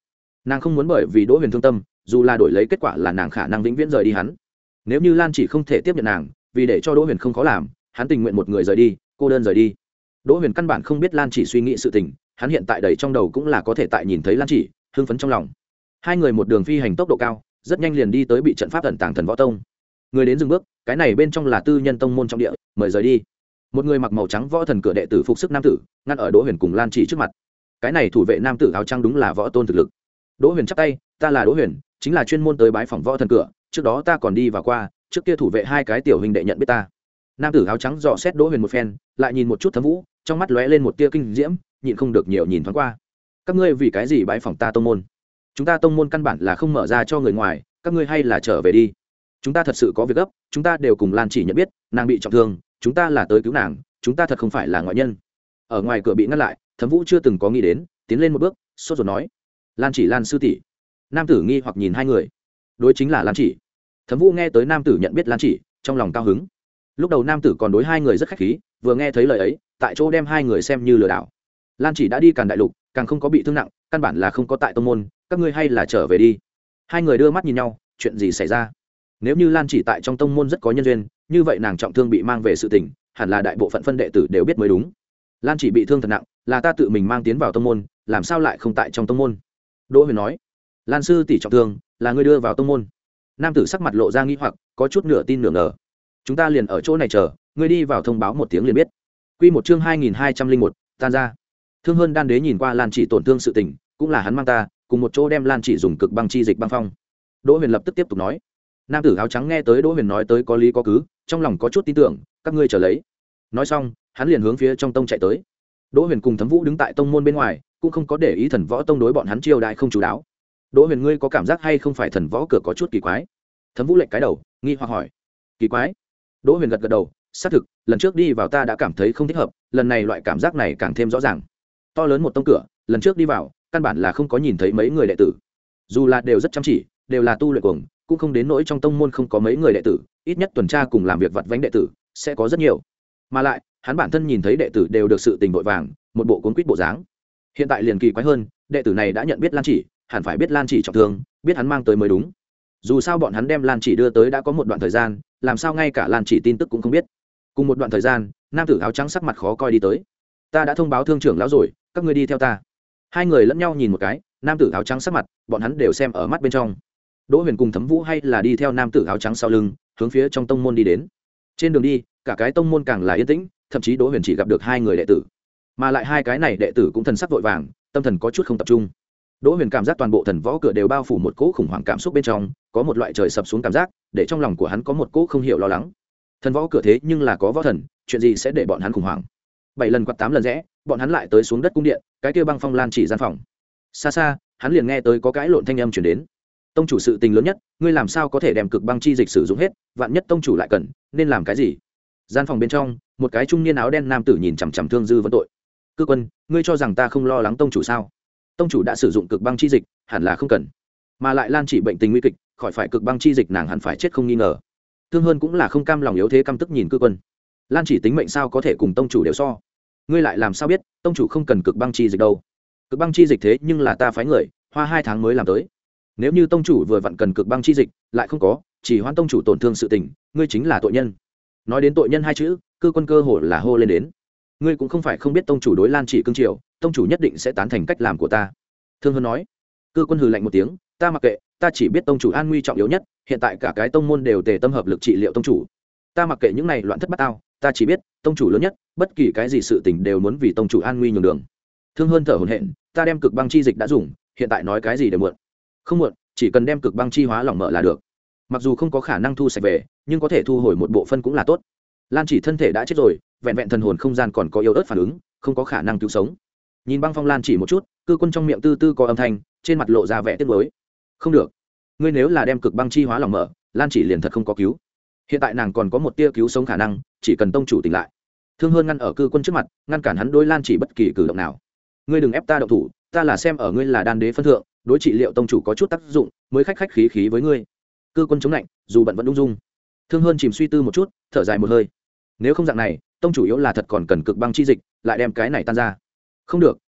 nàng không muốn bởi vì đỗ huyền thương tâm, dù là đổi lấy kết quả là nàng khả năng vĩnh viễn rời đi hắn. Nếu như Lan Chỉ không thể tiếp nhận nàng, vì để cho đỗ huyền không khó làm, hắn tình nguyện một người rời đi, cô đơn rời đi. Đỗ huyền căn bản không biết Lan Chỉ suy nghĩ sự tình, hắn hiện tại đầy trong đầu cũng là có thể tại nhìn thấy Lan Chỉ hưng phấn trong lòng. Hai người một đường phi hành tốc độ cao, rất nhanh liền đi tới bị trận pháp ẩn tàng Thần Võ Tông. Người đến dừng bước, cái này bên trong là tư nhân tông môn trong địa, mời rời đi. Một người mặc màu trắng võ thần cửa đệ tử phục sức nam tử ngăn ở Đỗ huyền cùng Lan Chỉ trước mặt. Cái này thủ vệ nam tử áo trắng đúng là võ tôn thực lực. Đỗ huyền chắp tay, ta là Đỗ huyền, chính là chuyên môn tới bái phỏng võ thần cửa, trước đó ta còn đi vào qua, trước kia thủ vệ hai cái tiểu huynh đệ nhận biết ta. Nam tử áo trắng dò xét Đỗ huyền một phen, lại nhìn một chút Thẩm Vũ, trong mắt lóe lên một tia kinh diễm, nhịn không được nhiều nhìn thoáng qua. Các ngươi vì cái gì bái phỏng ta tông môn? Chúng ta tông môn căn bản là không mở ra cho người ngoài, các ngươi hay là trở về đi. Chúng ta thật sự có việc gấp, chúng ta đều cùng Lan Chỉ nhận biết, nàng bị trọng thương, chúng ta là tới cứu nàng, chúng ta thật không phải là ngoại nhân. Ở ngoài cửa bị ngăn lại, Thẩm Vũ chưa từng có nghĩ đến, tiến lên một bước, sốt ruột nói: Lan Chỉ, Lan sư tỷ. Nam tử nghi hoặc nhìn hai người, đối chính là Lan Chỉ. Thẩm Vũ nghe tới nam tử nhận biết Lan Chỉ, trong lòng cao hứng. Lúc đầu nam tử còn đối hai người rất khách khí, vừa nghe thấy lời ấy, tại chỗ đem hai người xem như lừa đảo. Lan Chỉ đã đi Càn Đại Lục, càng không có bị thương nặng, căn bản là không có tại tông môn, các ngươi hay là trở về đi. Hai người đưa mắt nhìn nhau, chuyện gì xảy ra? Nếu như Lan Chỉ tại trong tông môn rất có nhân duyên, như vậy nàng trọng thương bị mang về sự tình, hẳn là đại bộ phận phân đệ tử đều biết mới đúng. Lan Chỉ bị thương thật nặng, là ta tự mình mang tiến vào tông môn, làm sao lại không tại trong tông môn? Đỗ huyền nói. Lan sư tỷ trọng thương, là ngươi đưa vào tông môn. Nam tử sắc mặt lộ ra nghi hoặc, có chút nửa tin nửa ngờ. Chúng ta liền ở chỗ này chờ, ngươi đi vào thông báo một tiếng liền biết. Quy một chương hai nghìn hai trăm linh một, tan ra. Thương Hơn Đan Đế nhìn qua Lan Chỉ tổn thương sự tình, cũng là hắn mang ta, cùng một chỗ đem Lan Chỉ dùng cực băng chi dịch băng phong. Đỗ huyền lập tức tiếp tục nói. Nam tử áo trắng nghe tới Đỗ huyền nói tới có lý có cứ, trong lòng có chút tin tưởng, các ngươi chờ lấy. Nói xong, hắn liền hướng phía trong tông chạy tới. Đỗ huyền cùng Thẩm Vũ đứng tại tông môn bên ngoài, cũng không có để ý Thần Võ Tông đối bọn hắn chiêu đại không chú đáo. Đỗ huyền, ngươi có cảm giác hay không phải Thần Võ cửa có chút kỳ quái? Thẩm Vũ lệch cái đầu, nghi hoặc hỏi. Kỳ quái? Đỗ huyền gật gật đầu, xác thực, lần trước đi vào ta đã cảm thấy không thích hợp, lần này loại cảm giác này càng thêm rõ ràng. To lớn một tông cửa, lần trước đi vào, căn bản là không có nhìn thấy mấy người đệ tử. Dù là đều rất chăm chỉ, đều là tu luyện cuồng, cũng không đến nỗi trong tông môn không có mấy người đệ tử, ít nhất tuần tra cùng làm việc vặt vãnh đệ tử sẽ có rất nhiều. Mà lại, hắn bản thân nhìn thấy đệ tử đều được sự tình vội vàng, một bộ cuốn quýt bộ dáng. Hiện tại liền kỳ quái hơn, đệ tử này đã nhận biết Lan Chỉ, hẳn phải biết Lan Chỉ trọng thương, biết hắn mang tới mới đúng. Dù sao bọn hắn đem Lan Chỉ đưa tới đã có một đoạn thời gian, làm sao ngay cả Lan Chỉ tin tức cũng không biết. Cùng một đoạn thời gian, nam tử áo trắng sắc mặt khó coi đi tới. Ta đã thông báo thương trưởng lão rồi, các ngươi đi theo ta. Hai người lẫn nhau nhìn một cái, nam tử áo trắng sắc mặt, bọn hắn đều xem ở mắt bên trong. Đỗ huyền cùng Thẩm Vũ hay là đi theo nam tử áo trắng sau lưng, hướng phía trong tông môn đi đến. Trên đường đi, cả cái tông môn càng là yên tĩnh, thậm chí Đỗ huyền chỉ gặp được hai người đệ tử, mà lại hai cái này đệ tử cũng thần sắc vội vàng, tâm thần có chút không tập trung. Đỗ huyền cảm giác toàn bộ Thần Võ cửa đều bao phủ một cỗ khủng hoảng cảm xúc bên trong, có một loại trời sập xuống cảm giác, để trong lòng của hắn có một cỗ không hiểu lo lắng. Thần Võ cửa thế nhưng là có võ thần, chuyện gì sẽ để bọn hắn khủng hoảng? Bảy lần quạt tám lần rẽ, bọn hắn lại tới xuống đất cung điện, cái kia băng phong Lan Chỉ gian phòng. Xa xa, hắn liền nghe tới có cái lộn thanh âm truyền đến. Tông chủ sự tình lớn nhất, ngươi làm sao có thể đem cực băng chi dịch sử dụng hết, vạn nhất tông chủ lại cần, nên làm cái gì? Gian phòng bên trong, một cái trung niên áo đen nam tử nhìn chằm chằm Thương Dư vấn tội. Cư quân, ngươi cho rằng ta không lo lắng tông chủ sao? Tông chủ đã sử dụng cực băng chi dịch, hẳn là không cần. Mà lại Lan Chỉ bệnh tình nguy kịch, khỏi phải cực băng chi dịch nàng hẳn phải chết không nghi ngờ. Thương Hơn cũng là không cam lòng yếu thế căm tức nhìn cư quân. Lan Chỉ tính mệnh sao có thể cùng tông chủ đều so? Ngươi lại làm sao biết, tông chủ không cần cực băng chi dịch đâu? Cực băng chi dịch thế nhưng là ta phái người, hoa hai tháng mới làm tới. Nếu như tông chủ vừa vặn cần cực băng chi dịch, lại không có, chỉ hoãn tông chủ tổn thương sự tình, ngươi chính là tội nhân. Nói đến tội nhân hai chữ, cư quân cơ hồ là hô lên đến. Ngươi cũng không phải không biết tông chủ đối Lan Chỉ cương triều, tông chủ nhất định sẽ tán thành cách làm của ta. Thương Hơn nói. Cư quân hừ lạnh một tiếng, ta mặc kệ, ta chỉ biết tông chủ an nguy trọng yếu nhất, hiện tại cả cái tông môn đều tề tâm hợp lực trị liệu tông chủ. Ta mặc kệ những này loạn thất bát ao, ta chỉ biết tông chủ lớn nhất, bất kỳ cái gì sự tình đều muốn vì tông chủ an nguy nhường đường. Thương Hơn thở hổn hển, ta đem cực băng chi dịch đã dùng, hiện tại nói cái gì đều muộn. Không muộn, chỉ cần đem cực băng chi hóa lỏng mở là được. Mặc dù không có khả năng thu sạch về, nhưng có thể thu hồi một bộ phân cũng là tốt. Lan Chỉ thân thể đã chết rồi, vẹn vẹn thần hồn không gian còn có yếu ớt phản ứng, không có khả năng cứu sống. Nhìn băng phong Lan Chỉ một chút, cư quân trong miệng tư tư có âm thanh, trên mặt lộ ra vẻ tiếc nuối. Không được, ngươi nếu là đem cực băng chi hóa lỏng mở, Lan Chỉ liền thật không có cứu. Hiện tại nàng còn có một tia cứu sống khả năng, chỉ cần tông chủ tỉnh lại. Thương Hơn ngăn ở cư quân trước mặt, ngăn cản hắn đối Lan Chỉ bất kỳ cử động nào. Ngươi đừng ép ta động thủ, ta là xem ở ngươi là đan đế phân thượng, đối trị liệu tông chủ có chút tác dụng, mới khách khách khí khí với ngươi. Cư quân chống lạnh, dù bận vẫn ung dung. Thương Hơn chìm suy tư một chút, thở dài một hơi. Nếu không dạng này, tông chủ yếu là thật còn cần cực băng chi dịch, lại đem cái này tan ra. Không được,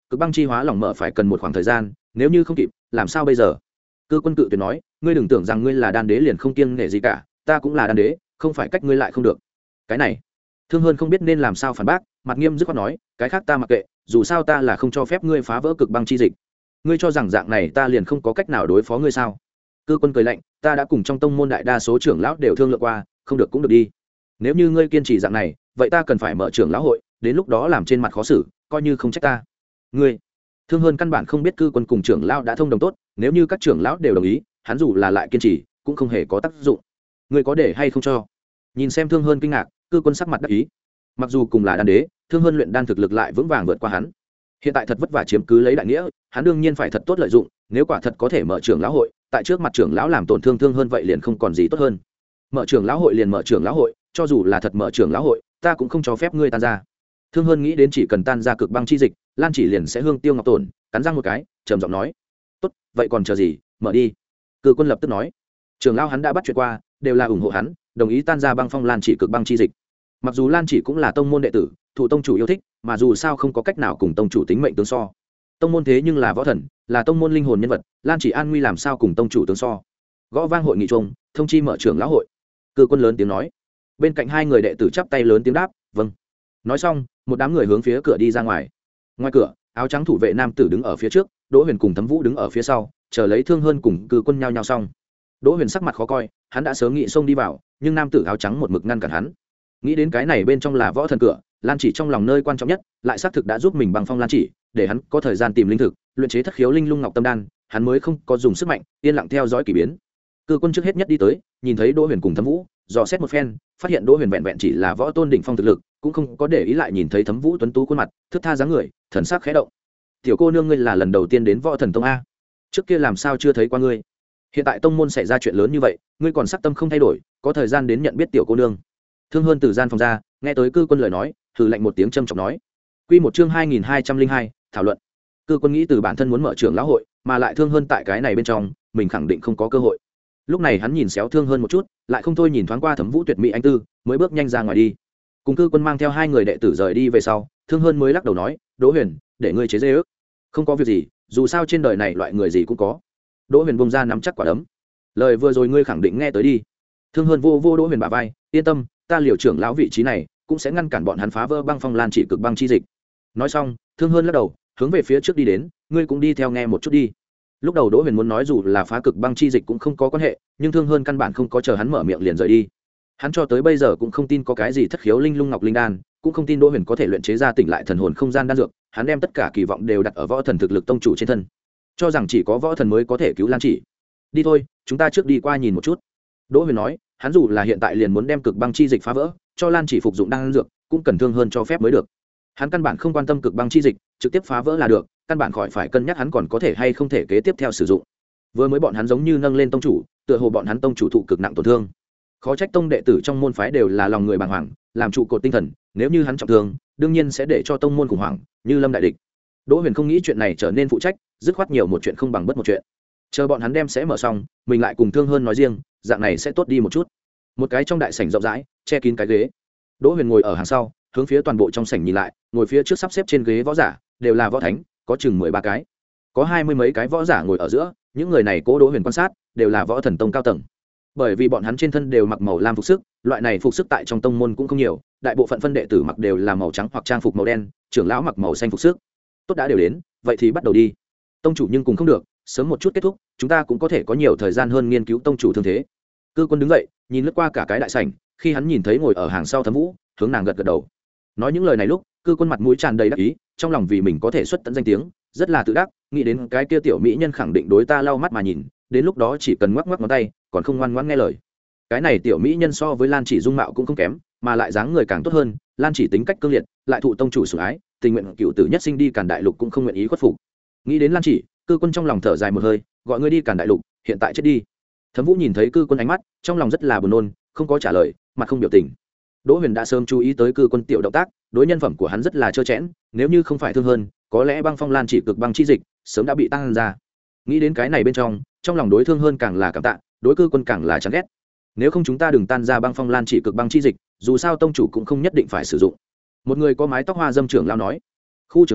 cực băng chi hóa lỏng mở phải cần một khoảng thời gian, nếu như không kịp làm sao bây giờ? Cư quân cự tuyệt nói, ngươi đừng tưởng rằng ngươi là đan đế liền không kiêng nể gì cả, ta cũng là đan đế, không phải cách ngươi lại không được. Cái này Thương Hơn không biết nên làm sao phản bác, mặt nghiêm dứt khoát nói, cái khác ta mặc kệ, dù sao ta là không cho phép ngươi phá vỡ cực băng chi dịch. Ngươi cho rằng dạng này ta liền không có cách nào đối phó ngươi sao? Cư quân cười lạnh, ta đã cùng trong tông môn đại đa số trưởng lão đều thương lượng qua, không được cũng được đi. Nếu như ngươi kiên trì dạng này, vậy ta cần phải mở trưởng lão hội, đến lúc đó làm trên mặt khó xử, coi như không trách ta. Ngươi Thương Hơn căn bản không biết cư quân cùng trưởng lão đã thông đồng tốt, nếu như các trưởng lão đều đồng ý, hắn dù là lại kiên trì, cũng không hề có tác dụng. Ngươi có để hay không cho? Nhìn xem Thương Hơn kinh ngạc, cư quân sắc mặt đắc ý. Mặc dù cùng là đan đế, Thương Hơn luyện đan thực lực lại vững vàng vượt qua hắn. Hiện tại thật vất vả chiếm cứ lấy đại nghĩa, hắn đương nhiên phải thật tốt lợi dụng, nếu quả thật có thể mở trưởng lão hội, tại trước mặt trưởng lão làm tổn thương Thương Hơn vậy liền không còn gì tốt hơn. Mở trưởng lão hội liền mở trưởng lão hội, cho dù là thật mở trưởng lão hội, ta cũng không cho phép ngươi tan ra. Thương Hơn nghĩ đến chỉ cần tan ra cực băng chi dịch, Lan Chỉ liền sẽ hương tiêu ngọc tổn, cắn răng một cái, trầm giọng nói: "Tốt, vậy còn chờ gì, mở đi." Cự Quân lập tức nói: "Trưởng lão hắn đã bắt chuyện qua, đều là ủng hộ hắn, đồng ý tan ra băng phong Lan Chỉ cực băng chi dịch. Mặc dù Lan Chỉ cũng là tông môn đệ tử, thụ tông chủ yêu thích, mà dù sao không có cách nào cùng tông chủ tính mệnh tương so. Tông môn thế nhưng là võ thần, là tông môn linh hồn nhân vật, Lan Chỉ an nguy làm sao cùng tông chủ tương so." Gõ vang hội nghị chung, thông chi mở trưởng lão hội. Cự Quân lớn tiếng nói. Bên cạnh hai người đệ tử chắp tay lớn tiếng đáp: "Vâng." Nói xong, một đám người hướng phía cửa đi ra ngoài. Ngoài cửa, áo trắng thủ vệ nam tử đứng ở phía trước, Đỗ Huyền cùng Thấm Vũ đứng ở phía sau, chờ lấy Thương Hơn cùng Cự Quân nhao nhao xong. Đỗ Huyền sắc mặt khó coi, hắn đã sớm nghĩ xông đi vào, nhưng nam tử áo trắng một mực ngăn cản hắn. Nghĩ đến cái này bên trong là võ thần cửa, Lan Chỉ trong lòng nơi quan trọng nhất, lại xác thực đã giúp mình băng phong Lan Chỉ, để hắn có thời gian tìm linh thực, luyện chế thất khiếu linh lung ngọc tâm đan, hắn mới không có dùng sức mạnh, yên lặng theo dõi kỳ biến. Cự Quân trước hết nhất đi tới, nhìn thấy Đỗ Huyền cùng Thấm Vũ, dò xét một phen, phát hiện Đỗ Huyền vẹn vẹn chỉ là võ tôn đỉnh phong thực lực, cũng không có để ý lại nhìn thấy Thấm Vũ tuấn tú khuôn mặt, thướt tha dáng người, thần sắc khẽ động. "Tiểu cô nương, ngươi là lần đầu tiên đến Võ Thần Tông a? Trước kia làm sao chưa thấy qua ngươi? Hiện tại tông môn xảy ra chuyện lớn như vậy, ngươi còn sắc tâm không thay đổi, có thời gian đến nhận biết tiểu cô nương." Thương Hơn từ gian phòng ra, nghe tới Cư Quân lời nói, thử lạnh một tiếng trầm trọng nói. Quy một chương hai nghìn hai trăm linh hai, thảo luận. Cư Quân nghĩ từ bản thân muốn mở trưởng lão hội, mà lại Thương Hơn tại cái này bên trong, mình khẳng định không có cơ hội. Lúc này hắn nhìn xéo Thương Hơn một chút, lại không thôi nhìn thoáng qua Thấm Vũ tuyệt mỹ anh tư, mới bước nhanh ra ngoài đi. Cùng Cư Quân mang theo hai người đệ tử rời đi về sau, Thương Hơn mới lắc đầu nói: "Đỗ Huyền, để ngươi chế giễu. Không có việc gì, dù sao trên đời này loại người gì cũng có." Đỗ Huyền bông ra nắm chắc quả đấm. "Lời vừa rồi ngươi khẳng định nghe tới đi." Thương Hơn vô vô Đỗ Huyền bả vai, "Yên tâm, ta liều trưởng lão vị trí này, cũng sẽ ngăn cản bọn hắn phá vỡ băng phong Lan Chỉ cực băng chi dịch." Nói xong, Thương Hơn lắc đầu, hướng về phía trước đi đến, "Ngươi cũng đi theo nghe một chút đi." Lúc đầu Đỗ Huyền muốn nói dù là phá cực băng chi dịch cũng không có quan hệ, nhưng Thương Hơn căn bản không có chờ hắn mở miệng liền rời đi. Hắn cho tới bây giờ cũng không tin có cái gì thất khiếu linh lung ngọc linh đan, cũng không tin Đỗ Huyền có thể luyện chế ra tỉnh lại thần hồn không gian đan dược, hắn đem tất cả kỳ vọng đều đặt ở võ thần thực lực tông chủ trên thân, cho rằng chỉ có võ thần mới có thể cứu Lan Chỉ. "Đi thôi, chúng ta trước đi qua nhìn một chút." Đỗ Huyền nói, hắn dù là hiện tại liền muốn đem cực băng chi dịch phá vỡ, cho Lan Chỉ phục dụng đan dược, cũng cần Thương Hơn cho phép mới được. Hắn căn bản không quan tâm cực băng chi dịch, trực tiếp phá vỡ là được, căn bản khỏi phải cân nhắc hắn còn có thể hay không thể kế tiếp theo sử dụng. Vừa mới bọn hắn giống như nâng lên tông chủ, tựa hồ bọn hắn tông chủ thụ cực nặng tổn thương. Khó trách tông đệ tử trong môn phái đều là lòng người bàng hoàng, làm trụ cột tinh thần, nếu như hắn trọng thương, đương nhiên sẽ để cho tông môn khủng hoảng, như lâm đại địch. Đỗ Huyền không nghĩ chuyện này trở nên phụ trách, dứt khoát nhiều một chuyện không bằng bất một chuyện. Chờ bọn hắn đem sẽ mở xong, mình lại cùng Thương Hơn nói riêng, dạng này sẽ tốt đi một chút. Một cái trong đại sảnh rộng rãi, che kín cái ghế. Đỗ Huyền ngồi ở hàng sau, hướng phía toàn bộ trong sảnh nhìn lại, ngồi phía trước sắp xếp trên ghế võ giả, đều là võ thánh, có chừng mười ba cái. Có hai mươi mấy cái võ giả ngồi ở giữa, những người này Cố Đỗ Huyền quan sát, đều là võ thần tông cao tầng. Bởi vì bọn hắn trên thân đều mặc màu lam phục sức, loại này phục sức tại trong tông môn cũng không nhiều, đại bộ phận phân đệ tử mặc đều là màu trắng hoặc trang phục màu đen, trưởng lão mặc màu xanh phục sức. Tốt, đã đều đến, vậy thì bắt đầu đi. Tông chủ nhưng cùng không được, sớm một chút kết thúc, chúng ta cũng có thể có nhiều thời gian hơn nghiên cứu tông chủ thương thế. Cư Quân đứng dậy, nhìn lướt qua cả cái đại sảnh, khi hắn nhìn thấy ngồi ở hàng sau Thấm Vũ, hướng nàng gật gật đầu. Nói những lời này lúc, Cư Quân mặt mũi tràn đầy đắc ý, trong lòng vì mình có thể xuất tận danh tiếng, rất là tự đắc, nghĩ đến cái kia tiểu mỹ nhân khẳng định đối ta lau mắt mà nhìn, đến lúc đó chỉ cần ngoắc ngoắc ngón tay, còn không ngoan ngoãn nghe lời. Cái này tiểu mỹ nhân so với Lan Chỉ dung mạo cũng không kém, mà lại dáng người càng tốt hơn, Lan Chỉ tính cách cương liệt, lại thụ tông chủ sủng ái, tình nguyện cựu tử nhất sinh đi Càn Đại Lục cũng không nguyện ý khuất phục. Nghĩ đến Lan Chỉ, Cư Quân trong lòng thở dài một hơi, gọi ngươi đi Càn Đại Lục, hiện tại chết đi. Thấm Vũ nhìn thấy Cư Quân ánh mắt, trong lòng rất là buồn nôn, không có trả lời, mặt không biểu tình. Đỗ Huyền đã sớm chú ý tới Cư Quân tiểu động tác, đối nhân phẩm của hắn rất là trơ trẽn, nếu như không phải Thương Hơn, có lẽ băng phong Lan Chỉ cực băng chi dịch sớm đã bị tăng ra. Nghĩ đến cái này bên trong, trong lòng đối Thương Hơn càng là cảm tạ, đối Cư Quân càng là chán ghét. Nếu không chúng ta đừng tan ra băng phong Lan Chỉ cực băng chi dịch, dù sao tông chủ cũng không nhất định phải sử dụng. Một người có mái tóc hoa dâm trưởng lão nói. Khu trưởng lão,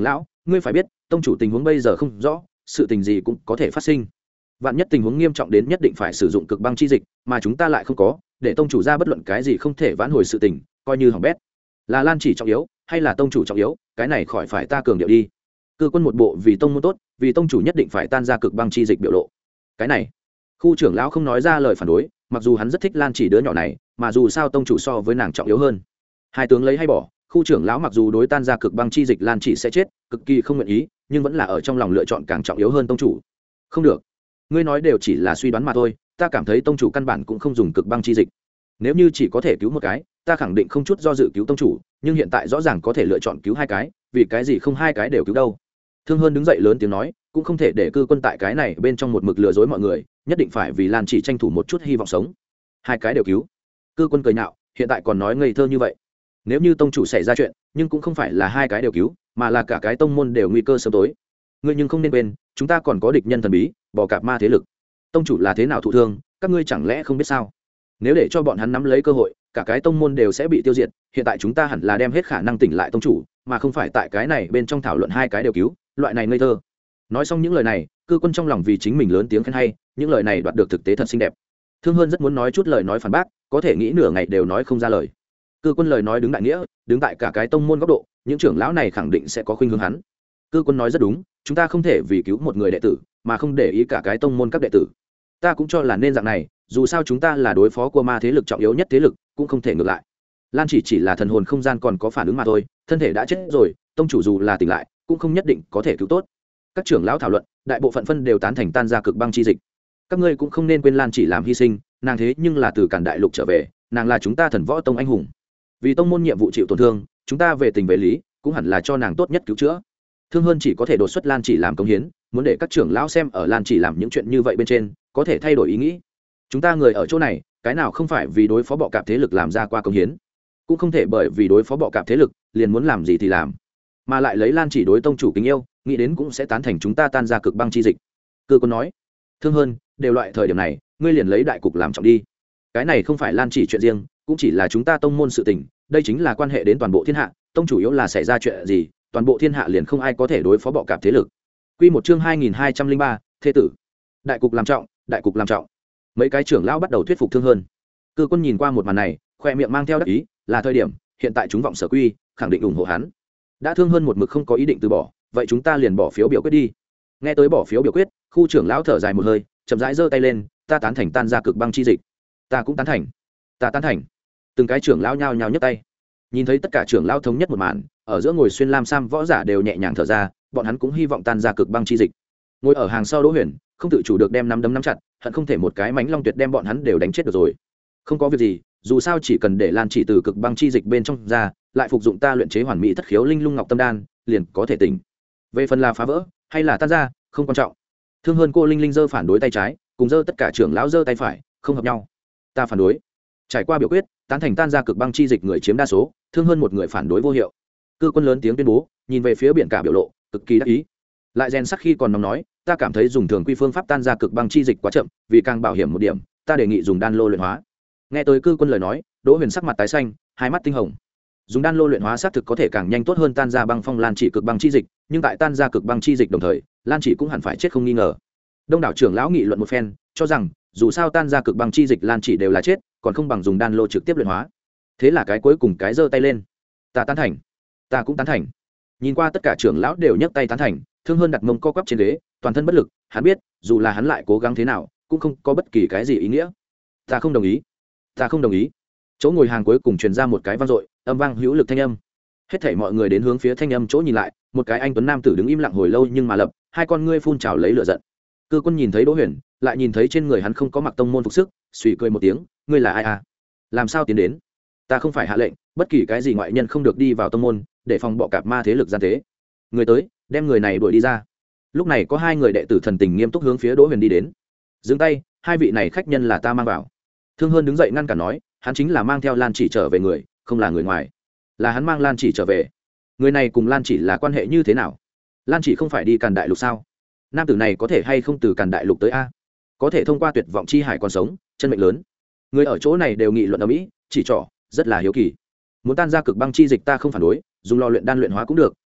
ngươi phải biết tông chủ tình huống bây giờ không rõ, sự tình gì cũng có thể phát sinh. Vạn nhất tình huống nghiêm trọng đến nhất định phải sử dụng cực băng chi dịch, mà chúng ta lại không có, để tông chủ ra bất luận cái gì không thể vãn hồi sự tình, coi như hỏng bét. Là Lan Chỉ trọng yếu hay là tông chủ trọng yếu, cái này khỏi phải ta cường điệu đi. Cư quân một bộ vì tông môn tốt, vì tông chủ nhất định phải tan ra cực băng chi dịch biểu lộ. Cái này, khu trưởng lão không nói ra lời phản đối, mặc dù hắn rất thích Lan Chỉ đứa nhỏ này, mà dù sao tông chủ so với nàng trọng yếu hơn. Hai tướng lấy hay bỏ, khu trưởng lão mặc dù đối tan ra cực băng chi dịch Lan Chỉ sẽ chết, cực kỳ không nguyện ý, nhưng vẫn là ở trong lòng lựa chọn càng trọng yếu hơn tông chủ. Không được, ngươi nói đều chỉ là suy đoán mà thôi, ta cảm thấy tông chủ căn bản cũng không dùng cực băng chi dịch. Nếu như chỉ có thể cứu một cái, ta khẳng định không chút do dự cứu tông chủ, nhưng hiện tại rõ ràng có thể lựa chọn cứu hai cái, vì cái gì không hai cái đều cứu đâu? Thương Hơn đứng dậy lớn tiếng nói, cũng không thể để cư quân tại cái này bên trong một mực lừa dối mọi người, nhất định phải vì Lan Chỉ tranh thủ một chút hy vọng sống. Hai cái đều cứu. Cư quân cười nhạo, hiện tại còn nói ngây thơ như vậy. Nếu như tông chủ xảy ra chuyện, nhưng cũng không phải là hai cái đều cứu, mà là cả cái tông môn đều nguy cơ sớm tối. Ngươi nhưng không nên quên, chúng ta còn có địch nhân thần bí, bò cạp ma thế lực. Tông chủ là thế nào thụ thương, các ngươi chẳng lẽ không biết sao? Nếu để cho bọn hắn nắm lấy cơ hội, cả cái tông môn đều sẽ bị tiêu diệt. Hiện tại chúng ta hẳn là đem hết khả năng tỉnh lại tông chủ, mà không phải tại cái này bên trong thảo luận hai cái đều cứu, loại này ngây thơ. Nói xong những lời này, cư quân trong lòng vì chính mình lớn tiếng khen hay, những lời này đoạt được thực tế thật xinh đẹp. Thương Hơn rất muốn nói chút lời nói phản bác, có thể nghĩ nửa ngày đều nói không ra lời. Cư quân lời nói đứng đại nghĩa, đứng tại cả cái tông môn góc độ, những trưởng lão này khẳng định sẽ có khuynh hướng hắn. Cư quân nói rất đúng, chúng ta không thể vì cứu một người đệ tử mà không để ý cả cái tông môn các đệ tử. Ta cũng cho là nên dạng này, dù sao chúng ta là đối phó của ma thế lực trọng yếu nhất thế lực, cũng không thể ngược lại. Lan Chỉ chỉ là thần hồn không gian còn có phản ứng mà thôi, thân thể đã chết rồi, tông chủ dù là tỉnh lại, cũng không nhất định có thể cứu tốt. Các trưởng lão thảo luận, đại bộ phận phân đều tán thành tan ra cực băng chi dịch. Các ngươi cũng không nên quên Lan Chỉ làm hy sinh, nàng thế nhưng là từ Càn Đại Lục trở về, nàng là chúng ta Thần Võ Tông anh hùng. Vì tông môn nhiệm vụ chịu tổn thương, chúng ta về tình về lý, cũng hẳn là cho nàng tốt nhất cứu chữa. Thương Hơn chỉ có thể đột xuất Lan Chỉ làm công hiến, muốn để các trưởng lão xem ở Lan Chỉ làm những chuyện như vậy bên trên, có thể thay đổi ý nghĩ. Chúng ta người ở chỗ này, cái nào không phải vì đối phó bọ cạp thế lực làm ra qua công hiến, cũng không thể bởi vì đối phó bọ cạp thế lực liền muốn làm gì thì làm, mà lại lấy Lan Chỉ đối tông chủ kính yêu, nghĩ đến cũng sẽ tán thành chúng ta tan ra cực băng chi dịch. Cư Quân nói, Thương Hơn, đều loại thời điểm này, ngươi liền lấy đại cục làm trọng đi. Cái này không phải Lan Chỉ chuyện riêng, cũng chỉ là chúng ta tông môn sự tình, đây chính là quan hệ đến toàn bộ thiên hạ, tông chủ yếu là xảy ra chuyện gì, toàn bộ thiên hạ liền không ai có thể đối phó bọ cạp thế lực. Quy một chương hai nghìn hai trăm linh ba, thế tử. Đại cục làm trọng, đại cục làm trọng. Mấy cái trưởng lão bắt đầu thuyết phục Thương Hơn. Cư Quân nhìn qua một màn này, khoe miệng mang theo đắc ý, là thời điểm, hiện tại chúng vọng sở quy, khẳng định ủng hộ hắn. Đã Thương Hơn một mực không có ý định từ bỏ, vậy chúng ta liền bỏ phiếu biểu quyết đi. Nghe tới bỏ phiếu biểu quyết, khu trưởng lão thở dài một hơi, chậm rãi giơ tay lên, ta tán thành tan ra cực băng chi dịch. Ta cũng tán thành. Ta tán thành. Từng cái trưởng lão nhao nhao nhấc tay. Nhìn thấy tất cả trưởng lão thống nhất một màn, ở giữa ngồi xuyên lam sam võ giả đều nhẹ nhàng thở ra, bọn hắn cũng hy vọng tan ra cực băng chi dịch. Ngồi ở hàng sau Đỗ Huyền, không tự chủ được đem nắm đấm nắm chặt, hận không thể một cái mánh long tuyệt đem bọn hắn đều đánh chết được rồi. Không có việc gì, dù sao chỉ cần để Lan Chỉ từ cực băng chi dịch bên trong ra, lại phục dụng ta luyện chế hoàn mỹ thất khiếu linh lung ngọc tâm đan, liền có thể tỉnh. Về phần là phá vỡ hay là tan ra, không quan trọng. Thương Hơn cô linh linh giơ phản đối tay trái, cùng giơ tất cả trưởng lão giơ tay phải, không hợp nhau. Ta phản đối. Trải qua biểu quyết, tán thành tan ra cực băng chi dịch người chiếm đa số, Thương Hơn một người phản đối vô hiệu. Cư Quân lớn tiếng tuyên bố, nhìn về phía biển cả biểu lộ cực kỳ đắc ý. Lại rèn sắc khi còn nóng nói, ta cảm thấy dùng thường quy phương pháp tan ra cực băng chi dịch quá chậm, vì càng bảo hiểm một điểm, ta đề nghị dùng đan lô luyện hóa. Nghe tới Cư Quân lời nói, Đỗ Huyền sắc mặt tái xanh, hai mắt tinh hồng. Dùng đan lô luyện hóa xác thực có thể càng nhanh tốt hơn tan ra băng phong Lan Chỉ cực băng chi dịch, nhưng tại tan ra cực băng chi dịch đồng thời, Lan Chỉ cũng hẳn phải chết không nghi ngờ. Đông đảo trưởng lão nghị luận một phen, cho rằng dù sao tan ra cực băng chi dịch Lan Chỉ đều là chết, còn không bằng dùng đan lô trực tiếp luyện hóa. Thế là cái cuối cùng cái giơ tay lên, ta tán thành. Ta cũng tán thành. Nhìn qua tất cả trưởng lão đều nhấc tay tán thành, Thương Hơn đặt mông co quắp trên ghế, toàn thân bất lực, hắn biết, dù là hắn lại cố gắng thế nào, cũng không có bất kỳ cái gì ý nghĩa. Ta không đồng ý. Ta không đồng ý. Chỗ ngồi hàng cuối cùng truyền ra một cái vang dội, âm vang hữu lực thanh âm. Hết thảy mọi người đến hướng phía thanh âm chỗ nhìn lại, một cái anh tuấn nam tử đứng im lặng hồi lâu nhưng mà lập, hai con ngươi phun trào lấy lửa giận. Cư Quân nhìn thấy Đỗ Huyền, lại nhìn thấy trên người hắn không có mặc tông môn phục sức, suy cười một tiếng, ngươi là ai à? Làm sao tiến đến? Ta không phải hạ lệnh, bất kỳ cái gì ngoại nhân không được đi vào tông môn, để phòng bọ cạp ma thế lực gian tế. Người tới, đem người này đuổi đi ra. Lúc này có hai người đệ tử thần tình nghiêm túc hướng phía Đỗ Huyền đi đến. Dừng tay, hai vị này khách nhân là ta mang vào. Thương Hơn đứng dậy ngăn cản nói, hắn chính là mang theo Lan Chỉ trở về người, không là người ngoài. Là hắn mang Lan Chỉ trở về. Người này cùng Lan Chỉ là quan hệ như thế nào? Lan Chỉ không phải đi Càn Đại Lục sao? Nam tử này có thể hay không từ Càn Đại Lục tới a? Có thể thông qua tuyệt vọng chi hải còn sống, chân mệnh lớn. Người ở chỗ này đều nghị luận ở mỹ, chỉ trỏ, rất là hiếu kỳ. Muốn tan ra cực băng chi dịch ta không phản đối, dùng lò luyện đan luyện hóa cũng được,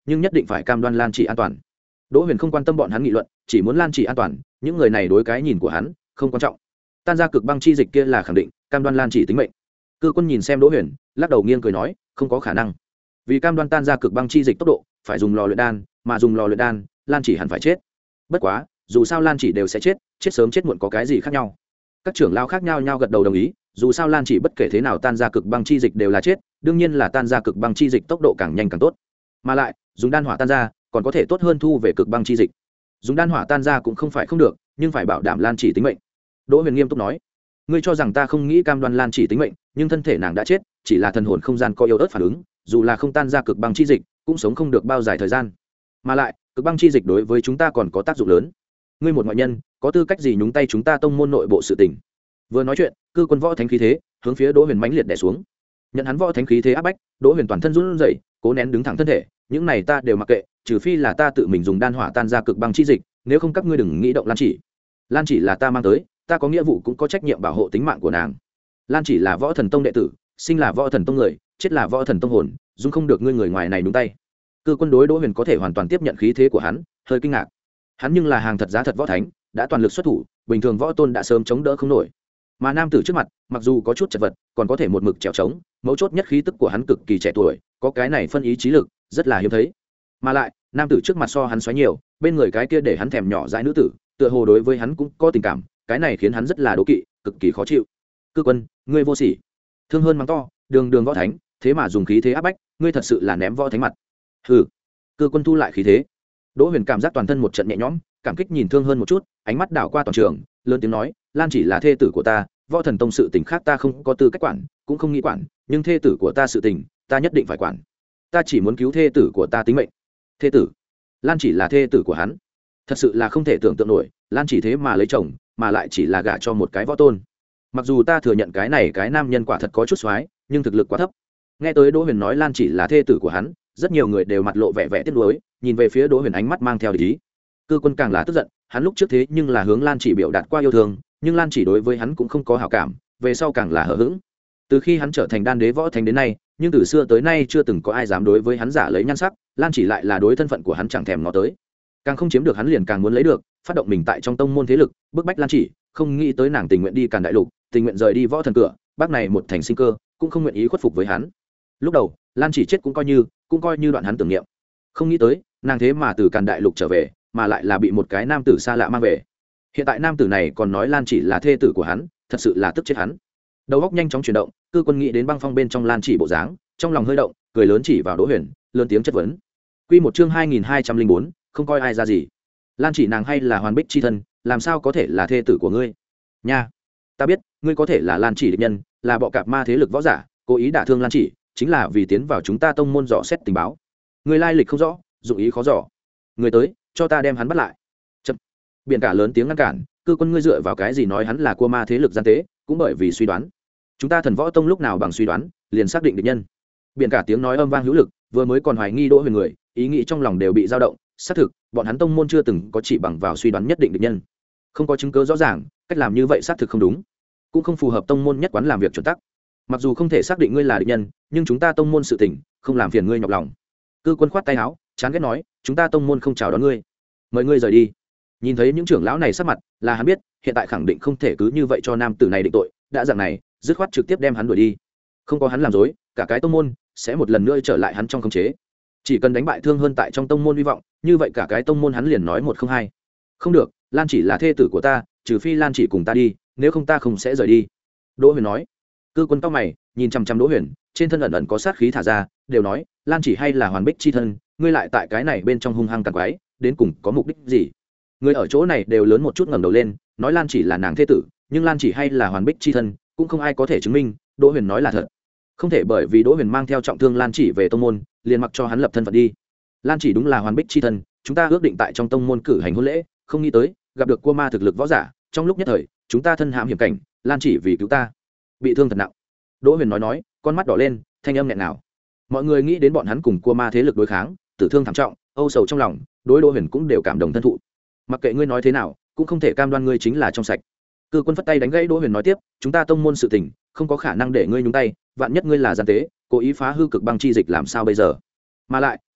nhưng nhất định phải cam đoan lan chỉ an toàn. Đỗ Huyền không quan tâm bọn hắn nghị luận, chỉ muốn lan chỉ an toàn, những người này đối cái nhìn của hắn không quan trọng. Tan ra cực băng chi dịch kia là khẳng định, cam đoan lan chỉ tính mệnh. Cư Quân nhìn xem Đỗ Huyền, lắc đầu nghiêng cười nói, không có khả năng. Vì cam đoan tan ra cực băng chi dịch tốc độ, phải dùng lò luyện đan, mà dùng lò luyện đan, lan chỉ hẳn phải chết. Bất quá, dù sao lan chỉ đều sẽ chết, chết sớm chết muộn có cái gì khác nhau. Các trưởng lao khác nhau nhau gật đầu đồng ý, dù sao lan chỉ bất kể thế nào tan ra cực băng chi dịch đều là chết, đương nhiên là tan ra cực băng chi dịch tốc độ càng nhanh càng tốt. Mà lại, dùng đan hỏa tan ra, còn có thể tốt hơn thu về cực băng chi dịch. Dùng đan hỏa tan ra cũng không phải không được, nhưng phải bảo đảm lan chỉ tính mệnh. Đỗ Huyền nghiêm túc nói, ngươi cho rằng ta không nghĩ cam đoan lan chỉ tính mệnh, nhưng thân thể nàng đã chết, chỉ là thần hồn không gian có yếu ớt phản ứng, dù là không tan ra cực băng chi dịch, cũng sống không được bao dài thời gian. Mà lại, cực băng chi dịch đối với chúng ta còn có tác dụng lớn. Ngươi một ngoại nhân, có tư cách gì nhúng tay chúng ta tông môn nội bộ sự tình? Vừa nói chuyện, Cư Quân võ thánh khí thế hướng phía Đỗ Huyền mãnh liệt đè xuống. Nhận hắn võ thánh khí thế áp bách, Đỗ Huyền toàn thân run rẩy, cố nén đứng thẳng thân thể, những này ta đều mặc kệ, trừ phi là ta tự mình dùng đan hỏa tan ra cực băng chi dịch, nếu không các ngươi đừng nghĩ động lan chỉ. Lan chỉ là ta mang tới, ta có nghĩa vụ cũng có trách nhiệm bảo hộ tính mạng của nàng. Lan chỉ là võ thần tông đệ tử, sinh là võ thần tông người, chết là võ thần tông hồn, dung không được ngươi người ngoài này đúng tay. Cư Quân đối Đỗ Huyền có thể hoàn toàn tiếp nhận khí thế của hắn, hơi kinh ngạc. Hắn nhưng là hàng thật giá thật võ thánh, đã toàn lực xuất thủ, bình thường võ tôn đã sớm chống đỡ không nổi. Mà nam tử trước mặt, mặc dù có chút chật vật, còn có thể một mực trèo trống, mấu chốt nhất khí tức của hắn cực kỳ trẻ tuổi, có cái này phân ý chí lực, rất là hiếm thấy. Mà lại, nam tử trước mặt so hắn xoáy nhiều, bên người cái kia để hắn thèm nhỏ dãi nữ tử, tựa hồ đối với hắn cũng có tình cảm, cái này khiến hắn rất là đố kỵ, cực kỳ khó chịu. Cư Quân, ngươi vô sỉ. Thương hơn mắng to, đường đường võ thánh, thế mà dùng khí thế áp bách, ngươi thật sự là ném võ thánh mặt. Hừ. Cư Quân thu lại khí thế. Đỗ Huyền cảm giác toàn thân một trận nhẹ nhõm, cảm kích nhìn Thương hơn một chút, ánh mắt đảo qua toàn trường, lớn tiếng nói, Lan chỉ là thê tử của ta, võ thần tông sự tình khác ta không có tư cách quản, cũng không nghĩ quản, nhưng thê tử của ta sự tình, ta nhất định phải quản. Ta chỉ muốn cứu thê tử của ta tính mệnh. Thê tử? Lan chỉ là thê tử của hắn? Thật sự là không thể tưởng tượng nổi, Lan chỉ thế mà lấy chồng, mà lại chỉ là gả cho một cái võ tôn. Mặc dù ta thừa nhận cái này cái nam nhân quả thật có chút xoái, nhưng thực lực quá thấp. Nghe tới Đỗ Huyền nói Lan chỉ là thê tử của hắn, rất nhiều người đều mặt lộ vẻ vẻ tiếc nuối, nhìn về phía Đỗ Huyền ánh mắt mang theo địch ý. Cư Quân càng là tức giận, hắn lúc trước thế nhưng là hướng Lan chỉ biểu đạt qua yêu thương, nhưng Lan chỉ đối với hắn cũng không có hảo cảm, về sau càng là hờ hững. Từ khi hắn trở thành đan đế võ thánh đến nay, nhưng từ xưa tới nay chưa từng có ai dám đối với hắn giả lấy nhan sắc, Lan chỉ lại là đối thân phận của hắn chẳng thèm ngó tới. Càng không chiếm được hắn liền càng muốn lấy được, phát động mình tại trong tông môn thế lực, bức bách Lan chỉ, không nghĩ tới nàng tình nguyện đi Càn Đại Lục, tình nguyện rời đi võ thần cửa, bác này một thành sinh cơ, cũng không nguyện ý khuất phục với hắn. Lúc đầu, Lan chỉ chết cũng coi như, cũng coi như đoạn hắn tưởng niệm. Không nghĩ tới, nàng thế mà từ Càn Đại Lục trở về, mà lại là bị một cái nam tử xa lạ mang về. Hiện tại nam tử này còn nói Lan chỉ là thê tử của hắn, thật sự là tức chết hắn. Đầu óc nhanh chóng chuyển động, Cư Quân nghĩ đến băng phong bên trong Lan chỉ bộ dáng, trong lòng hơi động, cười lớn chỉ vào Đỗ Huyền, lớn tiếng chất vấn. Quy một chương hai nghìn hai trăm linh bốn, không coi ai ra gì. Lan chỉ nàng hay là Hoàn Bích chi thân, làm sao có thể là thê tử của ngươi? Nha, ta biết, ngươi có thể là Lan chỉ địch nhân, là bọ cạp ma thế lực võ giả, cố ý đả thương Lan chỉ, chính là vì tiến vào chúng ta tông môn dò xét tình báo. Ngươi lai lịch không rõ, dụng ý khó dò. Người tới, cho ta đem hắn bắt lại. Chậm. Biển cả lớn tiếng ngăn cản, Cư Quân ngươi dựa vào cái gì nói hắn là cua ma thế lực gian tế, cũng bởi vì suy đoán. Chúng ta Thần Võ Tông lúc nào bằng suy đoán, liền xác định địch nhân. Biển cả tiếng nói âm vang hữu lực, vừa mới còn hoài nghi Đỗ Huyền người, ý nghĩ trong lòng đều bị dao động, xác thực, bọn hắn tông môn chưa từng có chỉ bằng vào suy đoán nhất định địch nhân. Không có chứng cứ rõ ràng, cách làm như vậy xác thực không đúng, cũng không phù hợp tông môn nhất quán làm việc chuẩn tắc. Mặc dù không thể xác định ngươi là địch nhân, nhưng chúng ta tông môn sự tình, không làm phiền ngươi nhọc lòng. Cư Quân khoát tay áo, chán ghét nói, chúng ta tông môn không chào đón ngươi, mời ngươi rời đi. Nhìn thấy những trưởng lão này sắc mặt, là hắn biết, hiện tại khẳng định không thể cứ như vậy cho nam tử này định tội, đã dạng này, dứt khoát trực tiếp đem hắn đuổi đi. Không có hắn làm dối, cả cái tông môn sẽ một lần nữa trở lại hắn trong khống chế. Chỉ cần đánh bại Thương hơn tại trong tông môn hy vọng, như vậy cả cái tông môn hắn liền nói một không hai. Không được, Lan chỉ là thê tử của ta, trừ phi Lan chỉ cùng ta đi, nếu không ta không sẽ rời đi. Đỗ Huyền nói. Cư Quân cao mày, nhìn chăm chăm Đỗ Huyền, trên thân ẩn ẩn có sát khí thả ra, đều nói, Lan chỉ hay là Hoàn Bích chi thân, ngươi lại tại cái này bên trong hung hăng càn quái, đến cùng có mục đích gì? Người ở chỗ này đều lớn một chút ngẩng đầu lên, nói Lan chỉ là nàng thê tử, nhưng Lan chỉ hay là Hoàn Bích chi thân, cũng không ai có thể chứng minh. Đỗ Huyền nói là thật, không thể bởi vì Đỗ Huyền mang theo trọng thương Lan chỉ về tông môn, liền mặc cho hắn lập thân phận đi. Lan chỉ đúng là Hoàn Bích chi thân, chúng ta ước định tại trong tông môn cử hành hôn lễ, không nghĩ tới gặp được cua ma thực lực võ giả, trong lúc nhất thời chúng ta thân hãm hiểm cảnh, Lan chỉ vì cứu ta bị thương thật nặng. Đỗ Huyền nói nói, con mắt đỏ lên, thanh âm nghẹn nào. Mọi người nghĩ đến bọn hắn cùng cua ma thế lực đối kháng, tử thương thảm trọng, âu sầu trong lòng, đối Đỗ Huyền cũng đều cảm động thân thụ. Mặc kệ ngươi nói thế nào, cũng không thể cam đoan ngươi chính là trong sạch. Cư Quân phất tay đánh gãy Đỗ Huyền nói tiếp, chúng ta tông môn sự tình, không có khả năng để ngươi nhúng tay, vạn nhất ngươi là gian tế, cố ý phá hư cực băng chi dịch làm sao bây giờ? Mà lại,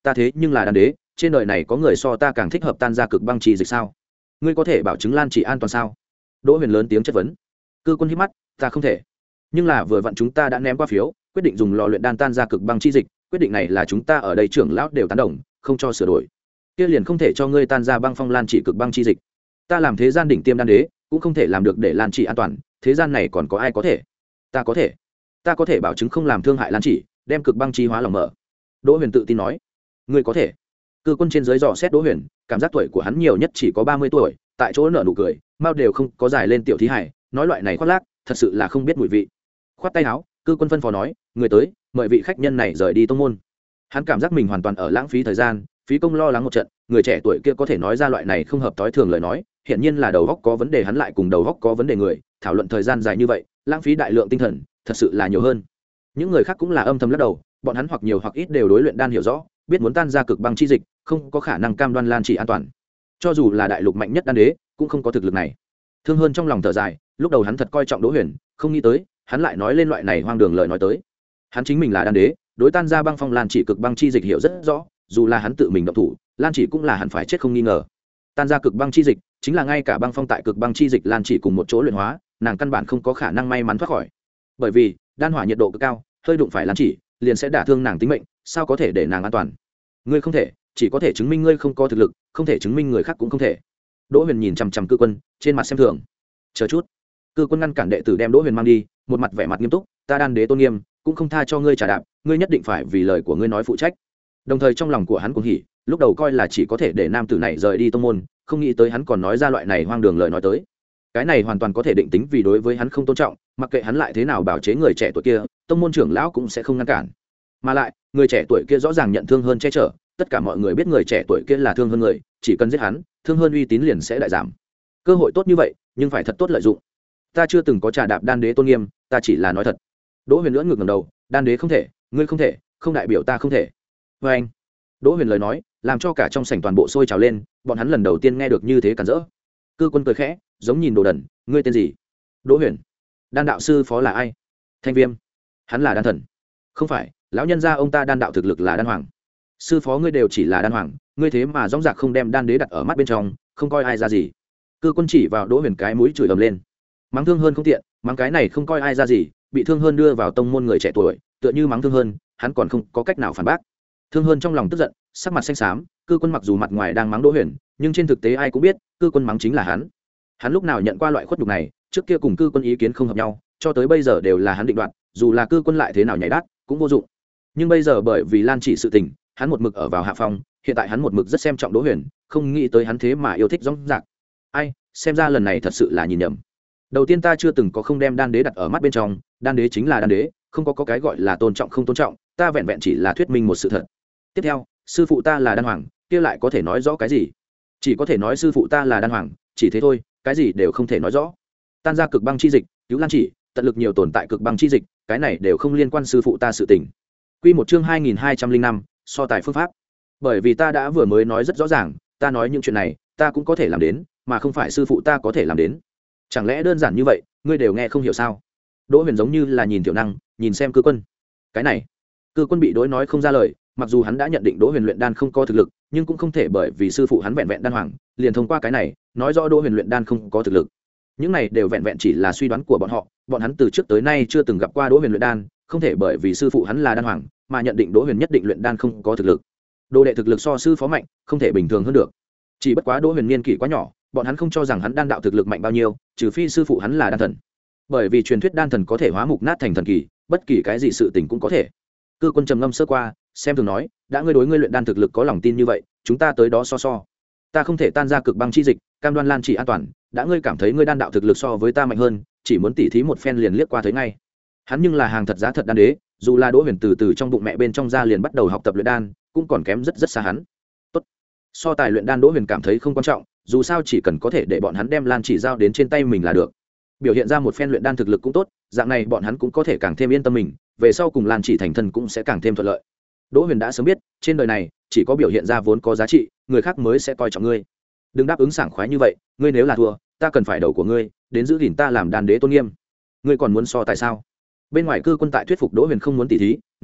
ta thế nhưng là đan đế, trên đời này có người so ta càng thích hợp tan ra cực băng chi dịch sao? Ngươi có thể bảo chứng Lan chỉ an toàn sao? Đỗ Huyền lớn tiếng chất vấn. Cư Quân hít mắt, ta không thể. Nhưng là vừa vặn chúng ta đã ném qua phiếu, quyết định dùng lò luyện đan tan ra cực băng chi dịch, quyết định này là chúng ta ở đây trưởng lão đều tán đồng, không cho sửa đổi. Kia liền không thể cho ngươi tan ra băng phong lan chỉ cực băng chi dịch. Ta làm thế gian đỉnh tiêm đan đế, cũng không thể làm được để lan chỉ an toàn, thế gian này còn có ai có thể? Ta có thể. Ta có thể bảo chứng không làm thương hại lan chỉ, đem cực băng chi hóa lòng mở. Đỗ Huyền tự tin nói. Ngươi có thể. Cư Quân trên dưới dò xét Đỗ Huyền, cảm giác tuổi của hắn nhiều nhất chỉ có ba mươi tuổi, tại chỗ nở nụ cười, mao đều không có dài lên tiểu thí hải, nói loại này khoác lác, thật sự là không biết mùi vị. Khoát tay áo, Cư Quân phân phó nói, người tới, mời vị khách nhân này rời đi tông môn. Hắn cảm giác mình hoàn toàn ở lãng phí thời gian, phí công lo lắng một trận, người trẻ tuổi kia có thể nói ra loại này không hợp tối thường lời nói, hiển nhiên là đầu óc có vấn đề, hắn lại cùng đầu óc có vấn đề người, thảo luận thời gian dài như vậy, lãng phí đại lượng tinh thần, thật sự là nhiều hơn. Những người khác cũng là âm thầm lắc đầu, bọn hắn hoặc nhiều hoặc ít đều đối luyện đan hiểu rõ, biết muốn tan ra cực băng chi dịch, không có khả năng cam đoan lan chỉ an toàn. Cho dù là đại lục mạnh nhất đan đế, cũng không có thực lực này. Thương Hơn trong lòng thở dài, lúc đầu hắn thật coi trọng Đỗ Huyền, không nghĩ tới, hắn lại nói lên loại này hoang đường lời nói tới. Hắn chính mình là đan đế, đối tan ra băng phong lan chỉ cực băng chi dịch hiểu rất rõ, dù là hắn tự mình động thủ, lan chỉ cũng là hẳn phải chết không nghi ngờ. Tan ra cực băng chi dịch, chính là ngay cả băng phong tại cực băng chi dịch lan chỉ cùng một chỗ luyện hóa, nàng căn bản không có khả năng may mắn thoát khỏi. Bởi vì, đan hỏa nhiệt độ cực cao, hơi đụng phải lan chỉ, liền sẽ đả thương nàng tính mệnh, sao có thể để nàng an toàn? Ngươi không thể, chỉ có thể chứng minh ngươi không có thực lực, không thể chứng minh người khác cũng không thể. Đỗ Huyền nhìn chằm chằm Cư Quân, trên mặt xem thường. Chờ chút. Cư Quân ngăn cản đệ tử đem Đỗ Huyền mang đi, một mặt vẻ mặt nghiêm túc, ta đan đế tôn nghiêm, cũng không tha cho ngươi trả đạp, ngươi nhất định phải vì lời của ngươi nói phụ trách. Đồng thời trong lòng của hắn cũng hỉ, lúc đầu coi là chỉ có thể để nam tử này rời đi tông môn, không nghĩ tới hắn còn nói ra loại này hoang đường lời nói tới. Cái này hoàn toàn có thể định tính vì đối với hắn không tôn trọng, mặc kệ hắn lại thế nào bảo chế người trẻ tuổi kia, tông môn trưởng lão cũng sẽ không ngăn cản. Mà lại, người trẻ tuổi kia rõ ràng nhận Thương Hơn che chở, tất cả mọi người biết người trẻ tuổi kia là Thương Hơn người, chỉ cần giết hắn, Thương Hơn uy tín liền sẽ đại giảm. Cơ hội tốt như vậy, nhưng phải thật tốt lợi dụng. Ta chưa từng có trà đạp đan đế tôn nghiêm, ta chỉ là nói thật. Đỗ Huyền lưỡng ngược ngẩng đầu, đan đế không thể, ngươi không thể, không đại biểu ta không thể. Và anh. Đỗ Huyền lời nói, làm cho cả trong sảnh toàn bộ sôi trào lên, bọn hắn lần đầu tiên nghe được như thế cản rỡ. Cư Quân cười khẽ, giống nhìn đồ đần, ngươi tên gì? Đỗ Huyền. Đan đạo sư phó là ai? Thanh Viêm. Hắn là đan thần. Không phải, lão nhân gia ông ta đan đạo thực lực là đan hoàng. Sư phó ngươi đều chỉ là đan hoàng, ngươi thế mà dõng dạc không đem đan đế đặt ở mắt bên trong, không coi ai ra gì. Cư Quân chỉ vào Đỗ Huyền cái mũi chửi ầm lên. Mắng Thương Hơn không tiện, mắng cái này không coi ai ra gì, bị Thương Hơn đưa vào tông môn người trẻ tuổi, tựa như mắng Thương Hơn, hắn còn không có cách nào phản bác. Thương Hơn trong lòng tức giận, sắc mặt xanh xám, Cư Quân mặc dù mặt ngoài đang mắng Đỗ Huyền, nhưng trên thực tế ai cũng biết, Cư Quân mắng chính là hắn. Hắn lúc nào nhận qua loại khuất nhục này, trước kia cùng Cư Quân ý kiến không hợp nhau, cho tới bây giờ đều là hắn định đoạt, dù là Cư Quân lại thế nào nhảy đát, cũng vô dụng. Nhưng bây giờ bởi vì Lan chỉ sự tình, hắn một mực ở vào hạ phong, hiện tại hắn một mực rất xem trọng Đỗ Huyền, không nghĩ tới hắn thế mà yêu thích dõng dạc. Ai, xem ra lần này thật sự là nhìn nhầm. Đầu tiên ta chưa từng có không đem đan đế đặt ở mắt bên trong, đan đế chính là đan đế, không có, có cái gọi là tôn trọng không tôn trọng, ta vẹn vẹn chỉ là thuyết minh một sự thật. Tiếp theo, sư phụ ta là đan hoàng, kia lại có thể nói rõ cái gì? Chỉ có thể nói sư phụ ta là đan hoàng, chỉ thế thôi, cái gì đều không thể nói rõ. Tan ra cực băng chi dịch, cứu Lan chỉ, tận lực nhiều tồn tại cực băng chi dịch, cái này đều không liên quan sư phụ ta sự tình. Quy một chương hai nghìn hai trăm linh năm, so tài phương pháp. Bởi vì ta đã vừa mới nói rất rõ ràng, ta nói những chuyện này, ta cũng có thể làm đến, mà không phải sư phụ ta có thể làm đến. Chẳng lẽ đơn giản như vậy, ngươi đều nghe không hiểu sao? Đỗ Huyền giống như là nhìn tiểu năng, nhìn xem Cư Quân. Cái này, Cư Quân bị đối nói không ra lời, mặc dù hắn đã nhận định Đỗ Huyền luyện đan không có thực lực, nhưng cũng không thể bởi vì sư phụ hắn vẹn vẹn đan hoàng, liền thông qua cái này, nói rõ Đỗ Huyền luyện đan không có thực lực. Những này đều vẹn vẹn chỉ là suy đoán của bọn họ, bọn hắn từ trước tới nay chưa từng gặp qua Đỗ Huyền luyện đan, không thể bởi vì sư phụ hắn là đan hoàng, mà nhận định Đỗ Huyền nhất định luyện đan không có thực lực. Đồ đệ thực lực so sư phó mạnh, không thể bình thường hơn được. Chỉ bất quá Đỗ Huyền niên kỷ quá nhỏ, bọn hắn không cho rằng hắn đan đạo thực lực mạnh bao nhiêu, trừ phi sư phụ hắn là đan thần. Bởi vì truyền thuyết đan thần có thể hóa mục nát thành thần kỳ, bất kỳ cái gì sự tình cũng có thể. Cư Quân trầm ngâm sơ qua, xem thường nói, đã ngươi đối ngươi luyện đan thực lực có lòng tin như vậy, chúng ta tới đó so so. Ta không thể tan ra cực băng chi dịch, cam đoan Lan chỉ an toàn, đã ngươi cảm thấy ngươi đan đạo thực lực so với ta mạnh hơn, chỉ muốn tỉ thí một phen liền liếc qua thấy ngay. Hắn nhưng là hàng thật giá thật đan đế, dù là Đỗ Huyền từ từ trong bụng mẹ bên trong ra liền bắt đầu học tập luyện đan, cũng còn kém rất rất xa hắn. Tốt. So tài luyện đan Đỗ Huyền cảm thấy không quan trọng, dù sao chỉ cần có thể để bọn hắn đem Lan chỉ giao đến trên tay mình là được. Biểu hiện ra một phen luyện đan thực lực cũng tốt, dạng này bọn hắn cũng có thể càng thêm yên tâm mình, về sau cùng Lan chỉ thành thân cũng sẽ càng thêm thuận lợi. Đỗ Huyền đã sớm biết, trên đời này chỉ có biểu hiện ra vốn có giá trị, người khác mới sẽ coi trọng ngươi. Đừng đáp ứng sảng khoái như vậy, ngươi nếu là thua, ta cần phải đầu của ngươi, đến giữ gìn ta làm đan đế tôn nghiêm. Ngươi còn muốn so tại sao? Bên ngoài Cư Quân tại thuyết phục Đỗ Huyền không muốn tỉ thí,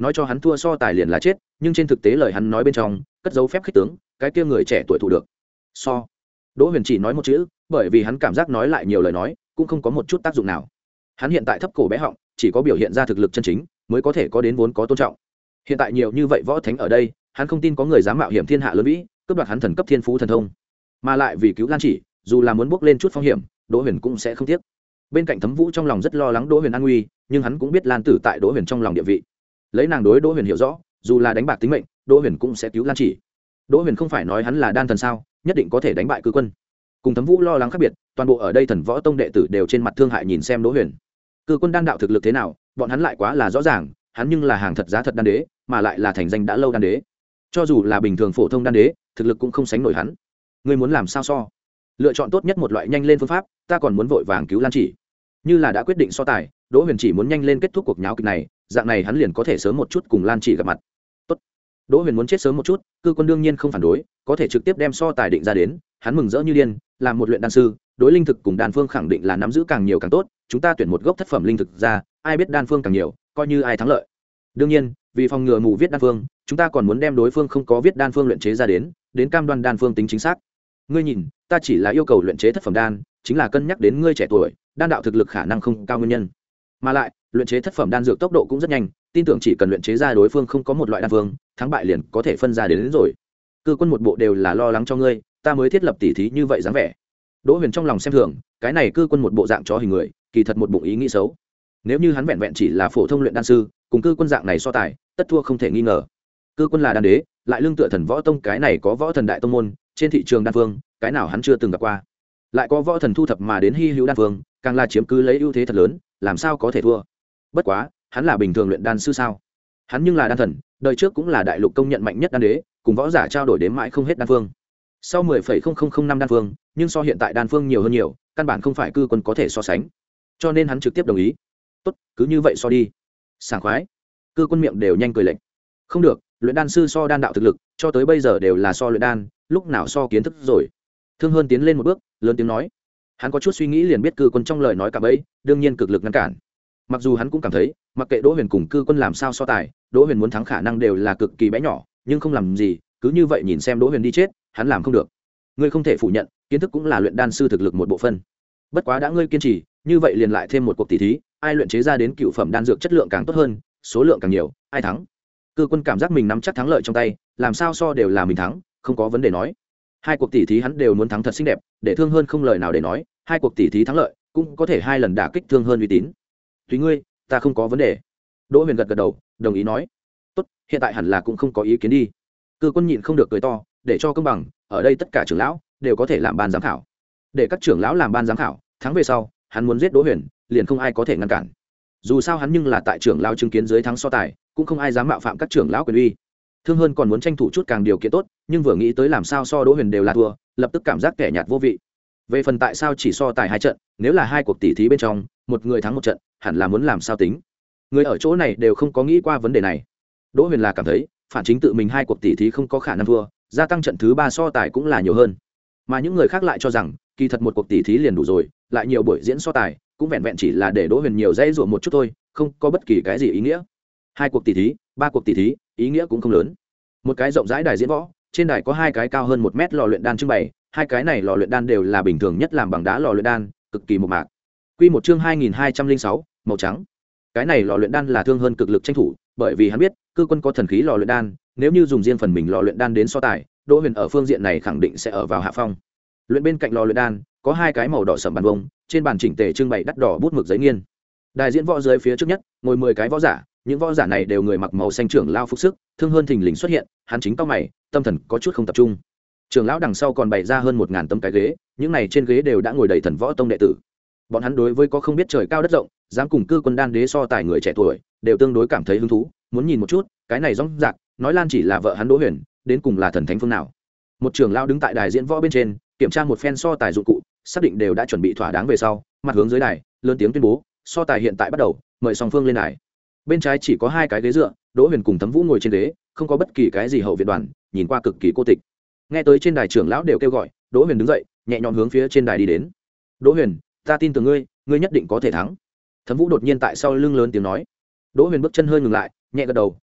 nói cho hắn thua so tài liền là chết, nhưng trên thực tế lời hắn nói bên trong cất dấu phép khích tướng, cái kia người trẻ tuổi thủ được so. Đỗ Huyền chỉ nói một chữ, bởi vì hắn cảm giác nói lại nhiều lời nói cũng không có một chút tác dụng nào. Hắn hiện tại thấp cổ bé họng, chỉ có biểu hiện ra thực lực chân chính mới có thể có đến vốn có tôn trọng. Hiện tại nhiều như vậy võ thánh ở đây, hắn không tin có người dám mạo hiểm thiên hạ lớn vĩ, cướp đoạt hắn thần cấp thiên phú thần thông, mà lại vì cứu Lan Chỉ, dù là muốn bước lên chút phong hiểm, Đỗ Huyền cũng sẽ không tiếc. Bên cạnh Thấm Vũ trong lòng rất lo lắng Đỗ Huyền an nguy, nhưng hắn cũng biết Lan Tử tại Đỗ Huyền trong lòng địa vị. Lấy nàng đối Đỗ Huyền hiểu rõ, dù là đánh bạc tính mệnh, Đỗ Huyền cũng sẽ cứu Lan Chỉ. Đỗ Huyền không phải nói hắn là đan thần sao, nhất định có thể đánh bại cư quân. Cùng Thấm Vũ lo lắng khác biệt, toàn bộ ở đây thần võ tông đệ tử đều trên mặt thương hại nhìn xem Đỗ Huyền. Cư quân đan đạo thực lực thế nào, bọn hắn lại quá là rõ ràng, hắn nhưng là hàng thật giá thật đan đế, mà lại là thành danh đã lâu đan đế. Cho dù là bình thường phổ thông đan đế, thực lực cũng không sánh nổi hắn. Ngươi muốn làm sao so? Lựa chọn tốt nhất một loại nhanh lên phương pháp, ta còn muốn vội vàng cứu Lan Chỉ. Như là đã quyết định so tài, Đỗ Huyền chỉ muốn nhanh lên kết thúc cuộc nháo kịch này, dạng này hắn liền có thể sớm một chút cùng Lan Chỉ gặp mặt. Tốt. Đỗ Huyền muốn chết sớm một chút, cư quân đương nhiên không phản đối, có thể trực tiếp đem so tài định ra đến, hắn mừng rỡ như điên, làm một luyện đan sư, đối linh thực cùng đan phương khẳng định là nắm giữ càng nhiều càng tốt, chúng ta tuyển một gốc thất phẩm linh thực ra, ai biết đan phương càng nhiều, coi như ai thắng lợi. Đương nhiên, vì phòng ngừa mù viết đan phương, chúng ta còn muốn đem đối phương không có viết đan phương luyện chế ra đến, đến cam đoan đan phương tính chính xác. Ngươi nhìn, ta chỉ là yêu cầu luyện chế thất phẩm đan, chính là cân nhắc đến ngươi trẻ tuổi, đan đạo thực lực khả năng không cao nguyên nhân. Mà lại, luyện chế thất phẩm đan dược tốc độ cũng rất nhanh, tin tưởng chỉ cần luyện chế ra đối phương không có một loại đan phương, thắng bại liền có thể phân ra đến, đến rồi. Cư quân một bộ đều là lo lắng cho ngươi, ta mới thiết lập tỉ thí như vậy dáng vẻ. Đỗ Huyền trong lòng xem thường, cái này cư quân một bộ dạng chó hình người, kỳ thật một bụng ý nghĩ xấu. Nếu như hắn vẹn vẹn chỉ là phổ thông luyện đan sư, cùng cư quân dạng này so tài, tất thua không thể nghi ngờ. Cư quân là đan đế, lại lương tựa thần võ tông, cái này có võ thần đại tông môn, trên thị trường đan phương, cái nào hắn chưa từng gặp qua. Lại có võ thần thu thập mà đến hy hữu đan phương, càng là chiếm cứ lấy ưu thế thật lớn, làm sao có thể thua. Bất quá, hắn là bình thường luyện đan sư sao? Hắn nhưng là đan thần, đời trước cũng là đại lục công nhận mạnh nhất đan đế, cùng võ giả trao đổi đến mãi không hết đan phương. Sau mười phẩy không không không năm đan phương, nhưng so hiện tại đan phương nhiều hơn nhiều, căn bản không phải cư quân có thể so sánh. Cho nên hắn trực tiếp đồng ý. Tốt, cứ như vậy so đi. Sảng khoái. Cư quân miệng đều nhanh cười lệnh. Không được, luyện đan sư so đan đạo thực lực, cho tới bây giờ đều là so luyện đan, lúc nào so kiến thức rồi. Thương Hơn tiến lên một bước, lớn tiếng nói. Hắn có chút suy nghĩ liền biết cư quân trong lời nói cả bấy, đương nhiên cực lực ngăn cản. Mặc dù hắn cũng cảm thấy, mặc kệ Đỗ Huyền cùng cư quân làm sao so tài, Đỗ Huyền muốn thắng khả năng đều là cực kỳ bé nhỏ, nhưng không làm gì, cứ như vậy nhìn xem Đỗ Huyền đi chết, hắn làm không được. Ngươi không thể phủ nhận, kiến thức cũng là luyện đan sư thực lực một bộ phận. Bất quá đã ngươi kiên trì, như vậy liền lại thêm một cuộc tỷ thí, ai luyện chế ra đến cựu phẩm đan dược chất lượng càng tốt hơn, số lượng càng nhiều, ai thắng. Cư quân cảm giác mình nắm chắc thắng lợi trong tay, làm sao so đều là mình thắng, không có vấn đề nói. Hai cuộc tỷ thí hắn đều muốn thắng thật xinh đẹp, để Thương Hơn không lời nào để nói, hai cuộc tỷ thí thắng lợi, cũng có thể hai lần đả kích Thương Hơn uy tín. Tùy ngươi, ta không có vấn đề. Đỗ Huyền gật gật đầu, đồng ý nói. Tốt, hiện tại hẳn là cũng không có ý kiến đi. Cư quân nhịn không được cười to, để cho công bằng, ở đây tất cả trưởng lão đều có thể làm ban giám khảo. Để các trưởng lão làm ban giám khảo, thắng về sau, hắn muốn giết Đỗ Huyền, liền không ai có thể ngăn cản. Dù sao hắn nhưng là tại trưởng lão chứng kiến dưới thắng so tài, cũng không ai dám mạo phạm các trưởng lão quyền uy. Thương Hơn còn muốn tranh thủ chút càng điều kiện tốt, nhưng vừa nghĩ tới làm sao so Đỗ Huyền đều là thua, lập tức cảm giác kẻ nhạt vô vị. Về phần tại sao chỉ so tài hai trận, nếu là hai cuộc tỷ thí bên trong, một người thắng một trận, hẳn là muốn làm sao tính. Người ở chỗ này đều không có nghĩ qua vấn đề này. Đỗ Huyền là cảm thấy, phản chính tự mình hai cuộc tỷ thí không có khả năng thua, gia tăng trận thứ ba so tài cũng là nhiều hơn. Mà những người khác lại cho rằng, kỳ thật một cuộc tỷ thí liền đủ rồi, lại nhiều buổi diễn so tài, cũng vẹn vẹn chỉ là để Đỗ Huyền nhiều dây dụa một chút thôi, không có bất kỳ cái gì ý nghĩa. Hai cuộc tỷ thí, ba cuộc tỷ thí, ý nghĩa cũng không lớn. Một cái rộng rãi đài diễn võ, trên đài có hai cái cao hơn một mét lò luyện đan trưng bày, hai cái này lò luyện đan đều là bình thường nhất làm bằng đá lò luyện đan, cực kỳ mộc mạc. Quy một chương hai nghìn hai trăm lẻ sáu, màu trắng. Cái này lò luyện đan là Thương Hơn cực lực tranh thủ, bởi vì hắn biết, cư quân có thần khí lò luyện đan, nếu như dùng riêng phần mình lò luyện đan đến so tài, Đỗ Huyền ở phương diện này khẳng định sẽ ở vào hạ phong. Luyện bên cạnh lò luyện đan, có hai cái màu đỏ sẫm bàn vông, trên bàn chỉnh tề trưng bày đắt đỏ bút mực giấy nghiên. Đài diễn võ dưới phía trước nhất, ngồi mười cái võ giả, những võ giả này đều người mặc màu xanh trưởng lao phục sức. Thương Hơn thình lình xuất hiện, hắn chính cau mày, tâm thần có chút không tập trung. Trưởng lão đằng sau còn bày ra hơn một ngàn tấm cái ghế, những này trên ghế đều đã ngồi đầy thần võ tông đệ tử. Bọn hắn đối với có không biết trời cao đất rộng, dám cùng cư quân đan đế so tài người trẻ tuổi, đều tương đối cảm thấy hứng thú, muốn nhìn một chút, cái này rõ ràng, nói Lan Chỉ là vợ hắn Đỗ Huyền, đến cùng là thần thánh phương nào. Một trưởng lão đứng tại đài diễn võ bên trên, kiểm tra một phen so tài dụng cụ, xác định đều đã chuẩn bị thỏa đáng về sau, mặt hướng dưới đài, lớn tiếng tuyên bố, so tài hiện tại bắt đầu, mời song phương lên đài. Bên trái chỉ có hai cái ghế dựa, Đỗ Huyền cùng Thấm Vũ ngồi trên ghế, không có bất kỳ cái gì hậu viện đoàn, nhìn qua cực kỳ cô tịch. Nghe tới trên đài trưởng lão đều kêu gọi, Đỗ Huyền đứng dậy, nhẹ nhõm hướng phía trên đài đi đến. Đỗ Huyền, ta tin tưởng ngươi, ngươi nhất định có thể thắng. Thấm Vũ đột nhiên tại sau lưng lớn tiếng nói. Đỗ Huyền bước chân hơi ngừng lại, nhẹ gật đầu,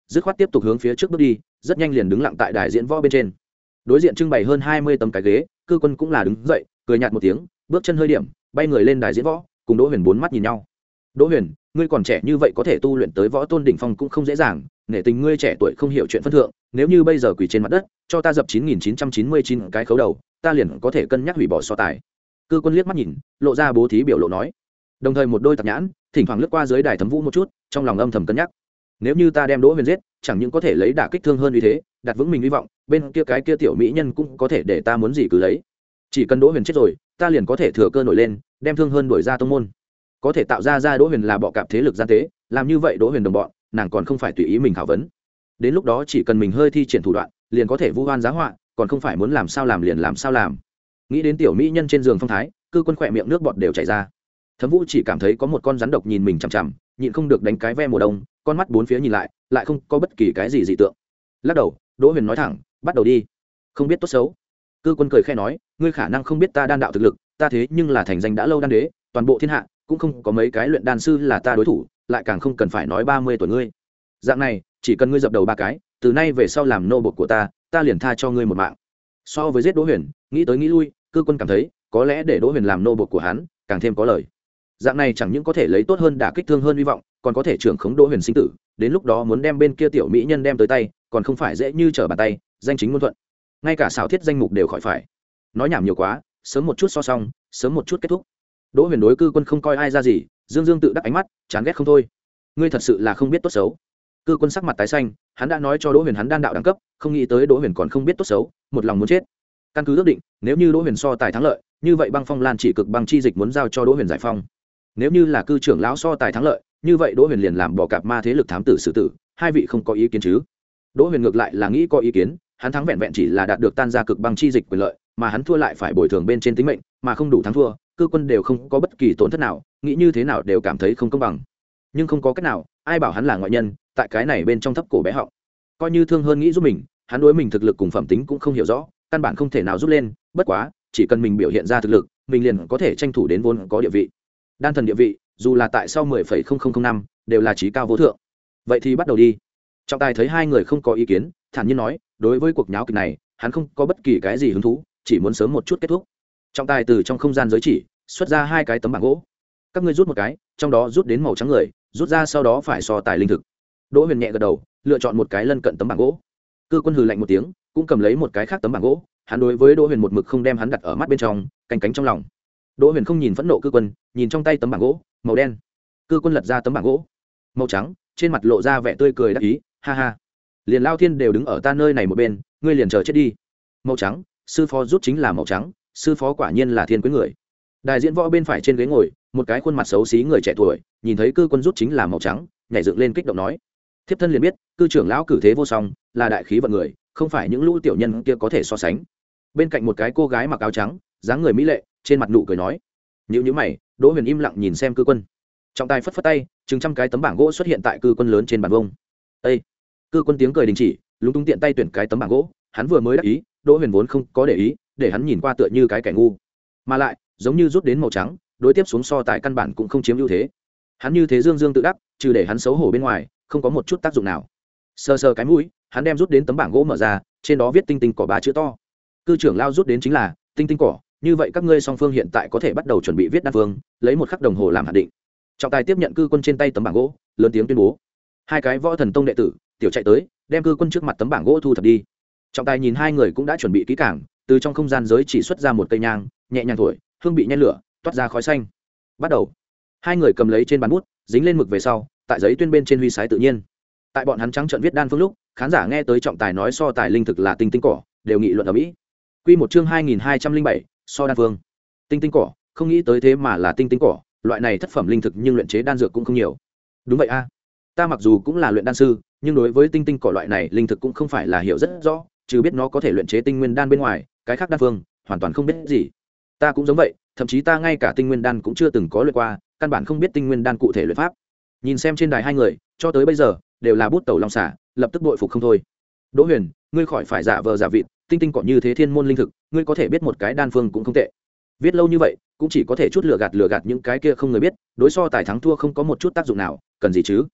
dứt khoát tiếp tục hướng phía trước bước đi, rất nhanh liền đứng lặng tại đài diễn võ bên trên. Đối diện trưng bày hơn hai mươi tấm cái ghế, Cư Quân cũng là đứng dậy, cười nhạt một tiếng, bước chân hơi điểm, bay người lên đài diễn võ, cùng Đỗ Huyền bốn mắt nhìn nhau. Đỗ Huyền, ngươi còn trẻ như vậy có thể tu luyện tới võ tôn đỉnh phong cũng không dễ dàng, nể tình ngươi trẻ tuổi không hiểu chuyện phân thượng, nếu như bây giờ quỳ trên mặt đất, cho ta dập chín nghìn chín trăm chín mươi chín cái khấu đầu, ta liền có thể cân nhắc hủy bỏ so tài. Cư Quân liếc mắt nhìn, lộ ra bố thí biểu lộ nói. Đồng thời một đôi tạp nhãn, thỉnh thoảng lướt qua dưới đài Thấm Vũ một chút, trong lòng âm thầm cân nhắc. Nếu như ta đem Đỗ Huyền giết, chẳng những có thể lấy đả kích thương hơn uy thế, đặt vững mình hy vọng, bên kia cái kia tiểu mỹ nhân cũng có thể để ta muốn gì cứ lấy. Chỉ cần Đỗ Huyền chết rồi, ta liền có thể thừa cơ nổi lên, đem thương hơn đuổi ra tông môn. Có thể tạo ra ra Đỗ Huyền là bọ cạp thế lực gian tế, làm như vậy Đỗ Huyền đồng bọn, nàng còn không phải tùy ý mình khảo vấn. Đến lúc đó chỉ cần mình hơi thi triển thủ đoạn, liền có thể vu oan giá họa, còn không phải muốn làm sao làm liền làm sao làm. Nghĩ đến tiểu mỹ nhân trên giường phong thái, Cư Quân khỏe miệng nước bọt đều chảy ra. Thấm Vũ chỉ cảm thấy có một con rắn độc nhìn mình chằm chằm, nhịn không được đánh cái ve mùa đông, con mắt bốn phía nhìn lại, lại không có bất kỳ cái gì dị tượng. Lắc đầu, Đỗ Huyền nói thẳng, bắt đầu đi. Không biết tốt xấu. Cư Quân cười khẽ nói, ngươi khả năng không biết ta đan đạo thực lực, ta thế nhưng là thành danh đã lâu đan đế, toàn bộ thiên hạ cũng không có mấy cái luyện đan sư là ta đối thủ, lại càng không cần phải nói ba mươi tuổi ngươi. Dạng này, chỉ cần ngươi dập đầu ba cái, từ nay về sau làm nô bộc của ta, ta liền tha cho ngươi một mạng. So với giết Đỗ Huyền, nghĩ tới nghĩ lui, Cư Quân cảm thấy, có lẽ để Đỗ Huyền làm nô bộc của hắn, càng thêm có lời. Dạng này chẳng những có thể lấy tốt hơn đả kích thương hơn hy vọng, còn có thể trưởng khống Đỗ Huyền sinh tử, đến lúc đó muốn đem bên kia tiểu mỹ nhân đem tới tay, còn không phải dễ như trở bàn tay, danh chính ngôn thuận. Ngay cả xảo thiết danh mục đều khỏi phải. Nói nhảm nhiều quá, sớm một chút so xong, sớm một chút kết thúc. Đỗ Huyền đối Cư Quân không coi ai ra gì, dương dương tự đắc ánh mắt, chán ghét không thôi. Ngươi thật sự là không biết tốt xấu. Cư Quân sắc mặt tái xanh, hắn đã nói cho Đỗ Huyền hắn đan đạo đẳng cấp, không nghĩ tới Đỗ Huyền còn không biết tốt xấu, một lòng muốn chết. Căn cứ ước định, nếu như Đỗ Huyền so tài thắng lợi, như vậy băng phong lan chỉ cực băng chi dịch muốn giao cho Đỗ Huyền giải phong. Nếu như là cư trưởng lão so tài thắng lợi, như vậy Đỗ Huyền liền làm bỏ cạp ma thế lực thám tử xử tử, hai vị không có ý kiến chứ? Đỗ Huyền ngược lại là nghĩ có ý kiến, hắn thắng vẹn vẹn chỉ là đạt được tan ra cực băng chi dịch quyền lợi, mà hắn thua lại phải bồi thường bên trên tính mệnh, mà không đủ thắng thua, Cư Quân đều không có bất kỳ tổn thất nào, nghĩ như thế nào đều cảm thấy không công bằng. Nhưng không có cách nào, ai bảo hắn là ngoại nhân, tại cái này bên trong thấp cổ bé họng. Coi như thương hơn nghĩ giúp mình, hắn đối mình thực lực cùng phẩm tính cũng không hiểu rõ, căn bản không thể nào giúp lên, bất quá, chỉ cần mình biểu hiện ra thực lực, mình liền có thể tranh thủ đến vốn có địa vị. Đan thần địa vị, dù là tại sau mười phẩy không không không năm, đều là chí cao vô thượng. Vậy thì bắt đầu đi. Trọng tài thấy hai người không có ý kiến, thản nhiên nói, đối với cuộc nháo kịch này, hắn không có bất kỳ cái gì hứng thú, chỉ muốn sớm một chút kết thúc. Trọng tài từ trong không gian giới chỉ xuất ra hai cái tấm bảng gỗ, các ngươi rút một cái, trong đó rút đến màu trắng người, rút ra sau đó phải so tài linh thực. Đỗ Huyền nhẹ gật đầu, lựa chọn một cái lân cận tấm bảng gỗ. Cư Quân hừ lạnh một tiếng, cũng cầm lấy một cái khác tấm bảng gỗ, hắn đối với Đỗ Huyền một mực không đem hắn đặt ở mắt bên trong, canh cánh trong lòng. Đỗ Huyền không nhìn phẫn nộ Cư Quân, nhìn trong tay tấm bảng gỗ màu đen. Cư Quân lật ra tấm bảng gỗ màu trắng, trên mặt lộ ra vẻ tươi cười đắc ý, ha ha, liền Lao Thiên đều đứng ở ta nơi này một bên, ngươi liền chờ chết đi. Màu trắng, sư phó rút chính là màu trắng, sư phó quả nhiên là thiên quý người. Đại diễn võ bên phải trên ghế ngồi, một cái khuôn mặt xấu xí người trẻ tuổi, nhìn thấy Cư Quân rút chính là màu trắng, nhảy dựng lên kích động nói, thiếp thân liền biết, cư trưởng lão cử thế vô song, là đại khí vận người, không phải những lũ tiểu nhân kia có thể so sánh. Bên cạnh một cái cô gái mặc áo trắng, dáng người mỹ lệ, trên mặt nụ cười nói, nhíu nhíu mày, Đỗ Huyền im lặng nhìn xem Cư Quân. Trọng tài phất phất tay, chừng trăm cái tấm bảng gỗ xuất hiện tại Cư Quân lớn trên bàn vông. Ê! Cư Quân tiếng cười đình chỉ, lúng túng tiện tay tuyển cái tấm bảng gỗ, hắn vừa mới đắc ý, Đỗ Huyền vốn không có để ý, để hắn nhìn qua tựa như cái kẻ ngu, mà lại giống như rút đến màu trắng, đối tiếp xuống so tài căn bản cũng không chiếm ưu thế. Hắn như thế dương dương tự đắc, trừ để hắn xấu hổ bên ngoài, không có một chút tác dụng nào. Sờ sờ cái mũi, hắn đem rút đến tấm bảng gỗ mở ra, trên đó viết tinh tinh cỏ ba chữ to. Cư trưởng lao rút đến chính là tinh tinh cỏ, như vậy các ngươi song phương hiện tại có thể bắt đầu chuẩn bị viết đan phương, lấy một khắc đồng hồ làm hạn định. Trọng tài tiếp nhận Cư Quân trên tay tấm bảng gỗ, lớn tiếng tuyên bố. Hai cái võ thần tông đệ tử tiểu chạy tới, đem Cư Quân trước mặt tấm bảng gỗ thu thập đi. Trọng tài nhìn hai người cũng đã chuẩn bị kỹ càng, từ trong không gian giới chỉ xuất ra một cây nhang, nhẹ nhàng thổi, hương bị nhen lửa, toát ra khói xanh. Bắt đầu. Hai người cầm lấy trên bàn bút, dính lên mực về sau, tại giấy tuyên bên trên huy sái tự nhiên. Tại bọn hắn trắng trợn viết đan phương lúc, khán giả nghe tới trọng tài nói so tài linh thực là tinh tinh cỏ, đều nghị luận ở mỹ. Quy một chương hai nghìn hai trăm linh bảy, so đan phương. Tinh tinh cỏ, không nghĩ tới thế mà là tinh tinh cỏ, loại này thất phẩm linh thực nhưng luyện chế đan dược cũng không nhiều. Đúng vậy a. Ta mặc dù cũng là luyện đan sư, nhưng đối với tinh tinh cỏ loại này linh thực cũng không phải là hiểu rất rõ, trừ biết nó có thể luyện chế tinh nguyên đan bên ngoài, cái khác đan phương hoàn toàn không biết gì. Ta cũng giống vậy, thậm chí ta ngay cả tinh nguyên đan cũng chưa từng có luyện qua, căn bản không biết tinh nguyên đan cụ thể luyện pháp. Nhìn xem trên đài hai người, cho tới bây giờ đều là bút tẩu long xả, lập tức bội phục không thôi. Đỗ Huyền, ngươi khỏi phải giả vờ giả vịt, tinh tinh cỏ như thế thiên môn linh thực, ngươi có thể biết một cái đan phương cũng không tệ. Viết lâu như vậy, cũng chỉ có thể chút lừa gạt lừa gạt những cái kia không người biết, đối so tài thắng thua không có một chút tác dụng nào, cần gì chứ?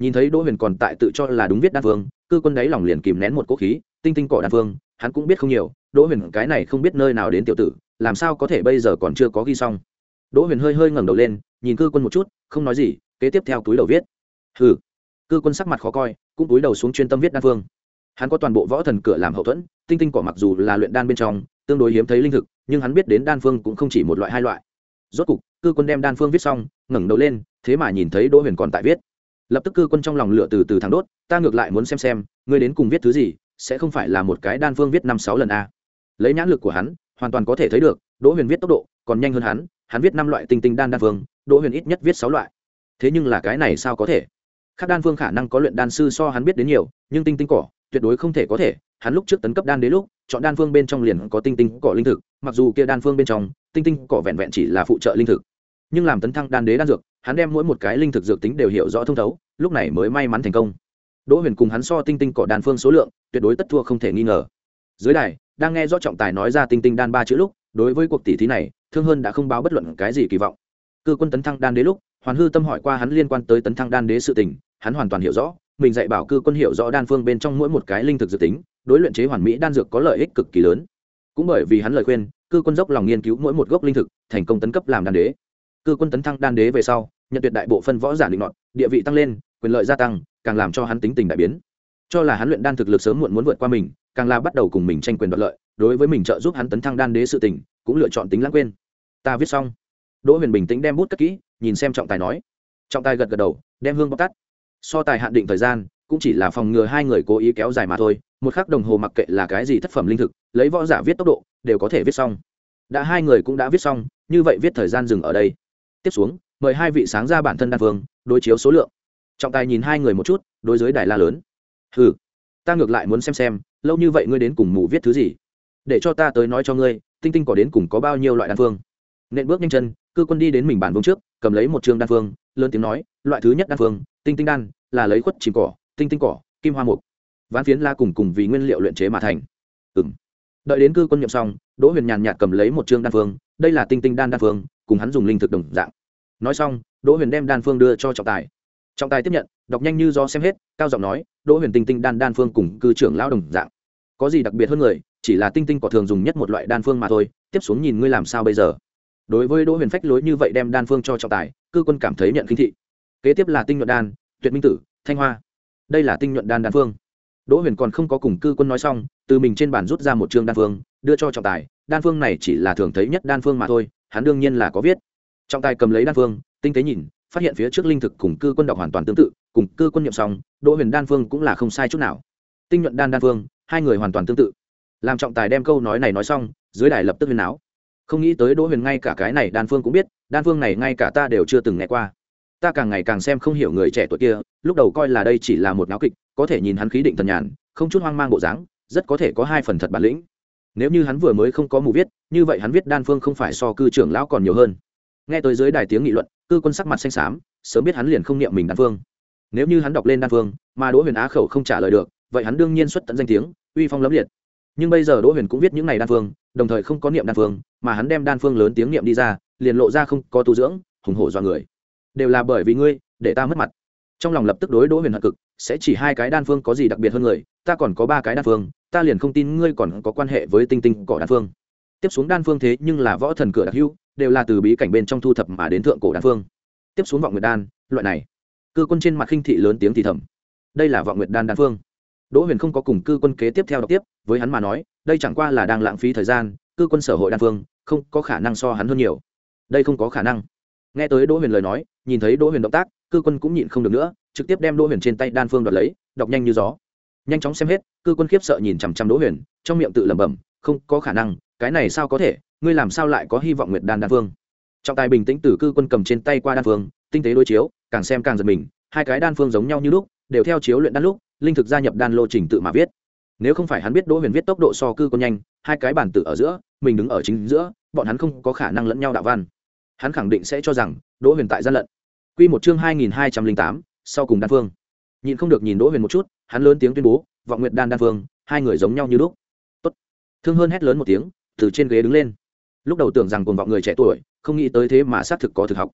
Nhìn thấy đỗ huyền còn tại tự cho là đúng viết đan phương, cư quân đáy lòng liền kìm nén một cỗ khí. Tinh tinh cỏ đan phương hắn cũng biết không nhiều, đỗ huyền cái này không biết nơi nào đến tiểu tử, làm sao có thể bây giờ còn chưa có ghi xong. Đỗ huyền hơi hơi ngẩng đầu lên, nhìn cư quân một chút, không nói gì, kế tiếp theo túi đầu viết. Hừ. Cư quân sắc mặt khó coi, cũng túi đầu xuống chuyên tâm viết đan phương. Hắn có toàn bộ võ thần cửa làm hậu thuẫn, tinh tinh cỏ mặc dù là luyện đan bên trong tương đối hiếm thấy linh thực, nhưng hắn biết đến đan phương cũng không chỉ một loại hai loại. Rốt cục cư quân đem đan phương viết xong, ngẩng đầu lên, thế mà nhìn thấy đỗ huyền còn tại viết. Lập tức cư quân trong lòng lửa từ từ thẳng đốt, ta ngược lại muốn xem xem ngươi đến cùng viết thứ gì, sẽ không phải là một cái đan phương viết năm sáu lần a. Lấy nhãn lực của hắn hoàn toàn có thể thấy được đỗ huyền viết tốc độ còn nhanh hơn hắn, hắn viết năm loại tinh tinh đan đan phương, đỗ huyền ít nhất viết sáu loại. Thế nhưng là cái này sao có thể? Khác đan phương khả năng có luyện đan sư so hắn biết đến nhiều, nhưng tinh tinh cỏ tuyệt đối không thể có thể. Hắn lúc trước tấn cấp đan đế lúc chọn đan phương bên trong liền có tinh tinh cỏ linh thực, mặc dù kia đan phương bên trong tinh tinh cỏ vẹn vẹn chỉ là phụ trợ linh thực, nhưng làm tấn thăng đan đế đan dược, hắn đem mỗi một cái linh thực dược tính đều hiểu rõ thông thấu, lúc này mới may mắn thành công. Đỗ huyền cùng hắn so tinh tinh cỏ đan phương số lượng tuyệt đối tất thua không thể nghi ngờ. Dưới đài đang nghe rõ trọng tài nói ra tinh tinh đan ba chữ lúc, đối với cuộc tỷ thí này Thương Hơn đã không báo bất luận cái gì kỳ vọng. Cư quân tấn thăng đan đế lúc, Hoàn Hư Tâm hỏi qua hắn liên quan tới tấn thăng đan đế sự tình, hắn hoàn toàn hiểu rõ, mình dạy bảo cư quân hiểu rõ đan phương bên trong mỗi một cái linh thực dự tính, đối luyện chế hoàn mỹ đan dược có lợi ích cực kỳ lớn. Cũng bởi vì hắn lời khuyên, cư quân dốc lòng nghiên cứu mỗi một gốc linh thực, thành công tấn cấp làm đan đế. Cư quân tấn thăng đan đế về sau, nhận tuyệt đại bộ phân võ giả định nọt, địa vị tăng lên, quyền lợi gia tăng, càng làm cho hắn tính tình đại biến. Cho là hắn luyện đan thực lực sớm muộn muốn vượt qua mình, càng là bắt đầu cùng mình tranh quyền đoạt lợi, đối với mình trợ giúp hắn tấn thăng đan đế sự tình, cũng lựa chọn tính lãng quên. Ta viết xong. Đỗ Huyền bình tĩnh đem bút cất kỹ, nhìn xem trọng tài nói. Trọng tài gật gật đầu, đem hương bóc tắt. So tài hạn định thời gian, cũng chỉ là phòng ngừa hai người cố ý kéo dài mà thôi, một khắc đồng hồ mặc kệ là cái gì thất phẩm linh thực, lấy võ giả viết tốc độ, đều có thể viết xong. Đã hai người cũng đã viết xong, như vậy viết thời gian dừng ở đây. Tiếp xuống, mời hai vị sáng ra bản thân đan phương, đối chiếu số lượng. Trọng tài nhìn hai người một chút, đối dưới đài la lớn. Hừ, ta ngược lại muốn xem xem, lâu như vậy ngươi đến cùng mù viết thứ gì? Để cho ta tới nói cho ngươi, tinh tinh cỏ đến cùng có bao nhiêu loại đan phương. Nện bước nhanh chân, cư quân đi đến mình bản vương trước, cầm lấy một chương đan phương, lớn tiếng nói, loại thứ nhất đan phương, tinh tinh đan, là lấy khuất chìm cỏ, tinh tinh cỏ, kim hoa mục, ván phiến la cùng cùng vì nguyên liệu luyện chế mà thành. Ừm. Đợi đến cư quân niệm xong, Đỗ Huyền nhàn nhạt cầm lấy một chương đan phương, đây là tinh tinh đan đan phương, cùng hắn dùng linh thực đồng dạng. Nói xong, Đỗ Huyền đem đan phương đưa cho trọng tài. Trọng tài tiếp nhận, đọc nhanh như gió xem hết, cao giọng nói, Đỗ Huyền tinh tinh đan đan phương cùng cư trưởng lão đồng dạng. Có gì đặc biệt hơn người, chỉ là tinh tinh cỏ thường dùng nhất một loại đan phương mà thôi, tiếp xuống nhìn ngươi làm sao bây giờ. Đối với Đỗ Huyền phách lối như vậy đem đan phương cho trọng tài, cư quân cảm thấy nhận khinh thị. Kế tiếp là tinh nhuận đan, tuyệt minh tử, thanh hoa. Đây là tinh nhuận đan đan phương. Đỗ Huyền còn không có cùng cư quân nói xong, từ mình trên bàn rút ra một chương đan phương, đưa cho trọng tài. Đan phương này chỉ là thường thấy nhất đan phương mà thôi, hắn đương nhiên là có viết. Trọng tài cầm lấy đan phương, tinh tế nhìn, phát hiện phía trước linh thực cùng cư quân đọc hoàn toàn tương tự, cùng cư quân niệm xong, Đỗ Huyền đan phương cũng là không sai chút nào. Tinh nhuận đan đan phương, hai người hoàn toàn tương tự. Làm trọng tài đem câu nói này nói xong, dưới đài lập tức huyên náo. Không nghĩ tới Đỗ Huyền ngay cả cái này đan phương cũng biết, đan phương này ngay cả ta đều chưa từng nghe qua. Ta càng ngày càng xem không hiểu người trẻ tuổi kia, lúc đầu coi là đây chỉ là một náo kịch, có thể nhìn hắn khí định thần nhàn, không chút hoang mang bộ dáng, rất có thể có hai phần thật bản lĩnh. Nếu như hắn vừa mới không có mù viết, như vậy hắn viết đan phương không phải so cư trưởng lão còn nhiều hơn. Nghe tới dưới đài tiếng nghị luận, cư quân sắc mặt xanh xám, sớm biết hắn liền không niệm mình đan phương. Nếu như hắn đọc lên đan phương, mà Đỗ Huyền á khẩu không trả lời được, vậy hắn đương nhiên xuất tận danh tiếng, uy phong lẫm liệt. Nhưng bây giờ Đỗ Huyền cũng viết những này đan phương, đồng thời không có niệm đan phương, mà hắn đem đan phương lớn tiếng niệm đi ra, liền lộ ra không có tu dưỡng, hùng hổ dọa người. Đều là bởi vì ngươi, để ta mất mặt. Trong lòng lập tức đối Đỗ Huyền hận cực, sẽ chỉ hai cái đan phương có gì đặc biệt hơn người, ta còn có ba cái đan phương, ta liền không tin ngươi còn có quan hệ với tinh tinh cỏ đan phương. Tiếp xuống đan phương thế nhưng là võ thần cửa đặc hữu, đều là từ bí cảnh bên trong thu thập mà đến thượng cổ đan phương. Tiếp xuống vọng nguyệt đan, loại này. Cư quân trên mặt khinh thị lớn tiếng thì thầm. Đây là vọng nguyệt đan đan phương. Đỗ Huyền không có cùng cư quân kế tiếp theo đọc tiếp, với hắn mà nói, đây chẳng qua là đang lãng phí thời gian, cư quân sở hội đan phương, không có khả năng so hắn hơn nhiều. Đây không có khả năng. Nghe tới Đỗ Huyền lời nói, nhìn thấy Đỗ Huyền động tác, cư quân cũng nhịn không được nữa, trực tiếp đem Đỗ Huyền trên tay đan phương đoạt lấy, đọc nhanh như gió. Nhanh chóng xem hết, cư quân khiếp sợ nhìn chằm chằm Đỗ Huyền, trong miệng tự lẩm bẩm, không có khả năng, cái này sao có thể, ngươi làm sao lại có hy vọng nguyệt đan đan phương. Trọng tài bình tĩnh từ cư quân cầm trên tay qua đan phương, tinh tế đối chiếu, càng xem càng giật mình, hai cái đan phương giống nhau như lúc, đều theo chiếu luyện đan lúc, linh thực gia nhập đan lô trình tự mà viết. Nếu không phải hắn biết Đỗ Huyền viết tốc độ so cư quân nhanh, hai cái bản tự ở giữa, mình đứng ở chính giữa, bọn hắn không có khả năng lẫn nhau đạo văn. Hắn khẳng định sẽ cho rằng Đỗ Huyền tại gian lận. Quy một chương hai nghìn hai trăm lẻ tám, sau cùng đan phương. Nhìn không được nhìn Đỗ Huyền một chút, hắn lớn tiếng tuyên bố, vọng nguyệt đan đan phương, hai người giống nhau như lúc. Tốt. Thương Hơn hét lớn một tiếng, từ trên ghế đứng lên. Lúc đầu tưởng rằng cuồng vọng người trẻ tuổi, không nghĩ tới thế mà xác thực có thực học.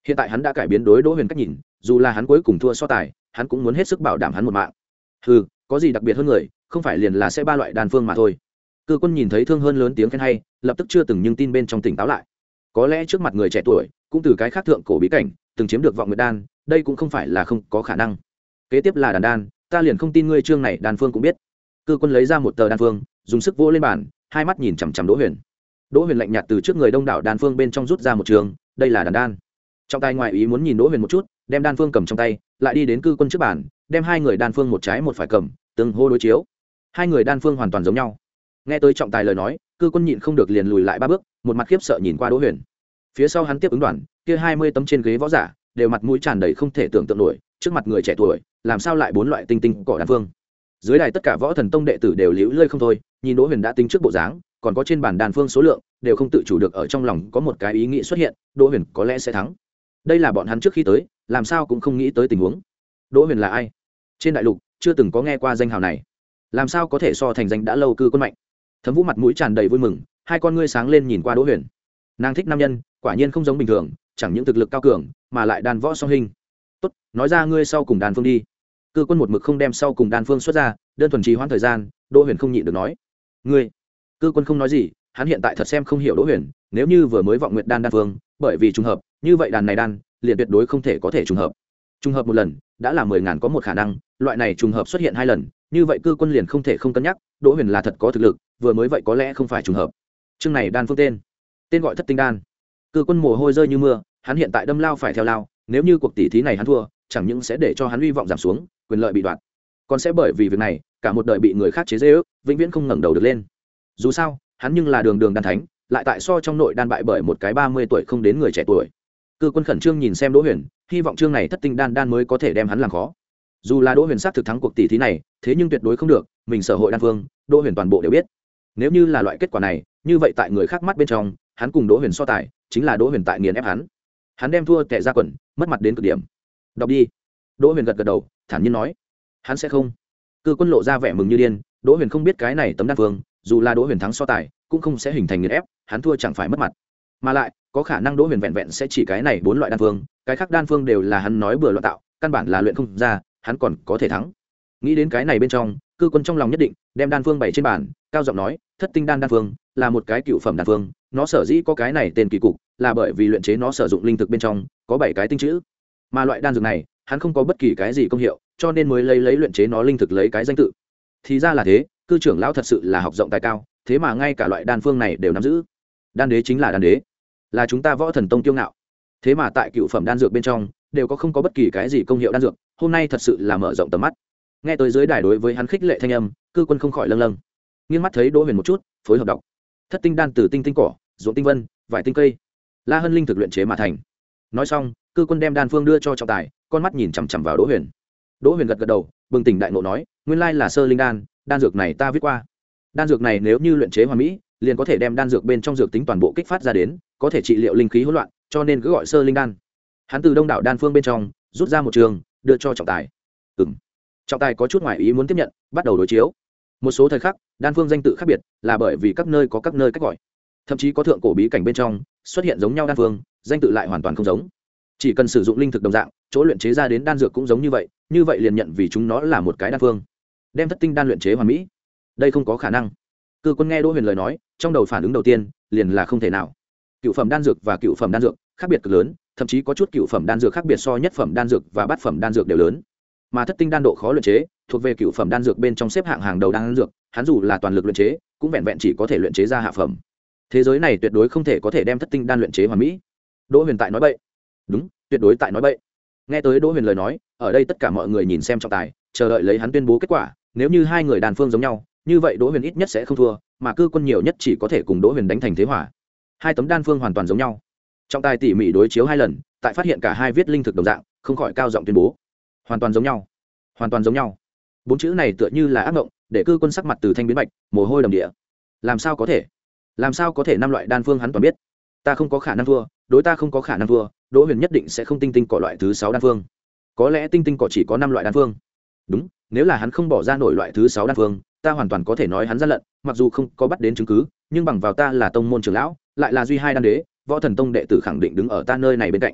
Hiện tại hắn đã cải biến đối Đỗ Huyền cách nhìn, dù là hắn cuối cùng thua so tài, hắn cũng muốn hết sức bảo đảm hắn một mạng. Hừ, có gì đặc biệt hơn người, không phải liền là sẽ ba loại đan phương mà thôi. Cư Quân nhìn thấy Thương Hơn lớn tiếng khen hay, lập tức chưa từng nhưng tin bên trong tỉnh táo lại. Có lẽ trước mặt người trẻ tuổi, cũng từ cái khác thượng cổ bí cảnh, từng chiếm được vọng nguyệt đan, đây cũng không phải là không có khả năng. Kế tiếp là đan đan, ta liền không tin ngươi chương này đan phương cũng biết. Cư Quân lấy ra một tờ đan phương, dùng sức vỗ lên bàn, hai mắt nhìn chằm chằm Đỗ Huyền. Đỗ Huyền lạnh nhạt từ trước người đông đảo đan phương bên trong rút ra một trường, đây là đan đan. Trong tay ngoại ý muốn nhìn Đỗ Huyền một chút, đem đan phương cầm trong tay, lại đi đến Cư Quân trước bàn, đem hai người đan phương một trái một phải cầm, từng hô đối chiếu. Hai người đan phương hoàn toàn giống nhau. Nghe tới trọng tài lời nói, Cư Quân nhịn không được liền lùi lại ba bước, một mặt khiếp sợ nhìn qua Đỗ Huyền. Phía sau hắn tiếp ứng đoàn, kia hai mươi tấm trên ghế võ giả, đều mặt mũi tràn đầy không thể tưởng tượng nổi, trước mặt người trẻ tuổi, làm sao lại bốn loại tinh tinh cỏ đan phương. Dưới đài tất cả võ thần tông đệ tử đều liễu lơi không thôi, nhìn Đỗ Huyền đã tính trước bộ dáng, còn có trên bàn đan phương số lượng, đều không tự chủ được ở trong lòng có một cái ý nghĩ xuất hiện, Đỗ Huyền có lẽ sẽ thắng. Đây là bọn hắn trước khi tới, làm sao cũng không nghĩ tới tình huống. Đỗ Huyền là ai? Trên đại lục chưa từng có nghe qua danh hào này, làm sao có thể so thành danh đã lâu Cư Quân mạnh. Thấm Vũ mặt mũi tràn đầy vui mừng, hai con ngươi sáng lên nhìn qua Đỗ Huyền. Nàng thích nam nhân, quả nhiên không giống bình thường, chẳng những thực lực cao cường, mà lại đan võ song hình. Tốt, nói ra ngươi sau cùng đan phương đi. Cư Quân một mực không đem sau cùng đan phương xuất ra, đơn thuần trì hoãn thời gian, Đỗ Huyền không nhịn được nói. Ngươi? Cư Quân không nói gì, hắn hiện tại thật xem không hiểu Đỗ Huyền, nếu như vừa mới vọng nguyệt đan đan phương, bởi vì trùng hợp, như vậy đàn này đan, liền tuyệt đối không thể có thể trùng hợp. Trùng hợp một lần, đã là mười ngàn có một khả năng, loại này trùng hợp xuất hiện hai lần, như vậy Cư Quân liền không thể không cân nhắc, Đỗ Huyền là thật có thực lực, vừa mới vậy có lẽ không phải trùng hợp. Chương này đan phương tên, tên gọi Thất Tinh đan. Cư Quân mồ hôi rơi như mưa, hắn hiện tại đâm lao phải theo lao, nếu như cuộc tỷ thí này hắn thua, chẳng những sẽ để cho hắn hy vọng giảm xuống, quyền lợi bị đoạt, còn sẽ bởi vì việc này, cả một đời bị người khác chế giễu, vĩnh viễn không ngẩng đầu được lên. Dù sao, hắn nhưng là đường đường đan thánh, lại tại so trong nội đan bại bởi một cái ba mươi tuổi không đến người trẻ tuổi. Cư Quân khẩn trương nhìn xem Đỗ Huyền, hy vọng chương này Thất Tinh đan đan mới có thể đem hắn làm khó. Dù là Đỗ Huyền xác thực thắng cuộc tỷ thí này, thế nhưng tuyệt đối không được, mình sở hội đan phương, Đỗ Huyền toàn bộ đều biết. Nếu như là loại kết quả này, như vậy tại người khác mắt bên trong, hắn cùng Đỗ Huyền so tài, chính là Đỗ Huyền tại nghiền ép hắn. Hắn đem thua tệ ra quần, mất mặt đến cực điểm. Đọc đi. Đỗ Huyền gật gật đầu, thản nhiên nói, hắn sẽ không. Cư Quân lộ ra vẻ mừng như điên, Đỗ Huyền không biết cái này tấm đan phương, dù là Đỗ Huyền thắng so tài, cũng không sẽ hình thành nghiền ép, hắn thua chẳng phải mất mặt. Mà lại, có khả năng Đỗ Huyền vẹn vẹn sẽ chỉ cái này bốn loại đan phương, cái khác đan phương đều là hắn nói bừa loạn tạo, căn bản là luyện không ra, hắn còn có thể thắng. Nghĩ đến cái này bên trong, Cư Quân trong lòng nhất định, đem đan phương bày trên bàn, cao giọng nói, Thất Tinh đan đan phương là một cái cựu phẩm đan phương, nó sở dĩ có cái này tên kỳ cục, là bởi vì luyện chế nó sử dụng linh thực bên trong có bảy cái tinh chữ, mà loại đan dược này, hắn không có bất kỳ cái gì công hiệu, cho nên mới lấy lấy luyện chế nó linh thực lấy cái danh tự. Thì ra là thế, Cư trưởng lão thật sự là học rộng tài cao, thế mà ngay cả loại đan phương này đều nắm giữ. Đan đế chính là đan đế, là chúng ta Võ Thần Tông kiêu ngạo. Thế mà tại cựu phẩm đan dược bên trong đều có không có bất kỳ cái gì công hiệu đan dược, hôm nay thật sự là mở rộng tầm mắt. Nghe tới dưới đài đối với hắn khích lệ thanh âm, Cư Quân không khỏi lâng lâng. Nghiêng mắt thấy Đỗ Huyền một chút, phối hợp đọc. Thất tinh đan từ tinh tinh cỏ, ruộng tinh vân, vải tinh cây, La Hân linh thực luyện chế mà thành. Nói xong, Cư Quân đem đan phương đưa cho trọng tài, con mắt nhìn chằm chằm vào Đỗ Huyền. Đỗ Huyền gật gật đầu, bừng tỉnh đại ngộ nói, nguyên lai là sơ linh đan, đan dược này ta viết qua. Đan dược này nếu như luyện chế hoàn mỹ, liền có thể đem đan dược bên trong dược tính toàn bộ kích phát ra đến, có thể trị liệu linh khí hỗn loạn, cho nên cứ gọi sơ linh đan. Hắn từ đông đảo đan phương bên trong rút ra một trường, đưa cho trọng tài. Ừm. Trọng tài có chút ngoài ý muốn tiếp nhận, bắt đầu đối chiếu. Một số thời khắc, đan phương danh tự khác biệt, là bởi vì các nơi có các nơi cách gọi. Thậm chí có thượng cổ bí cảnh bên trong xuất hiện giống nhau đan phương, danh tự lại hoàn toàn không giống. Chỉ cần sử dụng linh thực đồng dạng, chỗ luyện chế ra đến đan dược cũng giống như vậy, như vậy liền nhận vì chúng nó là một cái đan phương. Đem thất tinh đan luyện chế hoàn mỹ, đây không có khả năng. Cư Quân nghe Đỗ Huyền lời nói, trong đầu phản ứng đầu tiên liền là không thể nào. Cựu phẩm đan dược và cựu phẩm đan dược khác biệt cực lớn, thậm chí có chút cựu phẩm đan dược khác biệt so nhất phẩm đan dược và bát phẩm đan dược đều lớn. Mà thất tinh đan độ khó luyện chế, thuộc về cựu phẩm đan dược bên trong xếp hạng hàng đầu đan dược, hắn dù là toàn lực luyện chế, cũng vẹn vẹn chỉ có thể luyện chế ra hạ phẩm. Thế giới này tuyệt đối không thể có thể đem thất tinh đan luyện chế hoàn mỹ. Đỗ Huyền tại nói bậy. Đúng, tuyệt đối tại nói bậy. Nghe tới Đỗ Huyền lời nói, ở đây tất cả mọi người nhìn xem trọng tài, chờ đợi lấy hắn tuyên bố kết quả, nếu như hai người đàn phương giống nhau, như vậy Đỗ Huyền ít nhất sẽ không thua, mà Cư Quân nhiều nhất chỉ có thể cùng Đỗ Huyền đánh thành thế hòa. Hai tấm đan phương hoàn toàn giống nhau. Trọng tài tỉ mỉ đối chiếu hai lần, tại phát hiện cả hai viết linh thực đồng dạng, không khỏi cao giọng tuyên bố: hoàn toàn giống nhau, hoàn toàn giống nhau. Bốn chữ này tựa như là ác mộng, để Cư Quân sắc mặt từ thanh biến bạch, mồ hôi đầm địa. Làm sao có thể? Làm sao có thể năm loại đan phương hắn toàn biết? Ta không có khả năng thua, đối ta không có khả năng thua, Đỗ Huyền nhất định sẽ không tinh tinh cỏ loại thứ sáu đan phương. Có lẽ tinh tinh cỏ chỉ có năm loại đan phương. Đúng, nếu là hắn không bỏ ra nổi loại thứ sáu đan phương, ta hoàn toàn có thể nói hắn gian lận, mặc dù không có bắt đến chứng cứ, nhưng bằng vào ta là tông môn trưởng lão, lại là duy hai đan đế, Võ Thần Tông đệ tử khẳng định đứng ở ta nơi này bên cạnh.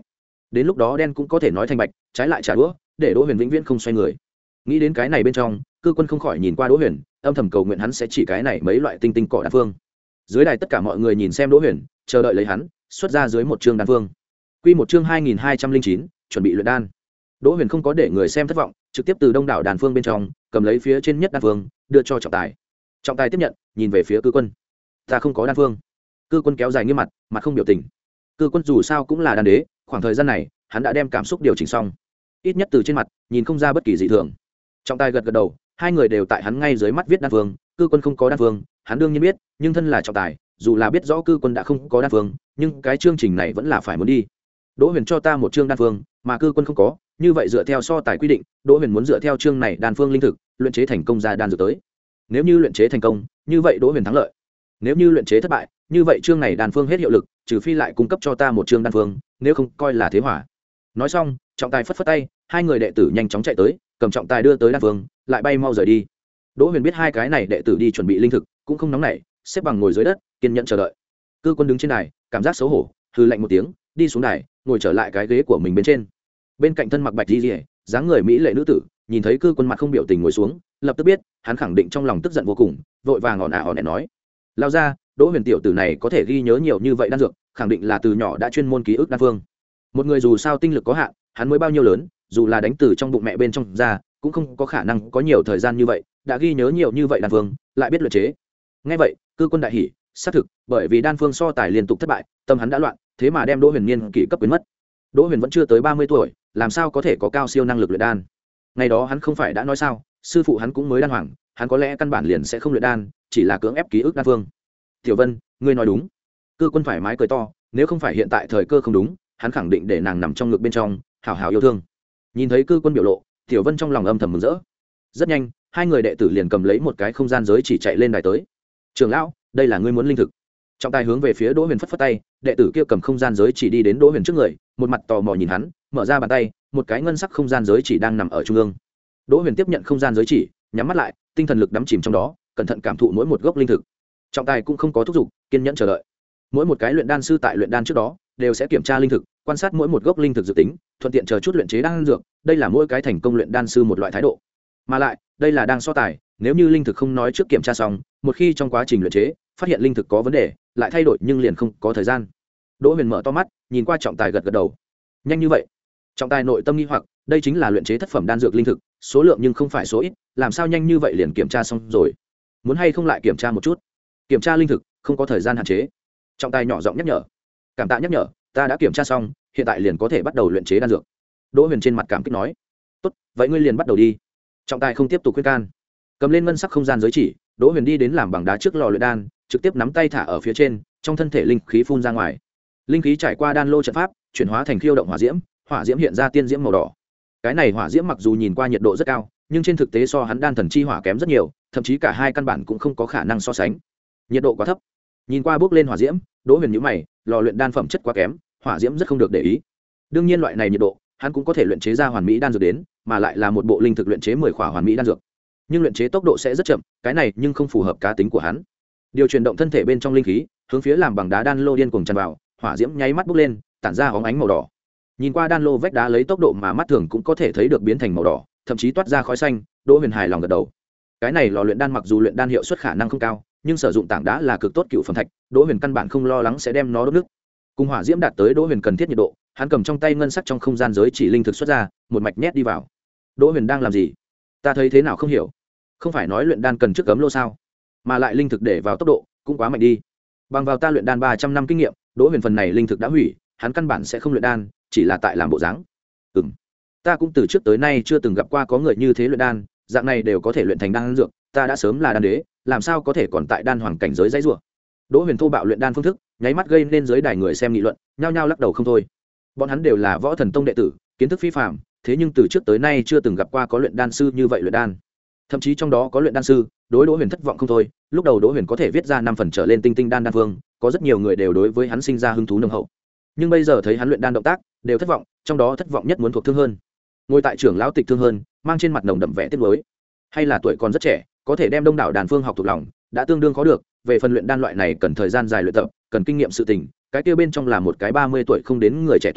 đến lúc đó đen cũng có thể nói thành bạch, trái lại trả đũa để đỗ huyền vĩnh viễn không xoay người. Nghĩ đến cái này bên trong, cư quân không khỏi nhìn qua đỗ huyền, âm thầm cầu nguyện hắn sẽ chỉ cái này mấy loại tinh tinh cỏ đan phương. Dưới đài tất cả mọi người nhìn xem đỗ huyền, chờ đợi lấy hắn xuất ra dưới một chương đan phương. Quy một chương hai nghìn hai trăm linh chín, chuẩn bị luyện đan. Đỗ huyền không có để người xem thất vọng, trực tiếp từ đông đảo đan phương bên trong cầm lấy phía trên nhất đan phương đưa cho trọng tài. Trọng tài tiếp nhận, nhìn về phía cư quân. Ta không có đan phương. Cư quân kéo dài nghiêm mặt, mặt không biểu tình. Cư quân dù sao cũng là đan đế, khoảng thời gian này hắn đã đem cảm xúc điều chỉnh xong, ít nhất từ trên mặt nhìn không ra bất kỳ dị thường. Trọng tài gật gật đầu, hai người đều tại hắn ngay dưới mắt viết đan phương. Cư quân không có đan phương, hắn đương nhiên biết, nhưng thân là trọng tài, dù là biết rõ cư quân đã không có đan phương, nhưng cái chương trình này vẫn là phải muốn đi. Đỗ huyền cho ta một chương đan phương, mà cư quân không có, như vậy dựa theo so tài quy định, Đỗ huyền muốn dựa theo chương này đan phương linh thực luyện chế thành công ra đan dược tới. Nếu như luyện chế thành công, như vậy Đỗ huyền thắng lợi. Nếu như luyện chế thất bại, như vậy chương này đan phương hết hiệu lực, trừ phi lại cung cấp cho ta một chương đan phương, nếu không coi là thế hỏa. Nói xong, trọng tài phất phất tay, hai người đệ tử nhanh chóng chạy tới, cầm trọng tài đưa tới đan phương, lại bay mau rời đi. Đỗ huyền biết hai cái này đệ tử đi chuẩn bị linh thực, cũng không nóng nảy, xếp bằng ngồi dưới đất, kiên nhẫn chờ đợi. Cư quân đứng trên đài, cảm giác xấu hổ, hừ lạnh một tiếng, đi xuống đài, ngồi trở lại cái ghế của mình bên trên. Bên cạnh thân mặc bạch y liễu, dáng người mỹ lệ nữ tử, nhìn thấy cư quân mặt không biểu tình ngồi xuống, lập tức biết, hắn khẳng định trong lòng tức giận vô cùng, vội vàng ỏn ả ỏn ẻ nói: lao ra, Đỗ huyền tiểu tử này có thể ghi nhớ nhiều như vậy đan dược, khẳng định là từ nhỏ đã chuyên môn ký ức đan phương. Một người dù sao tinh lực có hạn, hắn mới bao nhiêu lớn, dù là đánh từ trong bụng mẹ bên trong ra, cũng không có khả năng có nhiều thời gian như vậy đã ghi nhớ nhiều như vậy đan phương, lại biết luyện chế. Nghe vậy, cư quân đại hỉ, xác thực, bởi vì đan phương so tài liên tục thất bại, tâm hắn đã loạn, thế mà đem Đỗ huyền niên kỷ cấp quyến mất. Đỗ huyền vẫn chưa tới ba mươi tuổi, làm sao có thể có cao siêu năng lực luyện đan? Ngày đó hắn không phải đã nói sao, sư phụ hắn cũng mới đan hoàng, hắn có lẽ căn bản liền sẽ không luyện đan, chỉ là cưỡng ép ký ức đan phương. Tiểu Vân, ngươi nói đúng. Cư quân thoải mái cười to, nếu không phải hiện tại thời cơ không đúng, hắn khẳng định để nàng nằm trong ngực bên trong, hảo hảo yêu thương. Nhìn thấy cư quân biểu lộ, Tiểu Vân trong lòng âm thầm mừng rỡ. Rất nhanh, hai người đệ tử liền cầm lấy một cái không gian giới chỉ chạy lên đài tới. Trưởng lão, đây là ngươi muốn linh thực. Trọng tài hướng về phía Đỗ huyền phất phất tay, đệ tử kia cầm không gian giới chỉ đi đến Đỗ huyền trước người, một mặt tò mò nhìn hắn, mở ra bàn tay, một cái ngân sắc không gian giới chỉ đang nằm ở trung ương. Đỗ huyền tiếp nhận không gian giới chỉ, nhắm mắt lại, tinh thần lực đắm chìm trong đó, cẩn thận cảm thụ mỗi một gốc linh thực. Trọng tài cũng không có thúc giục, kiên nhẫn chờ đợi. Mỗi một cái luyện đan sư tại luyện đan trước đó đều sẽ kiểm tra linh thực, quan sát mỗi một gốc linh thực dự tính, thuận tiện chờ chút luyện chế đan dược, đây là mỗi cái thành công luyện đan sư một loại thái độ. Mà lại, đây là đang so tài, nếu như linh thực không nói trước kiểm tra xong, một khi trong quá trình luyện chế phát hiện linh thực có vấn đề, lại thay đổi nhưng liền không có thời gian. Đỗ huyền mở to mắt, nhìn qua trọng tài gật gật đầu. Nhanh như vậy? Trọng tài nội tâm nghi hoặc, đây chính là luyện chế thất phẩm đan dược linh thực, số lượng nhưng không phải số ít, làm sao nhanh như vậy liền kiểm tra xong rồi? Muốn hay không lại kiểm tra một chút? Kiểm tra linh thực không có thời gian hạn chế. Trọng tài nhỏ giọng nhắc nhở. Cảm tạ nhắc nhở, ta đã kiểm tra xong, hiện tại liền có thể bắt đầu luyện chế đan dược. Đỗ huyền trên mặt cảm kích nói. Tốt, vậy ngươi liền bắt đầu đi. Trọng tài không tiếp tục khuyên can, cầm lên ngân sắc không gian giới chỉ, Đỗ huyền đi đến làm bằng đá trước lò luyện đan, trực tiếp nắm tay thả ở phía trên, trong thân thể linh khí phun ra ngoài. Linh khí trải qua đan lô trận pháp, chuyển hóa thành khiêu động hỏa diễm, hỏa diễm hiện ra tiên diễm màu đỏ. Cái này hỏa diễm mặc dù nhìn qua nhiệt độ rất cao, nhưng trên thực tế so hắn đan thần chi hỏa kém rất nhiều, thậm chí cả hai căn bản cũng không có khả năng so sánh. Nhiệt độ quá thấp. Nhìn qua bước lên hỏa diễm, Đỗ huyền nhíu mày, lò luyện đan phẩm chất quá kém, hỏa diễm rất không được để ý. Đương nhiên loại này nhiệt độ, hắn cũng có thể luyện chế ra hoàn mỹ đan dược đến, mà lại là một bộ linh thực luyện chế mười khỏa hoàn mỹ đan dược. Nhưng luyện chế tốc độ sẽ rất chậm, cái này nhưng không phù hợp cá tính của hắn. Điều chuyển động thân thể bên trong linh khí, hướng phía làm bằng đá đan lô điên cuồng tràn vào, hỏa diễm nháy mắt bốc lên, tản ra óng ánh màu đỏ. Nhìn qua đan lô vách đá lấy tốc độ mà mắt thường cũng có thể thấy được biến thành màu đỏ, thậm chí toát ra khói xanh, Đỗ huyền hài lòng gật đầu. Cái này lò luyện đan mặc dù luyện đan hiệu suất khả năng không cao, nhưng sử dụng tảng đá là cực tốt cựu phẩm thạch, Đỗ huyền căn bản không lo lắng sẽ đem nó đốt nứt. Cùng hỏa diễm đạt tới Đỗ huyền cần thiết nhiệt độ, hắn cầm trong tay ngân sắc trong không gian giới chỉ linh thực xuất ra, một mạch nhét đi vào. Đỗ huyền đang làm gì? Ta thấy thế nào không hiểu. Không phải nói luyện đan cần trước cấm lô sao? Mà lại linh thực để vào tốc độ cũng quá mạnh đi. Bằng vào ta luyện đan ba trăm năm kinh nghiệm, Đỗ huyền phần này linh thực đã hủy, hắn căn bản sẽ không luyện đan, chỉ là tại làm bộ dáng. Ừm, ta cũng từ trước tới nay chưa từng gặp qua có người như thế luyện đan, dạng này đều có thể luyện thành đan dược, ta đã sớm là đan đế, làm sao có thể còn tại đan hoàng cảnh giới dãy rủa. Đỗ huyền thô bạo luyện đan phương thức, nháy mắt gây nên giới đài người xem nghị luận, nhao nhao lắc đầu không thôi. Bọn hắn đều là võ thần tông đệ tử, kiến thức phi phàm, thế nhưng từ trước tới nay chưa từng gặp qua có luyện đan sư như vậy luyện đan. Thậm chí trong đó có luyện đan sư, đối Đỗ huyền thất vọng không thôi. Lúc đầu Đỗ huyền có thể viết ra năm phần trở lên tinh tinh đan đan phương, có rất nhiều người đều đối với hắn sinh ra hứng thú nồng hậu. Nhưng bây giờ thấy hắn luyện đan động tác, đều thất vọng, trong đó thất vọng nhất muốn thuộc Thương Hơn. Ngồi tại trưởng lão Tịch Thương Hơn, mang trên mặt nồng đậm vẻ tiếc nuối. Hay là tuổi còn rất trẻ, có thể đem đông đảo đan phương học thuộc lòng, đã tương đương khó được, về phần luyện đan loại này cần thời gian dài luyện tập, cần kinh nghiệm sự tình, cái kia bên trong là một cái ba mươi tuổi không đến người trẻ tuổi,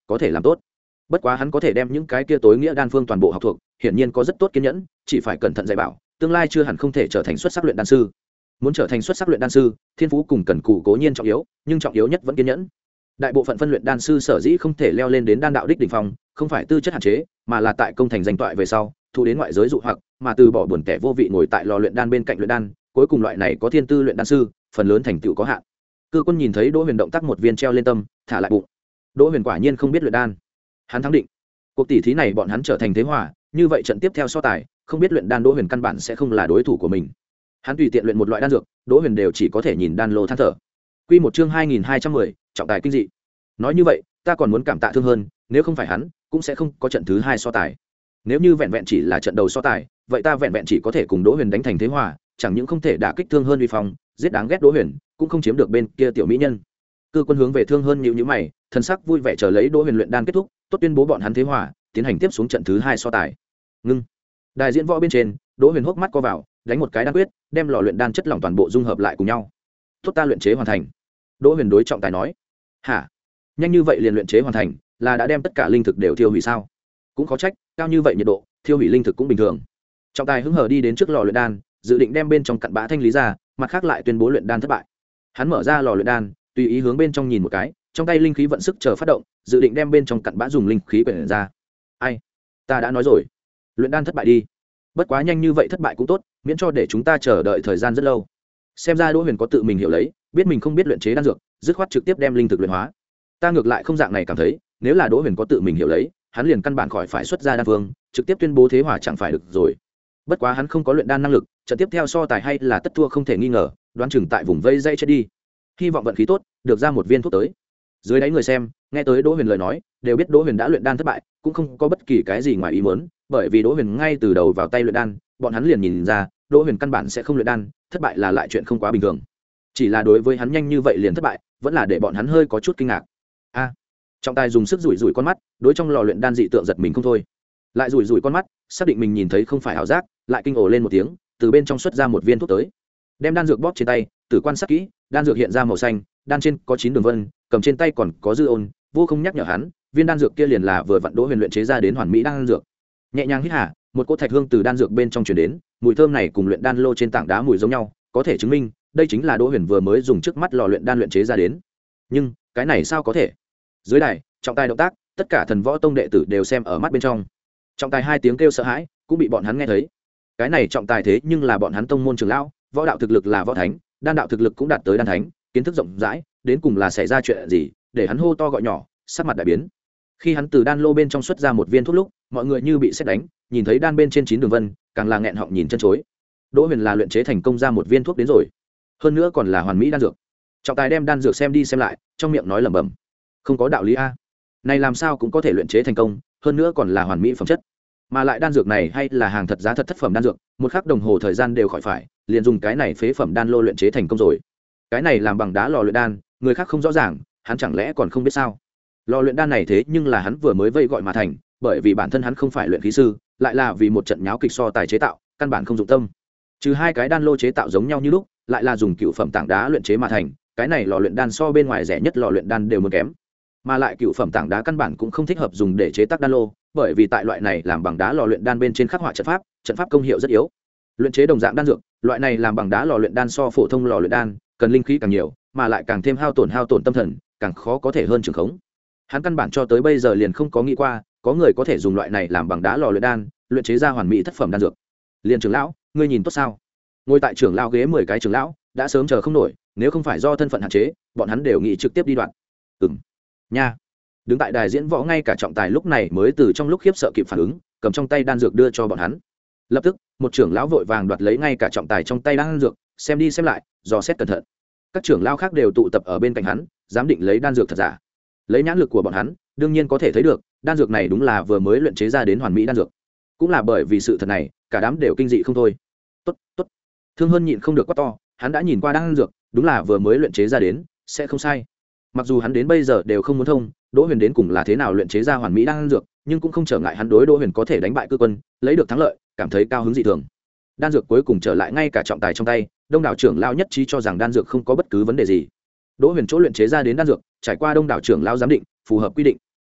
có thể làm tốt. Bất quá hắn có thể đem những cái kia tối nghĩa đan phương toàn bộ học thuộc, hiển nhiên có rất tốt kiên nhẫn, chỉ phải cẩn thận dạy bảo, tương lai chưa hẳn không thể trở thành xuất sắc luyện đan sư. Muốn trở thành xuất sắc luyện đan sư, thiên phú cùng cần cù cố nhiên trọng yếu, nhưng trọng yếu nhất vẫn kiên nhẫn. Đại bộ phận phân luyện đan sư sở dĩ không thể leo lên đến đan đạo đích đỉnh phong, không phải tư chất hạn chế, mà là tại công thành danh toại về sau, thu đến ngoại giới dụ hoặc, mà từ bỏ buồn kẻ vô vị ngồi tại lò luyện đan bên cạnh luyện đan, cuối cùng loại này có thiên tư luyện đan sư, phần lớn thành tựu có hạn. Cư Quân nhìn thấy Đỗ Huyền động tác một viên treo lên tâm, thả lại bụng. Đỗ Huyền quả nhiên không biết luyện đan. Hắn thắng định. Cuộc tỷ thí này bọn hắn trở thành thế hòa, như vậy trận tiếp theo so tài, không biết luyện đan Đỗ Huyền căn bản sẽ không là đối thủ của mình. Hắn tùy tiện luyện một loại đan dược, Đỗ Huyền đều chỉ có thể nhìn đan lô than thở. Quy một chương hai nghìn hai trăm mười, trọng tài kinh dị. Nói như vậy, ta còn muốn cảm tạ Thương hơn, nếu không phải hắn, cũng sẽ không có trận thứ hai so tài. Nếu như vẹn vẹn chỉ là trận đầu so tài, vậy ta vẹn vẹn chỉ có thể cùng Đỗ Huyền đánh thành thế hòa, chẳng những không thể đả kích Thương hơn uy phong, giết đáng ghét Đỗ Huyền, cũng không chiếm được bên kia tiểu mỹ nhân. Cư Quân hướng về Thương hơn nhíu nhíu mày, thần sắc vui vẻ chờ lấy Đỗ Huyền luyện đan kết thúc, tốt tuyên bố bọn hắn thế hòa, tiến hành tiếp xuống trận thứ hai so tài. Ngưng. Đài diễn võ bên trên, Đỗ Huyền hốc mắt co vào, đánh một cái đan quyết, đem lò luyện đan chất lỏng toàn bộ dung hợp lại cùng nhau. Tốt, ta luyện chế hoàn thành. Đỗ Huyền đối trọng tài nói. Hả? Nhanh như vậy liền luyện chế hoàn thành, là đã đem tất cả linh thực đều tiêu hủy sao? Cũng khó trách, cao như vậy nhiệt độ, tiêu hủy linh thực cũng bình thường. Trọng tài hứng hờ đi đến trước lò luyện đan, dự định đem bên trong cặn bã thanh lý ra, mặt khác lại tuyên bố luyện đan thất bại. Hắn mở ra lò luyện đan, tùy ý hướng bên trong nhìn một cái, trong tay linh khí vận sức chờ phát động, dự định đem bên trong cặn bã dùng linh khí quyển ra. Ai? Ta đã nói rồi, luyện đan thất bại đi. Bất quá nhanh như vậy thất bại cũng tốt, miễn cho để chúng ta chờ đợi thời gian rất lâu. Xem ra Đỗ Huyền có tự mình hiểu lấy, biết mình không biết luyện chế đan dược, dứt khoát trực tiếp đem linh thực luyện hóa. Ta ngược lại không dạng này cảm thấy, nếu là Đỗ Huyền có tự mình hiểu lấy, hắn liền căn bản khỏi phải xuất ra đan phương, trực tiếp tuyên bố thế hòa chẳng phải được rồi. Bất quá hắn không có luyện đan năng lực, trận tiếp theo so tài hay là tất thua không thể nghi ngờ, đoán chừng tại vùng vây dây chết đi. Hy vọng vận khí tốt, được ra một viên thuốc tới. Dưới đáy người xem, nghe tới Đỗ Huyền lời nói, đều biết Đỗ Huyền đã luyện đan thất bại, cũng không có bất kỳ cái gì ngoài ý muốn, bởi vì Đỗ Huyền ngay từ đầu vào tay luyện đan, bọn hắn liền nhìn ra, Đỗ Huyền căn bản sẽ không luyện đan, thất bại là lại chuyện không quá bình thường. Chỉ là đối với hắn nhanh như vậy liền thất bại, vẫn là để bọn hắn hơi có chút kinh ngạc. A. Trọng tài dùng sức rủi rủi con mắt, đối trong lò luyện đan dị tượng giật mình không thôi. Lại rủi rủi con mắt, xác định mình nhìn thấy không phải ảo giác, lại kinh ồ lên một tiếng, từ bên trong xuất ra một viên thuốc tới. Đem đan dược bóp trên tay, tử quan sát kỹ, đan dược hiện ra màu xanh, đan trên có chín đường vân, cầm trên tay còn có dư ôn, vô không nhắc nhở hắn, viên đan dược kia liền là vừa vặn Đỗ Huyền luyện chế ra đến hoàn mỹ đan dược. Nhẹ nhàng hít hà, một cỗ thạch hương từ đan dược bên trong truyền đến, mùi thơm này cùng luyện đan lô trên tảng đá mùi giống nhau, có thể chứng minh, đây chính là Đỗ Huyền vừa mới dùng trước mắt lò luyện đan luyện chế ra đến. Nhưng, cái này sao có thể? Dưới đài, trọng tài động tác, tất cả thần võ tông đệ tử đều xem ở mắt bên trong. Trọng tài hai tiếng kêu sợ hãi, cũng bị bọn hắn nghe thấy. Cái này trọng tài thế nhưng là bọn hắn tông môn trưởng lão, võ đạo thực lực là võ thánh, đan đạo thực lực cũng đạt tới đan thánh, kiến thức rộng rãi, đến cùng là xảy ra chuyện gì, để hắn hô to gọi nhỏ, sắc mặt đại biến. Khi hắn từ đan lô bên trong xuất ra một viên thuốc lúc, mọi người như bị sét đánh, nhìn thấy đan bên trên chín đường vân, càng là nghẹn họng nhìn chân chối. Đỗ Huyền là luyện chế thành công ra một viên thuốc đến rồi, hơn nữa còn là hoàn mỹ đan dược. Trọng tài đem đan dược xem đi xem lại, trong miệng nói lẩm bẩm, không có đạo lý a, này làm sao cũng có thể luyện chế thành công, hơn nữa còn là hoàn mỹ phẩm chất, mà lại đan dược này hay là hàng thật giá thật thất phẩm đan dược, một khắc đồng hồ thời gian đều khỏi phải, liền dùng cái này phế phẩm đan lô luyện chế thành công rồi. Cái này làm bằng đá lò luyện đan, người khác không rõ ràng, hắn chẳng lẽ còn không biết sao? Lò luyện đan này thế nhưng là hắn vừa mới vây gọi mà thành, bởi vì bản thân hắn không phải luyện khí sư, lại là vì một trận nháo kịch so tài chế tạo, căn bản không dụng tâm. Trừ hai cái đan lô chế tạo giống nhau như lúc, lại là dùng cựu phẩm tảng đá luyện chế mà thành, cái này lò luyện đan so bên ngoài rẻ nhất lò luyện đan đều muốn kém. Mà lại cựu phẩm tảng đá căn bản cũng không thích hợp dùng để chế tác đan lô, bởi vì tại loại này làm bằng đá lò luyện đan bên trên khắc họa trận pháp, trận pháp công hiệu rất yếu. Luyện chế đồng dạng đan dược, loại này làm bằng đá lò luyện đan so phổ thông lò luyện đan, cần linh khí càng nhiều, mà lại càng thêm hao tổn hao tổn tâm thần, càng khó có thể hơn trường khống. Hắn căn bản cho tới bây giờ liền không có nghĩ qua, có người có thể dùng loại này làm bằng đá lò luyện đan, luyện chế ra hoàn mỹ thất phẩm đan dược. Liên trưởng lão, ngươi nhìn tốt sao? Ngồi tại trưởng lão ghế mười cái trưởng lão, đã sớm chờ không nổi, nếu không phải do thân phận hạn chế, bọn hắn đều nghĩ trực tiếp đi đoạn. Ừm. Nha. Đứng tại đài diễn võ ngay cả trọng tài lúc này mới từ trong lúc khiếp sợ kịp phản ứng, cầm trong tay đan dược đưa cho bọn hắn. Lập tức, một trưởng lão vội vàng đoạt lấy ngay cả trọng tài trong tay đan dược, xem đi xem lại, dò xét cẩn thận. Các trưởng lão khác đều tụ tập ở bên cạnh hắn, giám định lấy đan dược thật giả. Lấy nhãn lực của bọn hắn, đương nhiên có thể thấy được, đan dược này đúng là vừa mới luyện chế ra đến hoàn mỹ đan dược. Cũng là bởi vì sự thật này, cả đám đều kinh dị không thôi. Tốt, tốt. Thương Hơn nhịn không được quát to, hắn đã nhìn qua đan dược, đúng là vừa mới luyện chế ra đến, sẽ không sai. Mặc dù hắn đến bây giờ đều không muốn thông, Đỗ Huyền đến cùng là thế nào luyện chế ra hoàn mỹ đan dược, nhưng cũng không trở ngại hắn đối Đỗ Huyền có thể đánh bại Cư Quân, lấy được thắng lợi, cảm thấy cao hứng dị thường. Đan dược cuối cùng trở lại ngay cả trọng tài trong tay, đông đảo trưởng lão nhất trí cho rằng đan dược không có bất cứ vấn đề gì. Đỗ Huyền chỗ luyện chế ra đến đan dược, trải qua đông đảo trưởng lão giám định, phù hợp quy định.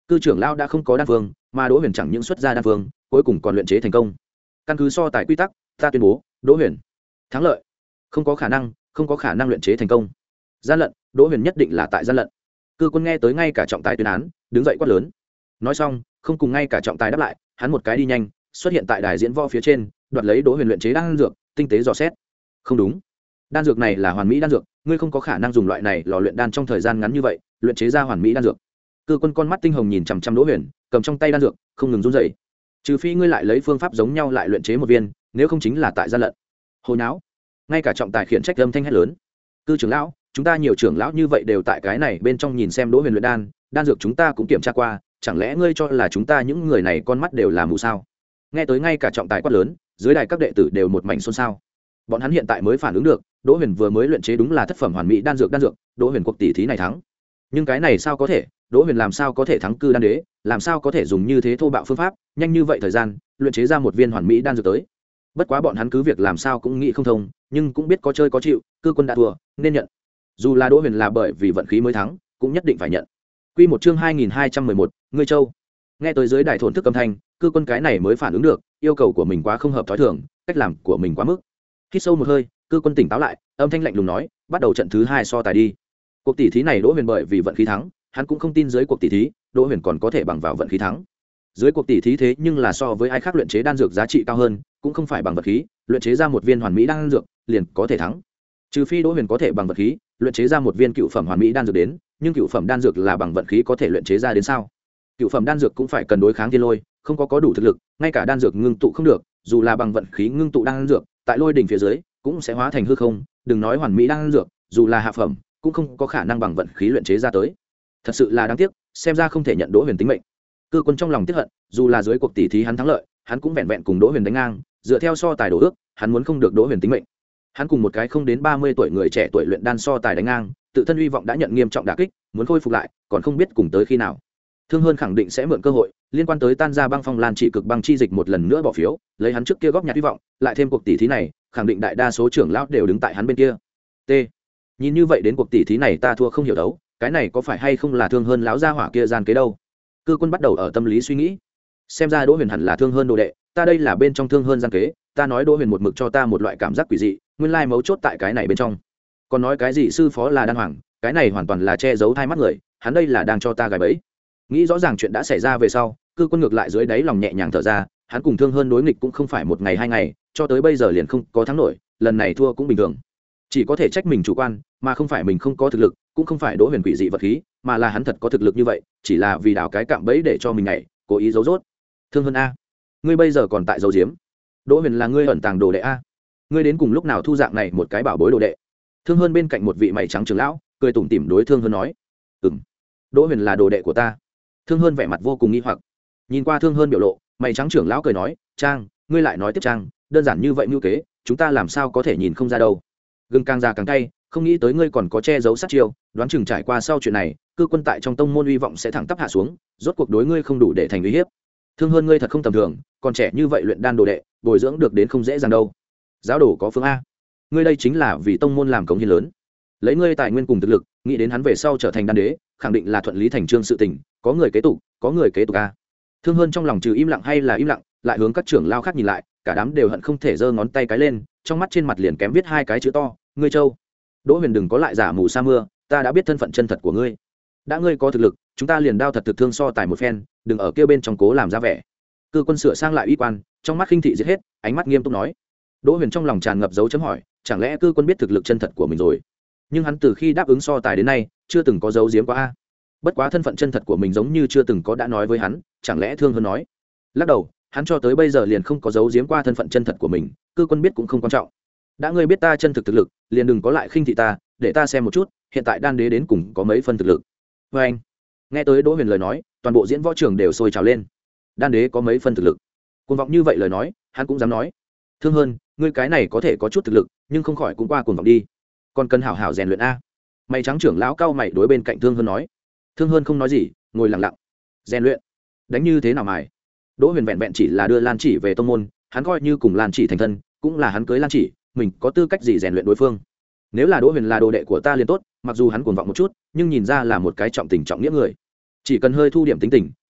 cư trưởng lão đã không có đan phương, mà đỗ huyền chẳng những xuất ra đan phương, cuối cùng còn luyện chế thành công. Căn cứ so tài quy tắc, ta tuyên bố đỗ huyền thắng lợi. Không có khả năng, không có khả năng luyện chế thành công. Gian lận, đỗ huyền nhất định là tại gian lận. Cư quân nghe tới ngay cả trọng tài tuyên án, đứng dậy quát lớn. Nói xong, không cùng ngay cả trọng tài đáp lại, hắn một cái đi nhanh, xuất hiện tại đài diễn võ phía trên, đoạt lấy đỗ huyền luyện chế đan dược, tinh tế dò xét. Không đúng, đan dược này là hoàn mỹ đan dược, ngươi không có khả năng dùng loại này lò luyện đan trong thời gian ngắn như vậy luyện chế ra hoàn mỹ đan dược. Cư quân con mắt tinh hồng nhìn chằm chằm đỗ huyền, cầm trong tay đan dược không ngừng run rẩy. Trừ phi ngươi lại lấy phương pháp giống nhau lại luyện chế một viên, nếu không chính là tại gian lận. Hồi não, ngay cả trọng tài khiển trách âm thanh hét lớn. Cư trưởng lão, chúng ta nhiều trưởng lão như vậy đều tại cái này bên trong nhìn xem đỗ huyền luyện đan, đan dược chúng ta cũng kiểm tra qua, chẳng lẽ ngươi cho là chúng ta những người này con mắt đều là mù sao? Nghe tới ngay cả trọng tài quát lớn, dưới đài các đệ tử đều một mảnh xôn xao. Bọn hắn hiện tại mới phản ứng được, đỗ huyền vừa mới luyện chế đúng là thất phẩm hoàn mỹ đan dược đan dược, đỗ huyền cuộc tỷ thí này thắng. Nhưng cái này sao có thể, đỗ huyền làm sao có thể thắng cư đan đế, làm sao có thể dùng như thế thô bạo phương pháp, nhanh như vậy thời gian luyện chế ra một viên hoàn mỹ đan dược tới. Bất quá bọn hắn cứ việc làm sao cũng nghĩ không thông, nhưng cũng biết có chơi có chịu, cư quân đã thua nên nhận. Dù là đỗ huyền là bởi vì vận khí mới thắng, cũng nhất định phải nhận. Quy một chương hai nghìn hai trăm mười một, ngươi châu. Nghe tới dưới đài thổn thức âm thanh, cư quân cái này mới phản ứng được, yêu cầu của mình quá không hợp thói thường, cách làm của mình quá mức. Hít sâu một hơi, cư quân tỉnh táo lại, âm thanh lạnh lùng nói, bắt đầu trận thứ hai so tài đi. Cuộc tỷ thí này đỗ huyền bởi vì vận khí thắng, hắn cũng không tin dưới cuộc tỷ thí đỗ huyền còn có thể bằng vào vận khí thắng. Dưới cuộc tỷ thí thế nhưng là so với ai khác luyện chế đan dược giá trị cao hơn, cũng không phải bằng vật khí luyện chế ra một viên hoàn mỹ đan dược liền có thể thắng. Trừ phi đỗ huyền có thể bằng vật khí luyện chế ra một viên cựu phẩm hoàn mỹ đan dược đến, nhưng cựu phẩm đan dược là bằng vận khí có thể luyện chế ra đến sao? Cựu phẩm đan dược cũng phải cần đối kháng thiên lôi, không có có đủ thực lực, ngay cả đan dược ngưng tụ không được, dù là bằng vận khí ngưng tụ đan dược, tại lôi đỉnh phía dưới cũng sẽ hóa thành hư không, đừng nói hoàn mỹ đan dược, dù là hạ phẩm cũng không có khả năng bằng vận khí luyện chế ra tới. Thật sự là đáng tiếc, xem ra không thể nhận đỗ huyền tính mệnh. Cư quân trong lòng tiếc hận, dù là dưới cuộc tỷ thí hắn thắng lợi, hắn cũng vẹn vẹn cùng đỗ huyền đánh ngang, dựa theo so tài đổ ước, hắn muốn không được đỗ huyền tính mệnh. Hắn cùng một cái không đến ba mươi tuổi người trẻ tuổi luyện đan so tài đánh ngang, tự thân hy vọng đã nhận nghiêm trọng đả kích, muốn khôi phục lại còn không biết cùng tới khi nào. Thương Hơn khẳng định sẽ mượn cơ hội liên quan tới tan ra băng phong lan trị cực băng chi dịch một lần nữa bỏ phiếu, lấy hắn trước kia góp nhặt hy vọng, lại thêm cuộc tỷ thí này, khẳng định đại đa số trưởng lão đều đứng tại hắn bên kia. T. Nhìn như vậy đến cuộc tỷ thí này ta thua không hiểu đấu, cái này có phải hay không là Thương Hơn lão gia hỏa kia gian kế đâu? Cư quân bắt đầu ở tâm lý suy nghĩ. Xem ra Đỗ Huyền hẳn là Thương Hơn đồ đệ, ta đây là bên trong Thương Hơn gian kế, ta nói Đỗ Huyền một mực cho ta một loại cảm giác quỷ dị, nguyên lai mấu chốt tại cái này bên trong. Còn nói cái gì sư phó là đan hoàng, cái này hoàn toàn là che giấu hai mắt người, hắn đây là đang cho ta gài bẫy. Nghĩ rõ ràng chuyện đã xảy ra về sau, Cư quân ngược lại dưới đáy lòng nhẹ nhàng thở ra, hắn cùng Thương Hơn đối nghịch cũng không phải một ngày hai ngày, cho tới bây giờ liền không có thắng nổi, lần này thua cũng bình thường. Chỉ có thể trách mình chủ quan, mà không phải mình không có thực lực, cũng không phải Đỗ Huyền quỷ dị vật khí, mà là hắn thật có thực lực như vậy, chỉ là vì đào cái cạm bẫy để cho mình nhảy, cố ý giấu rốt. Thương Hơn a, ngươi bây giờ còn tại giấu giếm. Đỗ Huyền là ngươi ẩn tàng đồ đệ a, ngươi đến cùng lúc nào thu dạng này một cái bảo bối đồ đệ? Thương Hơn bên cạnh một vị mày trắng trưởng lão, cười tủm tỉm đối Thương Hơn nói, ừm, Đỗ Huyền là đồ đệ của ta. Thương Hơn vẻ mặt vô cùng nghi hoặc, nhìn qua Thương Hơn biểu lộ, mày trắng trưởng lão cười nói, Trang, ngươi lại nói tiếp Trang, đơn giản như vậy mưu kế, chúng ta làm sao có thể nhìn không ra đâu. Gừng càng già càng cay, không nghĩ tới ngươi còn có che giấu sát chiêu, đoán chừng trải qua sau chuyện này, Cư quân tại trong tông môn uy vọng sẽ thẳng tắp hạ xuống, rốt cuộc đối ngươi không đủ để thành uy hiếp. Thương Hơn ngươi thật không tầm thường, còn trẻ như vậy luyện đan đồ đệ, bồi dưỡng được đến không dễ dàng đâu. Giáo đồ có phương a, ngươi đây chính là vì tông môn làm cống hiến lớn, lấy ngươi tài nguyên cùng thực lực, nghĩ đến hắn về sau trở thành đan đế, khẳng định là thuận lý thành trương sự tình, có người kế tục, có người kế tục a. Thương Hơn trong lòng trừ im lặng hay là im lặng, lại hướng các trưởng lao khác nhìn lại, cả đám đều hận không thể giơ ngón tay cái lên, trong mắt trên mặt liền kém viết hai cái chữ to, ngươi châu. Đỗ Huyền đừng có lại giả mù sa mưa, ta đã biết thân phận chân thật của ngươi, đã ngươi có thực lực, chúng ta liền đao thật thực thương so tài một phen, đừng ở kia bên trong cố làm ra vẻ. Cư quân sửa sang lại uy quan, trong mắt khinh thị giết hết, ánh mắt nghiêm túc nói. Đỗ Huyền trong lòng tràn ngập dấu chấm hỏi, chẳng lẽ Cư quân biết thực lực chân thật của mình rồi? Nhưng hắn từ khi đáp ứng so tài đến nay, chưa từng có dấu giếm quá a. Bất quá thân phận chân thật của mình giống như chưa từng có đã nói với hắn, chẳng lẽ Thương Hơn nói? Lắc đầu, hắn cho tới bây giờ liền không có dấu giếm qua thân phận chân thật của mình, Cư quân biết cũng không quan trọng. Đã ngươi biết ta chân thực thực lực, liền đừng có lại khinh thị ta, để ta xem một chút, hiện tại đan đế đến cùng có mấy phân thực lực. Và anh, nghe tới Đỗ Huyền lời nói, toàn bộ diễn võ trường đều sôi trào lên. Đan đế có mấy phân thực lực? Cuồng vọng như vậy lời nói, hắn cũng dám nói. Thương Hơn, ngươi cái này có thể có chút thực lực, nhưng không khỏi cũng qua cuồng vọng đi. Còn cần hảo hảo rèn luyện a. Mày trắng trưởng lão cao mày đối bên cạnh Thương Hơn nói. Thương Hơn không nói gì, ngồi lặng lặng. Rèn luyện? Đánh như thế nào mài? Đỗ Huyền vẹn vẹn chỉ là đưa Lan Chỉ về tông môn, hắn coi như cùng Lan Chỉ thành thân, cũng là hắn cưới Lan Chỉ, mình có tư cách gì rèn luyện đối phương? Nếu là Đỗ Huyền là đồ đệ của ta liền tốt, mặc dù hắn cuồng vọng một chút, nhưng nhìn ra là một cái trọng tình trọng nghĩa người. Chỉ cần hơi thu điểm tính tình,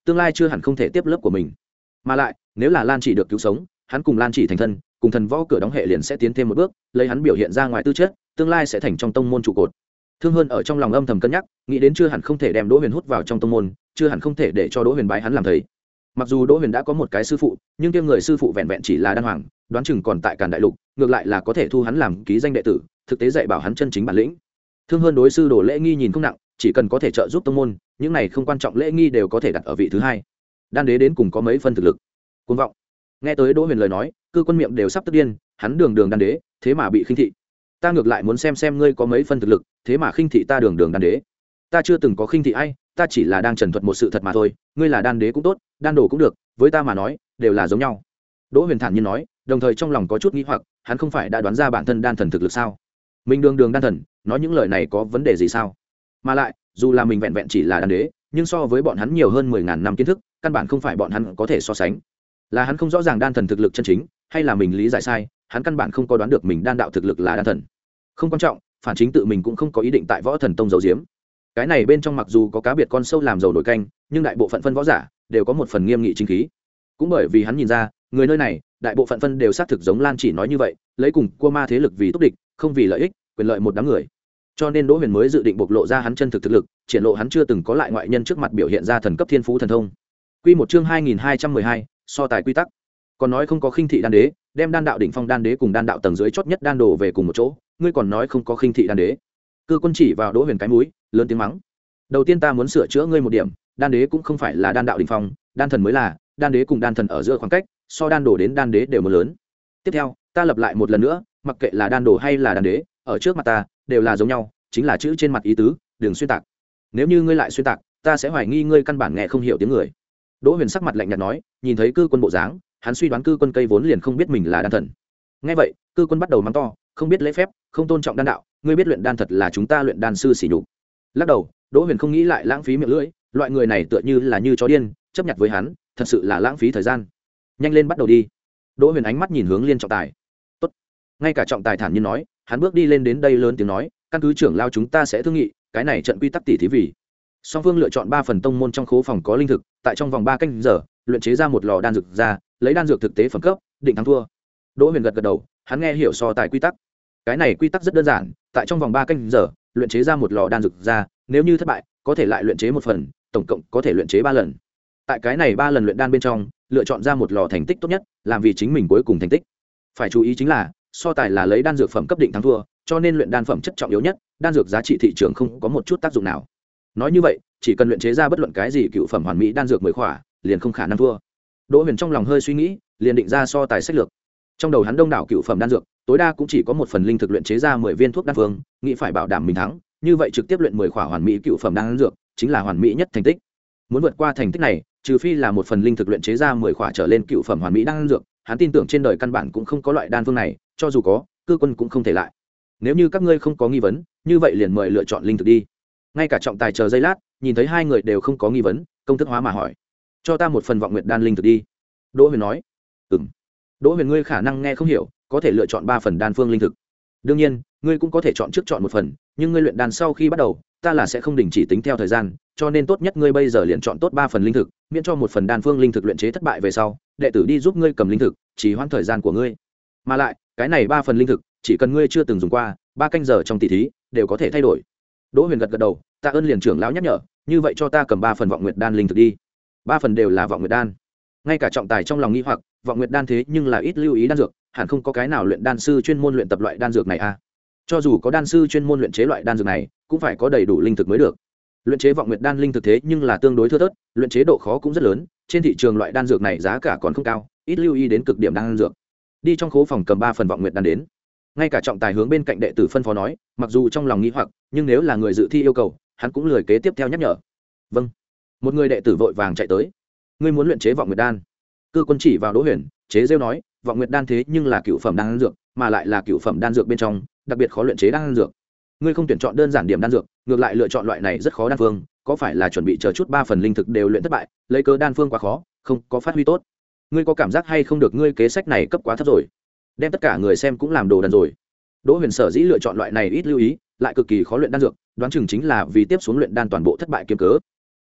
tương lai chưa hẳn không thể tiếp lớp của mình. Mà lại nếu là Lan Chỉ được cứu sống, hắn cùng Lan Chỉ thành thân, cùng thần võ cửa đóng hệ liền sẽ tiến thêm một bước, lấy hắn biểu hiện ra ngoài tư chất, tương lai sẽ thành trong tông môn trụ cột. Thương Hơn ở trong lòng âm thầm cân nhắc, nghĩ đến chưa hẳn không thể đem Đỗ Huyền hút vào trong tông môn, chưa hẳn không thể để cho Đỗ Huyền bái hắn làm thầy. Mặc dù Đỗ Huyền đã có một cái sư phụ, nhưng kia người sư phụ vẹn vẹn chỉ là đan hoàng, đoán chừng còn tại Càn Đại Lục, ngược lại là có thể thu hắn làm ký danh đệ tử, thực tế dạy bảo hắn chân chính bản lĩnh. Thương Hơn đối sư đồ lễ nghi nhìn không nặng, chỉ cần có thể trợ giúp tông môn, những này không quan trọng lễ nghi đều có thể đặt ở vị thứ hai. Đan đế đến cùng có mấy phân thực lực. Cuồng vọng. Nghe tới Đỗ Huyền lời nói, cư quân miệng đều sắp tức điên, hắn đường đường đan đế, thế mà bị khinh thị. Ta ngược lại muốn xem xem ngươi có mấy phân thực lực, thế mà khinh thị ta đường đường đan đế. Ta chưa từng có khinh thị ai, ta chỉ là đang trần thuật một sự thật mà thôi, ngươi là đan đế cũng tốt, đan đồ cũng được, với ta mà nói, đều là giống nhau. Đỗ Huyền thản nhiên nói, đồng thời trong lòng có chút nghi hoặc, hắn không phải đã đoán ra bản thân đan thần thực lực sao? Mình đường đường đan thần, nói những lời này có vấn đề gì sao? Mà lại, dù là mình vẹn vẹn chỉ là đan đế, nhưng so với bọn hắn nhiều hơn mười ngàn năm kiến thức, căn bản không phải bọn hắn có thể so sánh. Là hắn không rõ ràng đan thần thực lực chân chính, hay là mình lý giải sai, hắn căn bản không có đoán được mình đan đạo thực lực là đan thần. Không quan trọng, phản chính tự mình cũng không có ý định tại Võ Thần Tông giấu giếm. Cái này bên trong mặc dù có cá biệt con sâu làm dầu nổi canh, nhưng đại bộ phận phân võ giả đều có một phần nghiêm nghị chính khí. Cũng bởi vì hắn nhìn ra, người nơi này, đại bộ phận phân đều xác thực giống Lan Chỉ nói như vậy, lấy cùng cua ma thế lực vì túc địch, không vì lợi ích, quyền lợi một đám người. Cho nên Đỗ Huyền mới dự định bộc lộ ra hắn chân thực thực lực, triển lộ hắn chưa từng có lại ngoại nhân trước mặt biểu hiện ra thần cấp thiên phú thần thông. Quy một chương hai nghìn hai trăm mười hai, so tài quy tắc. Còn nói không có khinh thị đan đế, đem đan đạo đỉnh phong đan đế cùng đan đạo tầng dưới chót nhất đan đồ về cùng một chỗ, ngươi còn nói không có khinh thị đan đế. Cư Quân chỉ vào Đỗ Huyền cái mũi, lớn tiếng mắng. Đầu tiên ta muốn sửa chữa ngươi một điểm, đan đế cũng không phải là đan đạo đỉnh phong, đan thần mới là, đan đế cùng đan thần ở giữa khoảng cách, so đan đồ đến đan đế đều một lớn. Tiếp theo, ta lặp lại một lần nữa, mặc kệ là đan đồ hay là đan đế, ở trước mặt ta đều là giống nhau, chính là chữ trên mặt ý tứ, đừng xuyên tạc. Nếu như ngươi lại xuyên tạc, ta sẽ hoài nghi ngươi căn bản nghe không hiểu tiếng người. Đỗ Huyền sắc mặt lạnh nhạt nói, nhìn thấy Cư Quân bộ dáng, hắn suy đoán Cư Quân cây vốn liền không biết mình là đan thần. Nghe vậy, Cư Quân bắt đầu mắng to, không biết lễ phép, không tôn trọng đan đạo, ngươi biết luyện đan thật là chúng ta luyện đan sư sỉ nhục. Lắc đầu, Đỗ Huyền không nghĩ lại lãng phí miệng lưỡi, loại người này tựa như là như chó điên, chấp nhặt với hắn, thật sự là lãng phí thời gian. Nhanh lên bắt đầu đi. Đỗ Huyền ánh mắt nhìn hướng Liên Trọng Tài. Tốt. Ngay cả Trọng Tài thản nhiên nói, hắn bước đi lên đến đây lớn tiếng nói, căn cứ trưởng lao chúng ta sẽ thương nghị, cái này trận quy tắc tỷ thí vì. Song phương lựa chọn ba phần tông môn trong khố phòng có linh thực, tại trong vòng ba canh giờ, luyện chế ra một lò đan dược ra, lấy đan dược thực tế phẩm cấp, định thắng thua. Đỗ Huyền gật gật đầu, hắn nghe hiểu so tài quy tắc. Cái này quy tắc rất đơn giản, tại trong vòng ba canh giờ, luyện chế ra một lò đan dược ra, nếu như thất bại, có thể lại luyện chế một phần, tổng cộng có thể luyện chế ba lần. Tại cái này ba lần luyện đan bên trong, lựa chọn ra một lò thành tích tốt nhất, làm vì chính mình cuối cùng thành tích. Phải chú ý chính là, so tài là lấy đan dược phẩm cấp định thắng thua, cho nên luyện đan phẩm chất trọng yếu nhất, đan dược giá trị thị trường không có một chút tác dụng nào. Nói như vậy, chỉ cần luyện chế ra bất luận cái gì cựu phẩm hoàn mỹ đan dược mười khỏa, liền không khả năng thua. Đỗ Huyền trong lòng hơi suy nghĩ, liền định ra so tài sách lược. Trong đầu hắn đông đảo cựu phẩm đan dược, tối đa cũng chỉ có một phần linh thực luyện chế ra mười viên thuốc đan phương, nghĩ phải bảo đảm mình thắng, như vậy trực tiếp luyện mười khỏa hoàn mỹ cựu phẩm đan dược, chính là hoàn mỹ nhất thành tích. Muốn vượt qua thành tích này, trừ phi là một phần linh thực luyện chế ra mười khỏa trở lên cựu phẩm hoàn mỹ đan dược, hắn tin tưởng trên đời căn bản cũng không có loại đan phương này, cho dù có, Cư Quân cũng không thể lại. Nếu như các ngươi không có nghi vấn, như vậy liền mời lựa chọn linh thực đi. Ngay cả Trọng Tài chờ giây lát, nhìn thấy hai người đều không có nghi vấn, công thức hóa mà hỏi, cho ta một phần vọng nguyệt đan linh thực đi. Đỗ Huyền nói, ừm. Đỗ Huyền, ngươi khả năng nghe không hiểu, có thể lựa chọn ba phần đan phương linh thực. Đương nhiên, ngươi cũng có thể chọn trước chọn một phần, nhưng ngươi luyện đan sau khi bắt đầu, ta là sẽ không đình chỉ tính theo thời gian, cho nên tốt nhất ngươi bây giờ liền chọn tốt ba phần linh thực, miễn cho một phần đan phương linh thực luyện chế thất bại về sau, đệ tử đi giúp ngươi cầm linh thực, chỉ hoãn thời gian của ngươi. Mà lại, cái này ba phần linh thực, chỉ cần ngươi chưa từng dùng qua, ba canh giờ trong tỷ thí đều có thể thay đổi. Đỗ Huyền gật gật đầu, tạ ơn liền trưởng lão nhắc nhở, như vậy cho ta cầm ba phần vọng nguyệt đan linh thực đi. Ba phần đều là vọng nguyệt đan. Ngay cả Trọng Tài trong lòng nghi hoặc, vọng nguyệt đan thế nhưng là ít lưu ý đan dược, hẳn không có cái nào luyện đan sư chuyên môn luyện tập loại đan dược này à? Cho dù có đan sư chuyên môn luyện chế loại đan dược này, cũng phải có đầy đủ linh thực mới được. Luyện chế vọng nguyệt đan linh thực thế nhưng là tương đối thưa thớt, luyện chế độ khó cũng rất lớn, trên thị trường loại đan dược này giá cả còn không cao, ít lưu ý đến cực điểm đan dược. Đi trong khố phòng cầm ba phần vọng nguyệt đan đến. Ngay cả Trọng Tài hướng bên cạnh đệ tử phân phó nói, mặc dù trong lòng nghi hoặc, nhưng nếu là người dự thi yêu cầu, hắn cũng lười kế tiếp theo nhắc nhở. Vâng. Một người đệ tử vội vàng chạy tới. Ngươi muốn luyện chế vọng nguyệt đan? Cư Quân chỉ vào Đỗ Huyền, chế giễu nói, vọng nguyệt đan thế nhưng là cựu phẩm đan dược, mà lại là cựu phẩm đan dược bên trong, đặc biệt khó luyện chế đan dược. Ngươi không tuyển chọn đơn giản điểm đan dược, ngược lại lựa chọn loại này rất khó đan phương, có phải là chuẩn bị chờ chút ba phần linh thực đều luyện thất bại, lấy cớ đan phương quá khó, không có phát huy tốt? Ngươi có cảm giác hay không được ngươi kế sách này cấp quá thấp rồi, đem tất cả người xem cũng làm đồ đần rồi? Đỗ Huyền sở dĩ lựa chọn loại này ít lưu ý, lại cực kỳ khó luyện đan dược, đoán chừng chính là vì tiếp xuống luyện đan toàn bộ thất bại kiếm cớ.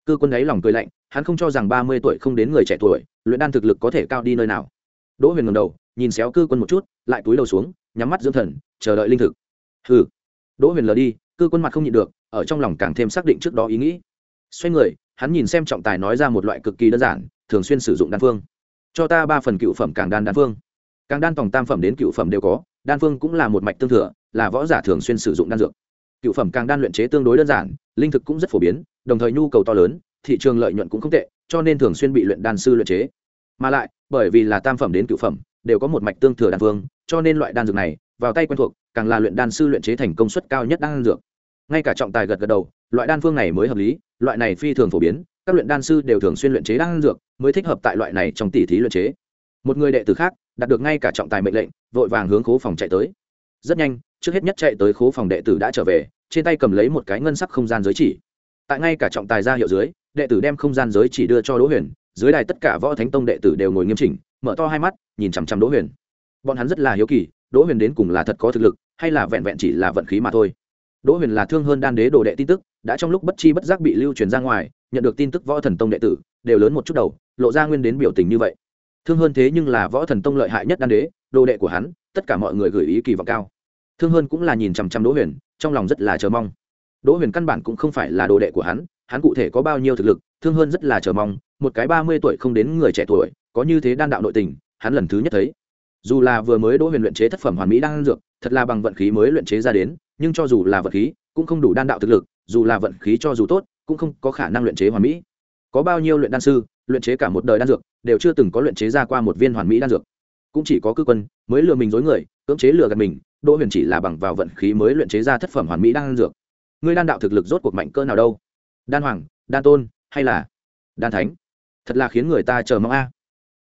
Cư Quân ấy lòng cười lạnh, hắn không cho rằng ba mươi tuổi không đến người trẻ tuổi luyện đan thực lực có thể cao đi nơi nào. Đỗ Huyền ngẩng đầu nhìn xéo Cư Quân một chút, lại cúi đầu xuống nhắm mắt dưỡng thần chờ đợi linh thực. Hừ. Đỗ Huyền lờ đi, Cư Quân mặt không nhịn được, ở trong lòng càng thêm xác định trước đó ý nghĩ. Xoay người, hắn nhìn xem trọng tài nói ra một loại cực kỳ đơn giản thường xuyên sử dụng đan phương. Cho ta ba phần cựu phẩm càng đan đan phương. Càng đan tổng tam phẩm đến cựu phẩm đều có, đan phương cũng là một mạch tương thừa, là võ giả thường xuyên sử dụng đan dược. Cựu phẩm càng đan luyện chế tương đối đơn giản, linh thực cũng rất phổ biến, đồng thời nhu cầu to lớn, thị trường lợi nhuận cũng không tệ, cho nên thường xuyên bị luyện đan sư luyện chế. Mà lại, bởi vì là tam phẩm đến cựu phẩm, đều có một mạch tương thừa đan phương, cho nên loại đan dược này vào tay quen thuộc, càng là luyện đan sư luyện chế thành công suất cao nhất đan dược. Ngay cả trọng tài gật gật đầu, loại đan phương này mới hợp lý, loại này phi thường phổ biến, các luyện đan sư đều thường xuyên luyện chế đan dược, mới thích hợp tại loại này trong tỷ thí luyện chế. Một người đệ tử khác đạt được ngay cả trọng tài mệnh lệnh, vội vàng hướng khố phòng chạy tới. Rất nhanh, trước hết nhất chạy tới khố phòng đệ tử đã trở về, trên tay cầm lấy một cái ngân sắc không gian giới chỉ. Tại ngay cả trọng tài ra hiệu dưới, đệ tử đem không gian giới chỉ đưa cho Đỗ Huyền, dưới đài tất cả Võ Thánh Tông đệ tử đều ngồi nghiêm chỉnh, mở to hai mắt, nhìn chằm chằm Đỗ Huyền. Bọn hắn rất là hiếu kỳ, Đỗ Huyền đến cùng là thật có thực lực, hay là vẹn vẹn chỉ là vận khí mà thôi. Đỗ Huyền là Thương Hơn Đan Đế đồ đệ tin tức, đã trong lúc bất chi bất giác bị lưu truyền ra ngoài, nhận được tin tức Võ Thần Tông đệ tử đều lớn một chút đầu, lộ ra nguyên đến biểu tình như vậy. Thương Hơn thế nhưng là Võ Thần Tông lợi hại nhất đan đế, đồ đệ của hắn, tất cả mọi người gửi ý kỳ vọng cao. Thương Hơn cũng là nhìn chằm chằm Đỗ Huyền, trong lòng rất là chờ mong. Đỗ Huyền căn bản cũng không phải là đồ đệ của hắn, hắn cụ thể có bao nhiêu thực lực, Thương Hơn rất là chờ mong, một cái ba mươi tuổi không đến người trẻ tuổi, có như thế đan đạo nội tình, hắn lần thứ nhất thấy. Dù là vừa mới Đỗ Huyền luyện chế thất phẩm hoàn mỹ đan dược, thật là bằng vận khí mới luyện chế ra đến, nhưng cho dù là vận khí, cũng không đủ đan đạo thực lực, dù là vận khí cho dù tốt, cũng không có khả năng luyện chế hoàn mỹ. Có bao nhiêu luyện đan sư, luyện chế cả một đời đan dược, đều chưa từng có luyện chế ra qua một viên hoàn mỹ đan dược. Cũng chỉ có Cư Quân mới lừa mình dối người, cưỡng chế lừa gạt mình, Đỗ Huyền chỉ là bằng vào vận khí mới luyện chế ra thất phẩm hoàn mỹ đan dược. Ngươi đan đạo thực lực rốt cuộc mạnh cỡ nào đâu? Đan hoàng, đan tôn, hay là đan thánh? Thật là khiến người ta chờ mong a.